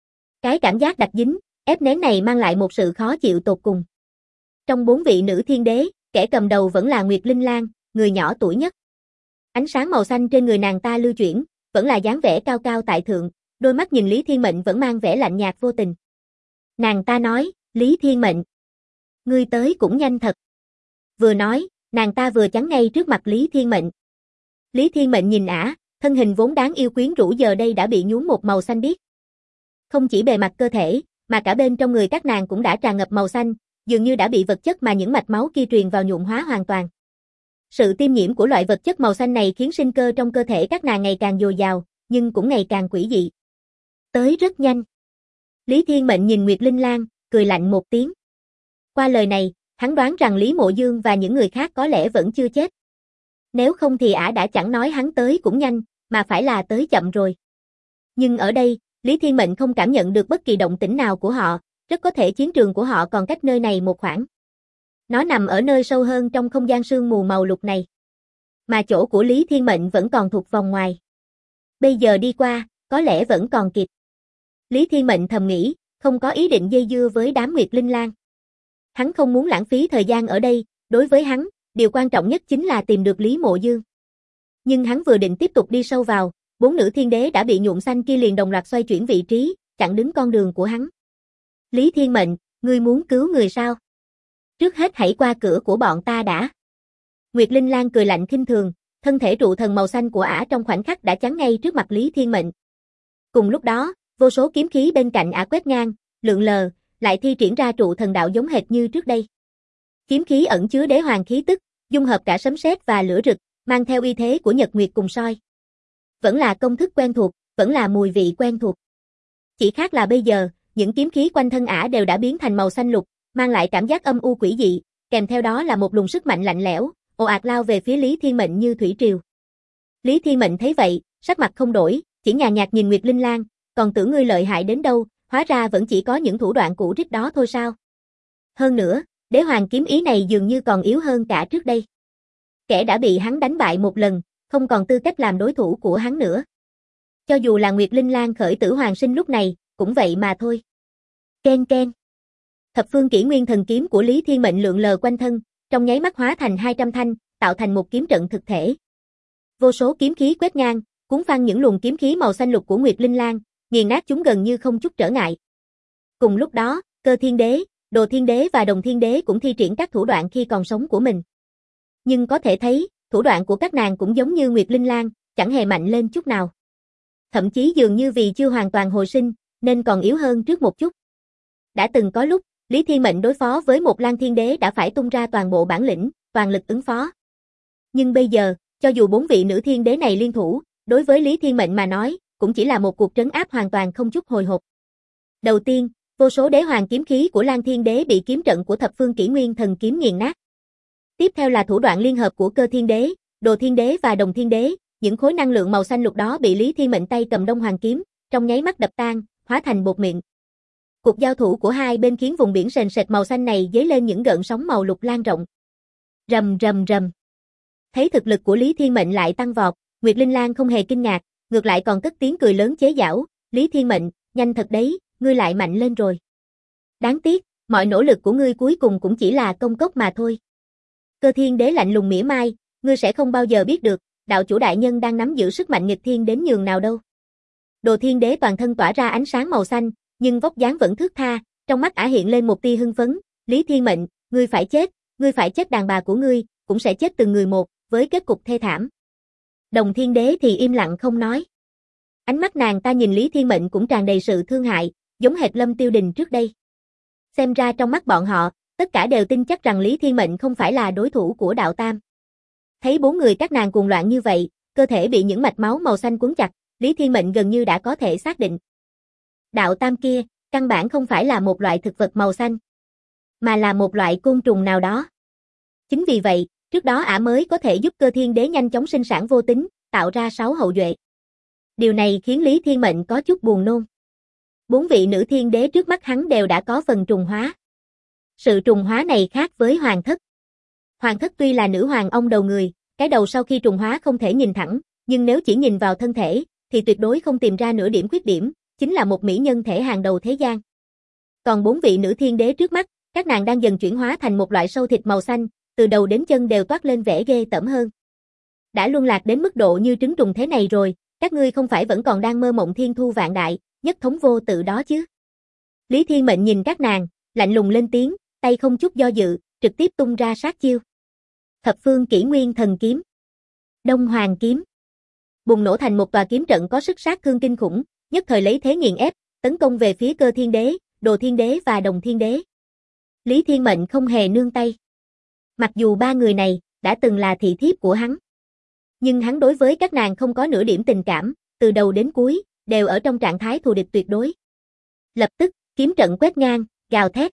[SPEAKER 1] Cái cảm giác đặc dính, ép nén này mang lại một sự khó chịu tột cùng. Trong 4 vị nữ thiên đế, kẻ cầm đầu vẫn là Nguyệt Linh Lang, người nhỏ tuổi nhất. Ánh sáng màu xanh trên người nàng ta lưu chuyển, vẫn là dáng vẻ cao cao tại thượng, đôi mắt nhìn Lý Thiên Mệnh vẫn mang vẻ lạnh nhạt vô tình. Nàng ta nói, Lý Thiên Mệnh, ngươi tới cũng nhanh thật. Vừa nói, nàng ta vừa chắn ngay trước mặt Lý Thiên Mệnh. Lý Thiên Mệnh nhìn ả, thân hình vốn đáng yêu quyến rũ giờ đây đã bị nhuốm một màu xanh biếc. Không chỉ bề mặt cơ thể, mà cả bên trong người các nàng cũng đã tràn ngập màu xanh, dường như đã bị vật chất mà những mạch máu kia truyền vào nhuộm hóa hoàn toàn. Sự tiêm nhiễm của loại vật chất màu xanh này khiến sinh cơ trong cơ thể các nàng ngày càng dồi dào, nhưng cũng ngày càng quỷ dị. Tới rất nhanh. Lý Thiên Mệnh nhìn Nguyệt Linh Lang, cười lạnh một tiếng. Qua lời này, hắn đoán rằng Lý Mộ Dương và những người khác có lẽ vẫn chưa chết. Nếu không thì ả đã chẳng nói hắn tới cũng nhanh, mà phải là tới chậm rồi. Nhưng ở đây, Lý Thiên Mệnh không cảm nhận được bất kỳ động tĩnh nào của họ, rất có thể chiến trường của họ còn cách nơi này một khoảng. Nó nằm ở nơi sâu hơn trong không gian sương mù màu lục này. Mà chỗ của Lý Thiên Mệnh vẫn còn thuộc vòng ngoài. Bây giờ đi qua, có lẽ vẫn còn kịp. Lý Thiên Mệnh thầm nghĩ, không có ý định dây dưa với đám Nguyệt Linh Lang. Hắn không muốn lãng phí thời gian ở đây, đối với hắn, điều quan trọng nhất chính là tìm được Lý Mộ Dương. Nhưng hắn vừa định tiếp tục đi sâu vào, 4 nữ thiên đế đã bị nhuộm xanh kia liền đồng loạt xoay chuyển vị trí, chặn đứng con đường của hắn. Lý Thiên Mệnh, ngươi muốn cứu người sao? Trước hết hãy qua cửa của bọn ta đã. Nguyệt Linh Lang cười lạnh khinh thường, thân thể trụ thần màu xanh của ả trong khoảnh khắc đã chắn ngay trước mặt Lý Thiên Mệnh. Cùng lúc đó, vô số kiếm khí bên cạnh ả quét ngang, lượn lờ, lại thi triển ra trụ thần đạo giống hệt như trước đây. Kiếm khí ẩn chứa đế hoàng khí tức, dung hợp cả sấm sét và lửa rực, mang theo uy thế của nhật nguyệt cùng soi. Vẫn là công thức quen thuộc, vẫn là mùi vị quen thuộc. Chỉ khác là bây giờ, những kiếm khí quanh thân ả đều đã biến thành màu xanh lục, mang lại cảm giác âm u quỷ dị, kèm theo đó là một luồng sức mạnh lạnh lẽo, ồ ạt lao về phía Lý Thiên Mệnh như thủy triều. Lý Thiên Mệnh thấy vậy, sắc mặt không đổi, chỉ nhàn nhạt nhìn Nguyệt Linh Lang, còn tưởng ngươi lợi hại đến đâu, hóa ra vẫn chỉ có những thủ đoạn cũ rích đó thôi sao? Hơn nữa, đế hoàng kiếm ý này dường như còn yếu hơn cả trước đây. Kẻ đã bị hắn đánh bại một lần, không còn tư cách làm đối thủ của hắn nữa. Cho dù là Nguyệt Linh Lang khởi tử hoàng sinh lúc này, cũng vậy mà thôi. Ken ken. Thập phương kỷ nguyên thần kiếm của Lý Thiên Mệnh lượn lờ quanh thân, trong nháy mắt hóa thành 200 thanh, tạo thành một kiếm trận thực thể. Vô số kiếm khí quét ngang, cuốn phăng những luồng kiếm khí màu xanh lục của Nguyệt Linh Lang, nghiền nát chúng gần như không chút trở ngại. Cùng lúc đó, Cơ Thiên Đế, Đồ Thiên Đế và Đồng Thiên Đế cũng thi triển các thủ đoạn khi còn sống của mình. Nhưng có thể thấy, thủ đoạn của các nàng cũng giống như Nguyệt Linh Lang, chẳng hề mạnh lên chút nào. Thậm chí dường như vì chưa hoàn toàn hồi sinh, nên còn yếu hơn trước một chút. Đã từng có lúc, Lý Thiên Mệnh đối phó với một Lang Thiên Đế đã phải tung ra toàn bộ bản lĩnh, toàn lực ứng phó. Nhưng bây giờ, cho dù 4 vị nữ thiên đế này liên thủ, đối với Lý Thiên Mệnh mà nói, cũng chỉ là một cuộc trấn áp hoàn toàn không chút hồi hộp. Đầu tiên, vô số đế hoàng kiếm khí của Lang Thiên Đế bị kiếm trận của Thập Phương Kỷ Nguyên Thần Kiếm nghiền nát. Tiếp theo là thủ đoạn liên hợp của Cơ Thiên Đế, Đồ Thiên Đế và Đồng Thiên Đế, những khối năng lượng màu xanh lục đó bị Lý Thiên Mệnh tay cầm Đông Hoàng kiếm, trong nháy mắt đập tan, hóa thành bột mịn. Cuộc giao thủ của hai bên khiến vùng biển sền sệt màu xanh này dấy lên những gợn sóng màu lục lan rộng. Rầm rầm rầm. Thấy thực lực của Lý Thiên Mệnh lại tăng vọt, Nguyệt Linh Lang không hề kinh ngạc, ngược lại còn cất tiếng cười lớn chế giễu, "Lý Thiên Mệnh, nhanh thật đấy, ngươi lại mạnh lên rồi. Đáng tiếc, mọi nỗ lực của ngươi cuối cùng cũng chỉ là công cốc mà thôi." Cơ Thiên Đế lạnh lùng mỉa mai, "Ngươi sẽ không bao giờ biết được, đạo chủ đại nhân đang nắm giữ sức mạnh nghịch thiên đến nhường nào đâu." Đồ Thiên Đế toàn thân tỏa ra ánh sáng màu xanh, nhưng vóc dáng vẫn thướt tha, trong mắt ả hiện lên một tia hưng phấn, "Lý Thiên Mệnh, ngươi phải chết đàn bà của ngươi, cũng sẽ chết từng người một, với kết cục thê thảm." Đồng Thiên Đế thì im lặng không nói. Ánh mắt nàng ta nhìn Lý Thiên Mệnh cũng tràn đầy sự thương hại, giống hệt Lâm Tiêu Đình trước đây. Xem ra trong mắt bọn họ, tất cả đều tin chắc rằng Lý Thiên Mệnh không phải là đối thủ của Đạo Tam. Thấy 4 người các nàng cuồng loạn như vậy, cơ thể bị những mạch máu màu xanh quấn chặt, Lý Thiên Mệnh gần như đã có thể xác định. Đạo Tam kia, căn bản không phải là một loại thực vật màu xanh. mà là một loại côn trùng nào đó. Chính vì vậy, trước đó ả mới có thể giúp Cơ Thiên Đế nhanh chóng sinh sản vô tính, tạo ra 6 hậu duệ. Điều này khiến Lý Thiên Mệnh có chút buồn nôn. 4 vị nữ thiên đế trước mắt hắn đều đã có phần trùng hóa. Sự trùng hóa này khác với Hoàng Thất. Hoàng Thất tuy là nữ hoàng ông đầu người, cái đầu sau khi trùng hóa không thể nhìn thẳng, nhưng nếu chỉ nhìn vào thân thể, thì tuyệt đối không tìm ra nửa điểm khuyết điểm, chính là một mỹ nhân thể hàng đầu thế gian. Còn 4 vị nữ thiên đế trước mắt, các nàng đang dần chuyển hóa thành một loại sâu thịt màu xanh, từ đầu đến chân đều toát lên vẻ ghê tởm hơn. Đã luân lạc đến mức độ như trứng trùng thế này rồi, các ngươi không phải vẫn còn đang mơ mộng thiên thu vạn đại, nhất thống vô tự đó chứ? Lý Thiên Mệnh nhìn các nàng, lạnh lùng lên tiếng, tay không chút do dự, trực tiếp tung ra sát chiêu. Thập phương kỷ nguyên thần kiếm. Đông Hoàng kiếm. Bùng nổ thành một tòa kiếm trận có sức sát thương kinh khủng, nhất thời lấy thế nghiền ép, tấn công về phía Cơ Thiên Đế, Đồ Thiên Đế và Đồng Thiên Đế. Lý Thiên Mệnh không hề nương tay. Mặc dù ba người này đã từng là thị thiếp của hắn, nhưng hắn đối với các nàng không có nửa điểm tình cảm, từ đầu đến cuối đều ở trong trạng thái thù địch tuyệt đối. Lập tức, kiếm trận quét ngang, gào thét.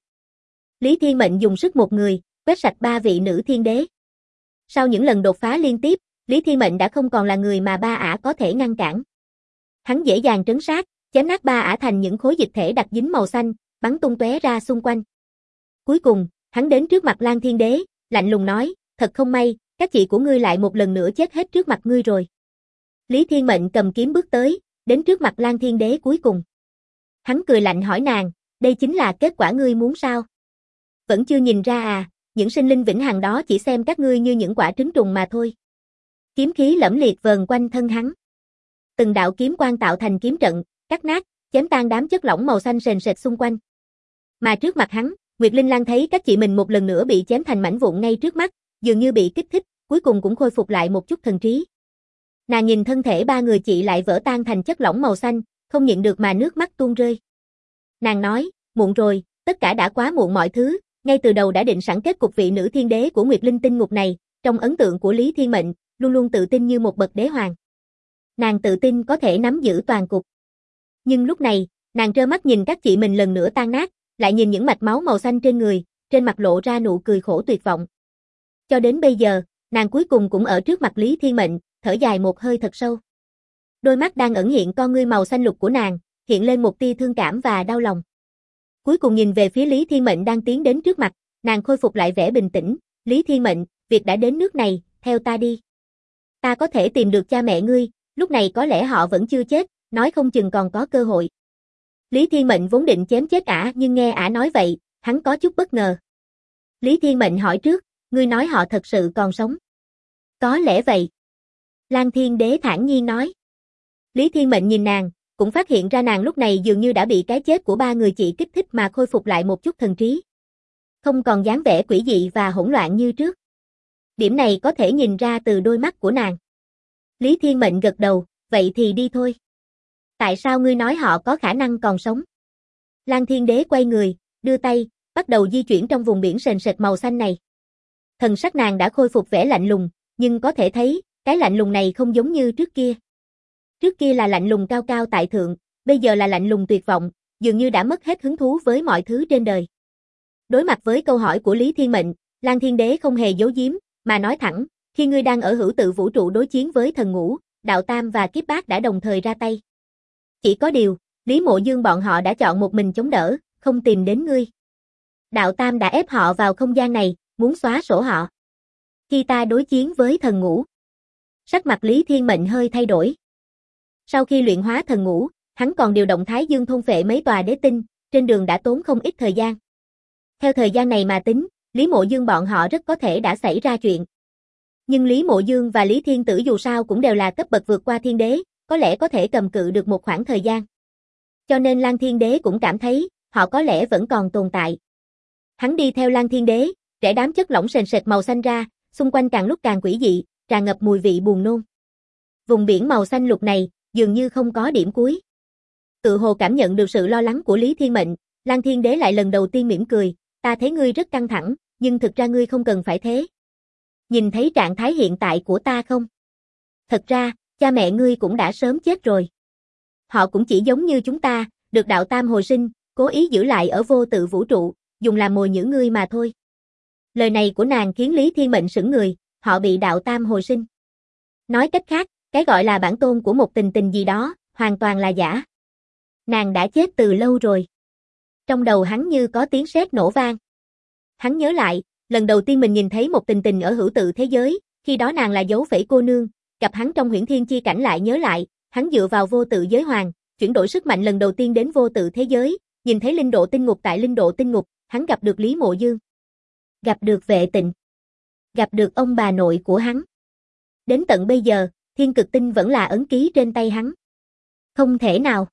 [SPEAKER 1] Lý Thiên Mệnh dùng sức một người, quét sạch 3 vị nữ thiên đế. Sau những lần đột phá liên tiếp, Lý Thiên Mệnh đã không còn là người mà ba ả có thể ngăn cản. Hắn dễ dàng trấn sát, chém nát ba ả thành những khối dịch thể đặc dính màu xanh, bắn tung tóe ra xung quanh. Cuối cùng, hắn đến trước mặt Lan Thiên Đế, lạnh lùng nói, thật không may, các chị của ngươi lại một lần nữa chết hết trước mặt ngươi rồi. Lý Thiên Mệnh cầm kiếm bước tới, đến trước mặt Lan Thiên Đế cuối cùng. Hắn cười lạnh hỏi nàng, đây chính là kết quả ngươi muốn sao? Vẫn chưa nhìn ra à, những sinh linh vĩnh hằng đó chỉ xem các ngươi như những quả trứng trùng mà thôi. Kiếm khí lẫm liệt vờn quanh thân hắn. Từng đạo kiếm quang tạo thành kiếm trận, cắt nát, chém tan đám chất lỏng màu xanh sền sệt xung quanh. Mà trước mặt hắn, Nguyệt Linh Lan thấy các chị mình một lần nữa bị chém thành mảnh vụn ngay trước mắt, dường như bị kích thích, cuối cùng cũng khôi phục lại một chút thần trí. Nàng nhìn thân thể ba người chị lại vỡ tan thành chất lỏng màu xanh, không nhịn được mà nước mắt tuôn rơi. Nàng nói, muộn rồi, tất cả đã quá muộn mọi thứ, ngay từ đầu đã định sẵn kết cục vị nữ thiên đế của Nguyệt Linh tinh ngục này, trong ấn tượng của Lý Thiên Mệnh, luôn luôn tự tin như một bậc đế hoàng. Nàng tự tin có thể nắm giữ toàn cục. Nhưng lúc này, nàng trơ mắt nhìn các chị mình lần nữa tan nát, lại nhìn những mạch máu màu xanh trên người, trên mặt lộ ra nụ cười khổ tuyệt vọng. Cho đến bây giờ, nàng cuối cùng cũng ở trước mặt Lý Thiên Mệnh, thở dài một hơi thật sâu. Đôi mắt đang ẩn hiện con ngươi màu xanh lục của nàng, hiện lên một tia thương cảm và đau lòng. Cuối cùng nhìn về phía Lý Thiên Mệnh đang tiến đến trước mặt, nàng khôi phục lại vẻ bình tĩnh, Lý Thiên Mệnh, việc đã đến nước này, theo ta đi. Ta có thể tìm được cha mẹ ngươi, lúc này có lẽ họ vẫn chưa chết, nói không chừng còn có cơ hội. Lý Thiên Mệnh vốn định chém chết ả nhưng nghe ả nói vậy, hắn có chút bất ngờ. Lý Thiên Mệnh hỏi trước, ngươi nói họ thật sự còn sống. Có lẽ vậy. Lan Thiên Đế thản nhiên nói. Lý Thiên Mệnh nhìn nàng, cũng phát hiện ra nàng lúc này dường như đã bị cái chết của ba người chị kích thích mà khôi phục lại một chút thần trí. Không còn dáng vẻ quỷ dị và hỗn loạn như trước. Điểm này có thể nhìn ra từ đôi mắt của nàng. Lý Thiên Mệnh gật đầu, vậy thì đi thôi. Tại sao ngươi nói họ có khả năng còn sống? Lan Thiên Đế quay người, đưa tay, bắt đầu di chuyển trong vùng biển sền sệt màu xanh này. Thần sắc nàng đã khôi phục vẻ lạnh lùng, nhưng có thể thấy, cái lạnh lùng này không giống như trước kia. Trước kia là lạnh lùng cao cao tại thượng, bây giờ là lạnh lùng tuyệt vọng, dường như đã mất hết hứng thú với mọi thứ trên đời. Đối mặt với câu hỏi của Lý Thiên Mệnh, Lan Thiên Đế không hề giấu giếm, mà nói thẳng, khi ngươi đang ở hữu tự vũ trụ đối chiến với thần ngũ, đạo tam và kiếp bát đã đồng thời ra tay. Chỉ có điều, Lý Mộ Dương bọn họ đã chọn một mình chống đỡ, không tìm đến ngươi. Đạo tam đã ép họ vào không gian này, muốn xóa sổ họ. Khi ta đối chiến với thần ngũ, sắc mặt Lý Thiên Mệnh hơi thay đổi. Sau khi luyện hóa thần ngũ, hắn còn điều động Thái Dương thôn phệ mấy tòa đế tinh, trên đường đã tốn không ít thời gian. Theo thời gian này mà tính, Lý Mộ Dương bọn họ rất có thể đã xảy ra chuyện. Nhưng Lý Mộ Dương và Lý Thiên Tử dù sao cũng đều là cấp bậc vượt qua thiên đế, có lẽ có thể cầm cự được một khoảng thời gian. Cho nên Lan Thiên Đế cũng cảm thấy, họ có lẽ vẫn còn tồn tại. Hắn đi theo Lan Thiên Đế, rẽ đám chất lỏng sền sệt màu xanh ra, xung quanh càng lúc càng quỷ dị, tràn ngập mùi vị buồn nôn. Vùng biển màu xanh lục này, dường như không có điểm cuối. Tự hồ cảm nhận được sự lo lắng của Lý Thiên Mệnh, Lan Thiên Đế lại lần đầu tiên mỉm cười, ta thấy ngươi rất căng thẳng, nhưng thực ra ngươi không cần phải thế. Nhìn thấy trạng thái hiện tại của ta không? Thật ra, cha mẹ ngươi cũng đã sớm chết rồi. Họ cũng chỉ giống như chúng ta, được đạo tam hồi sinh, cố ý giữ lại ở vô tự vũ trụ, dùng làm mồi nhử ngươi mà thôi. Lời này của nàng khiến Lý Thiên Mệnh sững người, họ bị đạo tam hồi sinh. Nói cách khác, cái gọi là bản tôn của một tình tình gì đó, hoàn toàn là giả. Nàng đã chết từ lâu rồi. Trong đầu hắn như có tiếng sét nổ vang. Hắn nhớ lại, lần đầu tiên mình nhìn thấy một tình tình ở hữu tự thế giới, khi đó nàng là dấu phẩy cô nương, gặp hắn trong huyễn thiên chi cảnh lại nhớ lại, hắn dựa vào vô tự giới hoàng, chuyển đổi sức mạnh lần đầu tiên đến vô tự thế giới, nhìn thấy linh độ tinh ngục tại linh độ tinh ngục, hắn gặp được Lý Mộ Dương. Gặp được Vệ Tịnh. Gặp được ông bà nội của hắn. Đến tận bây giờ, thiên cực tinh vẫn là ấn ký trên tay hắn. Không thể nào.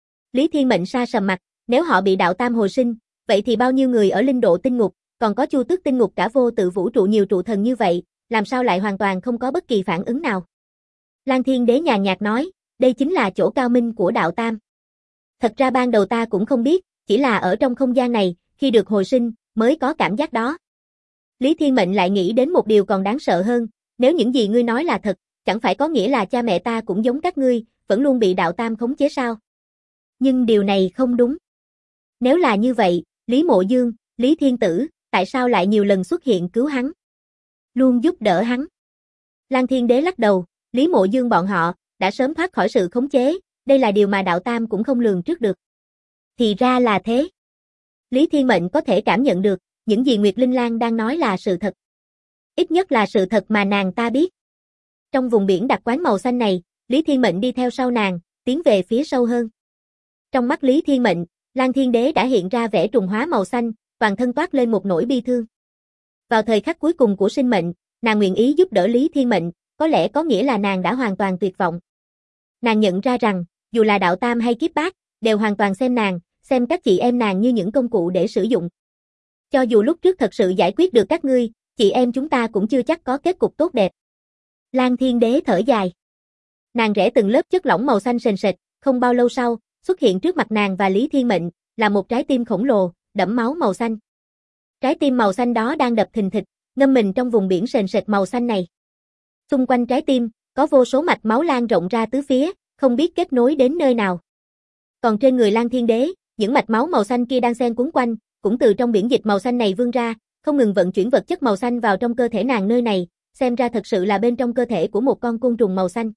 [SPEAKER 1] Lý Thiên Mệnh sa sầm mặt, nếu họ bị đạo tam hồi sinh, vậy thì bao nhiêu người ở linh độ tinh ngục, còn có Chu Tước tinh ngục cả vô tự vũ trụ nhiều trụ thần như vậy, làm sao lại hoàn toàn không có bất kỳ phản ứng nào. Lan Thiên Đế nhàn nhạt nói, đây chính là chỗ cao minh của đạo tam. Thật ra ban đầu ta cũng không biết, chỉ là ở trong không gian này, khi được hồi sinh, mới có cảm giác đó. Lý Thiên Mệnh lại nghĩ đến một điều còn đáng sợ hơn, nếu những gì ngươi nói là thật, chẳng phải có nghĩa là cha mẹ ta cũng giống các ngươi, vẫn luôn bị đạo tam khống chế sao? Nhưng điều này không đúng. Nếu là như vậy, Lý Mộ Dương, Lý Thiên Tử, tại sao lại nhiều lần xuất hiện cứu hắn? Luôn giúp đỡ hắn. Lan Thiên Đế lắc đầu, Lý Mộ Dương bọn họ, đã sớm thoát khỏi sự khống chế, đây là điều mà đạo tam cũng không lường trước được. Thì ra là thế. Lý Thiên Mệnh có thể cảm nhận được, những gì Nguyệt Linh Lan đang nói là sự thật. Ít nhất là sự thật mà nàng ta biết. Trong vùng biển đặc quán màu xanh này, Lý Thiên Mệnh đi theo sau nàng, tiến về phía sâu hơn. Trong mắt Lý Thiên Mệnh, Lan Thiên Đế đã hiện ra vẻ trùng hóa màu xanh, toàn thân toát lên một nỗi bi thương. Vào thời khắc cuối cùng của sinh mệnh, nàng nguyện ý giúp đỡ Lý Thiên Mệnh, có lẽ có nghĩa là nàng đã hoàn toàn tuyệt vọng. Nàng nhận ra rằng, dù là đạo tam hay kiếp bát, đều hoàn toàn xem nàng, xem các chị em nàng như những công cụ để sử dụng. Cho dù lúc trước thật sự giải quyết được các ngươi, chị em chúng ta cũng chưa chắc có kết cục tốt đẹp. Lan Thiên Đế thở dài. Nàng rẽ từng lớp chất lỏng màu xanh sền sệt, không bao lâu sau, xuất hiện trước mặt nàng và Lý Thiên Mệnh, là một trái tim khổng lồ, đẫm máu màu xanh. Trái tim màu xanh đó đang đập thình thịch, ngâm mình trong vùng biển sền sệt màu xanh này. Xung quanh trái tim, có vô số mạch máu lan rộng ra tứ phía, không biết kết nối đến nơi nào. Còn trên người Lan Thiên Đế, những mạch máu màu xanh kia đang xen quấn quanh, cũng từ trong biển dịch màu xanh này vươn ra, không ngừng vận chuyển vật chất màu xanh vào trong cơ thể nàng nơi này, xem ra thật sự là bên trong cơ thể của một con côn trùng màu xanh.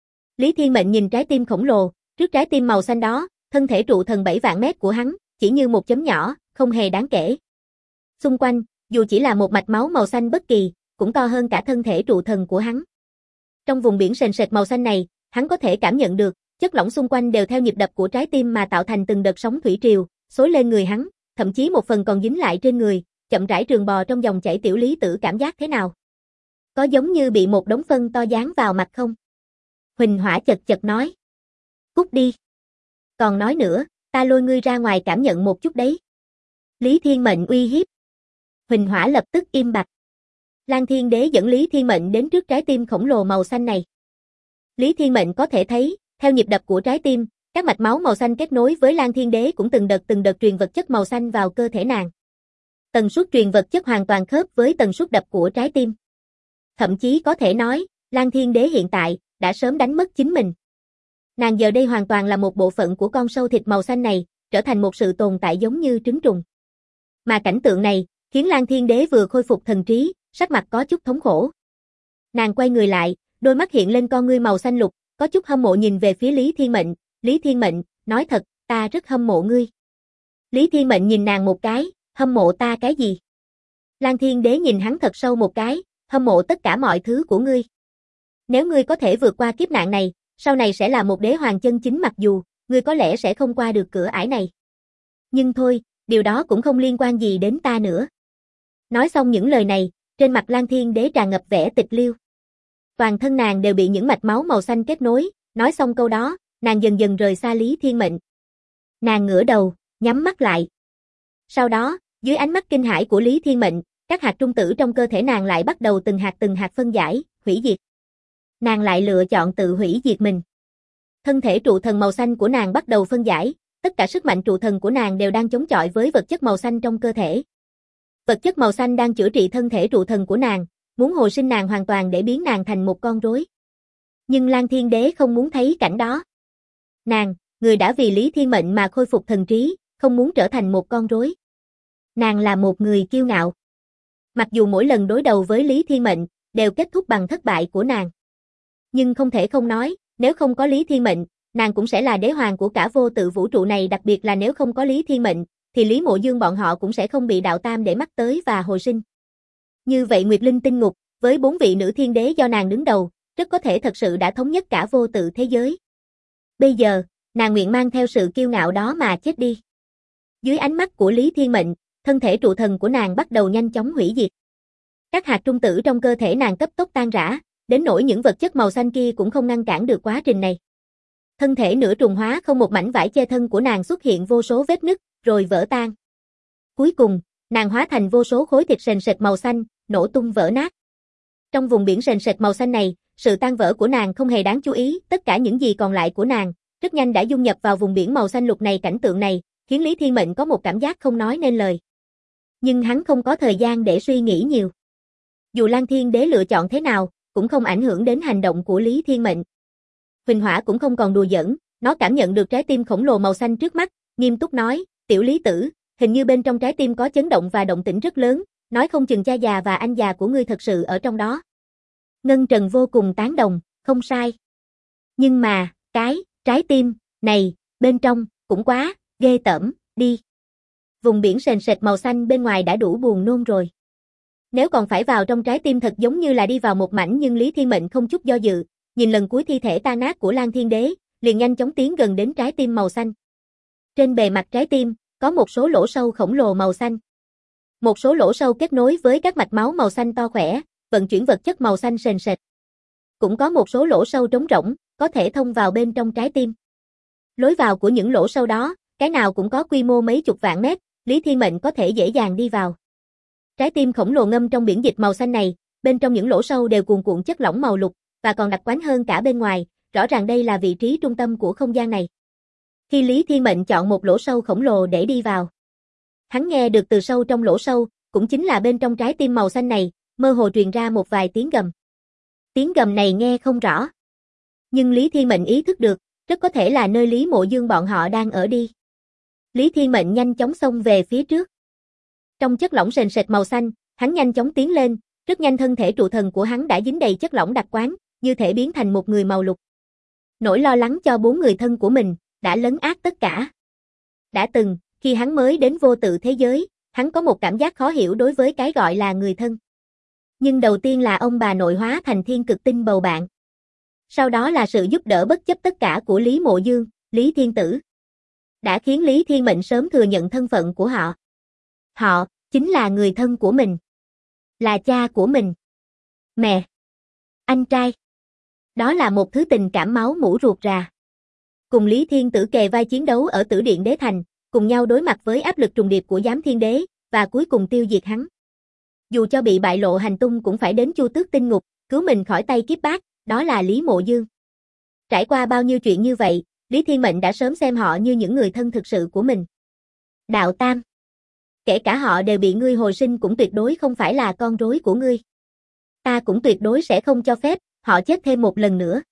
[SPEAKER 1] Lý Thiên Mệnh nhìn trái tim khổng lồ, trước trái tim màu xanh đó, thân thể trụ thần 7 vạn mét của hắn, chỉ như một chấm nhỏ, không hề đáng kể. Xung quanh, dù chỉ là một mạch máu màu xanh bất kỳ, cũng to hơn cả thân thể trụ thần của hắn. Trong vùng biển sền sệt màu xanh này, hắn có thể cảm nhận được, chất lỏng xung quanh đều theo nhịp đập của trái tim mà tạo thành từng đợt sóng thủy triều, xối lên người hắn, thậm chí một phần còn dính lại trên người, chậm rãi trườn bò trong dòng chảy tiểu lý tử cảm giác thế nào? Có giống như bị một đống phân to dán vào mặt không? Huỳnh Hỏa chật chật nói. Cút đi. Còn nói nữa, ta lôi ngươi ra ngoài cảm nhận một chút đấy. Lý Thiên Mệnh uy hiếp. Huỳnh Hỏa lập tức im bặt. Lan Thiên Đế dẫn Lý Thiên Mệnh đến trước trái tim khổng lồ màu xanh này. Lý Thiên Mệnh có thể thấy, theo nhịp đập của trái tim, các mạch máu màu xanh kết nối với Lan Thiên Đế cũng từng đợt truyền vật chất màu xanh vào cơ thể nàng. Tần suất truyền vật chất hoàn toàn khớp với tần suất đập của trái tim. Thậm chí có thể nói, Lan Thiên Đế hiện tại đã sớm đánh mất chính mình. Nàng giờ đây hoàn toàn là một bộ phận của con sâu thịt màu xanh này, trở thành một sự tồn tại giống như trứng trùng. Mà cảnh tượng này, khiến Lan Thiên Đế vừa khôi phục thần trí, sắc mặt có chút thống khổ. Nàng quay người lại, đôi mắt hiện lên con ngươi màu xanh lục, có chút hâm mộ nhìn về phía Lý Thiên Mệnh. Lý Thiên Mệnh, nói thật, ta rất hâm mộ ngươi. Lý Thiên Mệnh nhìn nàng một cái, hâm mộ ta cái gì? Lan Thiên Đế nhìn hắn thật sâu một cái, hâm mộ tất cả mọi thứ của ngươi. Nếu ngươi có thể vượt qua kiếp nạn này, sau này sẽ là một đế hoàng chân chính, mặc dù, ngươi có lẽ sẽ không qua được cửa ải này. Nhưng thôi, điều đó cũng không liên quan gì đến ta nữa. Nói xong những lời này, trên mặt Lan Thiên Đế tràn ngập vẻ tịch liêu. Toàn thân nàng đều bị những mạch máu màu xanh kết nối, nói xong câu đó, nàng dần dần rời xa Lý Thiên Mệnh. Nàng ngửa đầu, nhắm mắt lại. Sau đó, dưới ánh mắt kinh hãi của Lý Thiên Mệnh, các hạt trung tử trong cơ thể nàng lại bắt đầu từng hạt phân giải, hủy diệt. Nàng lại lựa chọn tự hủy diệt mình. Thân thể trụ thần màu xanh của nàng bắt đầu phân giải, tất cả sức mạnh trụ thần của nàng đều đang chống chọi với vật chất màu xanh trong cơ thể. Vật chất màu xanh đang chữa trị thân thể trụ thần của nàng, muốn hồi sinh nàng hoàn toàn để biến nàng thành một con rối. Nhưng Lan Thiên Đế không muốn thấy cảnh đó. Nàng, người đã vì Lý Thiên Mệnh mà khôi phục thần trí, không muốn trở thành một con rối. Nàng là một người kiêu ngạo. Mặc dù mỗi lần đối đầu với Lý Thiên Mệnh, đều kết thúc bằng thất bại của nàng. Nhưng không thể không nói, nếu không có Lý Thiên Mệnh, nàng cũng sẽ là đế hoàng của cả vô tự vũ trụ này, đặc biệt là nếu không có Lý Thiên Mệnh, thì Lý Mộ Dương bọn họ cũng sẽ không bị đạo tam để mắt tới và hồi sinh. Như vậy Nguyệt Linh tinh ngục, với 4 vị nữ thiên đế do nàng đứng đầu, rất có thể thật sự đã thống nhất cả vô tự thế giới. Bây giờ, nàng nguyện mang theo sự kiêu ngạo đó mà chết đi. Dưới ánh mắt của Lý Thiên Mệnh, thân thể trụ thần của nàng bắt đầu nhanh chóng hủy diệt. Các hạt trung tử trong cơ thể nàng cấp tốc tan rã, đến nỗi những vật chất màu xanh kia cũng không ngăn cản được quá trình này. Thân thể nửa trùng hóa không một mảnh vải che thân của nàng xuất hiện vô số vết nứt, rồi vỡ tan. Cuối cùng, nàng hóa thành vô số khối thịt sền sệt màu xanh, nổ tung vỡ nát. Trong vùng biển sền sệt màu xanh này, sự tan vỡ của nàng không hề đáng chú ý, tất cả những gì còn lại của nàng, rất nhanh đã dung nhập vào vùng biển màu xanh lục này. Cảnh tượng này, khiến Lý Thiên Mệnh có một cảm giác không nói nên lời. Nhưng hắn không có thời gian để suy nghĩ nhiều. Dù Lan Thiên Đế lựa chọn thế nào, cũng không ảnh hưởng đến hành động của Lý Thiên Mệnh. Huỳnh Hỏa cũng không còn đùa giỡn, nó cảm nhận được trái tim khổng lồ màu xanh trước mắt, nghiêm túc nói, tiểu Lý tử, hình như bên trong trái tim có chấn động và động tĩnh rất lớn, nói không chừng cha già và anh già của ngươi thật sự ở trong đó. Ngân Trần vô cùng tán đồng, không sai. Nhưng mà, trái tim, này, bên trong, cũng quá, ghê tởm, đi. Vùng biển sền sệt màu xanh bên ngoài đã đủ buồn nôn rồi. Nếu còn phải vào trong trái tim thật giống như là đi vào một mảnh, nhưng Lý Thiên Mệnh không chút do dự, nhìn lần cuối thi thể tan nát của Lan Thiên Đế, liền nhanh chóng tiến gần đến trái tim màu xanh. Trên bề mặt trái tim, có một số lỗ sâu khổng lồ màu xanh. Một số lỗ sâu kết nối với các mạch máu màu xanh to khỏe, vận chuyển vật chất màu xanh sền sệt. Cũng có một số lỗ sâu trống rỗng, có thể thông vào bên trong trái tim. Lối vào của những lỗ sâu đó, cái nào cũng có quy mô mấy chục vạn mét, Lý Thiên Mệnh có thể dễ dàng đi vào. Trái tim khổng lồ ngâm trong biển dịch màu xanh này, bên trong những lỗ sâu đều cuồn cuộn chất lỏng màu lục, và còn đặc quánh hơn cả bên ngoài, rõ ràng đây là vị trí trung tâm của không gian này. Khi Lý Thiên Mệnh chọn một lỗ sâu khổng lồ để đi vào, hắn nghe được từ sâu trong lỗ sâu, cũng chính là bên trong trái tim màu xanh này, mơ hồ truyền ra một vài tiếng gầm. Tiếng gầm này nghe không rõ. Nhưng Lý Thiên Mệnh ý thức được, rất có thể là nơi Lý Mộ Dương bọn họ đang ở đi. Lý Thiên Mệnh nhanh chóng xông về phía trước. Trong chất lỏng sền sệt màu xanh, hắn nhanh chóng tiến lên, rất nhanh thân thể trụ thần của hắn đã dính đầy chất lỏng đặc quán, như thể biến thành một người màu lục. Nỗi lo lắng cho 4 người thân của mình, đã lấn át tất cả. Đã từng, khi hắn mới đến vô tự thế giới, hắn có một cảm giác khó hiểu đối với cái gọi là người thân. Nhưng đầu tiên là ông bà nội hóa thành thiên cực tinh bầu bạn. Sau đó là sự giúp đỡ bất chấp tất cả của Lý Mộ Dương, Lý Thiên Tử. Đã khiến Lý Thiên Mệnh sớm thừa nhận thân phận của họ. Họ, chính là người thân của mình. Là cha của mình. Mẹ. Anh trai. Đó là một thứ tình cảm máu mủ ruột rà. Cùng Lý Thiên Tử kề vai chiến đấu ở Tử Điện Đế Thành, cùng nhau đối mặt với áp lực trùng điệp của Giám Thiên Đế, và cuối cùng tiêu diệt hắn. Dù cho bị bại lộ hành tung cũng phải đến Chu Tước Tinh Ngục, cứu mình khỏi tay kiếp bát, đó là Lý Mộ Dương. Trải qua bao nhiêu chuyện như vậy, Lý Thiên Mệnh đã sớm xem họ như những người thân thực sự của mình. Đạo Tam. Kể cả họ đều bị ngươi hồi sinh cũng tuyệt đối không phải là con rối của ngươi. Ta cũng tuyệt đối sẽ không cho phép họ chết thêm một lần nữa.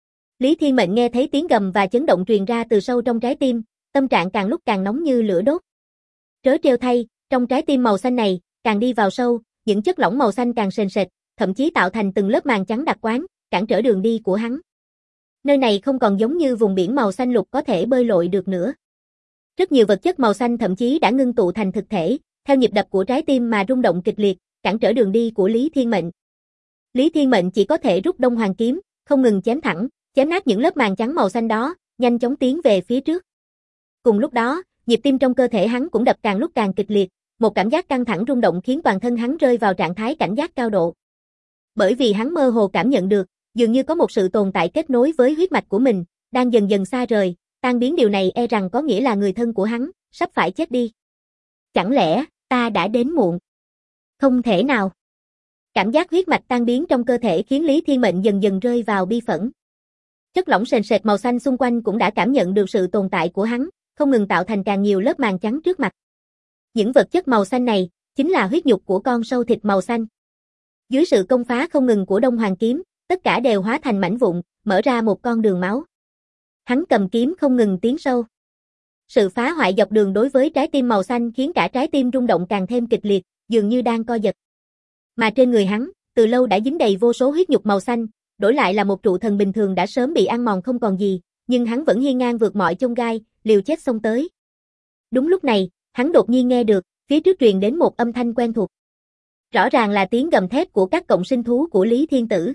[SPEAKER 1] Lý Thiên Mệnh nghe thấy tiếng gầm và chấn động truyền ra từ sâu trong trái tim, tâm trạng càng lúc càng nóng như lửa đốt. Trớ trêu thay, trong trái tim màu xanh này, càng đi vào sâu, những chất lỏng màu xanh càng sền sệt, thậm chí tạo thành từng lớp màng trắng đặc quán, cản trở đường đi của hắn. Nơi này không còn giống như vùng biển màu xanh lục có thể bơi lội được nữa. Rất nhiều vật chất màu xanh thậm chí đã ngưng tụ thành thực thể, theo nhịp đập của trái tim mà rung động kịch liệt, cản trở đường đi của Lý Thiên Mệnh. Lý Thiên Mệnh chỉ có thể rút Đông Hoàng kiếm, không ngừng chém thẳng, chém nát những lớp màng trắng màu xanh đó, nhanh chóng tiến về phía trước. Cùng lúc đó, nhịp tim trong cơ thể hắn cũng đập càng lúc càng kịch liệt, một cảm giác căng thẳng rung động khiến toàn thân hắn rơi vào trạng thái cảnh giác cao độ. Bởi vì hắn mơ hồ cảm nhận được, dường như có một sự tồn tại kết nối với huyết mạch của mình, đang dần dần xa rời, tan biến. Điều này e rằng có nghĩa là người thân của hắn sắp phải chết đi. Chẳng lẽ ta đã đến muộn? Không thể nào. Cảm giác huyết mạch tan biến trong cơ thể khiến Lý Thiên Mệnh dần dần rơi vào bi phẫn. Chất lỏng sền sệt màu xanh xung quanh cũng đã cảm nhận được sự tồn tại của hắn, không ngừng tạo thành càng nhiều lớp màng trắng trước mặt. Những vật chất màu xanh này chính là huyết nhục của con sâu thịt màu xanh. Dưới sự công phá không ngừng của Đông Hoàng kiếm, tất cả đều hóa thành mảnh vụn, mở ra một con đường máu. Hắn cầm kiếm không ngừng tiến sâu. Sự phá hoại dọc đường đối với trái tim màu xanh khiến cả trái tim rung động càng thêm kịch liệt, dường như đang co giật. Mà trên người hắn, từ lâu đã dính đầy vô số huyết nhục màu xanh, đổi lại là một trụ thần bình thường đã sớm bị ăn mòn không còn gì, nhưng hắn vẫn hiên ngang vượt mọi chông gai, liều chết xông tới. Đúng lúc này, hắn đột nhiên nghe được, phía trước truyền đến một âm thanh quen thuộc. Rõ ràng là tiếng gầm thét của các cộng sinh thú của Lý Thiên Tử.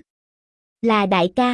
[SPEAKER 1] Là đại ca.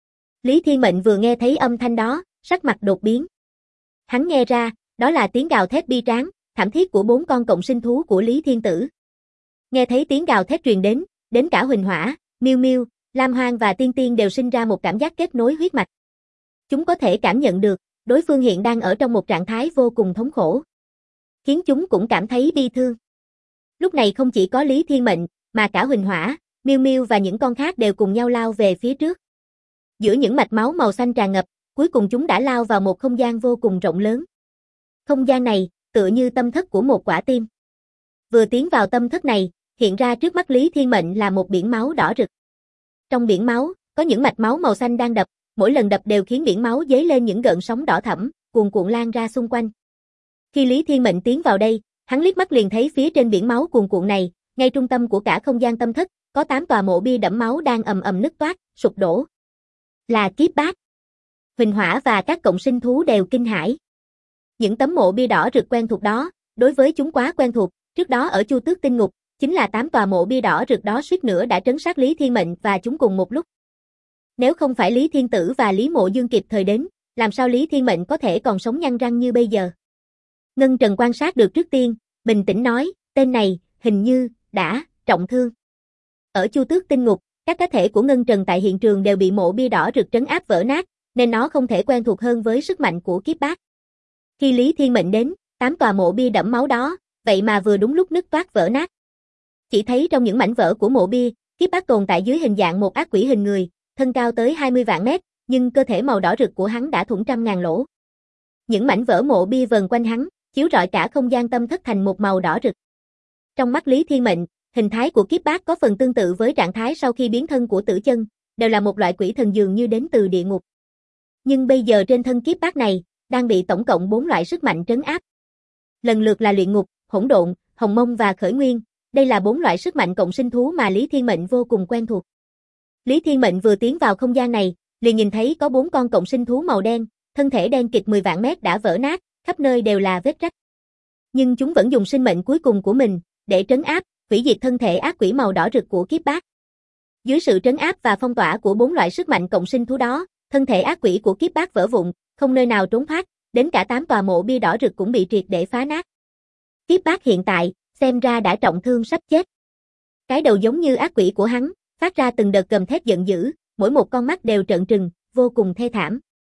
[SPEAKER 1] Lý Thiên Mệnh vừa nghe thấy âm thanh đó, sắc mặt đột biến. Hắn nghe ra, đó là tiếng gào thét bi tráng, thảm thiết của 4 con cộng sinh thú của Lý Thiên Tử. Nghe thấy tiếng gào thét truyền đến cả Huỳnh Hỏa, Miêu Miêu, Lam Hoang và Tiên Tiên đều sinh ra một cảm giác kết nối huyết mạch. Chúng có thể cảm nhận được, đối phương hiện đang ở trong một trạng thái vô cùng thống khổ, khiến chúng cũng cảm thấy bi thương. Lúc này không chỉ có Lý Thiên Mệnh, mà cả Huỳnh Hỏa, Miêu Miêu và những con khác đều cùng nhau lao về phía trước. Giữa những mạch máu màu xanh tràn ngập, cuối cùng chúng đã lao vào một không gian vô cùng rộng lớn. Không gian này, tựa như tâm thất của một quả tim. Vừa tiến vào tâm thất này, hiện ra trước mắt Lý Thiên Mệnh là một biển máu đỏ rực. Trong biển máu, có những mạch máu màu xanh đang đập, mỗi lần đập đều khiến biển máu dấy lên những gợn sóng đỏ thẫm, cuồn cuộn lan ra xung quanh. Khi Lý Thiên Mệnh tiến vào đây, hắn liếc mắt liền thấy phía trên biển máu cuồn cuộn này, ngay trung tâm của cả không gian tâm thất, có 8 tòa mộ bia đẫm máu đang ầm ầm nứt toác, sụp đổ. Là kiếp bát. Huỳnh Hỏa và các cộng sinh thú đều kinh hãi. Những tấm mộ bia đỏ rực quen thuộc đó, đối với chúng quá quen thuộc, trước đó ở Chu Tước Tinh Ngục, chính là 8 tòa mộ bia đỏ rực đó suýt nữa đã trấn sát Lý Thiên Mệnh và chúng cùng một lúc. Nếu không phải Lý Thiên Tử và Lý Mộ Dương kịp thời đến, làm sao Lý Thiên Mệnh có thể còn sống nhăn răng như bây giờ? Ngân Trần quan sát được trước tiên, bình tĩnh nói, tên này, hình như, đã, trọng thương. Ở Chu Tước Tinh Ngục, các cá thể của Ngân Trần tại hiện trường đều bị mộ bia đỏ rực trấn áp vỡ nát, nên nó không thể quen thuộc hơn với sức mạnh của kiếp bát. Khi Lý Thiên Mệnh đến, 8 tòa mộ bia đẫm máu đó, vậy mà vừa đúng lúc nứt toác vỡ nát. Chỉ thấy trong những mảnh vỡ của mộ bia, kiếp bát tồn tại dưới hình dạng một ác quỷ hình người, thân cao tới 20 vạn mét, nhưng cơ thể màu đỏ rực của hắn đã thủng trăm ngàn lỗ. Những mảnh vỡ mộ bia vờn quanh hắn, chiếu rọi cả không gian tâm thất thành một màu đỏ rực. Trong mắt Lý Thiên Mệnh, hình thái của kiếp bát có phần tương tự với trạng thái sau khi biến thân của Tử Chân, đều là một loại quỷ thần dường như đến từ địa ngục. Nhưng bây giờ trên thân kiếp bát này, đang bị tổng cộng 4 loại sức mạnh trấn áp. Lần lượt là luyện ngục, hỗn độn, hồng mông và khởi nguyên, đây là 4 loại sức mạnh cộng sinh thú mà Lý Thiên Mệnh vô cùng quen thuộc. Lý Thiên Mệnh vừa tiến vào không gian này, liền nhìn thấy có 4 con cộng sinh thú màu đen, thân thể đen kịt 10 vạn mét đã vỡ nát, khắp nơi đều là vết rách. Nhưng chúng vẫn dùng sinh mệnh cuối cùng của mình để trấn áp, hủy diệt thân thể ác quỷ màu đỏ rực của kiếp bát. Dưới sự trấn áp và phong tỏa của 4 loại sức mạnh cộng sinh thú đó, thân thể ác quỷ của kiếp bát vỡ vụn, không nơi nào trốn thoát, đến cả 8 tòa mộ bia đỏ rực cũng bị triệt để phá nát. Kiếp bát hiện tại, xem ra đã trọng thương sắp chết. Cái đầu giống như ác quỷ của hắn, phát ra từng đợt gầm thét giận dữ, mỗi một con mắt đều trợn trừng, vô cùng thê thảm.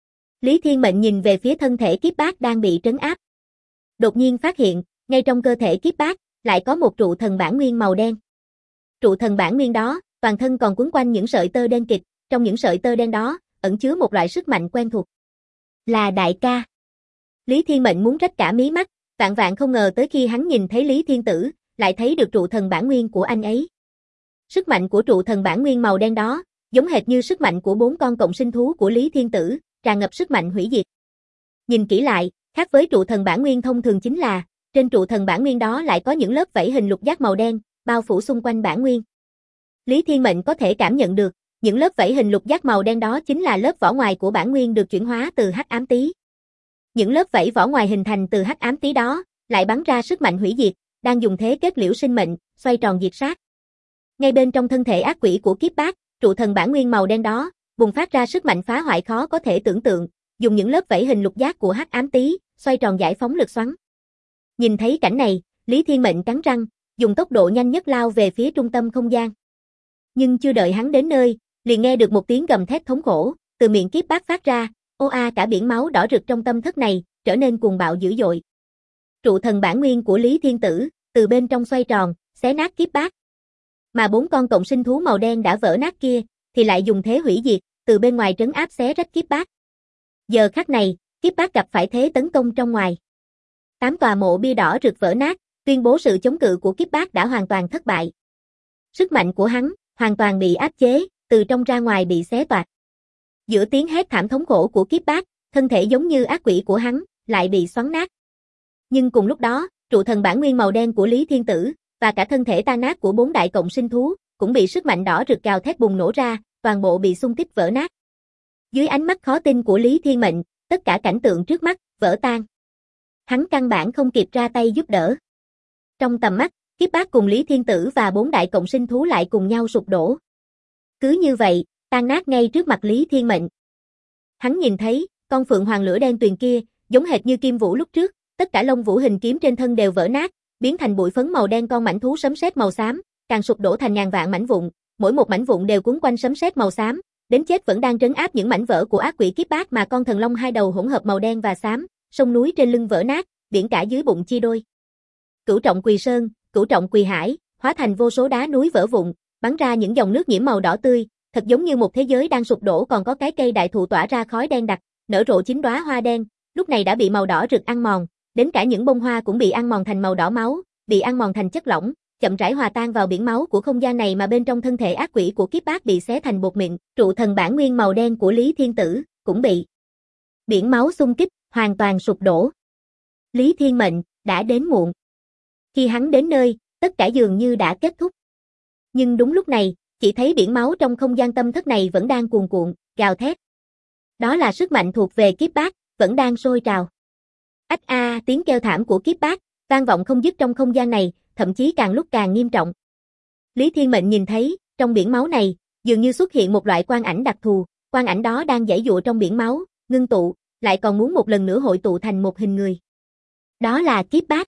[SPEAKER 1] Lý Thiên Mệnh nhìn về phía thân thể kiếp bát đang bị trấn áp. Đột nhiên phát hiện, ngay trong cơ thể kiếp bát, lại có một trụ thần bản nguyên màu đen. Trụ thần bản nguyên đó, toàn thân còn quấn quanh những sợi tơ đen kịt, trong những sợi tơ đen đó, ẩn chứa một loại sức mạnh quen thuộc. Là đại ca. Lý Thiên Mệnh muốn rách cả mí mắt, vạn vạn không ngờ tới khi hắn nhìn thấy Lý Thiên Tử, lại thấy được trụ thần bản nguyên của anh ấy. Sức mạnh của trụ thần bản nguyên màu đen đó, giống hệt như sức mạnh của 4 con cộng sinh thú của Lý Thiên Tử, tràn ngập sức mạnh hủy diệt. Nhìn kỹ lại, khác với trụ thần bản nguyên thông thường chính là, trên trụ thần bản nguyên đó lại có những lớp vảy hình lục giác màu đen, bao phủ xung quanh bản nguyên. Lý Thiên Mệnh có thể cảm nhận được, những lớp vảy hình lục giác màu đen đó chính là lớp vỏ ngoài của bản nguyên được chuyển hóa từ hắc ám tý. Những lớp vảy vỏ ngoài hình thành từ hắc ám tý đó, lại bắn ra sức mạnh hủy diệt, đang dùng thế kết liễu sinh mệnh, xoay tròn diệt sát. Ngay bên trong thân thể ác quỷ của kiếp bát, trụ thần bản nguyên màu đen đó, bùng phát ra sức mạnh phá hoại khó có thể tưởng tượng, dùng những lớp vảy hình lục giác của hắc ám tý, xoay tròn giải phóng lực xoắn. Nhìn thấy cảnh này, Lý Thiên Mệnh cắn răng, dùng tốc độ nhanh nhất lao về phía trung tâm không gian. Nhưng chưa đợi hắn đến nơi, liền nghe được một tiếng gầm thét thống khổ, từ miệng kiếp bát phát ra, cả biển máu đỏ rực trong tâm thất này, trở nên cuồng bạo dữ dội. Trụ thần bản nguyên của Lý Thiên Tử, từ bên trong xoay tròn, xé nát kiếp bát. Mà 4 con cộng sinh thú màu đen đã vỡ nát kia, thì lại dùng thế hủy diệt, từ bên ngoài trấn áp xé rách kiếp bát. Giờ khắc này, kiếp bát gặp phải thế tấn công trong ngoài. 8 tòa mộ bia đỏ rực vỡ nát, tuyên bố sự chống cự của kiếp bát đã hoàn toàn thất bại. Sức mạnh của hắn, hoàn toàn bị áp chế, từ trong ra ngoài bị xé toạc. Giữa tiếng hét thảm thống khổ của kiếp bát, thân thể giống như ác quỷ của hắn, lại bị xoắn nát. Nhưng cùng lúc đó, trụ thần bản nguyên màu đen của Lý Thiên Tử, và cả thân thể tan nát của 4 đại cộng sinh thú, cũng bị sức mạnh đỏ rực gào thét bùng nổ ra, toàn bộ bị xung kích vỡ nát. Dưới ánh mắt khó tin của Lý Thiên Mệnh, tất cả cảnh tượng trước mắt, vỡ tan. Hắn căn bản không kịp ra tay giúp đỡ. Trong tầm mắt, Kiếp Bác cùng Lý Thiên Tử và 4 đại cộng sinh thú lại cùng nhau sụp đổ. Cứ như vậy, tan nát ngay trước mặt Lý Thiên Mệnh. Hắn nhìn thấy, con phượng hoàng lửa đen tuyền kia, giống hệt như Kim Vũ lúc trước, tất cả lông vũ hình kiếm trên thân đều vỡ nát, biến thành bụi phấn màu đen con mãnh thú sấm sét màu xám, càng sụp đổ thành ngàn vạn mảnh vụn, mỗi một mảnh vụn đều cuốn quanh sấm sét màu xám, đến chết vẫn đang trấn áp những mảnh vỡ của ác quỷ Kiếp Bác mà con thần long hai đầu hỗn hợp màu đen và xám, sông núi trên lưng vỡ nát, biển cả dưới bụng chia đôi. Cửu trọng quỳ sơn, cửu trọng quỳ hải, hóa thành vô số đá núi vỡ vụn, bắn ra những dòng nước nhiễm màu đỏ tươi, thật giống như một thế giới đang sụp đổ, còn có cái cây đại thụ tỏa ra khói đen đặc, nở rộ 9 đóa hoa đen, lúc này đã bị màu đỏ rực ăn mòn, đến cả những bông hoa cũng bị ăn mòn thành màu đỏ máu, bị ăn mòn thành chất lỏng, chậm rãi hòa tan vào biển máu của không gian này, mà bên trong thân thể ác quỷ của Kiếp Bác bị xé thành bột mịn, trụ thần bản nguyên màu đen của Lý Thiên Tử cũng bị biển máu xung kích, hoàn toàn sụp đổ. Lý Thiên Mệnh đã đến muộn. Khi hắn đến nơi, tất cả dường như đã kết thúc. Nhưng đúng lúc này, chỉ thấy biển máu trong không gian tâm thất này vẫn đang cuồn cuộn, gào thét. Đó là sức mạnh thuộc về Kiếp Bác, vẫn đang sôi trào. Ách a, tiếng kêu thảm của Kiếp Bác vang vọng không dứt trong không gian này, thậm chí càng lúc càng nghiêm trọng. Lý Thiên Mệnh nhìn thấy, trong biển máu này, dường như xuất hiện một loại quang ảnh đặc thù, quang ảnh đó đang giãy giụa trong biển máu, ngưng tụ, lại còn muốn một lần nữa hội tụ thành một hình người. Đó là Kiếp Bác.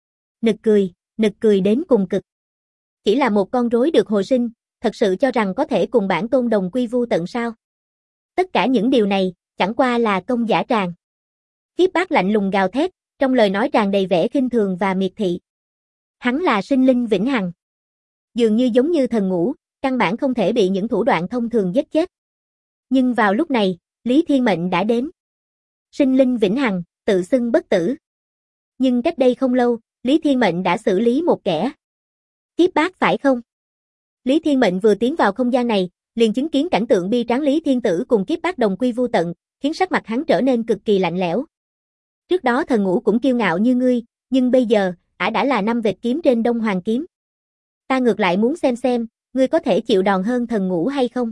[SPEAKER 1] Nực cười đến cùng cực. Chỉ là một con rối được hồi sinh, thật sự cho rằng có thể cùng bản tôn đồng quy vu tận sao? Tất cả những điều này, chẳng qua là công giả tràng. Kiếp Bác lạnh lùng gào thét, trong lời nói tràn đầy vẻ khinh thường và miệt thị. Hắn là sinh linh vĩnh hằng. Dường như giống như thần ngủ, căn bản không thể bị những thủ đoạn thông thường giết chết. Nhưng vào lúc này, Lý Thiên Mệnh đã đến. Sinh linh vĩnh hằng, tự xưng bất tử. Nhưng cách đây không lâu, Lý Thiên Mệnh đã xử lý một kẻ. Kiếp Bác phải không? Lý Thiên Mệnh vừa tiến vào không gian này, liền chứng kiến cảnh tượng bi tráng Lý Thiên Tử cùng Kiếp Bác đồng quy vu tận, khiến sắc mặt hắn trở nên cực kỳ lạnh lẽo. Trước đó thần ngũ cũng kiêu ngạo như ngươi, nhưng bây giờ, ả đã là 5 vệt kiếm trên Đông Hoàng kiếm. Ta ngược lại muốn xem, ngươi có thể chịu đòn hơn thần ngũ hay không?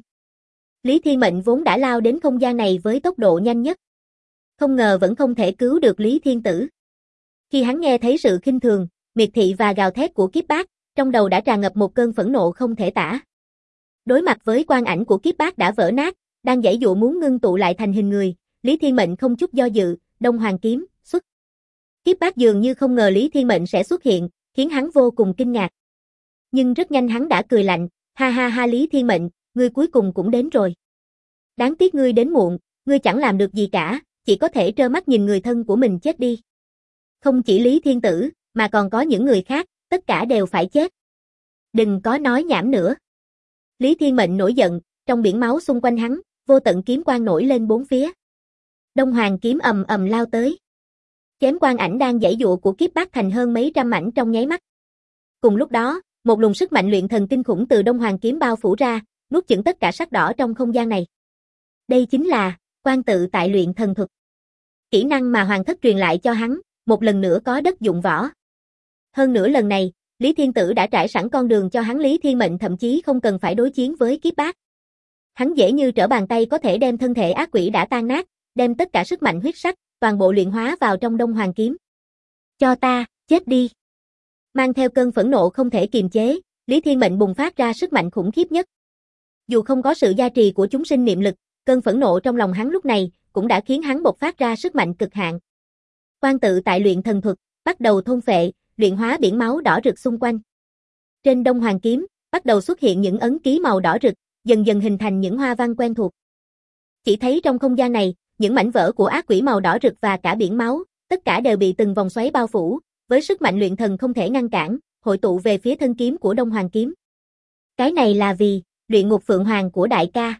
[SPEAKER 1] Lý Thiên Mệnh vốn đã lao đến không gian này với tốc độ nhanh nhất. Không ngờ vẫn không thể cứu được Lý Thiên Tử. Khi hắn nghe thấy sự khinh thường, miệt thị và gào thét của Kiếp Bác, trong đầu đã tràn ngập một cơn phẫn nộ không thể tả. Đối mặt với quang ảnh của Kiếp Bác đã vỡ nát, đang giãy dụa muốn ngưng tụ lại thành hình người, Lý Thiên Mệnh không chút do dự, Đông Hoàng kiếm, xuất. Kiếp Bác dường như không ngờ Lý Thiên Mệnh sẽ xuất hiện, khiến hắn vô cùng kinh ngạc. Nhưng rất nhanh hắn đã cười lạnh, ha ha ha Lý Thiên Mệnh, ngươi cuối cùng cũng đến rồi. Đáng tiếc ngươi đến muộn, ngươi chẳng làm được gì cả, chỉ có thể trơ mắt nhìn người thân của mình chết đi. Không chỉ Lý Thiên Tử, mà còn có những người khác, tất cả đều phải chết. Đừng có nói nhảm nữa. Lý Thiên Mệnh nổi giận, trong biển máu xung quanh hắn, vô tận kiếm quang nổi lên bốn phía. Đông Hoàng kiếm ầm ầm lao tới. Chém quang ảnh đang giãy giụa của Kiếp Bác thành hơn mấy trăm mảnh trong nháy mắt. Cùng lúc đó, một luồng sức mạnh luyện thần kinh khủng từ Đông Hoàng kiếm bao phủ ra, nuốt chửng tất cả sắc đỏ trong không gian này. Đây chính là Quan Tự Tại Luyện Thần Thuật. Kỹ năng mà Hoàng thất truyền lại cho hắn, một lần nữa có đất dụng võ. Hơn nữa lần này, Lý Thiên Tử đã trải sẵn con đường cho hắn, Lý Thiên Mệnh thậm chí không cần phải đối chiến với Kiếp Bác. Hắn dễ như trở bàn tay có thể đem thân thể ác quỷ đã tan nát, đem tất cả sức mạnh huyết sắc, toàn bộ luyện hóa vào trong Đông Hoàng kiếm. Cho ta, chết đi. Mang theo cơn phẫn nộ không thể kiềm chế, Lý Thiên Mệnh bùng phát ra sức mạnh khủng khiếp nhất. Dù không có sự gia trì của chúng sinh niệm lực, cơn phẫn nộ trong lòng hắn lúc này cũng đã khiến hắn bộc phát ra sức mạnh cực hạn. Quan Tự Tại Luyện Thần Thuật bắt đầu thôn phệ, luyện hóa biển máu đỏ rực xung quanh. Trên Đông Hoàng kiếm bắt đầu xuất hiện những ấn ký màu đỏ rực, dần dần hình thành những hoa văn quen thuộc. Chỉ thấy trong không gian này, những mảnh vỡ của ác quỷ màu đỏ rực và cả biển máu, tất cả đều bị từng vòng xoáy bao phủ, với sức mạnh luyện thần không thể ngăn cản, hội tụ về phía thân kiếm của Đông Hoàng kiếm. Cái này là vì luyện ngục phượng hoàng của đại ca.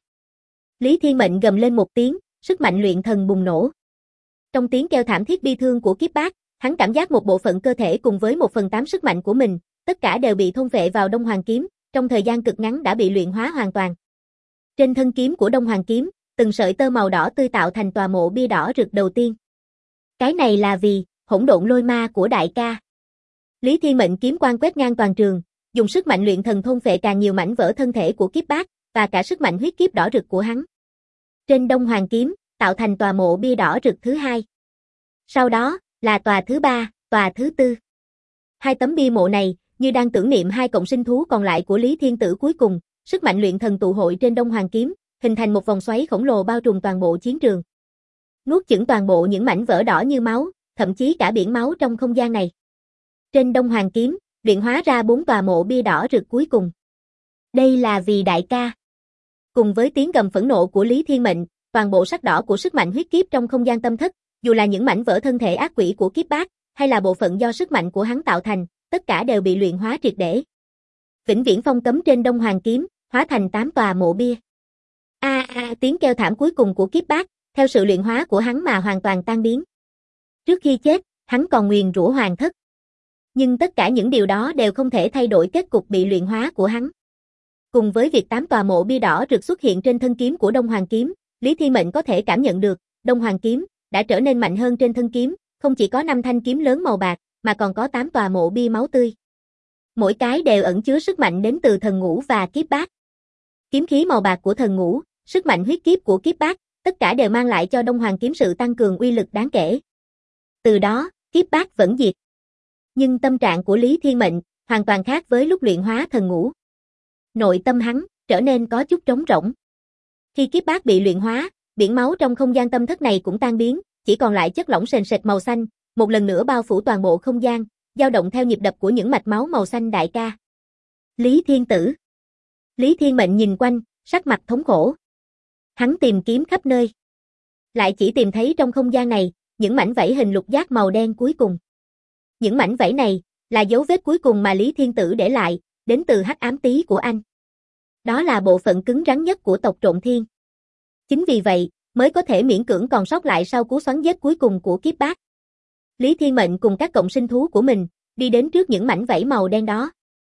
[SPEAKER 1] Lý Thiên Mệnh gầm lên một tiếng, sức mạnh luyện thần bùng nổ. Trong tiếng kêu thảm thiết bi thương của Kiếp Bác, hắn cảm giác một bộ phận cơ thể cùng với 1/8 sức mạnh của mình, tất cả đều bị thôn phệ vào Đông Hoàng kiếm, trong thời gian cực ngắn đã bị luyện hóa hoàn toàn. Trên thân kiếm của Đông Hoàng kiếm, từng sợi tơ màu đỏ tươi tạo thành tòa mộ bia đỏ rực đầu tiên. Cái này là vì hỗn độn lôi ma của đại ca. Lý Thiên Mệnh kiếm quang quét ngang toàn trường, dùng sức mạnh luyện thần thôn phệ càng nhiều mảnh vỡ thân thể của kiếp bát, và cả sức mạnh huyết kiếp đỏ rực của hắn. Trên Đông Hoàng kiếm, tạo thành tòa mộ bia đỏ rực thứ hai. Sau đó, là tòa thứ ba, tòa thứ tư. Hai tấm bia mộ này, như đang tưởng niệm hai cộng sinh thú còn lại của Lý Thiên Tử cuối cùng, sức mạnh luyện thần tụ hội trên Đông Hoàng kiếm, hình thành một vòng xoáy khổng lồ bao trùm toàn bộ chiến trường. Nuốt chửng toàn bộ những mảnh vỡ đỏ như máu, thậm chí cả biển máu trong không gian này. Trên Đông Hoàng kiếm, luyện hóa ra 4 tòa mộ bia đỏ rực cuối cùng. Đây là vì đại ca. Cùng với tiếng gầm phẫn nộ của Lý Thiên Mệnh, toàn bộ sắc đỏ của sức mạnh huyết kiếp trong không gian tâm thất, dù là những mảnh vỡ thân thể ác quỷ của kiếp bát, hay là bộ phận do sức mạnh của hắn tạo thành, tất cả đều bị luyện hóa triệt để. Vĩnh viễn phong cấm trên Đông Hoàng kiếm, hóa thành 8 tòa mộ bia. Tiếng kêu thảm cuối cùng của kiếp bát, theo sự luyện hóa của hắn mà hoàn toàn tan biến. Trước khi chết, hắn còn nguyền rủa hoàng thất. Nhưng tất cả những điều đó đều không thể thay đổi kết cục bị luyện hóa của hắn. Cùng với việc 8 tòa mộ bia đỏ rực xuất hiện trên thân kiếm của Đông Hoàng kiếm, Lý Thiên Mệnh có thể cảm nhận được, Đông Hoàng kiếm đã trở nên mạnh hơn trên thân kiếm, không chỉ có 5 thanh kiếm lớn màu bạc, mà còn có 8 tòa mộ bia máu tươi. Mỗi cái đều ẩn chứa sức mạnh đến từ thần ngũ và kiếp bát. Kiếm khí màu bạc của thần ngũ, sức mạnh huyết kiếp của kiếp bát, tất cả đều mang lại cho Đông Hoàng kiếm sự tăng cường uy lực đáng kể. Từ đó, kiếp bát vẫn diệt. Nhưng tâm trạng của Lý Thiên Mệnh hoàn toàn khác với lúc luyện hóa thần ngũ. Nội tâm hắn trở nên có chút trống rỗng. Khi kiếp bát bị luyện hóa, biển máu trong không gian tâm thất này cũng tan biến, chỉ còn lại chất lỏng sền sệt màu xanh, một lần nữa bao phủ toàn bộ không gian, dao động theo nhịp đập của những mạch máu màu xanh đại ca. Lý Thiên Tử. Lý Thiên Mệnh nhìn quanh, sắc mặt thống khổ. Hắn tìm kiếm khắp nơi. Lại chỉ tìm thấy trong không gian này, những mảnh vảy hình lục giác màu đen cuối cùng. Những mảnh vảy này, là dấu vết cuối cùng mà Lý Thiên Tử để lại, đến từ hắc ám tý của anh. Đó là bộ phận cứng rắn nhất của tộc Trộm Thiên. Chính vì vậy, mới có thể miễn cưỡng còn sót lại sau cú xoắn giết cuối cùng của kiếp bát. Lý Thiên Mệnh cùng các cộng sinh thú của mình, đi đến trước những mảnh vảy màu đen đó.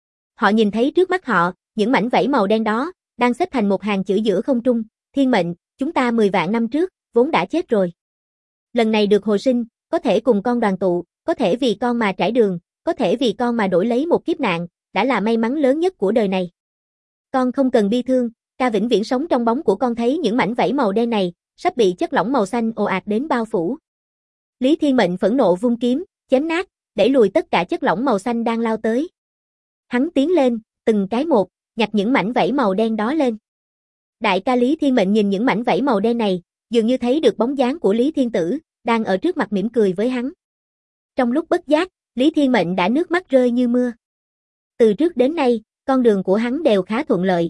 [SPEAKER 1] Họ nhìn thấy trước mắt họ, những mảnh vảy màu đen đó, đang xếp thành một hàng chữ giữa không trung, Thiên Mệnh, chúng ta 10 vạn năm trước, vốn đã chết rồi. Lần này được hồi sinh, có thể cùng con đoàn tụ, có thể vì con mà trải đường, có thể vì con mà đổi lấy một kiếp nạn, đã là may mắn lớn nhất của đời này. Con không cần bi thương, ca vĩnh viễn sống trong bóng của con thấy những mảnh vảy màu đen này, sắp bị chất lỏng màu xanh ồ ạt đến bao phủ. Lý Thiên Mệnh phẫn nộ vung kiếm, chém nát, đẩy lùi tất cả chất lỏng màu xanh đang lao tới. Hắn tiến lên, từng cái một, nhặt những mảnh vảy màu đen đó lên. Đại ca Lý Thiên Mệnh nhìn những mảnh vảy màu đen này, dường như thấy được bóng dáng của Lý Thiên Tử, đang ở trước mặt mỉm cười với hắn. Trong lúc bất giác, Lý Thiên Mệnh đã nước mắt rơi như mưa. Từ trước đến nay, con đường của hắn đều khá thuận lợi.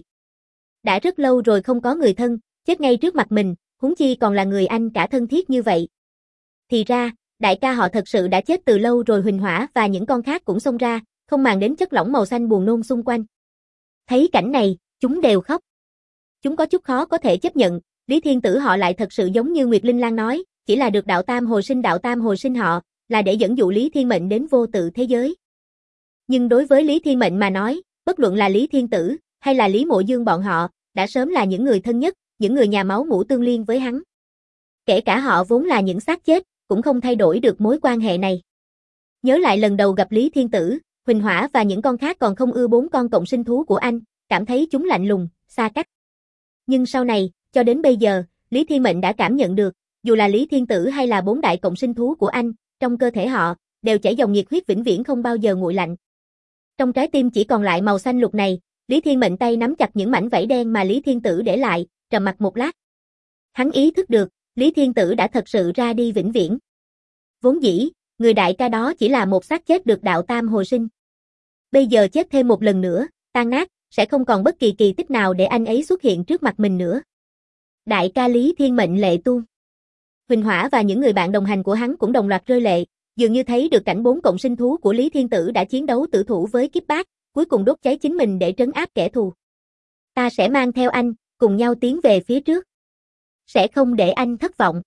[SPEAKER 1] Đã rất lâu rồi không có người thân, chết ngay trước mặt mình, huống chi còn là người anh cả thân thiết như vậy. Thì ra, đại ca họ thật sự đã chết từ lâu rồi. Huỳnh Hỏa và những con khác cũng xông ra, không màng đến chất lỏng màu xanh buồn nôn xung quanh. Thấy cảnh này, chúng đều khóc. Chúng có chút khó có thể chấp nhận, Lý Thiên Tử họ lại thật sự giống như Nguyệt Linh Lan nói, chỉ là được đạo tam hồi sinh họ, là để dẫn dụ Lý Thiên Mệnh đến vô tự thế giới. Nhưng đối với Lý Thiên Mệnh mà nói, bất luận là Lý Thiên Tử, hay là Lý Mộ Dương bọn họ, đã sớm là những người thân nhất, những người nhà máu mủ tương liên với hắn. Kể cả họ vốn là những xác chết, cũng không thay đổi được mối quan hệ này. Nhớ lại lần đầu gặp Lý Thiên Tử, Huỳnh Hỏa và những con khác còn không ưa 4 con cộng sinh thú của anh, cảm thấy chúng lạnh lùng, xa cách. Nhưng sau này, cho đến bây giờ, Lý Thiên Mệnh đã cảm nhận được, dù là Lý Thiên Tử hay là 4 đại cộng sinh thú của anh, trong cơ thể họ, đều chảy dòng nhiệt huyết vĩnh viễn không bao giờ nguội lạnh. Trong trái tim chỉ còn lại màu xanh lục này, Lý Thiên Mệnh tay nắm chặt những mảnh vảy đen mà Lý Thiên Tử để lại, trầm mặc một lát. Hắn ý thức được, Lý Thiên Tử đã thật sự ra đi vĩnh viễn. Vốn dĩ, người đại ca đó chỉ là một xác chết được đạo tam hồi sinh. Bây giờ chết thêm một lần nữa, tan nát, sẽ không còn bất kỳ kỳ tích nào để anh ấy xuất hiện trước mặt mình nữa. Đại ca Lý Thiên Mệnh lệ tuôn. Huỳnh Hỏa và những người bạn đồng hành của hắn cũng đồng loạt rơi lệ, dường như thấy được cảnh 4 cộng sinh thú của Lý Thiên Tử đã chiến đấu tử thủ với kiếp bát, cuối cùng đốt cháy chính mình để trấn áp kẻ thù. Ta sẽ mang theo anh, cùng nhau tiến về phía trước. Sẽ không để anh thất vọng.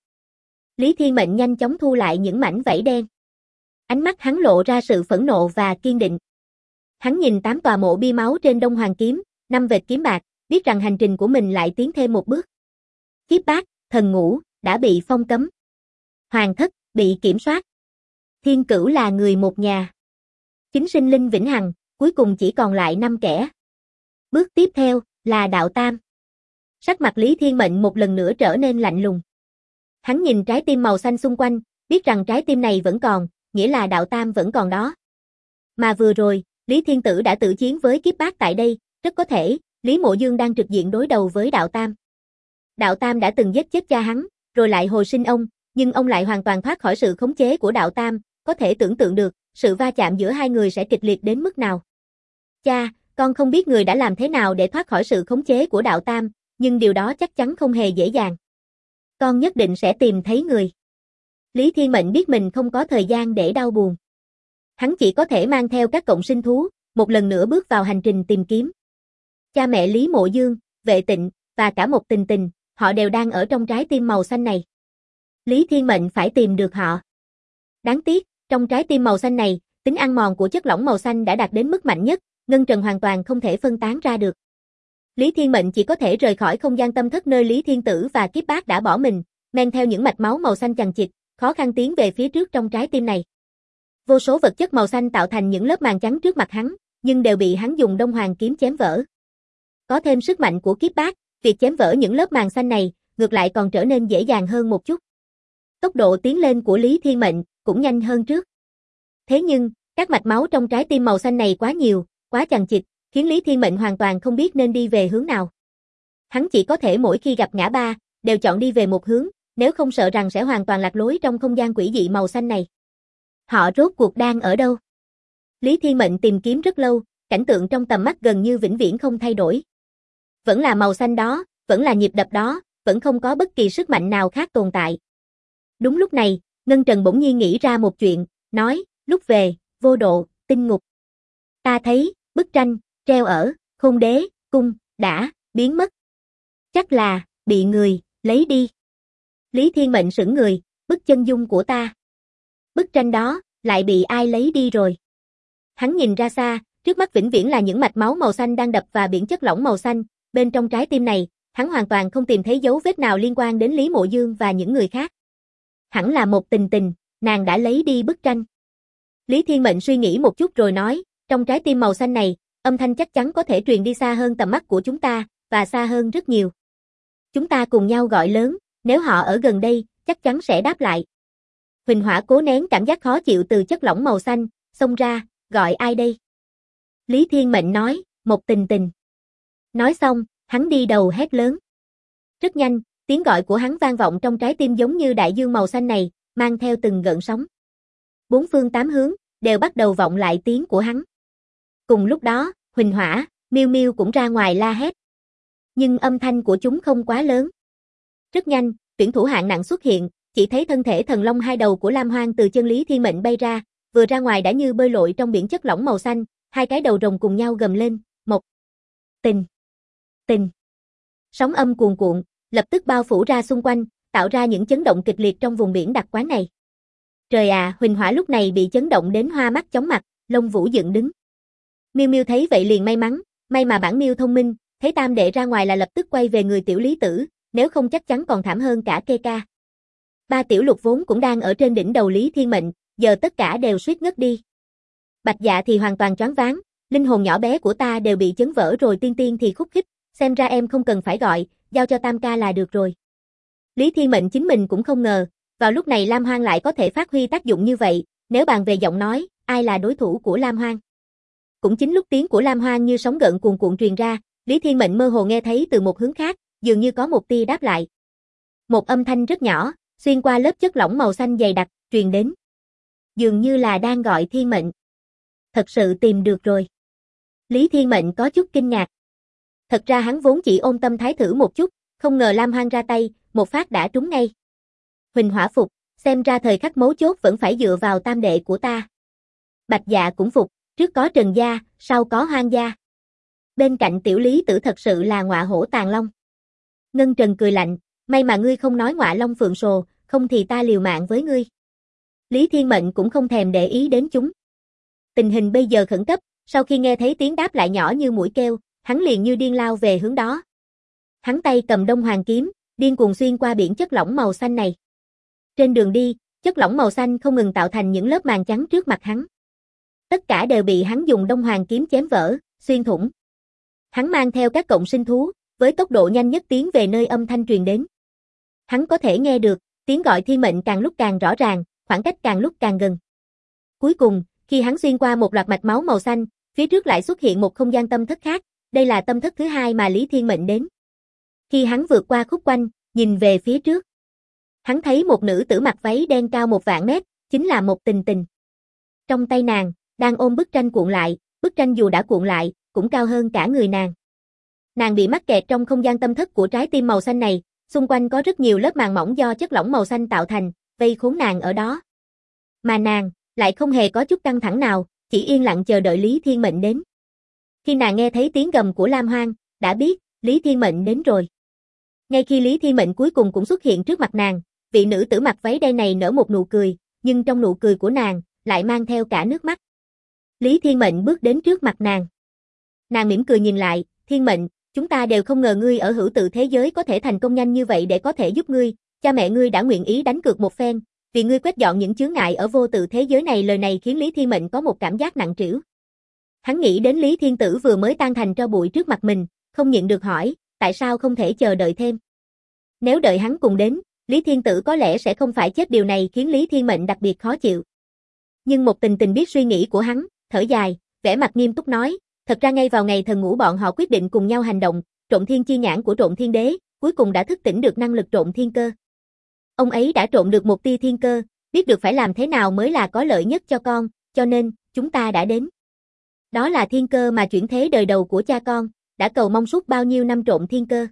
[SPEAKER 1] Lý Thiên Mệnh nhanh chóng thu lại những mảnh vảy đen. Ánh mắt hắn lộ ra sự phẫn nộ và kiên định. Hắn nhìn 8 tòa mộ bia máu trên Đông Hoàng kiếm, 5 vệt kiếm bạc, biết rằng hành trình của mình lại tiến thêm một bước. Kiếp bát, thần ngũ, đã bị phong cấm. Hoàng thất, bị kiểm soát. Thiên Cửu là người một nhà. Chính sinh linh vĩnh hằng, cuối cùng chỉ còn lại 5 kẻ. Bước tiếp theo là Đạo Tam. Sắc mặt Lý Thiên Mệnh một lần nữa trở nên lạnh lùng. Hắn nhìn trái tim màu xanh xung quanh, biết rằng trái tim này vẫn còn, nghĩa là Đạo Tam vẫn còn đó. Mà vừa rồi, Lý Thiên Tử đã tự chiến với Kiếp Bát tại đây, rất có thể, Lý Mộ Dương đang trực diện đối đầu với Đạo Tam. Đạo Tam đã từng giết chết cha hắn, rồi lại hồi sinh ông, nhưng ông lại hoàn toàn thoát khỏi sự khống chế của Đạo Tam, có thể tưởng tượng được, sự va chạm giữa hai người sẽ kịch liệt đến mức nào. Cha, con không biết người đã làm thế nào để thoát khỏi sự khống chế của Đạo Tam, nhưng điều đó chắc chắn không hề dễ dàng. Con nhất định sẽ tìm thấy người. Lý Thiên Mệnh biết mình không có thời gian để đau buồn. Hắn chỉ có thể mang theo các cộng sinh thú, một lần nữa bước vào hành trình tìm kiếm. Cha mẹ Lý Mộ Dương, Vệ Tịnh, và cả một Tình Tình, họ đều đang ở trong trái tim màu xanh này. Lý Thiên Mệnh phải tìm được họ. Đáng tiếc, trong trái tim màu xanh này, tính ăn mòn của chất lỏng màu xanh đã đạt đến mức mạnh nhất, ngân trần hoàn toàn không thể phân tán ra được. Lý Thiên Mệnh chỉ có thể rời khỏi không gian tâm thất nơi Lý Thiên Tử và Kiếp Bát đã bỏ mình, men theo những mạch máu màu xanh chằng chịt, khó khăn tiến về phía trước trong trái tim này. Vô số vật chất màu xanh tạo thành những lớp màng trắng trước mặt hắn, nhưng đều bị hắn dùng Đông Hoàng kiếm chém vỡ. Có thêm sức mạnh của Kiếp Bát, việc chém vỡ những lớp màng xanh này, ngược lại còn trở nên dễ dàng hơn một chút. Tốc độ tiến lên của Lý Thiên Mệnh cũng nhanh hơn trước. Thế nhưng, các mạch máu trong trái tim màu xanh này quá nhiều, quá chằng chịt, khiến Lý Thiên Mệnh hoàn toàn không biết nên đi về hướng nào. Hắn chỉ có thể mỗi khi gặp ngã ba, đều chọn đi về một hướng, nếu không sợ rằng sẽ hoàn toàn lạc lối trong không gian quỷ dị màu xanh này. Họ rốt cuộc đang ở đâu? Lý Thiên Mệnh tìm kiếm rất lâu, cảnh tượng trong tầm mắt gần như vĩnh viễn không thay đổi. Vẫn là màu xanh đó, vẫn là nhịp đập đó, vẫn không có bất kỳ sức mạnh nào khác tồn tại. Đúng lúc này, Ngân Trần bỗng nhiên nghĩ ra một chuyện, nói, lúc về, vô độ, tinh ngục. Ta thấy, bức tranh, treo ở, Khôn Đế, cung, đã, biến mất. Chắc là, bị người, lấy đi. Lý Thiên Mệnh sững người, bức chân dung của ta. Bức tranh đó, lại bị ai lấy đi rồi. Hắn nhìn ra xa, trước mắt vĩnh viễn là những mạch máu màu xanh đang đập và biển chất lỏng màu xanh, bên trong trái tim này, hắn hoàn toàn không tìm thấy dấu vết nào liên quan đến Lý Mộ Dương và những người khác. Hẳn là một Tình Tình, nàng đã lấy đi bức tranh. Lý Thiên Mệnh suy nghĩ một chút rồi nói, trong trái tim màu xanh này, âm thanh chắc chắn có thể truyền đi xa hơn tầm mắt của chúng ta, và xa hơn rất nhiều. Chúng ta cùng nhau gọi lớn, nếu họ ở gần đây, chắc chắn sẽ đáp lại. Huỳnh Hỏa cố nén cảm giác khó chịu từ chất lỏng màu xanh, xông ra, gọi ai đây? Lý Thiên Mệnh nói, một Tình Tình. Nói xong, hắn đi đầu hét lớn. Rất nhanh, tiếng gọi của hắn vang vọng trong trái tim giống như đại dương màu xanh này, mang theo từng gợn sóng. Bốn phương tám hướng, đều bắt đầu vọng lại tiếng của hắn. Cùng lúc đó, Huỳnh Hỏa, Miêu Miêu cũng ra ngoài la hét. Nhưng âm thanh của chúng không quá lớn. Rất nhanh, tuyển thủ hạng nặng xuất hiện, chỉ thấy thân thể thần long hai đầu của Lam Hoang từ chân Lý Thiên Mệnh bay ra, vừa ra ngoài đã như bơi lội trong biển chất lỏng màu xanh, hai cái đầu rồng cùng nhau gầm lên, một Tình, tình. Sóng âm cuồn cuộn, lập tức bao phủ ra xung quanh, tạo ra những chấn động kịch liệt trong vùng biển đặc quán này. Trời à, Huỳnh Hỏa lúc này bị chấn động đến hoa mắt chóng mặt, lông vũ dựng đứng. Miêu Miêu thấy vậy liền may mắn, may mà bản Miêu thông minh, thấy tam đệ ra ngoài là lập tức quay về người tiểu Lý Tử, nếu không chắc chắn còn thảm hơn cả Kê Ca. Ba tiểu Lục vốn cũng đang ở trên đỉnh đầu Lý Thiên Mệnh, giờ tất cả đều suýt ngất đi. Bạch Dạ thì hoàn toàn choáng váng, linh hồn nhỏ bé của ta đều bị chấn vỡ rồi, Tiên Tiên thì khúc khích, xem ra em không cần phải gọi, giao cho Tam ca là được rồi. Lý Thiên Mệnh chính mình cũng không ngờ, vào lúc này Lam Hoang lại có thể phát huy tác dụng như vậy, nếu bàn về giọng nói, ai là đối thủ của Lam Hoang? Cũng chính lúc tiếng của Lam Hoang như sóng gợn cuồn cuộn truyền ra, Lý Thiên Mệnh mơ hồ nghe thấy từ một hướng khác, dường như có một tia đáp lại. Một âm thanh rất nhỏ, xuyên qua lớp chất lỏng màu xanh dày đặc, truyền đến. Dường như là đang gọi Thiên Mệnh. Thật sự tìm được rồi. Lý Thiên Mệnh có chút kinh ngạc. Thật ra hắn vốn chỉ ôm tâm thái thử một chút, không ngờ Lam Hoang ra tay, một phát đã trúng ngay. Huỳnh Hỏa phục, xem ra thời khắc mấu chốt vẫn phải dựa vào tam đệ của ta. Bạch Dạ cũng phục, trước có Trần gia, sau có Hoang gia. Bên cạnh tiểu Lý Tử thật sự là ngọa hổ tàng long. Ngân Trần cười lạnh, may mà ngươi không nói ngọa long phượng sồ, không thì ta liều mạng với ngươi. Lý Thiên Mệnh cũng không thèm để ý đến chúng. Tình hình bây giờ khẩn cấp, sau khi nghe thấy tiếng đáp lại nhỏ như mũi kêu, hắn liền như điên lao về hướng đó. Hắn tay cầm Đông Hoàng kiếm, điên cuồng xuyên qua biển chất lỏng màu xanh này. Trên đường đi, Chất lỏng màu xanh không ngừng tạo thành những lớp màng trắng trước mặt hắn. Tất cả đều bị hắn dùng Đông Hoàng kiếm chém vỡ, xuyên thủng. Hắn mang theo các cộng sinh thú, với tốc độ nhanh nhất tiến về nơi âm thanh truyền đến. Hắn có thể nghe được, tiếng gọi thiên mệnh càng lúc càng rõ ràng, khoảng cách càng lúc càng gần. Cuối cùng, khi hắn xuyên qua một loạt mạch máu màu xanh, phía trước lại xuất hiện một không gian tâm thất khác, đây là tâm thất thứ hai mà Lý Thiên Mệnh đến. Khi hắn vượt qua khúc quanh, nhìn về phía trước, hắn thấy một nữ tử mặc váy đen cao 1.000 mét, chính là Mộc Tình Tình. Trong tay nàng, đang ôm bức tranh cuộn lại, bức tranh dù đã cuộn lại, cũng cao hơn cả người nàng. Nàng bị mắc kẹt trong không gian tâm thất của trái tim màu xanh này, xung quanh có rất nhiều lớp màng mỏng do chất lỏng màu xanh tạo thành, vây khốn nàng ở đó. Mà nàng, lại không hề có chút căng thẳng nào, chỉ yên lặng chờ đợi Lý Thiên Mệnh đến. Khi nàng nghe thấy tiếng gầm của Lam Hoang, đã biết, Lý Thiên Mệnh đến rồi. Ngay khi Lý Thiên Mệnh cuối cùng cũng xuất hiện trước mặt nàng, vị nữ tử mặc váy đen này nở một nụ cười, nhưng trong nụ cười của nàng, lại mang theo cả nước mắt. Lý Thiên Mệnh bước đến trước mặt nàng. Nàng mỉm cười nhìn lại, Thiên Mệnh, chúng ta đều không ngờ ngươi ở hữu tự thế giới có thể thành công nhanh như vậy để có thể giúp ngươi, cha mẹ ngươi đã nguyện ý đánh cược một phen, vì ngươi quét dọn những chướng ngại ở vô tự thế giới này. Lời này khiến Lý Thiên Mệnh có một cảm giác nặng trĩu. Hắn nghĩ đến Lý Thiên Tử vừa mới tan thành tro bụi trước mặt mình, không nhịn được hỏi, tại sao không thể chờ đợi thêm? Nếu đợi hắn cùng đến, Lý Thiên Tử có lẽ sẽ không phải chết, điều này khiến Lý Thiên Mệnh đặc biệt khó chịu. Nhưng Mộc Tình Tình biết suy nghĩ của hắn, thở dài, vẻ mặt nghiêm túc nói, thật ra ngay vào ngày thần ngũ bọn họ quyết định cùng nhau hành động, Trộn Thiên chi nhãn của Trộn Thiên Đế, cuối cùng đã thức tỉnh được năng lực trộn thiên cơ. Ông ấy đã trộn được một tia thiên cơ, biết được phải làm thế nào mới là có lợi nhất cho con, cho nên, chúng ta đã đến. Đó là thiên cơ mà chuyển thế đời đầu của cha con, đã cầu mong suốt bao nhiêu năm trộn thiên cơ.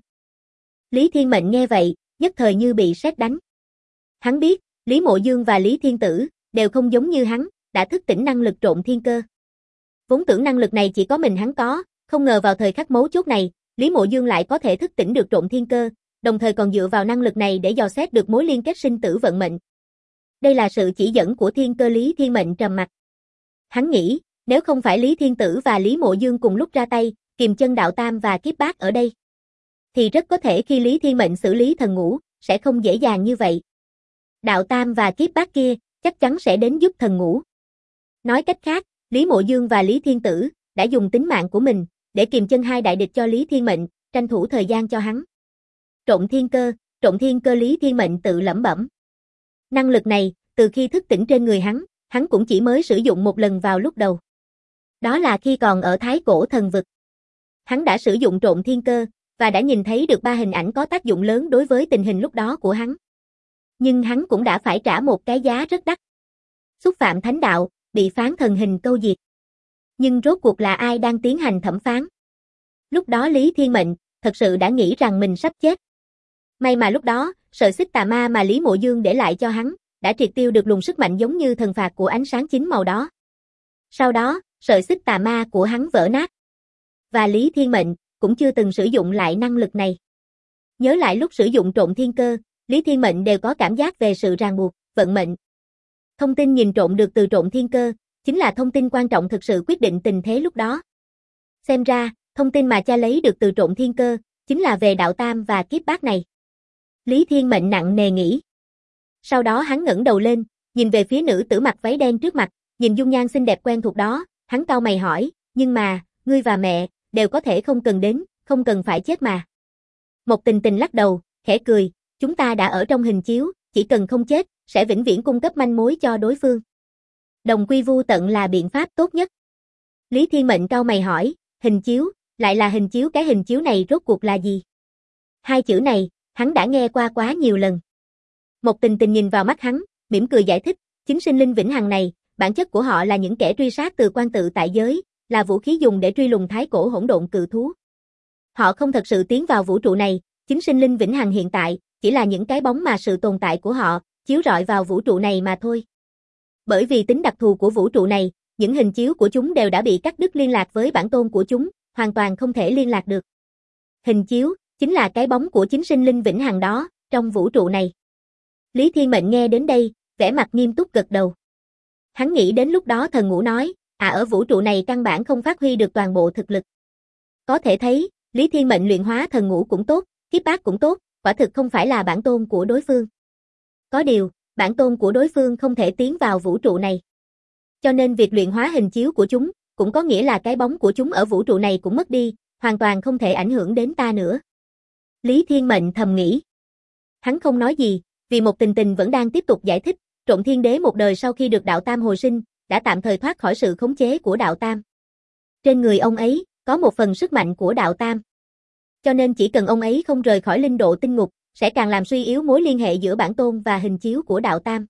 [SPEAKER 1] Lý Thiên Mệnh nghe vậy, nhất thời như bị sét đánh. Hắn biết, Lý Mộ Dương và Lý Thiên Tử, đều không giống như hắn, đã thức tỉnh năng lực trộn thiên cơ. Vốn tưởng năng lực này chỉ có mình hắn có, không ngờ vào thời khắc mấu chốt này, Lý Mộ Dương lại có thể thức tỉnh được trộn thiên cơ, đồng thời còn dựa vào năng lực này để dò xét được mối liên kết sinh tử vận mệnh. Đây là sự chỉ dẫn của thiên cơ. Lý Thiên Mệnh trầm mặt. Hắn nghĩ, nếu không phải Lý Thiên Tử và Lý Mộ Dương cùng lúc ra tay, kiềm chân Đạo Tam và Kiếp Bát ở đây, thì rất có thể khi Lý Thiên Mệnh xử lý thần ngũ, sẽ không dễ dàng như vậy. Đạo Tam và Kiếp Bát kia, chắc chắn sẽ đến giúp thần ngũ. Nói cách khác, Lý Mộ Dương và Lý Thiên Tử, đã dùng tính mạng của mình, để kiềm chân hai đại địch cho Lý Thiên Mệnh, tranh thủ thời gian cho hắn. Trộn thiên cơ. Lý Thiên Mệnh tự lẩm bẩm. Năng lực này, từ khi thức tỉnh trên người hắn cũng chỉ mới sử dụng một lần vào lúc đầu. Đó là khi còn ở Thái Cổ Thần Vực. Hắn đã sử dụng trộn thiên cơ, và đã nhìn thấy được 3 hình ảnh có tác dụng lớn đối với tình hình lúc đó của hắn. Nhưng hắn cũng đã phải trả một cái giá rất đắt. Xúc phạm thánh đạo, bị phán thần hình câu diệt. Nhưng rốt cuộc là ai đang tiến hành thẩm phán? Lúc đó Lý Thiên Mệnh, thật sự đã nghĩ rằng mình sắp chết. May mà lúc đó, sợi xích tà ma mà Lý Mộ Dương để lại cho hắn, đã triệt tiêu được luồng sức mạnh giống như thần phạt của ánh sáng chín màu đó. Sau đó, sợi xích tà ma của hắn vỡ nát. Và Lý Thiên Mệnh, cũng chưa từng sử dụng lại năng lực này. Nhớ lại lúc sử dụng trộn thiên cơ, Lý Thiên Mệnh đều có cảm giác về sự ràng buộc, vận mệnh. Thông tin nhìn trộn được từ trộn thiên cơ, chính là thông tin quan trọng thực sự quyết định tình thế lúc đó. Xem ra, thông tin mà cha lấy được từ trộn thiên cơ, chính là về Đạo Tam và Kiếp Bát này. Lý Thiên Mệnh nặng nề nghĩ. Sau đó hắn ngẩng đầu lên, nhìn về phía nữ tử mặc váy đen trước mặt, nhìn dung nhan xinh đẹp quen thuộc đó, hắn cau mày hỏi, nhưng mà, ngươi và mẹ, đều có thể không cần đến, không cần phải chết mà. Mộc Tình Tình lắc đầu, khẽ cười, chúng ta đã ở trong hình chiếu, chỉ cần không chết, sẽ vĩnh viễn cung cấp manh mối cho đối phương. Đồng quy vu tận là biện pháp tốt nhất. Lý Thiên Mệnh cau mày hỏi, hình chiếu, lại là hình chiếu, cái hình chiếu này rốt cuộc là gì? Hai chữ này, hắn đã nghe qua quá nhiều lần. Mộc Tình Tình nhìn vào mắt hắn, mỉm cười giải thích, chính sinh linh vĩnh hằng này, bản chất của họ là những kẻ truy sát từ quan tự tại giới, là vũ khí dùng để truy lùng thái cổ hỗn độn cự thú. Họ không thật sự tiến vào vũ trụ này, chính sinh linh vĩnh hằng hiện tại, chỉ là những cái bóng mà sự tồn tại của họ, chiếu rọi vào vũ trụ này mà thôi. Bởi vì tính đặc thù của vũ trụ này, những hình chiếu của chúng đều đã bị cắt đứt liên lạc với bản tôn của chúng, hoàn toàn không thể liên lạc được. Hình chiếu, chính là cái bóng của chính sinh linh vĩnh hằng đó, trong vũ trụ này. Lý Thiên Mệnh nghe đến đây, vẻ mặt nghiêm túc gật đầu. Hắn nghĩ đến lúc đó thần ngũ nói, ở vũ trụ này căn bản không phát huy được toàn bộ thực lực. Có thể thấy, Lý Thiên Mệnh luyện hóa thần ngũ cũng tốt, Kiếp Bát cũng tốt, quả thực không phải là bản tôn của đối phương. Có điều, bản tôn của đối phương không thể tiến vào vũ trụ này. Cho nên việc luyện hóa hình chiếu của chúng, cũng có nghĩa là cái bóng của chúng ở vũ trụ này cũng mất đi, hoàn toàn không thể ảnh hưởng đến ta nữa. Lý Thiên Mệnh thầm nghĩ. Hắn không nói gì, vì Một Tình Tình vẫn đang tiếp tục giải thích, Trộm Thiên Đế một đời sau khi được Đạo Tam hồi sinh, đã tạm thời thoát khỏi sự khống chế của Đạo Tam. Trên người ông ấy, có một phần sức mạnh của Đạo Tam. Cho nên chỉ cần ông ấy không rời khỏi linh độ tinh ngục, sẽ càng làm suy yếu mối liên hệ giữa bản tôn và hình chiếu của Đạo Tam.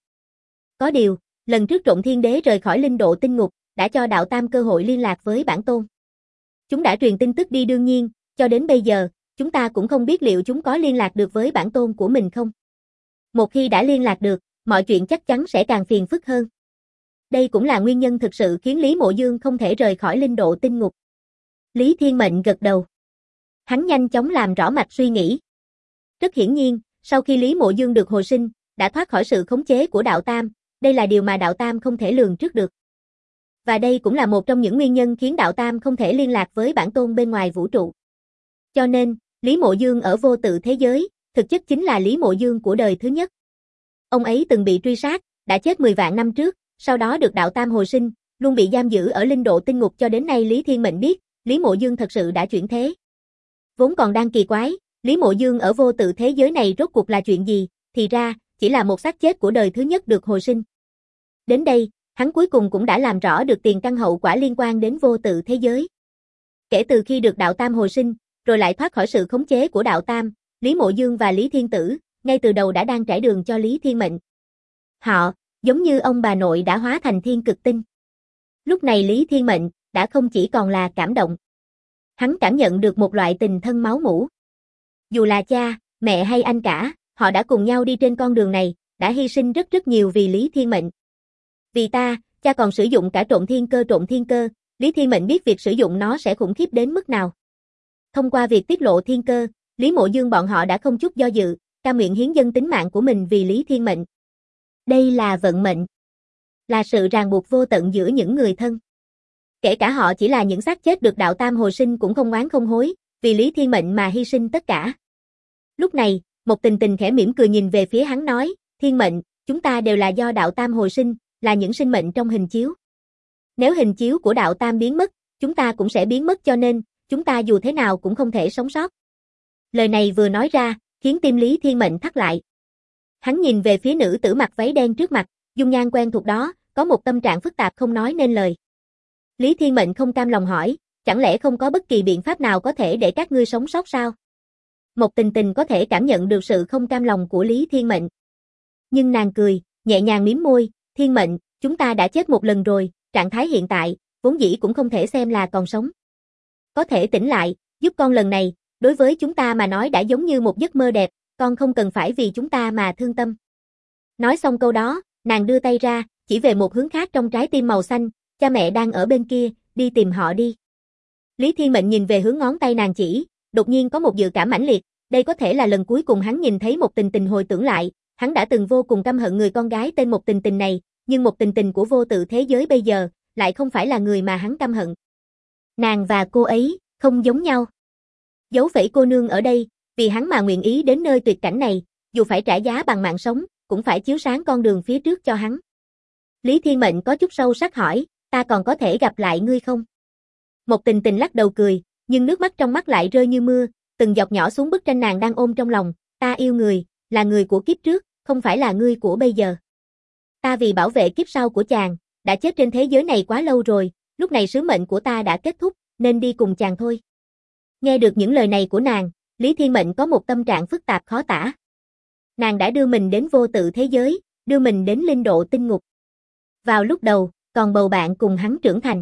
[SPEAKER 1] Có điều, lần trước Trộm Thiên Đế rời khỏi linh độ tinh ngục, đã cho Đạo Tam cơ hội liên lạc với bản tôn. Chúng đã truyền tin tức đi đương nhiên, cho đến bây giờ, chúng ta cũng không biết liệu chúng có liên lạc được với bản tôn của mình không. Một khi đã liên lạc được, mọi chuyện chắc chắn sẽ càng phiền phức hơn. Đây cũng là nguyên nhân thực sự khiến Lý Mộ Dương không thể rời khỏi linh độ tinh ngục. Lý Thiên Mệnh gật đầu. Hắn nhanh chóng làm rõ mạch suy nghĩ. Rất hiển nhiên, sau khi Lý Mộ Dương được hồi sinh, đã thoát khỏi sự khống chế của Đạo Tam, đây là điều mà Đạo Tam không thể lường trước được. Và đây cũng là một trong những nguyên nhân khiến Đạo Tam không thể liên lạc với bản tôn bên ngoài vũ trụ. Cho nên, Lý Mộ Dương ở vô tự thế giới, thực chất chính là Lý Mộ Dương của đời thứ nhất. Ông ấy từng bị truy sát, đã chết 10 vạn năm trước, sau đó được Đạo Tam hồi sinh, luôn bị giam giữ ở linh độ tinh ngục cho đến nay. Lý Thiên Mệnh biết, Lý Mộ Dương thật sự đã chuyển thế. Vốn còn đang kỳ quái, Lý Mộ Dương ở vô tự thế giới này rốt cuộc là chuyện gì, thì ra, chỉ là một xác chết của đời thứ nhất được hồi sinh. Đến đây, hắn cuối cùng cũng đã làm rõ được tiền căn hậu quả liên quan đến vô tự thế giới. Kể từ khi được Đạo Tam hồi sinh, rồi lại thoát khỏi sự khống chế của Đạo Tam, Lý Mộ Dương và Lý Thiên Tử, ngay từ đầu đã đang trải đường cho Lý Thiên Mệnh. Họ, giống như ông bà nội đã hóa thành thiên cực tinh. Lúc này Lý Thiên Mệnh, đã không chỉ còn là cảm động. Hắn cảm nhận được một loại tình thân máu mủ. Dù là cha, mẹ hay anh cả, họ đã cùng nhau đi trên con đường này, đã hy sinh rất nhiều vì Lý Thiên Mệnh. Vì ta, cha còn sử dụng cả trộm thiên cơ, Lý Thiên Mệnh biết việc sử dụng nó sẽ khủng khiếp đến mức nào. Thông qua việc tiết lộ thiên cơ, Lý Mộ Dương bọn họ đã không chút do dự, cam nguyện hiến dâng tính mạng của mình vì Lý Thiên Mệnh. Đây là vận mệnh. Là sự ràng buộc vô tận giữa những người thân. Kể cả họ chỉ là những xác chết được Đạo Tam hồi sinh cũng không oán không hối, vì Lý Thiên Mệnh mà hy sinh tất cả. Lúc này, Một Tình Tình khẽ mỉm cười nhìn về phía hắn nói, Thiên Mệnh, chúng ta đều là do Đạo Tam hồi sinh, là những sinh mệnh trong hình chiếu. Nếu hình chiếu của Đạo Tam biến mất, chúng ta cũng sẽ biến mất cho nên, chúng ta dù thế nào cũng không thể sống sót. Lời này vừa nói ra, khiến tim Lý Thiên Mệnh thắt lại. Hắn nhìn về phía nữ tử mặc váy đen trước mặt, dung nhan quen thuộc đó, có một tâm trạng phức tạp không nói nên lời. Lý Thiên Mệnh không cam lòng hỏi, chẳng lẽ không có bất kỳ biện pháp nào có thể để các ngươi sống sót sao? Một Tình Tình có thể cảm nhận được sự không cam lòng của Lý Thiên Mệnh. Nhưng nàng cười, nhẹ nhàng mím môi, Thiên Mệnh, chúng ta đã chết một lần rồi, trạng thái hiện tại, vốn dĩ cũng không thể xem là còn sống. Có thể tỉnh lại, giúp con lần này, đối với chúng ta mà nói đã giống như một giấc mơ đẹp, con không cần phải vì chúng ta mà thương tâm. Nói xong câu đó, nàng đưa tay ra, chỉ về một hướng khác trong trái tim màu xanh, cha mẹ đang ở bên kia, đi tìm họ đi. Lý Thiên Mệnh nhìn về hướng ngón tay nàng chỉ, đột nhiên có một dự cảm mãnh liệt, đây có thể là lần cuối cùng hắn nhìn thấy Một Tình Tình. Hồi tưởng lại, hắn đã từng vô cùng căm hận người con gái tên Một Tình Tình này, nhưng Một Tình Tình của vô tự thế giới bây giờ, lại không phải là người mà hắn căm hận. Nàng và cô ấy, không giống nhau. Dấu phẩy cô nương ở đây, vì hắn mà nguyện ý đến nơi tuyệt cảnh này, dù phải trả giá bằng mạng sống, cũng phải chiếu sáng con đường phía trước cho hắn. Lý Thiên Mệnh có chút sâu sắc hỏi, ta còn có thể gặp lại ngươi không? Một Tình Tình lắc đầu cười, nhưng nước mắt trong mắt lại rơi như mưa, từng giọt nhỏ xuống bức tranh nàng đang ôm trong lòng, ta yêu người, là người của kiếp trước, không phải là ngươi của bây giờ. Ta vì bảo vệ kiếp sau của chàng, đã chết trên thế giới này quá lâu rồi, lúc này sứ mệnh của ta đã kết thúc, nên đi cùng chàng thôi. Nghe được những lời này của nàng, Lý Thiên Mệnh có một tâm trạng phức tạp khó tả. Nàng đã đưa mình đến vô tự thế giới, đưa mình đến linh độ tinh ngục. Vào lúc đầu, còn bầu bạn cùng hắn trưởng thành.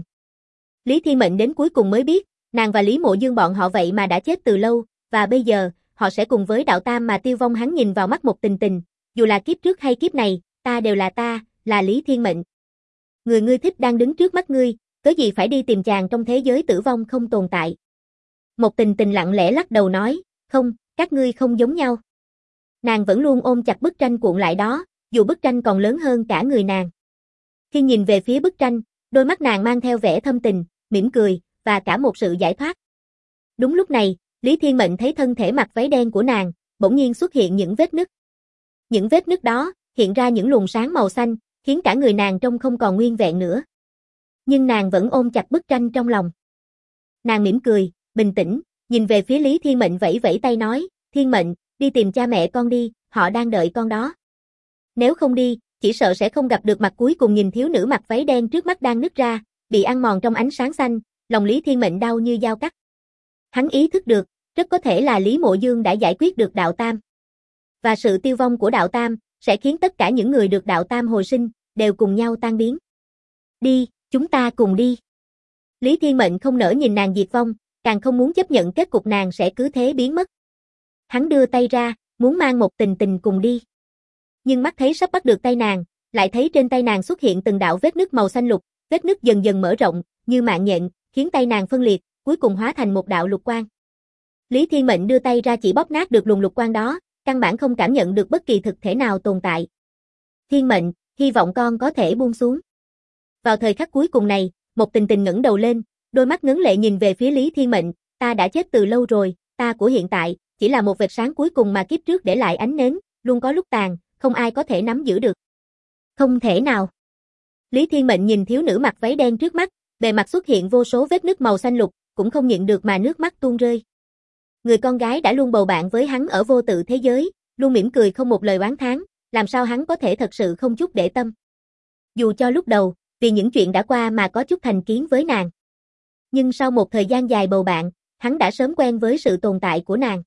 [SPEAKER 1] Lý Thiên Mệnh đến cuối cùng mới biết, nàng và Lý Mộ Dương bọn họ vậy mà đã chết từ lâu, và bây giờ, họ sẽ cùng với Đạo Tam mà tiêu vong. Hắn nhìn vào mắt Một Tình Tình, dù là kiếp trước hay kiếp này, ta đều là ta, là Lý Thiên Mệnh. Người ngươi thích đang đứng trước mắt ngươi, cớ gì phải đi tìm chàng trong thế giới tử vong không tồn tại. Một Tình Tình lặng lẽ lắc đầu nói, không, các ngươi không giống nhau. Nàng vẫn luôn ôm chặt bức tranh cuộn lại đó, dù bức tranh còn lớn hơn cả người nàng. Khi nhìn về phía bức tranh, đôi mắt nàng mang theo vẻ thâm tình, mỉm cười, và cả một sự giải thoát. Đúng lúc này, Lý Thiên Mệnh thấy thân thể mặc váy đen của nàng, bỗng nhiên xuất hiện những vết nứt. Những vết nứt đó, hiện ra những luồng sáng màu xanh, khiến cả người nàng trông không còn nguyên vẹn nữa. Nhưng nàng vẫn ôm chặt bức tranh trong lòng. Nàng mỉm cười, bình tĩnh, nhìn về phía Lý Thiên Mệnh vẫy vẫy tay nói, Thiên Mệnh, đi tìm cha mẹ con đi, họ đang đợi con đó. Nếu không đi, chỉ sợ sẽ không gặp được mặt cuối cùng. Nhìn thiếu nữ mặc váy đen trước mắt đang nứt ra, bị ăn mòn trong ánh sáng xanh, lòng Lý Thiên Mệnh đau như dao cắt. Hắn ý thức được, rất có thể là Lý Mộ Dương đã giải quyết được Đạo Tam. Và sự tiêu vong của Đạo Tam, sẽ khiến tất cả những người được Đạo Tam hồi sinh, đều cùng nhau tan biến. Đi, chúng ta cùng đi. Lý Thiên Mệnh không nỡ nhìn nàng diệt vong, càng không muốn chấp nhận kết cục nàng sẽ cứ thế biến mất. Hắn đưa tay ra, muốn mang Một Tình Tình cùng đi. Nhưng mắt thấy sắp bắt được tay nàng, lại thấy trên tay nàng xuất hiện từng đạo vết nứt màu xanh lục, vết nứt dần dần mở rộng, như mạng nhện, khiến tay nàng phân liệt, cuối cùng hóa thành một đạo lục quang. Lý Thiên Mệnh đưa tay ra chỉ bóp nát được luồng lục quang đó, căn bản không cảm nhận được bất kỳ thực thể nào tồn tại. Thiên Mệnh, hy vọng con có thể buông xuống. Vào thời khắc cuối cùng này, Một Tình Tình ngẩng đầu lên, đôi mắt ngấn lệ nhìn về phía Lý Thiên Mệnh, ta đã chết từ lâu rồi, ta của hiện tại, chỉ là một vệt sáng cuối cùng mà kiếp trước để lại ánh nến, luôn có lúc tàn, không ai có thể nắm giữ được. Không thể nào. Lý Thiên Mệnh nhìn thiếu nữ mặc váy đen trước mắt, bề mặt xuất hiện vô số vết nứt màu xanh lục, cũng không nhịn được mà nước mắt tuôn rơi. Người con gái đã luôn bầu bạn với hắn ở vô tự thế giới, luôn mỉm cười không một lời oán thán, làm sao hắn có thể thật sự không chút để tâm. Dù cho lúc đầu, vì những chuyện đã qua mà có chút thành kiến với nàng. Nhưng sau một thời gian dài bầu bạn, hắn đã sớm quen với sự tồn tại của nàng.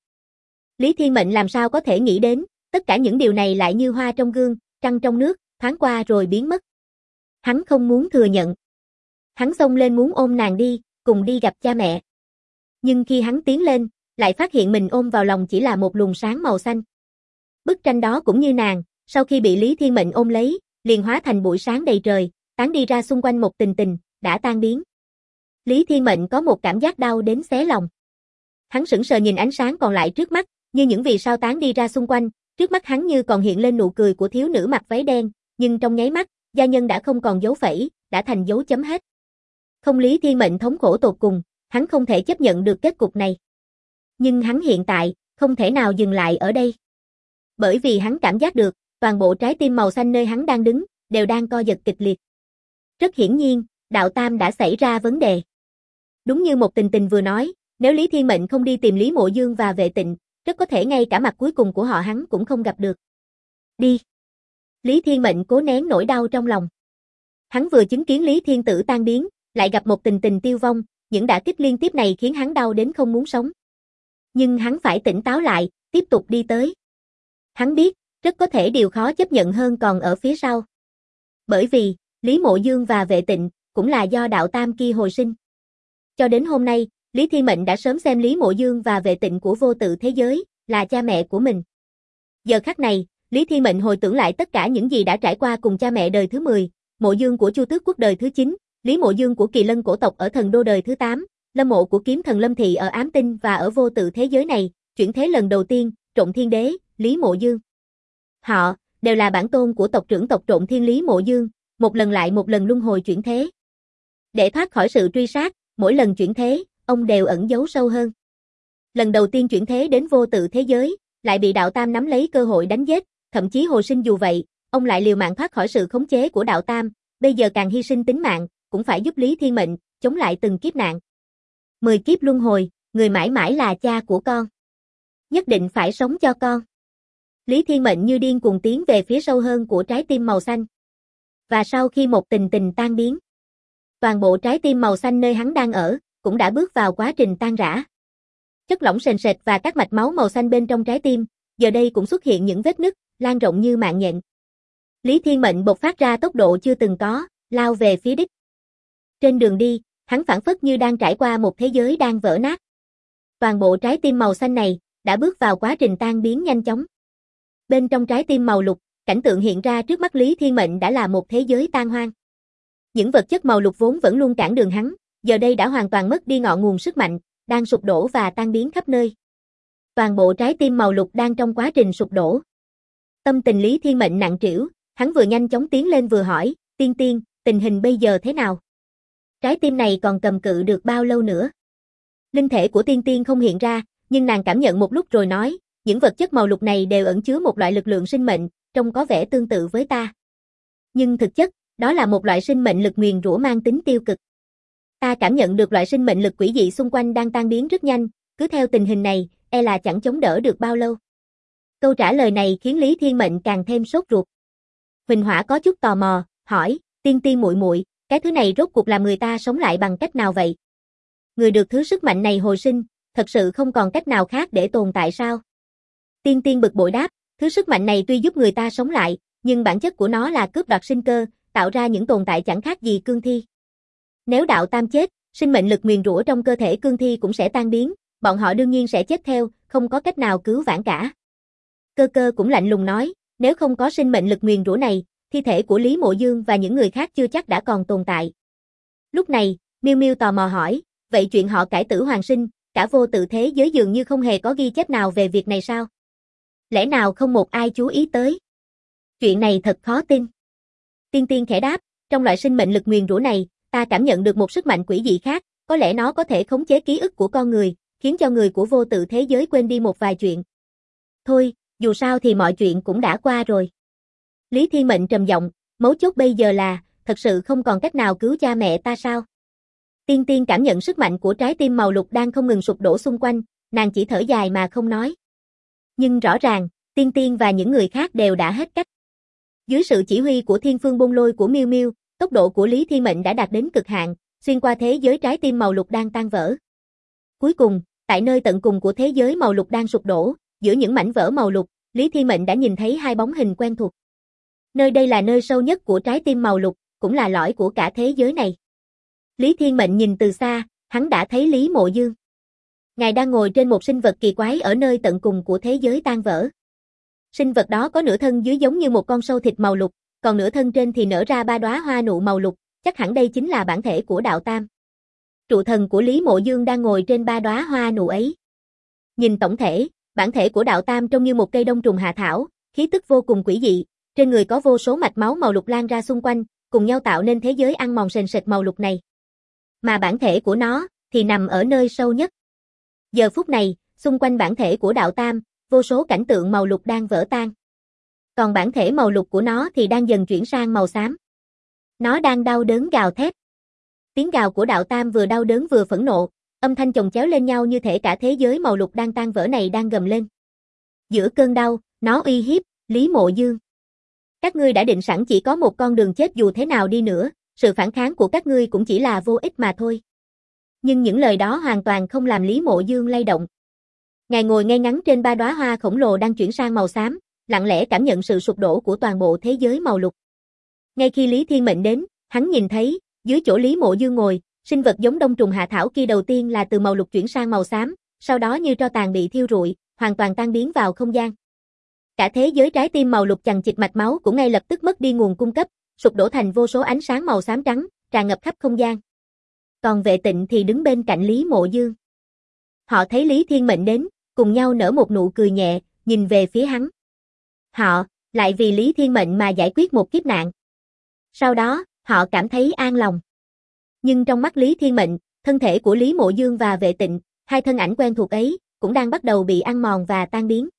[SPEAKER 1] Lý Thiên Mệnh làm sao có thể nghĩ đến, tất cả những điều này lại như hoa trong gương, trăng trong nước, thoáng qua rồi biến mất. Hắn không muốn thừa nhận. Hắn xông lên muốn ôm nàng đi, cùng đi gặp cha mẹ. Nhưng khi hắn tiến lên, lại phát hiện mình ôm vào lòng chỉ là một luồng sáng màu xanh. Bức tranh đó cũng như nàng, sau khi bị Lý Thiên Mệnh ôm lấy, liền hóa thành buổi sáng đầy trời, tán đi ra xung quanh Một Tình Tình, đã tan biến. Lý Thiên Mệnh có một cảm giác đau đến xé lòng. Hắn sững sờ nhìn ánh sáng còn lại trước mắt, như những vì sao tán đi ra xung quanh, trước mắt hắn như còn hiện lên nụ cười của thiếu nữ mặc váy đen, nhưng trong nháy mắt, gia nhân đã không còn dấu phẩy, đã thành dấu chấm hết. Không, Lý Thiên Mệnh thống khổ tột cùng, hắn không thể chấp nhận được kết cục này. Nhưng hắn hiện tại, không thể nào dừng lại ở đây. Bởi vì hắn cảm giác được, toàn bộ trái tim màu xanh nơi hắn đang đứng, đều đang co giật kịch liệt. Rất hiển nhiên, Đạo Tam đã xảy ra vấn đề. Đúng như Một Tình Tình vừa nói, nếu Lý Thiên Mệnh không đi tìm Lý Mộ Dương và Vệ Tịnh, rất có thể ngay cả mặt cuối cùng của họ hắn cũng không gặp được. Đi. Lý Thiên Mệnh cố nén nỗi đau trong lòng. Hắn vừa chứng kiến Lý Thiên Tử tan biến, lại gặp Một Tình Tình tiêu vong, những đả kích liên tiếp này khiến hắn đau đến không muốn sống. Nhưng hắn phải tỉnh táo lại, tiếp tục đi tới. Hắn biết, rất có thể điều khó chấp nhận hơn còn ở phía sau. Bởi vì, Lý Mộ Dương và Vệ Tịnh, cũng là do Đạo Tam kia hồi sinh. Cho đến hôm nay, Lý Thiên Mệnh đã sớm xem Lý Mộ Dương và Vệ Tịnh của vô tự thế giới, là cha mẹ của mình. Giờ khắc này, Lý Thiên Mệnh hồi tưởng lại tất cả những gì đã trải qua cùng cha mẹ đời thứ 10, Mộ Dương của Chu Tước Quốc đời thứ 9, Lý Mộ Dương của Kỳ Lân cổ tộc ở Thần Đô đời thứ 8, Lâm Mộ của Kiếm Thần Lâm Thị ở Ám Tinh và ở vô tự thế giới này, chuyển thế lần đầu tiên, Trộn Thiên Đế, Lý Mộ Dương. Họ, đều là bản tôn của tộc trưởng tộc Trộn Thiên Lý Mộ Dương, một lần lại một lần luân hồi chuyển thế. Để thoát khỏi sự truy sát, mỗi lần chuyển thế, ông đều ẩn giấu sâu hơn. Lần đầu tiên chuyển thế đến vô tự thế giới, lại bị Đạo Tam nắm lấy cơ hội đánh giết, thậm chí hồi sinh dù vậy, ông lại liều mạng thoát khỏi sự khống chế của Đạo Tam, bây giờ càng hy sinh tính mạng, cũng phải giúp Lý Thiên Mệnh, chống lại từng kiếp nạn. 10 kiếp luân hồi, người mãi mãi là cha của con. Nhất định phải sống cho con. Lý Thiên Mệnh như điên cuồng tiến về phía sâu hơn của trái tim màu xanh. Và sau khi Một Tình Tình tan biến, toàn bộ trái tim màu xanh nơi hắn đang ở, cũng đã bước vào quá trình tan rã. Chất lỏng sền sệt và các mạch máu màu xanh bên trong trái tim, giờ đây cũng xuất hiện những vết nứt, lan rộng như mạng nhện. Lý Thiên Mệnh bộc phát ra tốc độ chưa từng có, lao về phía đích. Trên đường đi, hắn phảng phất như đang trải qua một thế giới đang vỡ nát. Toàn bộ trái tim màu xanh này, đã bước vào quá trình tan biến nhanh chóng. Bên trong trái tim màu lục, cảnh tượng hiện ra trước mắt Lý Thiên Mệnh đã là một thế giới tan hoang. Những vật chất màu lục vốn vẫn luôn cản đường hắn, giờ đây đã hoàn toàn mất đi ngọn nguồn sức mạnh, đang sụp đổ và tan biến khắp nơi. Toàn bộ trái tim màu lục đang trong quá trình sụp đổ. Tâm tình Lý Thiên Mệnh nặng trĩu, hắn vừa nhanh chóng tiến lên vừa hỏi, Tiên Tiên, tình hình bây giờ thế nào? Trái tim này còn cầm cự được bao lâu nữa? Linh thể của Tiên Tiên không hiện ra, nhưng nàng cảm nhận một lúc rồi nói, những vật chất màu lục này đều ẩn chứa một loại lực lượng sinh mệnh, trông có vẻ tương tự với ta. Nhưng thực chất, đó là một loại sinh mệnh lực nguyền rủa mang tính tiêu cực. Ta cảm nhận được loại sinh mệnh lực quỷ dị xung quanh đang tan biến rất nhanh, cứ theo tình hình này, e là chẳng chống đỡ được bao lâu. Câu trả lời này khiến Lý Thiên Mệnh càng thêm sốt ruột. Huỳnh Hỏa có chút tò mò, hỏi, Tiên Tiên muội muội, cái thứ này rốt cuộc làm người ta sống lại bằng cách nào vậy? Người được thứ sức mạnh này hồi sinh, thật sự không còn cách nào khác để tồn tại sao? Tiên Tiên bực bội đáp, thứ sức mạnh này tuy giúp người ta sống lại, nhưng bản chất của nó là cướp đoạt sinh cơ, tạo ra những tồn tại chẳng khác gì cương thi. Nếu đạo tam chết, sinh mệnh lực nguyền rủa trong cơ thể cương thi cũng sẽ tan biến, bọn họ đương nhiên sẽ chết theo, không có cách nào cứu vãn cả. Cơ Cơ cũng lạnh lùng nói, nếu không có sinh mệnh lực nguyền rủa này, thi thể của Lý Mộ Dương và những người khác chưa chắc đã còn tồn tại. Lúc này, Miêu Miêu tò mò hỏi, vậy chuyện họ cải tử hoàn sinh, cả vô tự thế giới dường như không hề có ghi chép nào về việc này sao? Lẽ nào không một ai chú ý tới? Chuyện này thật khó tin. Tiên Tiên khẽ đáp, trong loại sinh mệnh lực nguyền rủa này, ta cảm nhận được một sức mạnh quỷ dị khác, có lẽ nó có thể khống chế ký ức của con người, khiến cho người của vô tự thế giới quên đi một vài chuyện. Thôi, dù sao thì mọi chuyện cũng đã qua rồi. Lý Thiên Mệnh trầm giọng, mấu chốt bây giờ là, thật sự không còn cách nào cứu cha mẹ ta sao? Tiên Tiên cảm nhận sức mạnh của trái tim màu lục đang không ngừng sụp đổ xung quanh, nàng chỉ thở dài mà không nói. Nhưng rõ ràng, Tiên Tiên và những người khác đều đã hết cách. Dưới sự chỉ huy của Thiên Phương Bôn Lôi của Miêu Miêu, tốc độ của Lý Thiên Mệnh đã đạt đến cực hạn, xuyên qua thế giới trái tim màu lục đang tan vỡ. Cuối cùng, tại nơi tận cùng của thế giới màu lục đang sụp đổ, giữa những mảnh vỡ màu lục, Lý Thiên Mệnh đã nhìn thấy hai bóng hình quen thuộc. Nơi đây là nơi sâu nhất của trái tim màu lục, cũng là lõi của cả thế giới này. Lý Thiên Mệnh nhìn từ xa, hắn đã thấy Lý Mộ Dương. Ngài đang ngồi trên một sinh vật kỳ quái ở nơi tận cùng của thế giới tan vỡ. Sinh vật đó có nửa thân dưới giống như một con sâu thịt màu lục, còn nửa thân trên thì nở ra ba đóa hoa nụ màu lục, chắc hẳn đây chính là bản thể của đạo tam. Trụ thần của Lý Mộ Dương đang ngồi trên ba đóa hoa nụ ấy. Nhìn tổng thể, bản thể của đạo tam trông như một cây đông trùng hạ thảo, khí tức vô cùng quỷ dị, trên người có vô số mạch máu màu lục lan ra xung quanh, cùng nhau tạo nên thế giới ăn mòn sền sệt màu lục này. Mà bản thể của nó thì nằm ở nơi sâu nhất. Giờ phút này, xung quanh bản thể của đạo tam, vô số cảnh tượng màu lục đang vỡ tan. Còn bản thể màu lục của nó thì đang dần chuyển sang màu xám. Nó đang đau đớn gào thét. Tiếng gào của đạo tam vừa đau đớn vừa phẫn nộ, âm thanh chồng chéo lên nhau như thể cả thế giới màu lục đang tan vỡ này đang gầm lên. Giữa cơn đau, nó uy hiếp Lý Mộ Dương. Các ngươi đã định sẵn chỉ có một con đường chết dù thế nào đi nữa, sự phản kháng của các ngươi cũng chỉ là vô ích mà thôi. Nhưng những lời đó hoàn toàn không làm Lý Mộ Dương lay động. Ngài ngồi ngay ngắn trên ba đóa hoa khổng lồ đang chuyển sang màu xám, lặng lẽ cảm nhận sự sụp đổ của toàn bộ thế giới màu lục. Ngay khi Lý Thiên Mệnh đến, hắn nhìn thấy, dưới chỗ Lý Mộ Dương ngồi, sinh vật giống đông trùng hạ thảo kia đầu tiên là từ màu lục chuyển sang màu xám, sau đó như tro tàn bị thiêu rụi, hoàn toàn tan biến vào không gian. Cả thế giới trái tim màu lục chằng chịt mạch máu cũng ngay lập tức mất đi nguồn cung cấp, sụp đổ thành vô số ánh sáng màu xám trắng, tràn ngập khắp không gian. Còn Vệ Tịnh thì đứng bên cạnh Lý Mộ Dương. Họ thấy Lý Thiên Mệnh đến, cùng nhau nở một nụ cười nhẹ, nhìn về phía hắn. Họ, lại vì Lý Thiên Mệnh mà giải quyết một kiếp nạn. Sau đó, họ cảm thấy an lòng. Nhưng trong mắt Lý Thiên Mệnh, thân thể của Lý Mộ Dương và Vệ Tịnh, hai thân ảnh quen thuộc ấy, cũng đang bắt đầu bị ăn mòn và tan biến.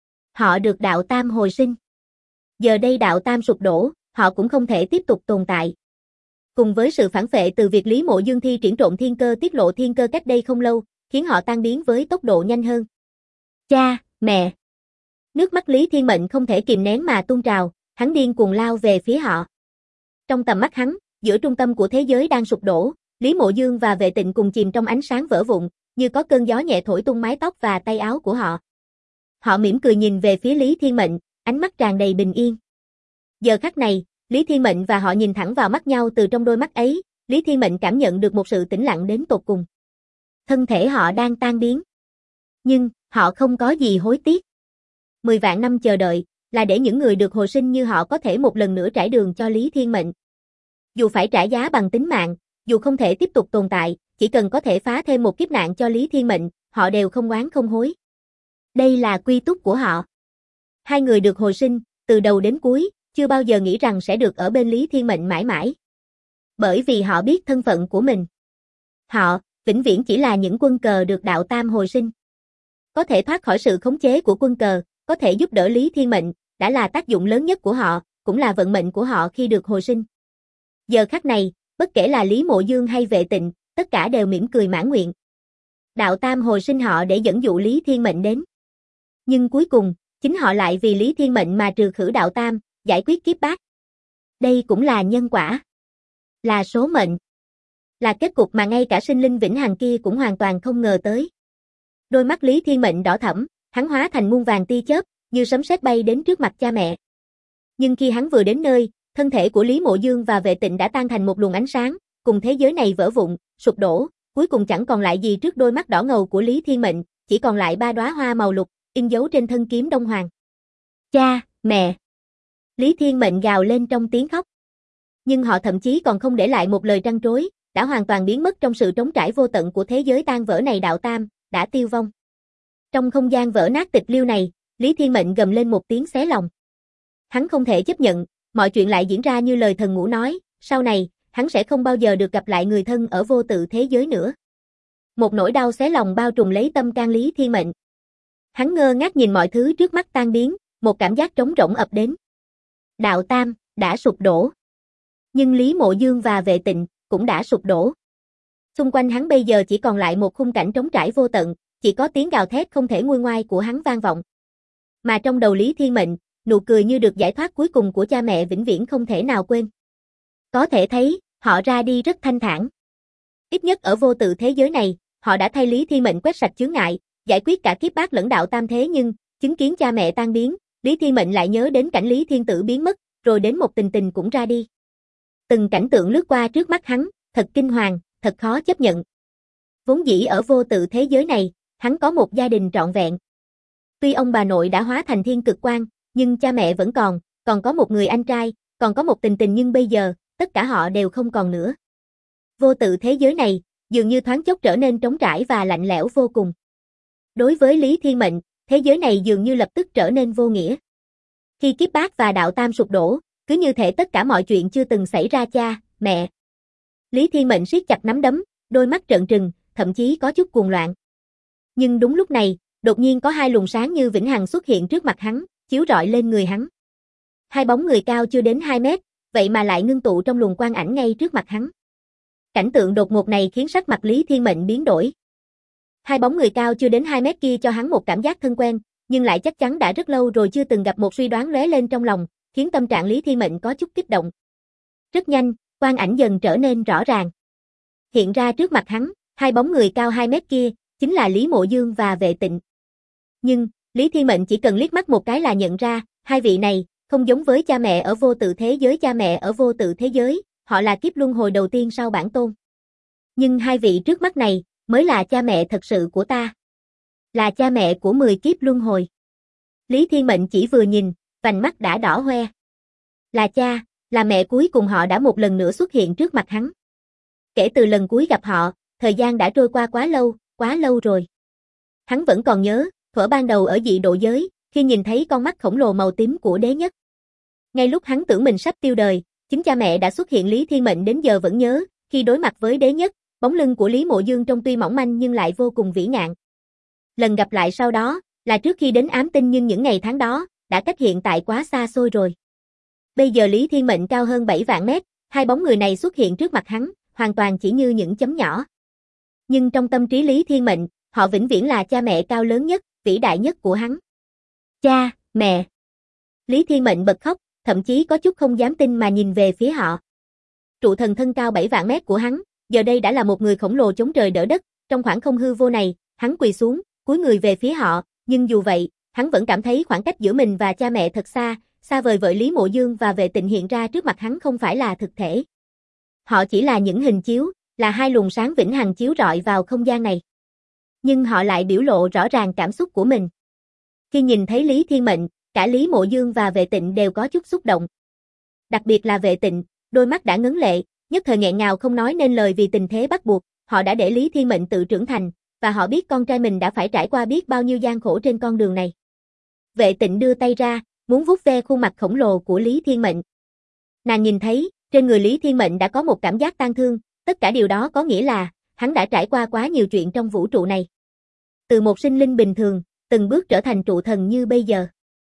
[SPEAKER 1] Họ được đạo tam hồi sinh. Giờ đây đạo tam sụp đổ, họ cũng không thể tiếp tục tồn tại. Cùng với sự phản phệ từ việc Lý Mộ Dương thi triển trộm thiên cơ tiết lộ thiên cơ cách đây không lâu, khiến họ tan biến với tốc độ nhanh hơn. Cha, mẹ. Nước mắt Lý Thiên Mệnh không thể kìm nén mà tuôn trào, hắn điên cuồng lao về phía họ. Trong tầm mắt hắn, giữa trung tâm của thế giới đang sụp đổ, Lý Mộ Dương và Vệ Tịnh cùng chìm trong ánh sáng vỡ vụn, như có cơn gió nhẹ thổi tung mái tóc và tay áo của họ. Họ mỉm cười nhìn về phía Lý Thiên Mệnh, ánh mắt tràn đầy bình yên. Giờ khắc này, Lý Thiên Mệnh và họ nhìn thẳng vào mắt nhau, từ trong đôi mắt ấy, Lý Thiên Mệnh cảm nhận được một sự tĩnh lặng đến tột cùng. Thân thể họ đang tan biến. Nhưng, họ không có gì hối tiếc. 10 vạn năm chờ đợi, là để những người được hồi sinh như họ có thể một lần nữa trải đường cho Lý Thiên Mệnh. Dù phải trả giá bằng tính mạng, dù không thể tiếp tục tồn tại, chỉ cần có thể phá thêm một kiếp nạn cho Lý Thiên Mệnh, họ đều không oán không hối. Đây là quy túc của họ. Hai người được hồi sinh, từ đầu đến cuối, chưa bao giờ nghĩ rằng sẽ được ở bên Lý Thiên Mệnh mãi mãi. Bởi vì họ biết thân phận của mình. Họ, vĩnh viễn chỉ là những quân cờ được đạo tam hồi sinh. Có thể thoát khỏi sự khống chế của quân cờ, có thể giúp đỡ Lý Thiên Mệnh, đã là tác dụng lớn nhất của họ, cũng là vận mệnh của họ khi được hồi sinh. Giờ khắc này, bất kể là Lý Mộ Dương hay Vệ Tịnh, tất cả đều mỉm cười mãn nguyện. Đạo Tam hồi sinh họ để dẫn dụ Lý Thiên Mệnh đến. Nhưng cuối cùng, chính họ lại vì Lý Thiên Mệnh mà trừ khử Đạo Tam, giải quyết kiếp bát. Đây cũng là nhân quả. Là số mệnh. Là kết cục mà ngay cả sinh linh vĩnh hằng kia cũng hoàn toàn không ngờ tới. Đôi mắt Lý Thiên Mệnh đỏ thẫm, hắn hóa thành muôn vàng tia chớp, như sấm sét bay đến trước mặt cha mẹ. Nhưng khi hắn vừa đến nơi, thân thể của Lý Mộ Dương và Vệ Tịnh đã tan thành một luồng ánh sáng, cùng thế giới này vỡ vụn, sụp đổ, cuối cùng chẳng còn lại gì trước đôi mắt đỏ ngầu của Lý Thiên Mệnh, chỉ còn lại 3 đóa hoa màu lục, in dấu trên thân kiếm Đông Hoàng. Cha, mẹ. Lý Thiên Mệnh gào lên trong tiếng khóc. Nhưng họ thậm chí còn không để lại một lời trăn trối, đã hoàn toàn biến mất trong sự trống trải vô tận của thế giới tan vỡ này. Đạo Tam đã tiêu vong. Trong không gian vỡ nát tịch liêu này, Lý Thiên Mệnh gầm lên một tiếng xé lòng. Hắn không thể chấp nhận, mọi chuyện lại diễn ra như lời thần ngũ nói, sau này, hắn sẽ không bao giờ được gặp lại người thân ở vô tự thế giới nữa. Một nỗi đau xé lòng bao trùm lấy tâm can Lý Thiên Mệnh. Hắn ngơ ngác nhìn mọi thứ trước mắt tan biến, một cảm giác trống rỗng ập đến. Đạo Tam đã sụp đổ. Nhưng Lý Mộ Dương và Vệ Tịnh cũng đã sụp đổ. Xung quanh hắn bây giờ chỉ còn lại một khung cảnh trống trải vô tận, chỉ có tiếng gào thét không thể nguôi ngoai của hắn vang vọng. Mà trong đầu Lý Thiên Mệnh, nụ cười như được giải thoát cuối cùng của cha mẹ vĩnh viễn không thể nào quên. Có thể thấy, họ ra đi rất thanh thản. Ít nhất ở vô tự thế giới này, họ đã thay Lý Thiên Mệnh quét sạch chướng ngại, giải quyết cả kiếp bát lẫn đạo tam thế, nhưng chứng kiến cha mẹ tan biến, Lý Thiên Mệnh lại nhớ đến cảnh Lý Thiên Tử biến mất, rồi đến một Tình Tình cũng ra đi. Từng cảnh tượng lướt qua trước mắt hắn, thật kinh hoàng, thật khó chấp nhận. Vốn dĩ ở vô tự thế giới này, hắn có một gia đình trọn vẹn. Tuy ông bà nội đã hóa thành thiên cực quan, nhưng cha mẹ vẫn còn có một người anh trai, còn có một Tình Tình, nhưng bây giờ, tất cả họ đều không còn nữa. Vô tự thế giới này, dường như thoáng chốc trở nên trống trải và lạnh lẽo vô cùng. Đối với Lý Thiên Mệnh, thế giới này dường như lập tức trở nên vô nghĩa. Khi kiếp bát và đạo tam sụp đổ, cứ như thể tất cả mọi chuyện chưa từng xảy ra. Cha, mẹ. Lý Thiên Mệnh siết chặt nắm đấm, đôi mắt trợn trừng, thậm chí có chút cuồng loạn. Nhưng đúng lúc này, đột nhiên có 2 luồng sáng như vĩnh hằng xuất hiện trước mặt hắn, chiếu rọi lên người hắn. 2 bóng người cao chưa đến 2 mét, vậy mà lại ngưng tụ trong luồng quang ảnh ngay trước mặt hắn. Cảnh tượng đột ngột này khiến sắc mặt Lý Thiên Mệnh biến đổi. 2 bóng người cao chưa đến 2 mét kia cho hắn một cảm giác thân quen, nhưng lại chắc chắn đã rất lâu rồi chưa từng gặp. Một suy đoán lóe lên trong lòng, khiến tâm trạng Lý Thiên Mệnh có chút kích động. Rất nhanh, quang ảnh dần trở nên rõ ràng. Hiện ra trước mặt hắn, 2 bóng người cao 2 mét kia, chính là Lý Mộ Dương và Vệ Tịnh. Nhưng, Lý Thiên Mệnh chỉ cần liếc mắt một cái là nhận ra, 2 vị này, không giống với cha mẹ ở vô tự thế giới. Cha mẹ ở vô tự thế giới, họ là kiếp luân hồi đầu tiên sau bản tôn. Nhưng 2 vị trước mắt này, mới là cha mẹ thật sự của ta. Là cha mẹ của 10 kiếp luân hồi. Lý Thiên Mệnh chỉ vừa nhìn, vành mắt đã đỏ hoe. Là cha, là mẹ cuối cùng họ đã một lần nữa xuất hiện trước mặt hắn. Kể từ lần cuối gặp họ, thời gian đã trôi qua quá lâu rồi. Hắn vẫn còn nhớ, thuở ban đầu ở dị độ giới, khi nhìn thấy con mắt khổng lồ màu tím của Đế Nhất. Ngay lúc hắn tưởng mình sắp tiêu đời, chính cha mẹ đã xuất hiện. Lý Thiên Mệnh đến giờ vẫn nhớ, khi đối mặt với Đế Nhất, bóng lưng của Lý Mộ Dương trông tuy mỏng manh nhưng lại vô cùng vĩ ngạn. Lần gặp lại sau đó, là trước khi đến ám tinh, nhưng những ngày tháng đó, đã cách hiện tại quá xa xôi rồi. Bây giờ Lý Thiên Mệnh cao hơn 7 vạn mét, 2 bóng người này xuất hiện trước mặt hắn, hoàn toàn chỉ như những chấm nhỏ. Nhưng trong tâm trí Lý Thiên Mệnh, họ vĩnh viễn là cha mẹ cao lớn nhất, vĩ đại nhất của hắn. Cha, mẹ. Lý Thiên Mệnh bật khóc, thậm chí có chút không dám tin mà nhìn về phía họ. Trụ thần thân cao 7 vạn mét của hắn, giờ đây đã là một người khổng lồ chống trời đỡ đất. Trong khoảng không hư vô này, hắn quỳ xuống, cúi người về phía họ, nhưng dù vậy, hắn vẫn cảm thấy khoảng cách giữa mình và cha mẹ thật xa, xa vời vợi. Lý Mộ Dương và Vệ Tịnh hiện ra trước mặt hắn không phải là thực thể. Họ chỉ là những hình chiếu, là 2 luồng sáng vĩnh hằng chiếu rọi vào không gian này. Nhưng họ lại biểu lộ rõ ràng cảm xúc của mình. Khi nhìn thấy Lý Thiên Mệnh, cả Lý Mộ Dương và Vệ Tịnh đều có chút xúc động. Đặc biệt là Vệ Tịnh, đôi mắt đã ngấn lệ, nhất thời nghẹn ngào không nói nên lời vì tình thế bắt buộc. Họ đã để Lý Thiên Mệnh tự trưởng thành, và họ biết con trai mình đã phải trải qua biết bao nhiêu gian khổ trên con đường này. Vệ Tịnh đưa tay ra, muốn vuốt ve khuôn mặt khổng lồ của Lý Thiên Mệnh. Nàng nhìn thấy, trên người Lý Thiên Mệnh đã có một cảm giác tang thương, tất cả điều đó có nghĩa là, hắn đã trải qua quá nhiều chuyện trong vũ trụ này. Từ một sinh linh bình thường, từng bước trở thành trụ thần như bây giờ.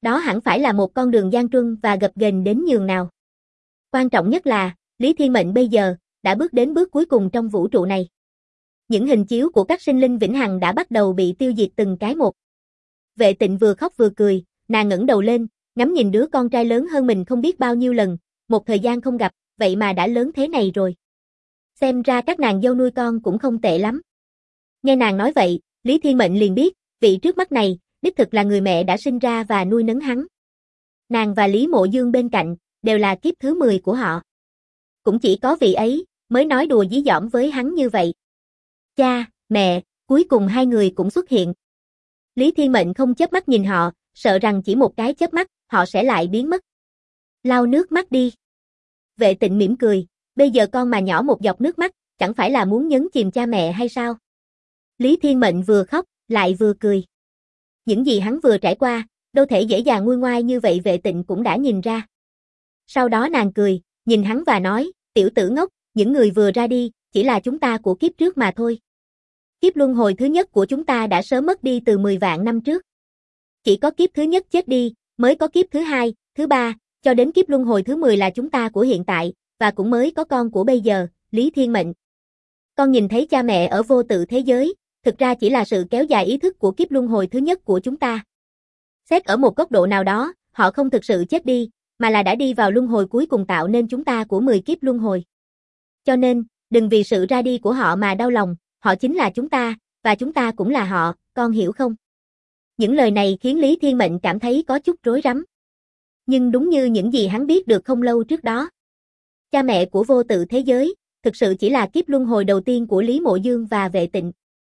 [SPEAKER 1] Đó hẳn phải là một con đường gian truân và gập ghềnh đến nhường nào. Quan trọng nhất là, Lý Thiên Mệnh bây giờ, đã bước đến bước cuối cùng trong vũ trụ này. Những hình chiếu của các sinh linh vĩnh hằng đã bắt đầu bị tiêu diệt từng cái một. Vệ Tịnh vừa khóc vừa cười, nàng ngẩng đầu lên, ngắm nhìn đứa con trai lớn hơn mình không biết bao nhiêu lần, một thời gian không gặp, vậy mà đã lớn thế này rồi. Xem ra các nàng dâu nuôi con cũng không tệ lắm. Nghe nàng nói vậy, Lý Thiên Mệnh liền biết, vị trước mắt này, đích thực là người mẹ đã sinh ra và nuôi nấng hắn. Nàng và Lý Mộ Dương bên cạnh, đều là kiếp thứ 10 của họ. Cũng chỉ có vị ấy, mới nói đùa dí dỏm với hắn như vậy. Cha, mẹ, cuối cùng hai người cũng xuất hiện. Lý Thiên Mệnh không chớp mắt nhìn họ, sợ rằng chỉ một cái chớp mắt, họ sẽ lại biến mất. Lau nước mắt đi. Vệ Tịnh mỉm cười, bây giờ con mà nhỏ một giọt nước mắt, chẳng phải là muốn nhấn chìm cha mẹ hay sao? Lý Thiên Mệnh vừa khóc, lại vừa cười. Những gì hắn vừa trải qua, đâu thể dễ dàng nguôi ngoai như vậy Vệ Tịnh cũng đã nhìn ra. Sau đó nàng cười, nhìn hắn và nói, tiểu tử ngốc, những người vừa ra đi, chỉ là chúng ta của kiếp trước mà thôi. Kiếp luân hồi thứ nhất của chúng ta đã sớm mất đi từ 10 vạn năm trước. Chỉ có kiếp thứ nhất chết đi, mới có kiếp thứ hai, thứ ba, cho đến kiếp luân hồi thứ 10 là chúng ta của hiện tại, và cũng mới có con của bây giờ, Lý Thiên Mệnh. Con nhìn thấy cha mẹ ở vô tự thế giới, thực ra chỉ là sự kéo dài ý thức của kiếp luân hồi thứ nhất của chúng ta. Xét ở một góc độ nào đó, họ không thực sự chết đi, mà là đã đi vào luân hồi cuối cùng tạo nên chúng ta của 10 kiếp luân hồi. Cho nên, đừng vì sự ra đi của họ mà đau lòng, họ chính là chúng ta, và chúng ta cũng là họ, con hiểu không? Những lời này khiến Lý Thiên Mệnh cảm thấy có chút rối rắm. Nhưng đúng như những gì hắn biết được không lâu trước đó. Cha mẹ của vô tự thế giới, thực sự chỉ là kiếp luân hồi đầu tiên của Lý Mộ Dương và Vệ Tịnh.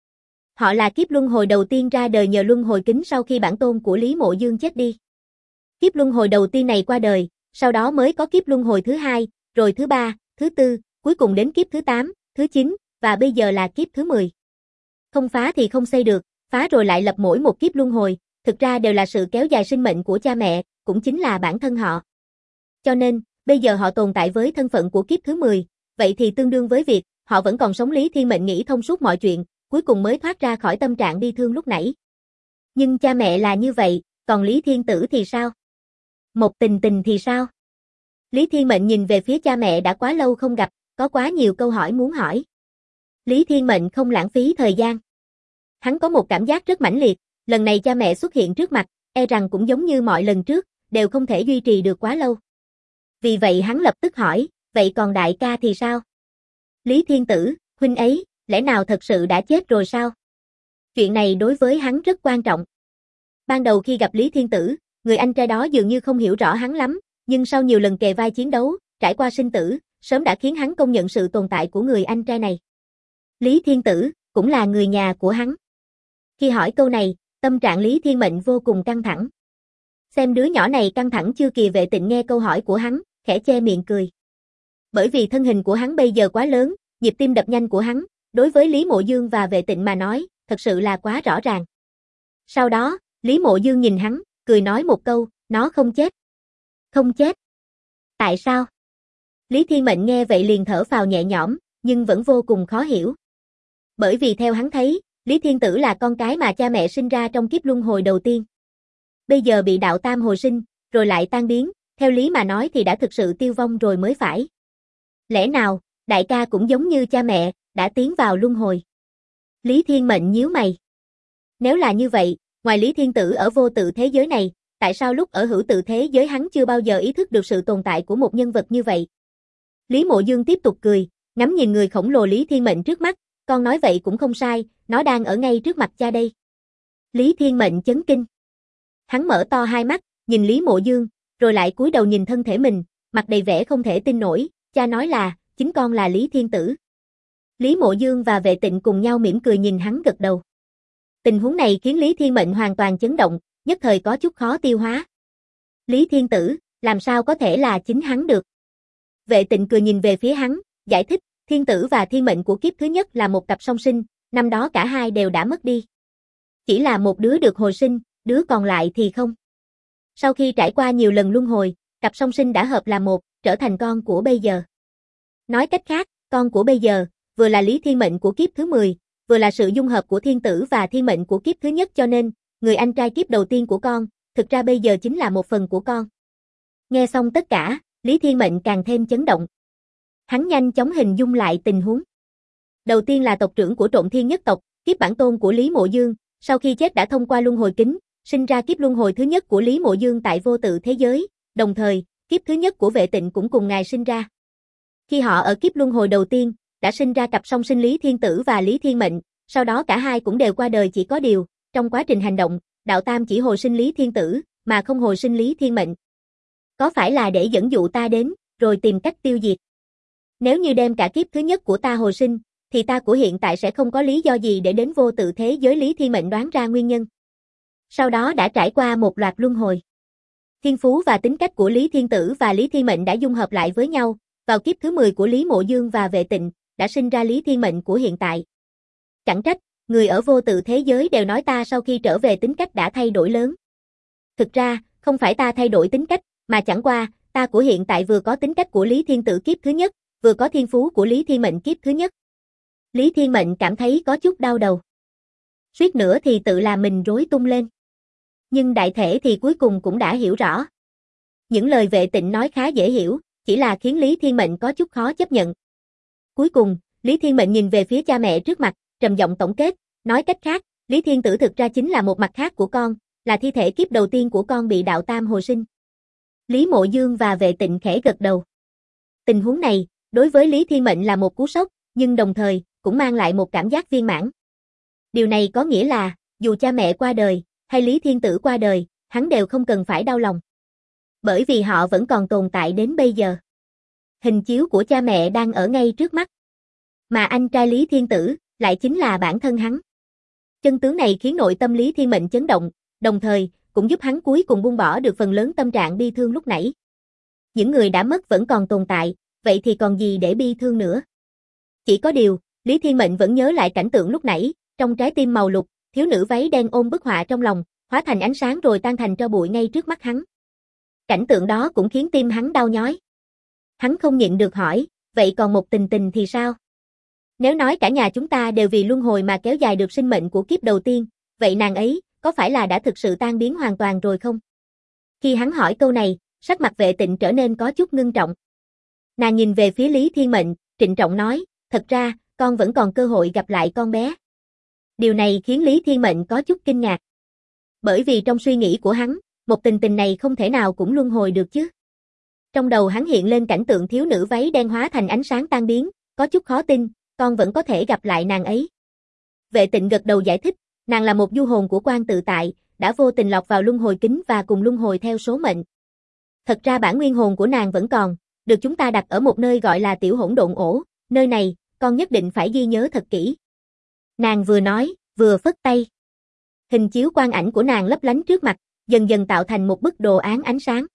[SPEAKER 1] Họ là kiếp luân hồi đầu tiên ra đời nhờ luân hồi kính sau khi bản tôn của Lý Mộ Dương chết đi. Kiếp luân hồi đầu tiên này qua đời, sau đó mới có kiếp luân hồi thứ hai, rồi thứ ba, thứ tư, cuối cùng đến kiếp thứ 8, thứ 9, và bây giờ là kiếp thứ 10. Không phá thì không xây được, phá rồi lại lập mỗi một kiếp luân hồi, thực ra đều là sự kéo dài sinh mệnh của cha mẹ, cũng chính là bản thân họ. Cho nên, bây giờ họ tồn tại với thân phận của kiếp thứ 10, vậy thì tương đương với việc, họ vẫn còn sống. Lý Thiên Mệnh nghĩ thông suốt mọi chuyện, cuối cùng mới thoát ra khỏi tâm trạng bi thương lúc nãy. Nhưng cha mẹ là như vậy, còn Lý Thiên Tử thì sao? Một Tình Tình thì sao? Lý Thiên Mệnh nhìn về phía cha mẹ đã quá lâu không gặp, có quá nhiều câu hỏi muốn hỏi. Lý Thiên Mệnh không lãng phí thời gian. Hắn có một cảm giác rất mãnh liệt, lần này cha mẹ xuất hiện trước mặt, e rằng cũng giống như mọi lần trước, đều không thể duy trì được quá lâu. Vì vậy hắn lập tức hỏi, vậy còn đại ca thì sao? Lý Thiên Tử, huynh ấy, lẽ nào thật sự đã chết rồi sao? Chuyện này đối với hắn rất quan trọng. Ban đầu khi gặp Lý Thiên Tử, người anh trai đó dường như không hiểu rõ hắn lắm, nhưng sau nhiều lần kề vai chiến đấu, trải qua sinh tử, sớm đã khiến hắn công nhận sự tồn tại của người anh trai này. Lý Thiên Tử, cũng là người nhà của hắn. Khi hỏi câu này, tâm trạng Lý Thiên Mệnh vô cùng căng thẳng. Xem đứa nhỏ này căng thẳng chưa kìa. Vệ Tịnh nghe câu hỏi của hắn, khẽ che miệng cười. Bởi vì thân hình của hắn bây giờ quá lớn, nhịp tim đập nhanh của hắn, đối với Lý Mộ Dương và Vệ Tịnh mà nói, thật sự là quá rõ ràng. Sau đó, Lý Mộ Dương nhìn hắn, cười nói một câu, nó không chết. Không chết. Tại sao? Lý Thiên Mệnh nghe vậy liền thở phào nhẹ nhõm, nhưng vẫn vô cùng khó hiểu. Bởi vì theo hắn thấy, Lý Thiên Tử là con cái mà cha mẹ sinh ra trong kiếp luân hồi đầu tiên. Bây giờ bị đạo tam hồi sinh, rồi lại tan biến, theo lý mà nói thì đã thực sự tiêu vong rồi mới phải. Lẽ nào, đại ca cũng giống như cha mẹ, đã tiến vào luân hồi? Lý Thiên Mệnh nhíu mày. Nếu là như vậy, ngoài Lý Thiên Tử ở vô tự thế giới này, tại sao lúc ở hữu tự thế giới hắn chưa bao giờ ý thức được sự tồn tại của một nhân vật như vậy? Lý Mộ Dương tiếp tục cười, ngắm nhìn người khổng lồ Lý Thiên Mệnh trước mắt, con nói vậy cũng không sai, nó đang ở ngay trước mặt cha đây. Lý Thiên Mệnh chấn kinh. Hắn mở to hai mắt, nhìn Lý Mộ Dương, rồi lại cúi đầu nhìn thân thể mình, mặt đầy vẻ không thể tin nổi, cha nói là, chính con là Lý Thiên Tử. Lý Mộ Dương và Vệ Tịnh cùng nhau mỉm cười nhìn hắn gật đầu. Tình huống này khiến Lý Thiên Mệnh hoàn toàn chấn động, nhất thời có chút khó tiêu hóa. Lý Thiên Tử, làm sao có thể là chính hắn được? Vệ Tịnh cười nhìn về phía hắn, giải thích, Thiên Tử và Thiên Mệnh của kiếp thứ nhất là một cặp song sinh, năm đó cả hai đều đã mất đi. Chỉ là một đứa được hồi sinh, đứa còn lại thì không. Sau khi trải qua nhiều lần luân hồi, cặp song sinh đã hợp là một, trở thành con của bây giờ. Nói cách khác, con của bây giờ, vừa là Lý Thiên Mệnh của kiếp thứ 10, vừa là sự dung hợp của Thiên Tử và Thiên Mệnh của kiếp thứ nhất, cho nên, người anh trai kiếp đầu tiên của con, thực ra bây giờ chính là một phần của con. Nghe xong tất cả, Lý Thiên Mệnh càng thêm chấn động. Hắn nhanh chóng hình dung lại tình huống. Đầu tiên là tộc trưởng của Trộn Thiên nhất tộc, kiếp bản tôn của Lý Mộ Dương, sau khi chết đã thông qua luân hồi kính, sinh ra kiếp luân hồi thứ nhất của Lý Mộ Dương tại vô tự thế giới, đồng thời, kiếp thứ nhất của Vệ Tịnh cũng cùng ngài sinh ra. Khi họ ở kiếp luân hồi đầu tiên, đã sinh ra cặp song sinh Lý Thiên Tử và Lý Thiên Mệnh, sau đó cả hai cũng đều qua đời, chỉ có điều, trong quá trình hành động, Đạo Tam chỉ hồi sinh Lý Thiên Tử, mà không hồi sinh Lý Thiên Mệnh. Có phải là để dẫn dụ ta đến, rồi tìm cách tiêu diệt? Nếu như đem cả kiếp thứ nhất của ta hồi sinh, thì ta của hiện tại sẽ không có lý do gì để đến vô tự thế giới. Lý Thiên Mệnh đoán ra nguyên nhân. Sau đó đã trải qua một loạt luân hồi. Thiên phú và tính cách của Lý Thiên Tử và Lý Thiên Mệnh đã dung hợp lại với nhau, vào kiếp thứ 10 của Lý Mộ Dương và Vệ Tịnh, đã sinh ra Lý Thiên Mệnh của hiện tại. Chẳng trách, người ở vô tự thế giới đều nói ta sau khi trở về tính cách đã thay đổi lớn. Thực ra, không phải ta thay đổi tính cách, mà chẳng qua, ta của hiện tại vừa có tính cách của Lý Thiên Tử kiếp thứ nhất, vừa có thiên phú của Lý Thiên Mệnh kiếp thứ nhất. Lý Thiên Mệnh cảm thấy có chút đau đầu. Suýt nữa thì tự làm mình rối tung lên. Nhưng đại thể thì cuối cùng cũng đã hiểu rõ. Những lời Vệ Tịnh nói khá dễ hiểu, chỉ là khiến Lý Thiên Mệnh có chút khó chấp nhận. Cuối cùng, Lý Thiên Mệnh nhìn về phía cha mẹ trước mặt, trầm giọng tổng kết, nói cách khác, Lý Thiên Tử thực ra chính là một mặt khác của con, là thi thể kiếp đầu tiên của con bị Đạo Tam hồi sinh. Lý Mộ Dương và Vệ Tịnh khẽ gật đầu. Tình huống này, đối với Lý Thiên Mệnh là một cú sốc, nhưng đồng thời, cũng mang lại một cảm giác viên mãn. Điều này có nghĩa là, dù cha mẹ qua đời, hay Lý Thiên Tử qua đời, hắn đều không cần phải đau lòng. Bởi vì họ vẫn còn tồn tại đến bây giờ. Hình chiếu của cha mẹ đang ở ngay trước mắt. Mà anh trai Lý Thiên Tử, lại chính là bản thân hắn. Chân tướng này khiến nội tâm Lý Thiên Mệnh chấn động, đồng thời, cũng giúp hắn cuối cùng buông bỏ được phần lớn tâm trạng bi thương lúc nãy. Những người đã mất vẫn còn tồn tại, vậy thì còn gì để bi thương nữa. Chỉ có điều, Lý Thiên Mệnh vẫn nhớ lại cảnh tượng lúc nãy, trong trái tim màu lục, thiếu nữ váy đen ôm bức họa trong lòng, hóa thành ánh sáng rồi tan thành tro bụi ngay trước mắt hắn. Cảnh tượng đó cũng khiến tim hắn đau nhói. Hắn không nhịn được hỏi, vậy còn một Tình Tình thì sao? Nếu nói cả nhà chúng ta đều vì luân hồi mà kéo dài được sinh mệnh của kiếp đầu tiên, vậy nàng ấy, có phải là đã thực sự tan biến hoàn toàn rồi không? Khi hắn hỏi câu này, sắc mặt Vệ Tịnh trở nên có chút ngưng trọng. Nàng nhìn về phía Lý Thiên Mệnh, trịnh trọng nói, thật ra, con vẫn còn cơ hội gặp lại con bé. Điều này khiến Lý Thiên Mệnh có chút kinh ngạc. Bởi vì trong suy nghĩ của hắn, một Tình Tình này không thể nào cũng luân hồi được chứ. Trong đầu hắn hiện lên cảnh tượng thiếu nữ váy đen hóa thành ánh sáng tan biến, có chút khó tin, con vẫn có thể gặp lại nàng ấy. Vệ Tịnh gật đầu giải thích, nàng là một du hồn của Quan Tự Tại, đã vô tình lọt vào luân hồi kính và cùng luân hồi theo số mệnh. Thật ra bản nguyên hồn của nàng vẫn còn, được chúng ta đặt ở một nơi gọi là Tiểu Hỗn Độn Ổ, nơi này, con nhất định phải ghi nhớ thật kỹ. Nàng vừa nói, vừa phất tay. Hình chiếu quang ảnh của nàng lấp lánh trước mặt, dần dần tạo thành một bức đồ án ánh sáng.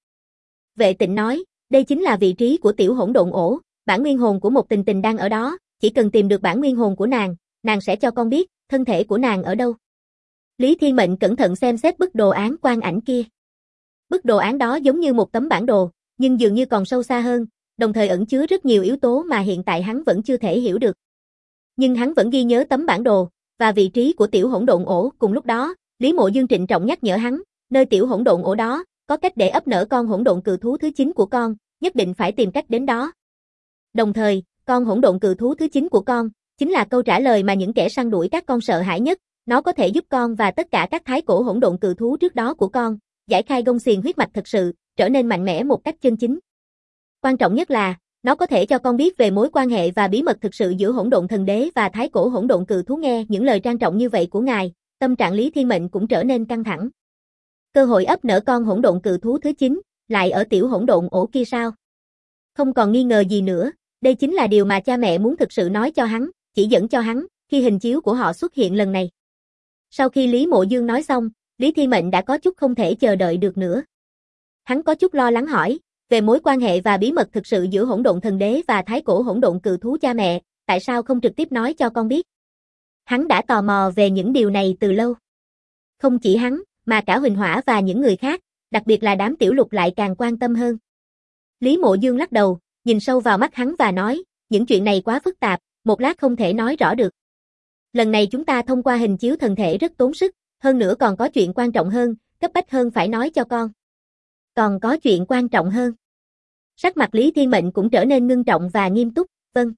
[SPEAKER 1] Vệ Tịnh nói, đây chính là vị trí của Tiểu Hỗn Độn Ổ, bản nguyên hồn của một Tình Tình đang ở đó, chỉ cần tìm được bản nguyên hồn của nàng sẽ cho con biết, thân thể của nàng ở đâu. Lý Thiên Mệnh cẩn thận xem xét bức đồ án quang ảnh kia. Bức đồ án đó giống như một tấm bản đồ, nhưng dường như còn sâu xa hơn, đồng thời ẩn chứa rất nhiều yếu tố mà hiện tại hắn vẫn chưa thể hiểu được. Nhưng hắn vẫn ghi nhớ tấm bản đồ, và vị trí của Tiểu Hỗn Độn Ổ. Cùng lúc đó, Lý Mộ Dương trịnh trọng nhắc nhở hắn, nơi Tiểu Hỗn Độn Ổ đó, có cách để ấp nở con hỗn độn cự thú thứ 9 của con, nhất định phải tìm cách đến đó. Đồng thời, con hỗn độn cự thú thứ 9 của con, chính là câu trả lời mà những kẻ săn đuổi các con sợ hãi nhất, nó có thể giúp con và tất cả các thái cổ hỗn độn cự thú trước đó của con, giải khai gông xiềng huyết mạch thật sự, trở nên mạnh mẽ một cách chân chính. Quan trọng nhất là, nó có thể cho con biết về mối quan hệ và bí mật thực sự giữa hỗn độn thần đế và thái cổ hỗn độn cự thú. Nghe những lời trang trọng như vậy của ngài, tâm trạng Lý Thiên Mệnh cũng trở nên căng thẳng. Cơ hội ấp nở con hỗn độn cự thú thứ 9, lại ở Tiểu Hỗn Độn Ổ kia sao? Không còn nghi ngờ gì nữa, đây chính là điều mà cha mẹ muốn thực sự nói cho hắn, chỉ dẫn cho hắn, khi hình chiếu của họ xuất hiện lần này. Sau khi Lý Mộ Dương nói xong, Lý Thiên Mệnh đã có chút không thể chờ đợi được nữa. Hắn có chút lo lắng hỏi, về mối quan hệ và bí mật thực sự giữa hỗn độn thần đế và thái cổ hỗn độn cự thú. Cha mẹ, tại sao không trực tiếp nói cho con biết? Hắn đã tò mò về những điều này từ lâu. Không chỉ hắn, mà cả Huỳnh Hỏa và những người khác, đặc biệt là đám tiểu lục lại càng quan tâm hơn. Lý Mộ Dương lắc đầu, nhìn sâu vào mắt hắn và nói, những chuyện này quá phức tạp, một lát không thể nói rõ được. Lần này chúng ta thông qua hình chiếu thần thể rất tốn sức, hơn nữa còn có chuyện quan trọng hơn, cấp bách hơn phải nói cho con. Còn có chuyện quan trọng hơn. Sắc mặt Lý Thiên Mệnh cũng trở nên ngưng trọng và nghiêm túc, vâng.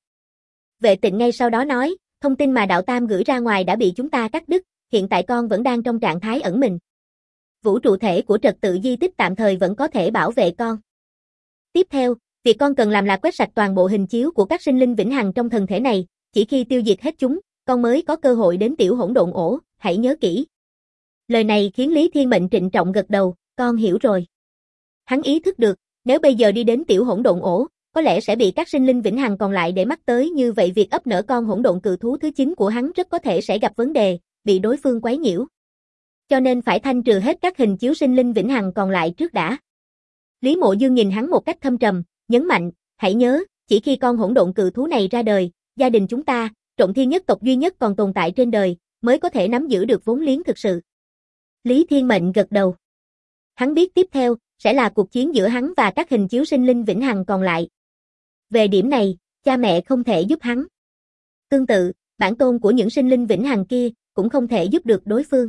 [SPEAKER 1] Vệ Tịnh ngay sau đó nói, thông tin mà Đạo Tam gửi ra ngoài đã bị chúng ta cắt đứt, hiện tại con vẫn đang trong trạng thái ẩn mình. Vũ trụ thể của trật tự di tích tạm thời vẫn có thể bảo vệ con. Tiếp theo, việc con cần làm là quét sạch toàn bộ hình chiếu của các sinh linh vĩnh hằng trong thân thể này, chỉ khi tiêu diệt hết chúng, con mới có cơ hội đến tiểu hỗn độn ổ, hãy nhớ kỹ. Lời này khiến Lý Thiên Mệnh trịnh trọng gật đầu, con hiểu rồi. Hắn ý thức được, nếu bây giờ đi đến tiểu hỗn độn ổ, có lẽ sẽ bị các sinh linh vĩnh hằng còn lại để mắt tới, như vậy việc ấp nở con hỗn độn cự thú thứ 9 của hắn rất có thể sẽ gặp vấn đề, bị đối phương quấy nhiễu. Cho nên phải thanh trừ hết các hình chiếu sinh linh vĩnh hằng còn lại trước đã. Lý Mộ Dương nhìn hắn một cách thâm trầm, nhấn mạnh, hãy nhớ, chỉ khi con hỗn độn cự thú này ra đời, gia đình chúng ta, Trộn Thiên nhất tộc duy nhất còn tồn tại trên đời, mới có thể nắm giữ được vốn liếng thực sự. Lý Thiên Mệnh gật đầu. Hắn biết tiếp theo, sẽ là cuộc chiến giữa hắn và các hình chiếu sinh linh vĩnh hằng còn lại. Về điểm này, cha mẹ không thể giúp hắn. Tương tự, bản tôn của những sinh linh vĩnh hằng kia, cũng không thể giúp được đối phương.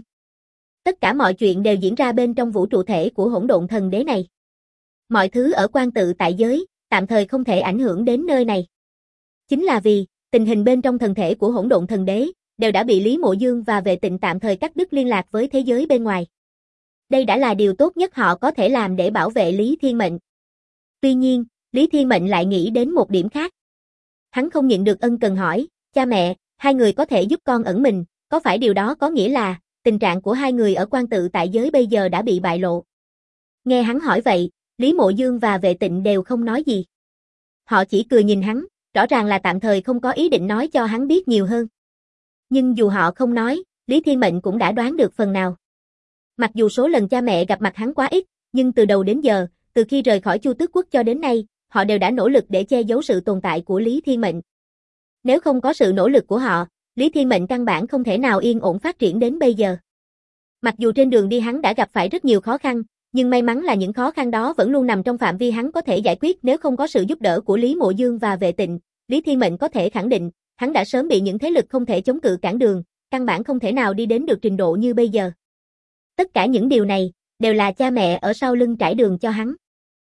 [SPEAKER 1] Tất cả mọi chuyện đều diễn ra bên trong vũ trụ thể của hỗn độn thần đế này. Mọi thứ ở quan tự tại giới, tạm thời không thể ảnh hưởng đến nơi này. Chính là vì, tình hình bên trong thần thể của hỗn độn thần đế, đều đã bị Lý Mộ Dương và Vệ Tịnh tạm thời cắt đứt liên lạc với thế giới bên ngoài. Đây đã là điều tốt nhất họ có thể làm để bảo vệ Lý Thiên Mệnh. Tuy nhiên, Lý Thiên Mệnh lại nghĩ đến một điểm khác. Hắn không nhịn được ân cần hỏi, cha mẹ, hai người có thể giúp con ẩn mình, có phải điều đó có nghĩa là, tình trạng của hai người ở quan tự tại giới bây giờ đã bị bại lộ? Nghe hắn hỏi vậy, Lý Mộ Dương và Vệ Tịnh đều không nói gì. Họ chỉ cười nhìn hắn, rõ ràng là tạm thời không có ý định nói cho hắn biết nhiều hơn. Nhưng dù họ không nói, Lý Thiên Mệnh cũng đã đoán được phần nào. Mặc dù số lần cha mẹ gặp mặt hắn quá ít, nhưng từ đầu đến giờ, từ khi rời khỏi Chu Tước Quốc cho đến nay, họ đều đã nỗ lực để che giấu sự tồn tại của Lý Thiên Mệnh. Nếu không có sự nỗ lực của họ, Lý Thiên Mệnh căn bản không thể nào yên ổn phát triển đến bây giờ. Mặc dù trên đường đi hắn đã gặp phải rất nhiều khó khăn, nhưng may mắn là những khó khăn đó vẫn luôn nằm trong phạm vi hắn có thể giải quyết. Nếu không có sự giúp đỡ của Lý Mộ Dương và Vệ Tịnh, Lý Thiên Mệnh có thể khẳng định, hắn đã sớm bị những thế lực không thể chống cự cản đường, căn bản không thể nào đi đến được trình độ như bây giờ. Tất cả những điều này, đều là cha mẹ ở sau lưng trải đường cho hắn.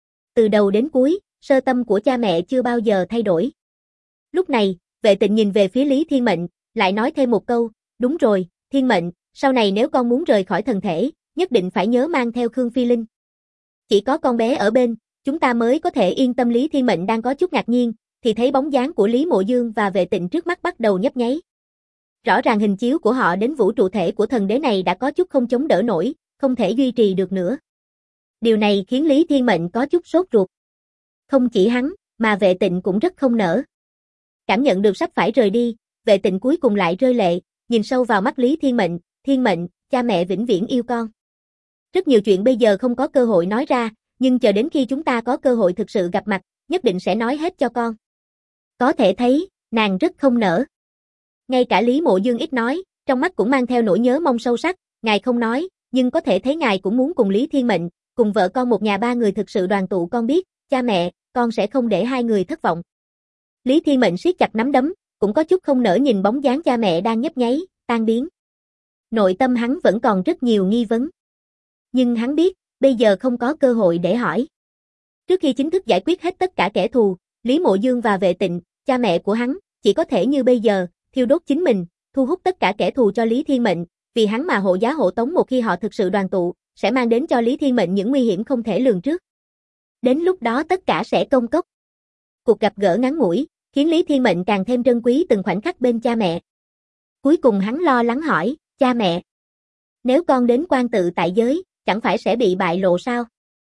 [SPEAKER 1] Từ đầu đến cuối, sơ tâm của cha mẹ chưa bao giờ thay đổi. Lúc này, Vệ Tịnh nhìn về phía Lý Thiên Mệnh, lại nói thêm một câu, đúng rồi, Thiên Mệnh, sau này nếu con muốn rời khỏi thần thể, nhất định phải nhớ mang theo Khương Phi Linh. Chỉ có con bé ở bên, chúng ta mới có thể yên tâm. Lý Thiên Mệnh đang có chút ngạc nhiên, thì thấy bóng dáng của Lý Mộ Dương và Vệ Tịnh trước mắt bắt đầu nhấp nháy. Rõ ràng hình chiếu của họ đến vũ trụ thể của thần đế này đã có chút không chống đỡ nổi, không thể duy trì được nữa. Điều này khiến Lý Thiên Mệnh có chút sốt ruột. Không chỉ hắn, mà Vệ Tịnh cũng rất không nỡ. Cảm nhận được sắp phải rời đi, Vệ Tịnh cuối cùng lại rơi lệ, nhìn sâu vào mắt Lý Thiên Mệnh, cha mẹ vĩnh viễn yêu con. Rất nhiều chuyện bây giờ không có cơ hội nói ra, nhưng chờ đến khi chúng ta có cơ hội thực sự gặp mặt, nhất định sẽ nói hết cho con. Có thể thấy, nàng rất không nỡ. Ngay cả Lý Mộ Dương ít nói, trong mắt cũng mang theo nỗi nhớ mong sâu sắc, ngài không nói, nhưng có thể thấy ngài cũng muốn cùng Lý Thiên Mệnh, cùng vợ con một nhà ba người thực sự đoàn tụ. Con biết, cha mẹ, con sẽ không để hai người thất vọng. Lý Thiên Mệnh siết chặt nắm đấm, cũng có chút không nỡ nhìn bóng dáng cha mẹ đang nhấp nháy, tan biến. Nội tâm hắn vẫn còn rất nhiều nghi vấn. Nhưng hắn biết, bây giờ không có cơ hội để hỏi. Trước khi chính thức giải quyết hết tất cả kẻ thù, Lý Mộ Dương và Vệ Tịnh, cha mẹ của hắn, chỉ có thể như bây giờ, thiêu đốt chính mình, thu hút tất cả kẻ thù cho Lý Thiên Mệnh, vì hắn mà hộ giá hộ tống một khi họ thực sự đoàn tụ, sẽ mang đến cho Lý Thiên Mệnh những nguy hiểm không thể lường trước. Đến lúc đó tất cả sẽ công cốc. Cuộc gặp gỡ ngắn ngủi, khiến Lý Thiên Mệnh càng thêm trân quý từng khoảnh khắc bên cha mẹ. Cuối cùng hắn lo lắng hỏi, cha mẹ, nếu con đến quan tự tại giới, chẳng phải sẽ bị bại lộ sao?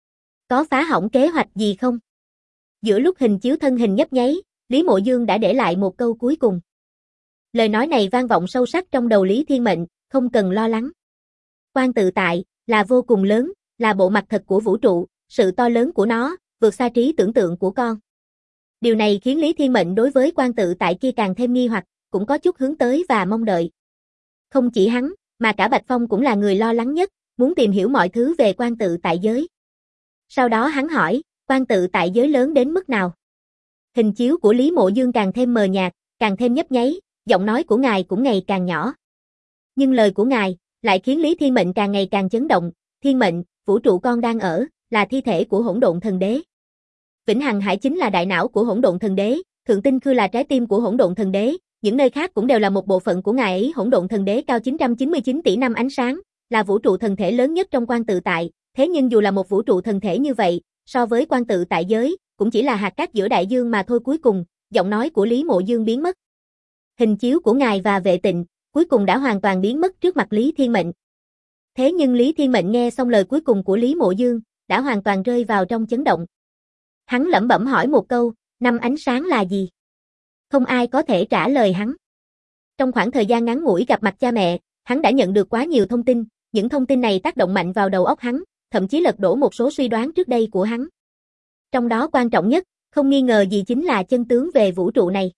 [SPEAKER 1] Có phá hỏng kế hoạch gì không? Giữa lúc hình chiếu thân hình nhấp nháy, Lý Mộ Dương đã để lại một câu cuối cùng. Lời nói này vang vọng sâu sắc trong đầu Lý Thiên Mệnh, không cần lo lắng. Quan tự tại, là vô cùng lớn, là bộ mặt thật của vũ trụ, sự to lớn của nó, vượt xa trí tưởng tượng của con. Điều này khiến Lý Thiên Mệnh đối với quan tự tại kia càng thêm nghi hoặc, cũng có chút hướng tới và mong đợi. Không chỉ hắn, mà cả Bạch Phong cũng là người lo lắng nhất, muốn tìm hiểu mọi thứ về quan tự tại giới. Sau đó hắn hỏi, quan tự tại giới lớn đến mức nào? Hình chiếu của Lý Mộ Dương càng thêm mờ nhạt, càng thêm nhấp nháy, giọng nói của ngài cũng ngày càng nhỏ. Nhưng lời của ngài lại khiến Lý Thiên Mệnh càng ngày càng chấn động, thiên mệnh, vũ trụ con đang ở, là thi thể của hỗn độn thần đế. Vĩnh Hằng Hải chính là đại não của hỗn độn thần đế, Thượng Tinh Khư là trái tim của hỗn độn thần đế, những nơi khác cũng đều là một bộ phận của ngài ấy. Hỗn độn thần đế cao 999 tỷ năm ánh sáng, là vũ trụ thần thể lớn nhất trong quan tự tại, thế nhưng dù là một vũ trụ thần thể như vậy, so với quan tự tại giới, cũng chỉ là hạt cát giữa đại dương mà thôi. Cuối cùng, giọng nói của Lý Mộ Dương biến mất. Hình chiếu của ngài và Vệ Tịnh, cuối cùng đã hoàn toàn biến mất trước mặt Lý Thiên Mệnh. Thế nhưng Lý Thiên Mệnh nghe xong lời cuối cùng của Lý Mộ Dương, đã hoàn toàn rơi vào trong chấn động. Hắn lẩm bẩm hỏi một câu, năm ánh sáng là gì? Không ai có thể trả lời hắn. Trong khoảng thời gian ngắn ngủi gặp mặt cha mẹ, hắn đã nhận được quá nhiều thông tin, những thông tin này tác động mạnh vào đầu óc hắn, thậm chí lật đổ một số suy đoán trước đây của hắn. Trong đó quan trọng nhất, không nghi ngờ gì chính là chân tướng về vũ trụ này.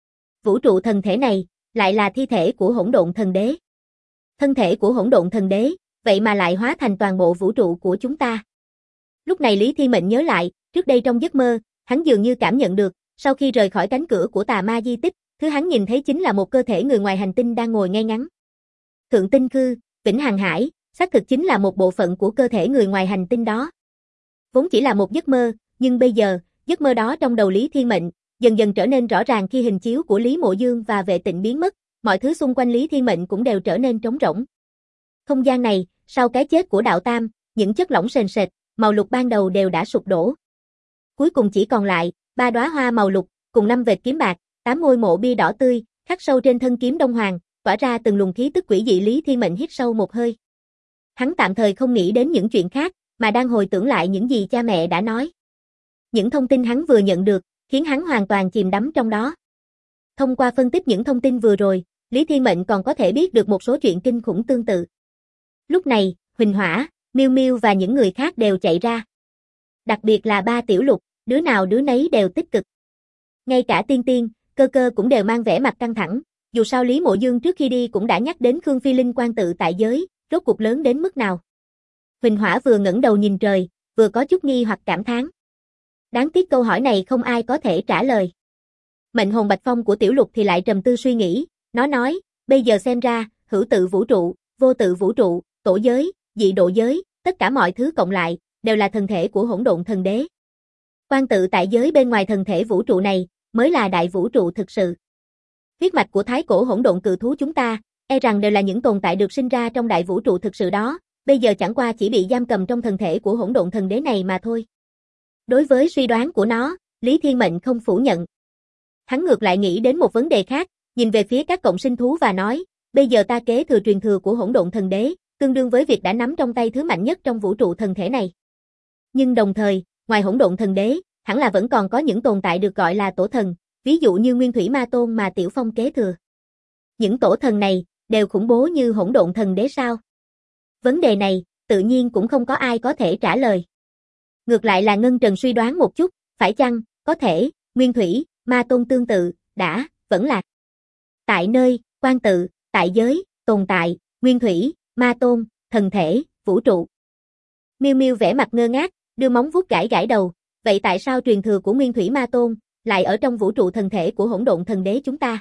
[SPEAKER 1] Vũ trụ thần thể này, lại là thi thể của hỗn độn thần đế. Thân thể của hỗn độn thần đế, vậy mà lại hóa thành toàn bộ vũ trụ của chúng ta. Lúc này Lý Thiên Mệnh nhớ lại, trước đây trong giấc mơ, hắn dường như cảm nhận được, sau khi rời khỏi cánh cửa của tà ma di tích, thứ hắn nhìn thấy chính là một cơ thể người ngoài hành tinh đang ngồi ngay ngắn. Thượng Tinh Khư, Vĩnh Hằng Hải, xác thực chính là một bộ phận của cơ thể người ngoài hành tinh đó. Vốn chỉ là một giấc mơ, nhưng bây giờ, giấc mơ đó trong đầu Lý Thiên Mệnh, dần dần trở nên rõ ràng khi hình chiếu của Lý Mộ Dương và Vệ Tịnh biến mất, mọi thứ xung quanh Lý Thiên Mệnh cũng đều trở nên trống rỗng. Không gian này, sau cái chết của Đạo Tam, những chất lỏng sền sệt, màu lục ban đầu đều đã sụp đổ. Cuối cùng chỉ còn lại 3 đóa hoa màu lục, cùng 5 vệt kiếm bạc, 8 ngôi mộ bia đỏ tươi, khắc sâu trên thân kiếm Đông Hoàng, tỏa ra từng luồng khí tức quỷ dị. Lý Thiên Mệnh hít sâu một hơi. Hắn tạm thời không nghĩ đến những chuyện khác, mà đang hồi tưởng lại những gì cha mẹ đã nói. Những thông tin hắn vừa nhận được, khiến hắn hoàn toàn chìm đắm trong đó. Thông qua phân tích những thông tin vừa rồi, Lý Thiên Mệnh còn có thể biết được một số chuyện kinh khủng tương tự. Lúc này, Huỳnh Hỏa, Miêu Miêu và những người khác đều chạy ra. Đặc biệt là ba tiểu lục, đứa nào đứa nấy đều tích cực. Ngay cả Tiên Tiên, Cơ Cơ cũng đều mang vẻ mặt căng thẳng, dù sao Lý Mộ Dương trước khi đi cũng đã nhắc đến Khương Phi Linh quan tự tại giới, rốt cuộc lớn đến mức nào. Huỳnh Hỏa vừa ngẩng đầu nhìn trời, vừa có chút nghi hoặc cảm thán. Đáng tiếc câu hỏi này không ai có thể trả lời. Mệnh hồn Bạch Phong của tiểu lục thì lại trầm tư suy nghĩ, nó nói, bây giờ xem ra, hữu tự vũ trụ, vô tự vũ trụ, tổ giới, dị độ giới, tất cả mọi thứ cộng lại, đều là thần thể của hỗn độn thần đế. Quan tự tại giới bên ngoài thần thể vũ trụ này, mới là đại vũ trụ thực sự. Huyết mạch của thái cổ hỗn độn cự thú chúng ta, e rằng đều là những tồn tại được sinh ra trong đại vũ trụ thực sự đó, bây giờ chẳng qua chỉ bị giam cầm trong thần thể của hỗn độn thần đế này mà thôi. Đối với suy đoán của nó, Lý Thiên Mệnh không phủ nhận. Hắn ngược lại nghĩ đến một vấn đề khác, nhìn về phía các cộng sinh thú và nói, bây giờ ta kế thừa truyền thừa của hỗn độn thần đế, tương đương với việc đã nắm trong tay thứ mạnh nhất trong vũ trụ thần thể này. Nhưng đồng thời, ngoài hỗn độn thần đế, hẳn là vẫn còn có những tồn tại được gọi là tổ thần, ví dụ như Nguyên Thủy Ma Tôn mà Tiểu Phong kế thừa. Những tổ thần này, đều khủng bố như hỗn độn thần đế sao? Vấn đề này, tự nhiên cũng không có ai có thể trả lời. Ngược lại là Ngân Trần suy đoán một chút, phải chăng, có thể, Nguyên Thủy, Ma Tôn tương tự, vẫn là tại nơi, quan tự, tại giới, tồn tại, Nguyên Thủy, Ma Tôn, thần thể, vũ trụ. Miêu Miêu vẻ mặt ngơ ngác, đưa móng vuốt gãi gãi đầu, vậy tại sao truyền thừa của Nguyên Thủy Ma Tôn lại ở trong vũ trụ thần thể của hỗn độn thần đế chúng ta?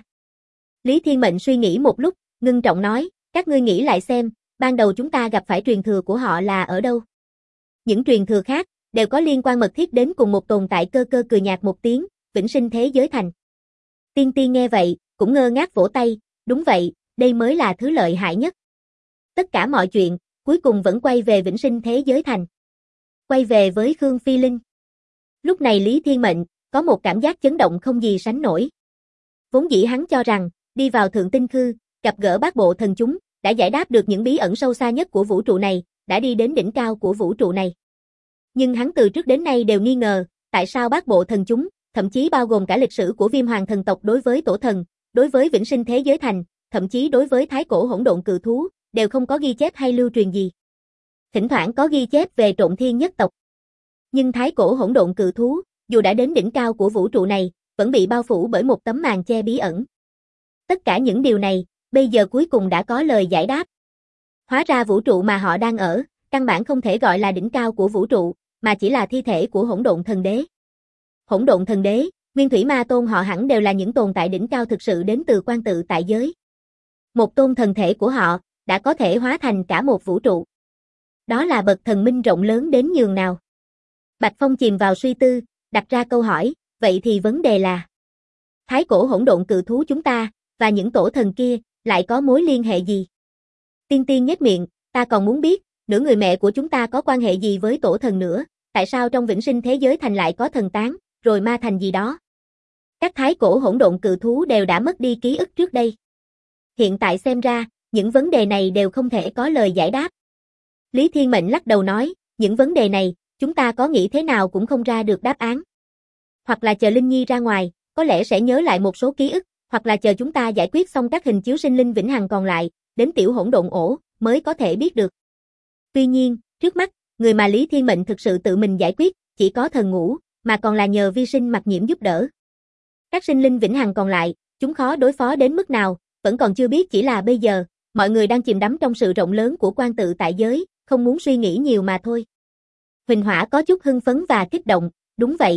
[SPEAKER 1] Lý Thiên Mệnh suy nghĩ một lúc, ngưng trọng nói, các ngươi nghĩ lại xem, ban đầu chúng ta gặp phải truyền thừa của họ là ở đâu? Những truyền thừa khác, đều có liên quan mật thiết đến cùng một tồn tại. Cơ Cơ cười nhạt một tiếng, Vĩnh Sinh Thế Giới Thành. Tiên Tiên nghe vậy, cũng ngơ ngác vỗ tay, đúng vậy, đây mới là thứ lợi hại nhất. Tất cả mọi chuyện, cuối cùng vẫn quay về Vĩnh Sinh Thế Giới Thành. Quay về với Khương Phi Linh. Lúc này Lý Thiên Mệnh, có một cảm giác chấn động không gì sánh nổi. Vốn dĩ hắn cho rằng, đi vào Thượng Tinh Khư, gặp gỡ bát bộ thần chúng, đã giải đáp được những bí ẩn sâu xa nhất của vũ trụ này, đã đi đến đỉnh cao của vũ trụ này. Nhưng hắn từ trước đến nay đều nghi ngờ, tại sao bát bộ thần chúng, thậm chí bao gồm cả lịch sử của Viêm Hoàng thần tộc đối với tổ thần, đối với Vĩnh Sinh Thế Giới Thành, thậm chí đối với thái cổ hỗn độn cự thú, đều không có ghi chép hay lưu truyền gì. Thỉnh thoảng có ghi chép về Trộn Thiên nhất tộc. Nhưng thái cổ hỗn độn cự thú, dù đã đến đỉnh cao của vũ trụ này, vẫn bị bao phủ bởi một tấm màn che bí ẩn. Tất cả những điều này, bây giờ cuối cùng đã có lời giải đáp. Hóa ra vũ trụ mà họ đang ở, căn bản không thể gọi là đỉnh cao của vũ trụ, mà chỉ là thi thể của hỗn độn thần đế. Hỗn độn thần đế, Nguyên Thủy Ma Tôn họ hẳn đều là những tồn tại đỉnh cao thực sự đến từ quan tự tại giới. Một tôn thần thể của họ, đã có thể hóa thành cả một vũ trụ. Đó là bậc thần minh rộng lớn đến nhường nào. Bạch Phong chìm vào suy tư, đặt ra câu hỏi, vậy thì vấn đề là thái cổ hỗn độn cự thú chúng ta, và những tổ thần kia, lại có mối liên hệ gì? Tiên Tiên nhếch miệng, ta còn muốn biết, nửa người mẹ của chúng ta có quan hệ gì với tổ thần nữa, tại sao trong vĩnh sinh thế giới thành lại có thần tán, rồi ma thành gì đó? Các thái cổ hỗn độn cự thú đều đã mất đi ký ức trước đây. Hiện tại xem ra, những vấn đề này đều không thể có lời giải đáp. Lý Thiên Mệnh lắc đầu nói, những vấn đề này, chúng ta có nghĩ thế nào cũng không ra được đáp án. Hoặc là chờ Linh Nhi ra ngoài, có lẽ sẽ nhớ lại một số ký ức, hoặc là chờ chúng ta giải quyết xong các hình chiếu sinh linh vĩnh hằng còn lại, đến tiểu hỗn độn ổ, mới có thể biết được. Tuy nhiên, trước mắt, người mà Lý Thiên Mệnh thực sự tự mình giải quyết, chỉ có thần ngũ, mà còn là nhờ vi sinh mặc nhiễm giúp đỡ. Các sinh linh vĩnh hằng còn lại, chúng khó đối phó đến mức nào, vẫn còn chưa biết, chỉ là bây giờ, mọi người đang chìm đắm trong sự rộng lớn của quan tự tại giới, không muốn suy nghĩ nhiều mà thôi. Huỳnh Hỏa có chút hưng phấn và kích động, đúng vậy.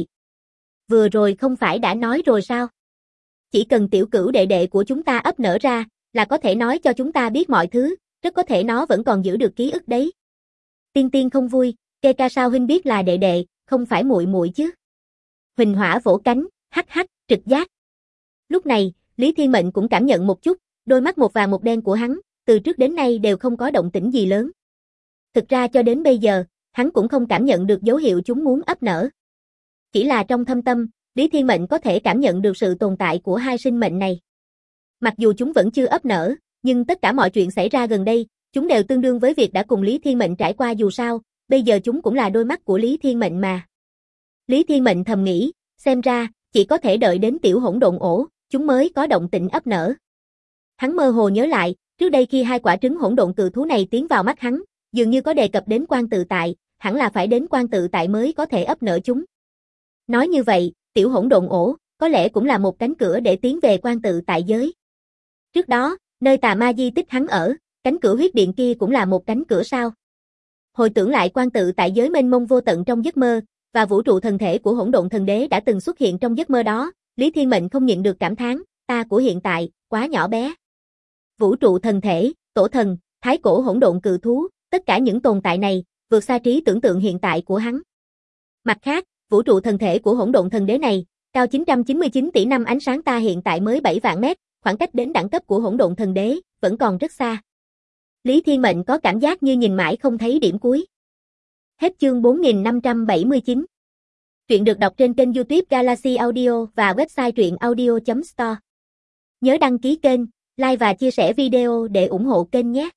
[SPEAKER 1] Vừa rồi không phải đã nói rồi sao? Chỉ cần tiểu cửu đệ đệ của chúng ta ấp nở ra, là có thể nói cho chúng ta biết mọi thứ, rất có thể nó vẫn còn giữ được ký ức đấy. Tiên Tiên không vui, kê ca sao huynh biết là đệ đệ, không phải muội muội chứ? Huỳnh Hỏa vỗ cánh, hắc hắc, trực giác. Lúc này, Lý Thiên Mệnh cũng cảm nhận một chút, đôi mắt một vàng một đen của hắn, từ trước đến nay đều không có động tĩnh gì lớn. Thực ra cho đến bây giờ, hắn cũng không cảm nhận được dấu hiệu chúng muốn ấp nở. Chỉ là trong thâm tâm, Lý Thiên Mệnh có thể cảm nhận được sự tồn tại của hai sinh mệnh này. Mặc dù chúng vẫn chưa ấp nở, nhưng tất cả mọi chuyện xảy ra gần đây, chúng đều tương đương với việc đã cùng Lý Thiên Mệnh trải qua, dù sao, bây giờ chúng cũng là đôi mắt của Lý Thiên Mệnh mà. Lý Thiên Mệnh thầm nghĩ, xem ra, chỉ có thể đợi đến tiểu hỗn độn ổ, chúng mới có động tĩnh ấp nở. Hắn mơ hồ nhớ lại, trước đây khi hai quả trứng hỗn độn cự thú này tiến vào mắt hắn, dường như có đề cập đến quan tự tại, hẳn là phải đến quan tự tại mới có thể ấp nở chúng. Nói như vậy, tiểu hỗn độn ổ, có lẽ cũng là một cánh cửa để tiến về quan tự tại giới. Trước đó, nơi tà ma di tích hắn ở, cánh cửa huyết điện kia cũng là một cánh cửa sao? Hồi tưởng lại quan tự tại giới mênh mông vô tận trong giấc mơ, và vũ trụ thần thể của hỗn độn thần đế đã từng xuất hiện trong giấc mơ đó, Lý Thiên Mệnh không nhịn được cảm thán, ta của hiện tại, quá nhỏ bé. Vũ trụ thần thể, tổ thần, thái cổ hỗn độn cự thú, tất cả những tồn tại này, vượt xa trí tưởng tượng hiện tại của hắn. Mặt khác, vũ trụ thần thể của hỗn độn thần đế này, cao 999 tỷ năm ánh sáng ta hiện tại mới 7 vạn mét, khoảng cách đến đẳng cấp của hỗn độn thần đế, vẫn còn rất xa. Lý Thiên Mệnh có cảm giác như nhìn mãi không thấy điểm cuối. Hết chương 4579. Truyện được đọc trên kênh YouTube Galaxy Audio và website truyệnaudio.store. Nhớ đăng ký kênh, like và chia sẻ video để ủng hộ kênh nhé.